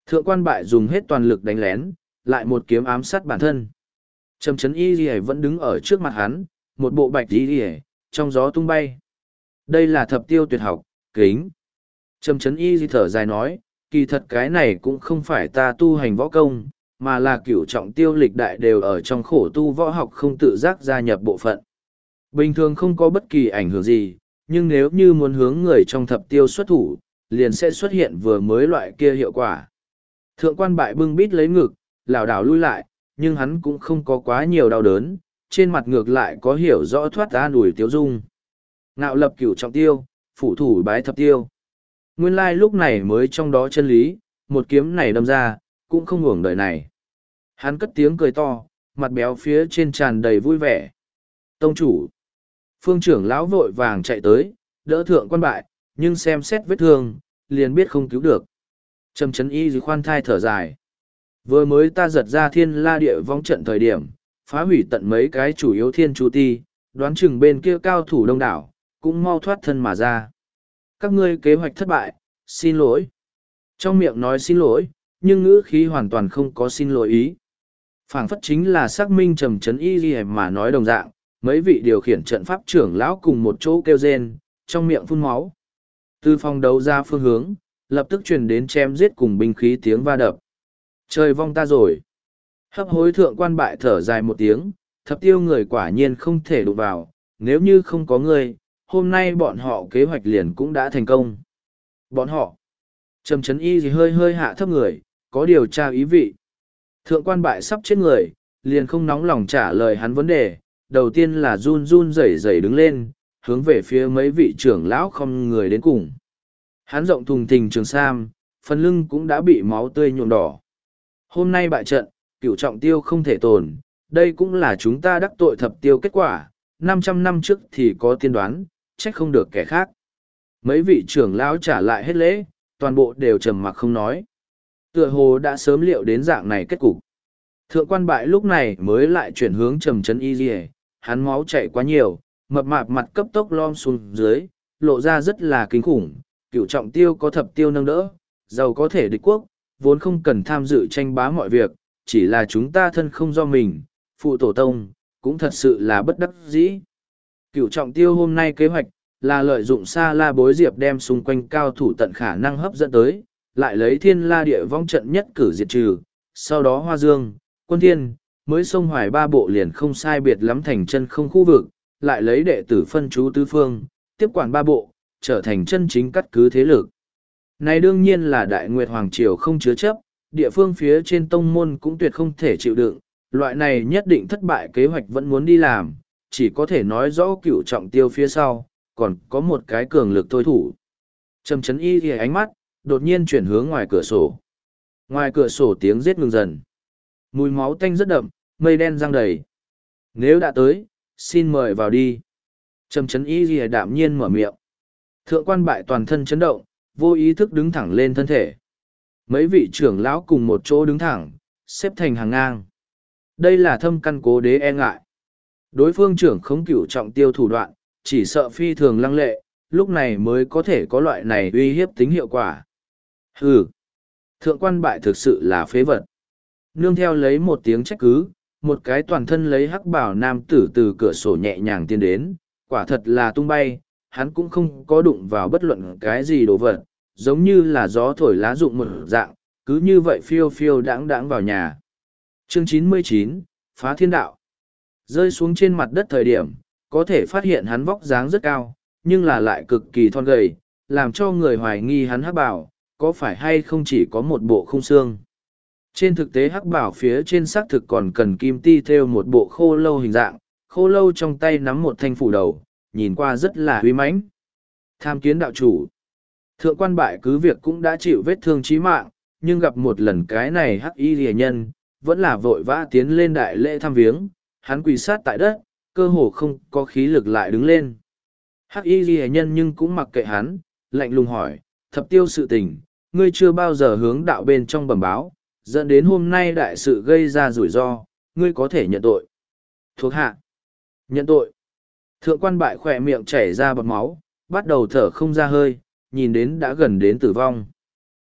Thượng quan bại dùng hết toàn lực đánh lén, lại một kiếm ám sát bản thân. Trầm chấn y gì vẫn đứng ở trước mặt hắn, một bộ bạch y gì trong gió tung bay. Đây là thập tiêu tuyệt học, kính. Trầm chấn y gì thở dài nói, kỳ thật cái này cũng không phải ta tu hành võ công, mà là cửu trọng tiêu lịch đại đều ở trong khổ tu võ học không tự giác gia nhập bộ phận. Bình thường không có bất kỳ ảnh hưởng gì, nhưng nếu như muốn hướng người trong thập tiêu xuất thủ, liền sẽ xuất hiện vừa mới loại kia hiệu quả. Thượng quan bại bưng bít lấy ngực, lảo đảo lui lại, nhưng hắn cũng không có quá nhiều đau đớn, trên mặt ngược lại có hiểu rõ thoát an ủi tiếu dung. Ngạo lập cửu trọng tiêu, phủ thủ bái thập tiêu. Nguyên lai lúc này mới trong đó chân lý, một kiếm này đâm ra, cũng không uổng đời này. Hắn cất tiếng cười to, mặt béo phía trên tràn đầy vui vẻ. Tông chủ. Phương trưởng lão vội vàng chạy tới, đỡ thượng quan bại, nhưng xem xét vết thương, liền biết không cứu được. Trầm chấn y dưới khoan thai thở dài. Vừa mới ta giật ra thiên la địa vong trận thời điểm, phá hủy tận mấy cái chủ yếu thiên chú ti, đoán chừng bên kia cao thủ đông đảo, cũng mau thoát thân mà ra. Các ngươi kế hoạch thất bại, xin lỗi. Trong miệng nói xin lỗi, nhưng ngữ khí hoàn toàn không có xin lỗi ý. Phảng phất chính là xác minh trầm chấn y gì mà nói đồng dạng, mấy vị điều khiển trận pháp trưởng lão cùng một chỗ kêu rên, trong miệng phun máu. Từ phòng đấu ra phương hướng, lập tức truyền đến chém giết cùng binh khí tiếng va đập. Trời vong ta rồi. Hấp hối thượng quan bại thở dài một tiếng, thập tiêu người quả nhiên không thể đụng vào, nếu như không có người, hôm nay bọn họ kế hoạch liền cũng đã thành công. Bọn họ. Trầm chấn y gì hơi hơi hạ thấp người, có điều tra ý vị. Thượng quan bại sắp chết người, liền không nóng lòng trả lời hắn vấn đề, đầu tiên là run run rẩy rẩy đứng lên, hướng về phía mấy vị trưởng lão không người đến cùng. Hắn rộng thùng thình trường sam, phần lưng cũng đã bị máu tươi nhuộm đỏ. Hôm nay bại trận, cửu trọng tiêu không thể tồn, đây cũng là chúng ta đắc tội thập tiêu kết quả, 500 năm trước thì có tiên đoán, trách không được kẻ khác. Mấy vị trưởng lão trả lại hết lễ, toàn bộ đều trầm mặc không nói. Tựa hồ đã sớm liệu đến dạng này kết cục. Thượng quan bại lúc này mới lại chuyển hướng trầm chấn y dì, hắn máu chảy quá nhiều, mập mạp mặt cấp tốc lom xuống dưới, lộ ra rất là kinh khủng. Cửu trọng tiêu có thập tiêu nâng đỡ, giàu có thể địch quốc, vốn không cần tham dự tranh bá mọi việc, chỉ là chúng ta thân không do mình, phụ tổ tông, cũng thật sự là bất đắc dĩ. Cửu trọng tiêu hôm nay kế hoạch, là lợi dụng Sa La Bối Diệp đem xung quanh cao thủ tận khả năng hấp dẫn tới, lại lấy thiên la địa vong trận nhất cử diệt trừ, sau đó Hoa Dương, Quân Thiên, mới sông hoài ba bộ liền không sai biệt lắm thành chân không khu vực, lại lấy đệ tử phân chú tứ phương, tiếp quản ba bộ, trở thành chân chính cắt cứ thế lực. Này đương nhiên là Đại Nguyệt Hoàng Triều không chứa chấp, địa phương phía trên tông môn cũng tuyệt không thể chịu đựng, loại này nhất định thất bại kế hoạch vẫn muốn đi làm, chỉ có thể nói rõ cửu trọng tiêu phía sau, còn có một cái cường lực thôi thủ. Trầm chấn y thì ánh mắt, đột nhiên chuyển hướng ngoài cửa sổ. Ngoài cửa sổ tiếng giết ngừng dần. Mùi máu tanh rất đậm, mây đen giăng đầy. Nếu đã tới, xin mời vào đi. Trầm chấn y thì đạm nhiên mở miệng. Thượng quan bại toàn thân chấn động, vô ý thức đứng thẳng lên thân thể. Mấy vị trưởng lão cùng một chỗ đứng thẳng, xếp thành hàng ngang. Đây là thâm căn cố đế e ngại. Đối phương trưởng không cửu trọng tiêu thủ đoạn, chỉ sợ phi thường lăng lệ, lúc này mới có thể có loại này uy hiếp tính hiệu quả. Hừ, thượng quan bại thực sự là phế vật. Nương theo lấy một tiếng trách cứ, một cái toàn thân lấy hắc bảo nam tử từ cửa sổ nhẹ nhàng tiến đến, quả thật là tung bay, hắn cũng không có đụng vào bất luận cái gì đồ vật, giống như là gió thổi lá rụng một dạng, cứ như vậy phiêu phiêu đãng đãng vào nhà. Chương 99, Phá Thiên Đạo. Rơi xuống trên mặt đất thời điểm, có thể phát hiện hắn vóc dáng rất cao, nhưng là lại cực kỳ thon gầy, làm cho người hoài nghi hắn hắc bảo, có phải hay không chỉ có một bộ khung xương. Trên thực tế hắc bảo phía trên xác thực còn cần kim ti theo một bộ khô lâu hình dạng, khô lâu trong tay nắm một thanh phủ đầu, nhìn qua rất là uy mãnh. Tham kiến đạo chủ. Thượng quan bại cứ việc cũng đã chịu vết thương chí mạng, nhưng gặp một lần cái này hắc y rìa nhân, vẫn là vội vã tiến lên đại lễ thăm viếng, hắn quỳ sát tại đất, cơ hồ không có khí lực lại đứng lên. Hắc y rìa nhân nhưng cũng mặc kệ hắn, lạnh lùng hỏi, thập tiêu sự tình, ngươi chưa bao giờ hướng đạo bên trong bẩm báo, dẫn đến hôm nay đại sự gây ra rủi ro, ngươi có thể nhận tội. Thuộc hạ. Nhận tội. Thượng quan bại khỏe miệng chảy ra bọt máu, bắt đầu thở không ra hơi, nhìn đến đã gần đến tử vong.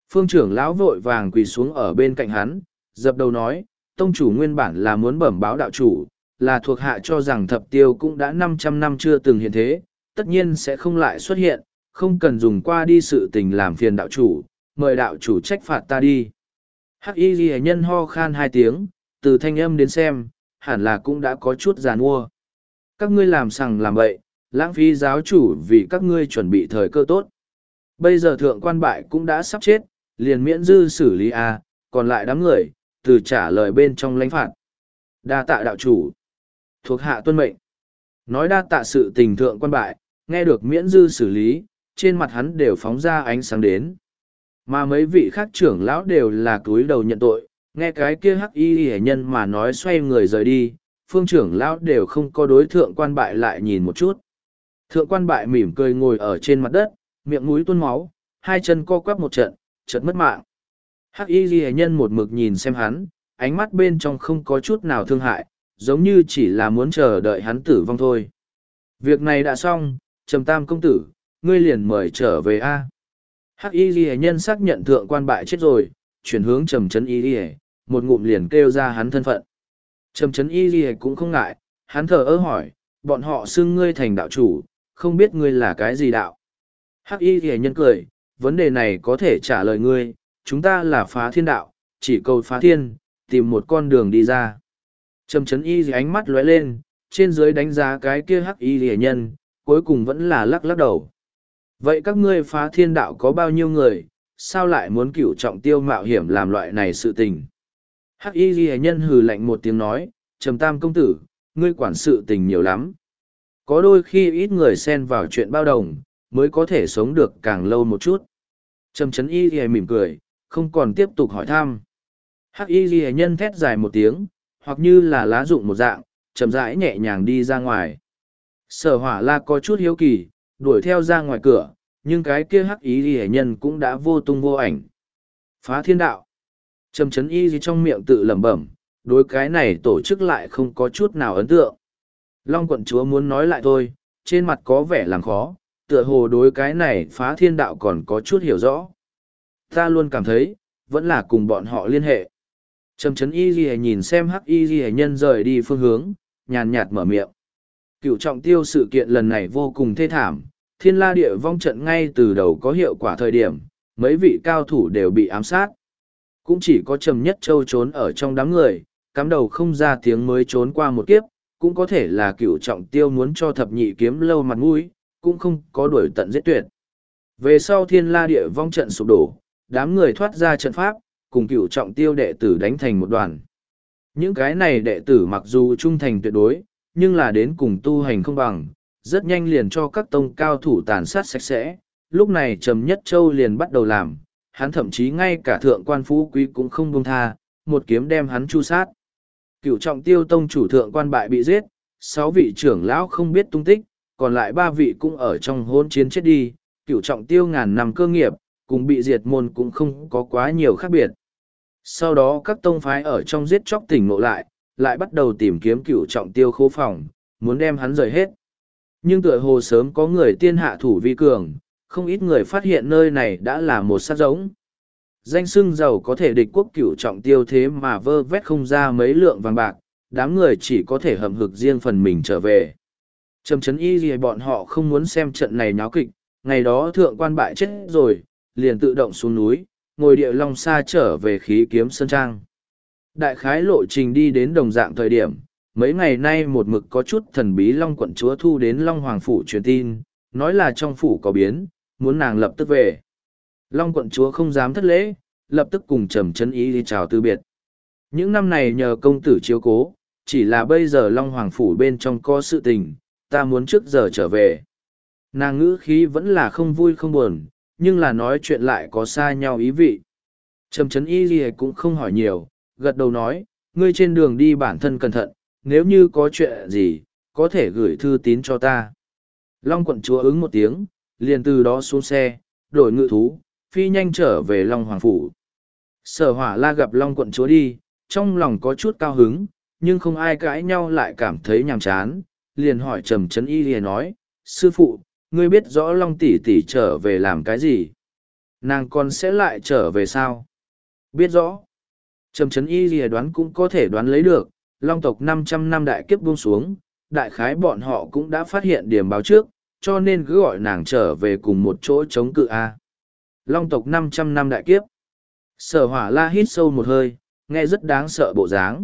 Phương trưởng lão vội vàng quỳ xuống ở bên cạnh hắn, dập đầu nói, tông chủ nguyên bản là muốn bẩm báo đạo chủ, là thuộc hạ cho rằng thập tiêu cũng đã 500 năm chưa từng hiện thế, tất nhiên sẽ không lại xuất hiện, không cần dùng qua đi sự tình làm phiền đạo chủ, mời đạo chủ trách phạt ta đi. Hắc y ghi nhân ho khan 2 tiếng, từ thanh âm đến xem, hẳn là cũng đã có chút giàn mua. Các ngươi làm sằng làm bậy, lãng phí giáo chủ vì các ngươi chuẩn bị thời cơ tốt. Bây giờ thượng quan bại cũng đã sắp chết, liền miễn dư xử lý a, còn lại đám người, từ trả lời bên trong lãnh phạt. Đa tạ đạo chủ. Thuộc hạ tuân mệnh. Nói đa tạ sự tình thượng quan bại, nghe được miễn dư xử lý, trên mặt hắn đều phóng ra ánh sáng đến. Mà mấy vị khác trưởng lão đều là cúi đầu nhận tội, nghe cái kia hắc y hệ nhân mà nói xoay người rời đi, phương trưởng lão đều không có đối thượng quan bại lại nhìn một chút. Thượng quan bại mỉm cười ngồi ở trên mặt đất, miệng mũi tuôn máu, hai chân co quắp một trận, chợt mất mạng. Hắc y hệ nhân một mực nhìn xem hắn, ánh mắt bên trong không có chút nào thương hại, giống như chỉ là muốn chờ đợi hắn tử vong thôi. Việc này đã xong, Trầm Tam công tử, ngươi liền mời trở về a. Hắc y ghi nhân xác nhận thượng quan bại chết rồi, chuyển hướng Trầm Trấn y ghi, một ngụm liền kêu ra hắn thân phận. Trầm Trấn y ghi cũng không ngại, hắn thờ ơ hỏi, bọn họ xưng ngươi thành đạo chủ, không biết ngươi là cái gì đạo. Hắc y ghi nhân cười, vấn đề này có thể trả lời ngươi, chúng ta là phá thiên đạo, chỉ cầu phá thiên, tìm một con đường đi ra. Trầm Trấn y ghi ánh mắt lóe lên, trên dưới đánh giá cái kia hắc y ghi nhân, cuối cùng vẫn là lắc lắc đầu. Vậy các ngươi phá thiên đạo có bao nhiêu người, sao lại muốn cửu trọng tiêu mạo hiểm làm loại này sự tình? Hắc y ghi nhân hừ lạnh một tiếng nói, Trầm Tam công tử, ngươi quản sự tình nhiều lắm. Có đôi khi ít người xen vào chuyện bao đồng, mới có thể sống được càng lâu một chút. Trầm Trấn y ghi mỉm cười, không còn tiếp tục hỏi thăm. Hắc y ghi nhân thét dài một tiếng, hoặc như là lá rụng một dạng, chậm rãi nhẹ nhàng đi ra ngoài. Sở Hỏa La có chút hiếu kỳ, đuổi theo ra ngoài cửa, nhưng cái kia hắc y ghi nhân cũng đã vô tung vô ảnh. Phá thiên đạo. Trầm Trấn y gì trong miệng tự lẩm bẩm, đối cái này tổ chức lại không có chút nào ấn tượng. Long quận chúa muốn nói lại thôi, trên mặt có vẻ làm khó, tựa hồ đối cái này phá thiên đạo còn có chút hiểu rõ. Ta luôn cảm thấy, vẫn là cùng bọn họ liên hệ. Trầm Trấn y gì nhìn xem hắc y gì nhân rời đi phương hướng, nhàn nhạt mở miệng. Cửu trọng tiêu sự kiện lần này vô cùng thê thảm, thiên la địa vong trận ngay từ đầu có hiệu quả thời điểm, mấy vị cao thủ đều bị ám sát. Cũng chỉ có Trầm Nhất Châu trốn ở trong đám người, cắm đầu không ra tiếng mới trốn qua một kiếp, cũng có thể là cửu trọng tiêu muốn cho thập nhị kiếm lâu mặt mũi, cũng không có đuổi tận giết tuyệt. Về sau thiên la địa vong trận sụp đổ, đám người thoát ra trận pháp, cùng cửu trọng tiêu đệ tử đánh thành một đoàn. Những cái này đệ tử mặc dù trung thành tuyệt đối, nhưng là đến cùng tu hành không bằng, rất nhanh liền cho các tông cao thủ tàn sát sạch sẽ. Lúc này Trầm Nhất Châu liền bắt đầu làm, hắn thậm chí ngay cả thượng quan phú quý cũng không buông tha, một kiếm đem hắn chu sát. Cửu trọng tiêu tông chủ thượng quan bại bị giết, 6 vị trưởng lão không biết tung tích, còn lại 3 vị cũng ở trong hôn chiến chết đi. Cửu trọng tiêu ngàn năm cơ nghiệp, cùng bị diệt môn cũng không có quá nhiều khác biệt. Sau đó các tông phái ở trong giết chóc tỉnh ngộ lại bắt đầu tìm kiếm cửu trọng tiêu khố phòng, muốn đem hắn rời hết. Nhưng tựa hồ sớm có người tiên hạ thủ vi cường, không ít người phát hiện nơi này đã là một sát giống. Danh xưng giàu có thể địch quốc cửu trọng tiêu thế mà vơ vét không ra mấy lượng vàng bạc, đám người chỉ có thể hầm hực riêng phần mình trở về. Trầm Trấn y gì bọn họ không muốn xem trận này nháo kịch, ngày đó thượng quan bại chết rồi, liền tự động xuống núi, ngồi địa long xa trở về khí kiếm sơn trang. Đại khái lộ trình đi đến đồng dạng thời điểm, mấy ngày nay một mực có chút thần bí Long quận chúa thu đến Long Hoàng Phủ truyền tin, nói là trong phủ có biến, muốn nàng lập tức về. Long quận chúa không dám thất lễ, lập tức cùng Trầm Trấn y đi chào từ biệt. Những năm này nhờ công tử chiếu cố, chỉ là bây giờ Long Hoàng Phủ bên trong có sự tình, ta muốn trước giờ trở về. Nàng ngữ khí vẫn là không vui không buồn, nhưng là nói chuyện lại có xa nhau ý vị. Trầm Trấn y cũng không hỏi nhiều, gật đầu nói, ngươi trên đường đi bản thân cẩn thận, nếu như có chuyện gì, có thể gửi thư tín cho ta. Long quận chúa ứng một tiếng, liền từ đó xuống xe, đổi ngự thú, phi nhanh trở về Long Hoàng Phủ. Sở Hỏa La gặp Long quận chúa đi, trong lòng có chút cao hứng, nhưng không ai cãi nhau lại cảm thấy nhàm chán, liền hỏi Trầm Trấn y liền nói, sư phụ, ngươi biết rõ Long tỷ tỷ trở về làm cái gì? Nàng còn sẽ lại trở về sao? Biết rõ. Trầm Trấn Y lìa đoán cũng có thể đoán lấy được, Long tộc 500 năm đại kiếp buông xuống, đại khái bọn họ cũng đã phát hiện điểm báo trước, cho nên cứ gọi nàng trở về cùng một chỗ chống cự A. Long tộc 500 năm đại kiếp. Sở Hỏa La hít sâu một hơi, nghe rất đáng sợ bộ dáng.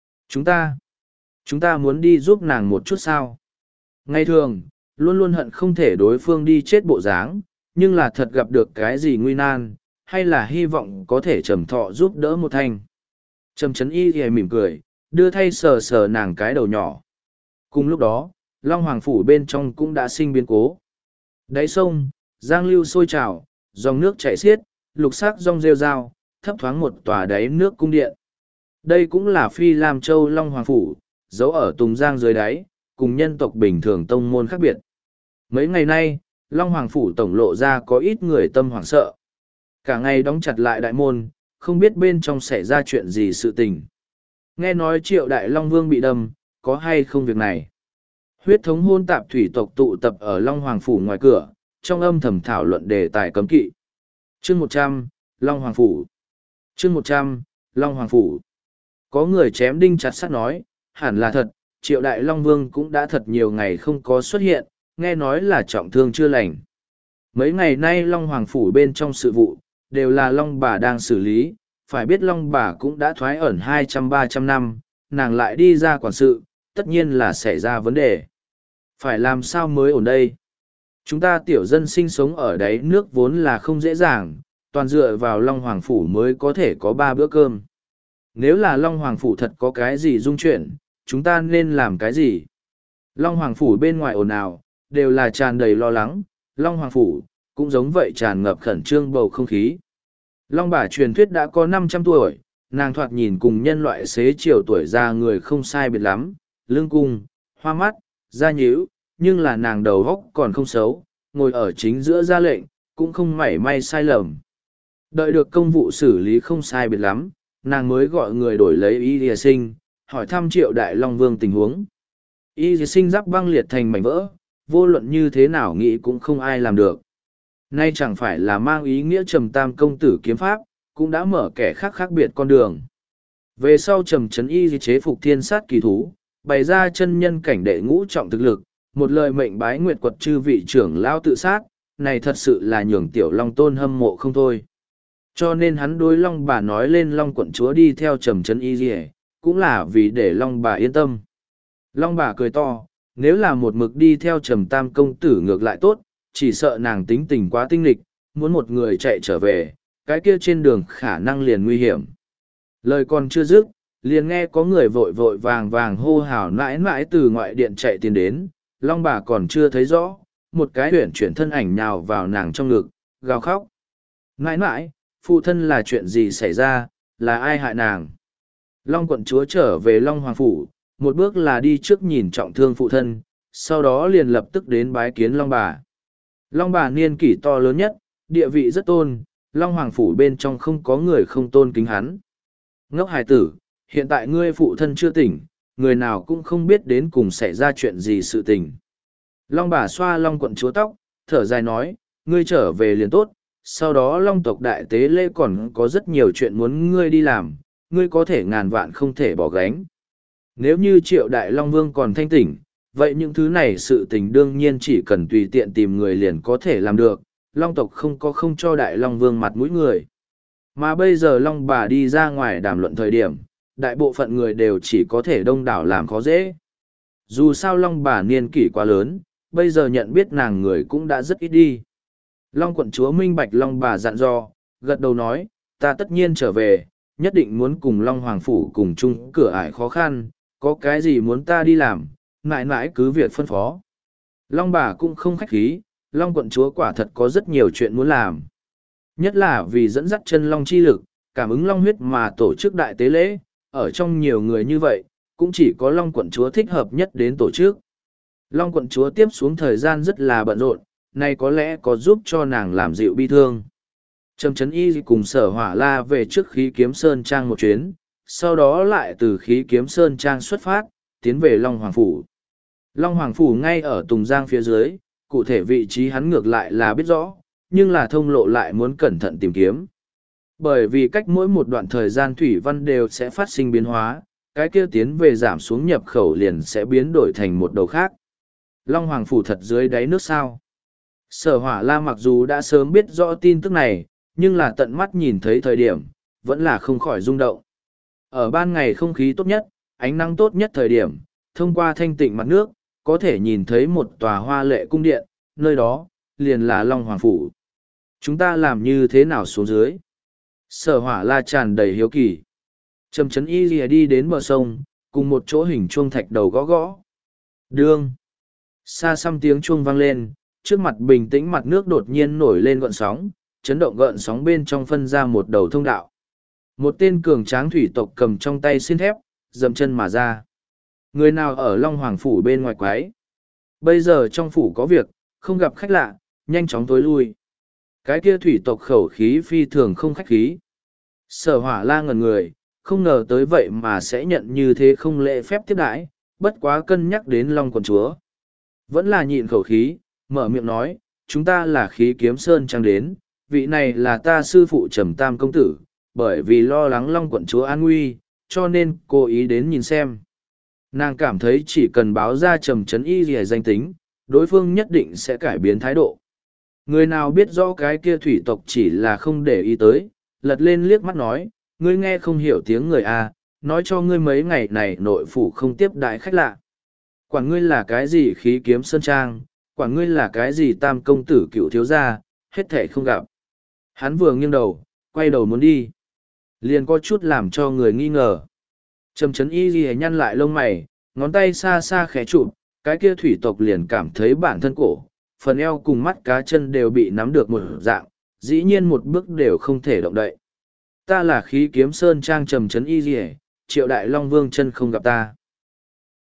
Chúng ta muốn đi giúp nàng một chút sao? Ngày thường, luôn luôn hận không thể đối phương đi chết bộ dáng, nhưng là thật gặp được cái gì nguy nan, hay là hy vọng có thể trầm thọ giúp đỡ một thanh. Trầm Trấn Y thì mỉm cười, đưa thay sờ sờ nàng cái đầu nhỏ. Cùng lúc đó, Long Hoàng Phủ bên trong cũng đã sinh biến cố. Đáy sông, giang lưu sôi trào, dòng nước chảy xiết, lục sắc rong rêu rao, thấp thoáng một tòa đáy nước cung điện. Đây cũng là Phi Lam Châu Long Hoàng Phủ, giấu ở Tùng Giang dưới đáy, cùng nhân tộc bình thường tông môn khác biệt. Mấy ngày nay, Long Hoàng Phủ tổng lộ ra có ít người tâm hoảng sợ. Cả ngày đóng chặt lại đại môn, không biết bên trong xảy ra chuyện gì sự tình. Nghe nói Triệu Đại Long Vương bị đâm, có hay không việc này? Huyết thống hôn tạp thủy tộc tụ tập ở Long Hoàng Phủ ngoài cửa, trong âm thầm thảo luận đề tài cấm kỵ. Chương 100, Long Hoàng Phủ. Chương 100, Long Hoàng Phủ. Có người chém đinh chặt sắt nói, hẳn là thật, Triệu Đại Long Vương cũng đã thật nhiều ngày không có xuất hiện, nghe nói là trọng thương chưa lành. Mấy ngày nay Long Hoàng Phủ bên trong sự vụ, đều là Long bà đang xử lý, phải biết Long bà cũng đã thoái ẩn 200-300 năm, nàng lại đi ra quản sự, tất nhiên là xảy ra vấn đề. Phải làm sao mới ổn đây? Chúng ta tiểu dân sinh sống ở đáy nước vốn là không dễ dàng, toàn dựa vào Long Hoàng Phủ mới có thể có 3 bữa cơm. Nếu là Long Hoàng Phủ thật có cái gì dung chuyển, chúng ta nên làm cái gì? Long Hoàng Phủ bên ngoài ồn ào, đều là tràn đầy lo lắng, Long Hoàng Phủ, cũng giống vậy tràn ngập khẩn trương bầu không khí. Long bà truyền thuyết đã có 500 tuổi, nàng thoạt nhìn cùng nhân loại xế chiều tuổi già người không sai biệt lắm, lưng cung, hoa mắt, da nhíu, nhưng là nàng đầu góc còn không xấu, ngồi ở chính giữa ra lệnh, cũng không mảy may sai lầm. Đợi được công vụ xử lý không sai biệt lắm, nàng mới gọi người đổi lấy Y Lìa Sinh, hỏi thăm Triệu Đại Long Vương tình huống. Y Lìa Sinh giáp băng liệt thành mảnh vỡ, vô luận như thế nào nghĩ cũng không ai làm được. Nay chẳng phải là mang ý nghĩa Trầm Tam công tử kiếm pháp, cũng đã mở kẻ khác khác biệt con đường. Về sau Trầm Trấn Y chế phục thiên sát kỳ thú, bày ra chân nhân cảnh đệ ngũ trọng thực lực, một lời mệnh bái nguyệt quật chư vị trưởng lao tự sát, này thật sự là nhường tiểu Long Tôn hâm mộ không thôi. Cho nên hắn đối Long bà nói lên Long quận chúa đi theo Trầm Trấn Y cũng là vì để Long bà yên tâm. Long bà cười to, nếu là một mực đi theo Trầm Tam công tử ngược lại tốt, chỉ sợ nàng tính tình quá tinh lịch, muốn một người chạy trở về, cái kia trên đường khả năng liền nguy hiểm. Lời còn chưa dứt, liền nghe có người vội vội vàng vàng hô hào mãi mãi từ ngoại điện chạy tiến đến, Long bà còn chưa thấy rõ, một cái huyển chuyển thân ảnh nhào vào nàng trong ngực, gào khóc. Mãi mãi, phụ thân là chuyện gì xảy ra, là ai hại nàng? Long quận chúa trở về Long Hoàng Phủ, một bước là đi trước nhìn trọng thương phụ thân, sau đó liền lập tức đến bái kiến Long bà. Long bà niên kỷ to lớn nhất, địa vị rất tôn, Long Hoàng Phủ bên trong không có người không tôn kính hắn. Ngốc hài tử, hiện tại ngươi phụ thân chưa tỉnh, người nào cũng không biết đến cùng xảy ra chuyện gì sự tình. Long bà xoa Long quận chúa tóc, thở dài nói, ngươi trở về liền tốt, sau đó Long tộc đại tế lễ còn có rất nhiều chuyện muốn ngươi đi làm, ngươi có thể ngàn vạn không thể bỏ gánh. Nếu như Triệu Đại Long Vương còn thanh tỉnh, vậy những thứ này sự tình đương nhiên chỉ cần tùy tiện tìm người liền có thể làm được, Long tộc không có không cho Đại Long Vương mặt mũi người. Mà bây giờ Long bà đi ra ngoài đàm luận thời điểm, đại bộ phận người đều chỉ có thể đông đảo làm khó dễ. Dù sao Long bà niên kỷ quá lớn, bây giờ nhận biết nàng người cũng đã rất ít đi. Long quận chúa minh bạch Long bà dặn dò, gật đầu nói, ta tất nhiên trở về, nhất định muốn cùng Long Hoàng Phủ cùng chung cửa ải khó khăn, có cái gì muốn ta đi làm, mãi mãi cứ việc phân phó. Long bà cũng không khách khí, Long quận chúa quả thật có rất nhiều chuyện muốn làm. Nhất là vì dẫn dắt chân Long chi lực, cảm ứng Long huyết mà tổ chức đại tế lễ, ở trong nhiều người như vậy, cũng chỉ có Long quận chúa thích hợp nhất đến tổ chức. Long quận chúa tiếp xuống thời gian rất là bận rộn, này có lẽ có giúp cho nàng làm dịu bi thương. Trầm Trấn Y cùng Sở Hỏa La về trước Khí Kiếm Sơn Trang một chuyến, sau đó lại từ Khí Kiếm Sơn Trang xuất phát, tiến về Long Hoàng Phủ. Long Hoàng Phủ ngay ở Tùng Giang phía dưới, cụ thể vị trí hắn ngược lại là biết rõ, nhưng là thông lộ lại muốn cẩn thận tìm kiếm. Bởi vì cách mỗi một đoạn thời gian thủy văn đều sẽ phát sinh biến hóa, cái kia tiến về giảm xuống nhập khẩu liền sẽ biến đổi thành một đầu khác. Long Hoàng Phủ thật dưới đáy nước sao? Sở Hỏa La mặc dù đã sớm biết rõ tin tức này, nhưng là tận mắt nhìn thấy thời điểm, vẫn là không khỏi rung động. Ở ban ngày không khí tốt nhất, ánh nắng tốt nhất thời điểm, thông qua thanh tịnh mặt nước, có thể nhìn thấy một tòa hoa lệ cung điện, nơi đó, liền là Long Hoàng Phủ. Chúng ta làm như thế nào xuống dưới? Sở Hỏa La tràn đầy hiếu kỳ. Trầm Chấn Y lìa đi đến bờ sông, cùng một chỗ hình chuông thạch đầu gõ gõ. Đương. Xa xăm tiếng chuông vang lên, trước mặt bình tĩnh mặt nước đột nhiên nổi lên gợn sóng, chấn động gợn sóng bên trong phân ra một đầu thông đạo. Một tên cường tráng thủy tộc cầm trong tay xiên thép, dậm chân mà ra. Người nào ở Long Hoàng Phủ bên ngoài quái? Bây giờ trong phủ có việc, không gặp khách lạ, nhanh chóng tối lui. Cái kia thủy tộc khẩu khí phi thường không khách khí. Sở Hỏa La ngẩn người, không ngờ tới vậy mà sẽ nhận như thế không lễ phép tiếp đãi, bất quá cân nhắc đến Long quận chúa. Vẫn là nhịn khẩu khí, mở miệng nói, chúng ta là Khí Kiếm Sơn Trang đến, vị này là ta sư phụ Trầm Tam công tử, bởi vì lo lắng Long quận chúa an nguy, cho nên cố ý đến nhìn xem. Nàng cảm thấy chỉ cần báo ra Trầm Chấn Y gì danh tính, đối phương nhất định sẽ cải biến thái độ. Người nào biết rõ cái kia thủy tộc chỉ là không để ý tới, lật lên liếc mắt nói, ngươi nghe không hiểu tiếng người à, nói cho ngươi mấy ngày này nội phủ không tiếp đại khách lạ. Quản ngươi là cái gì Khí Kiếm Sơn Trang, quản ngươi là cái gì Tam công tử cựu thiếu gia, hết thể không gặp. Hắn vừa nghiêng đầu, quay đầu muốn đi. Liền có chút làm cho người nghi ngờ. Trầm Chấn Y ghi nhăn lại lông mày, ngón tay xa xa khẽ chụp, cái kia thủy tộc liền cảm thấy bản thân cổ, phần eo cùng mắt cá chân đều bị nắm được một dạng, dĩ nhiên một bước đều không thể động đậy. Ta là Khí Kiếm Sơn Trang Trầm Chấn Y ghi, Triệu Đại Long Vương chân không gặp ta.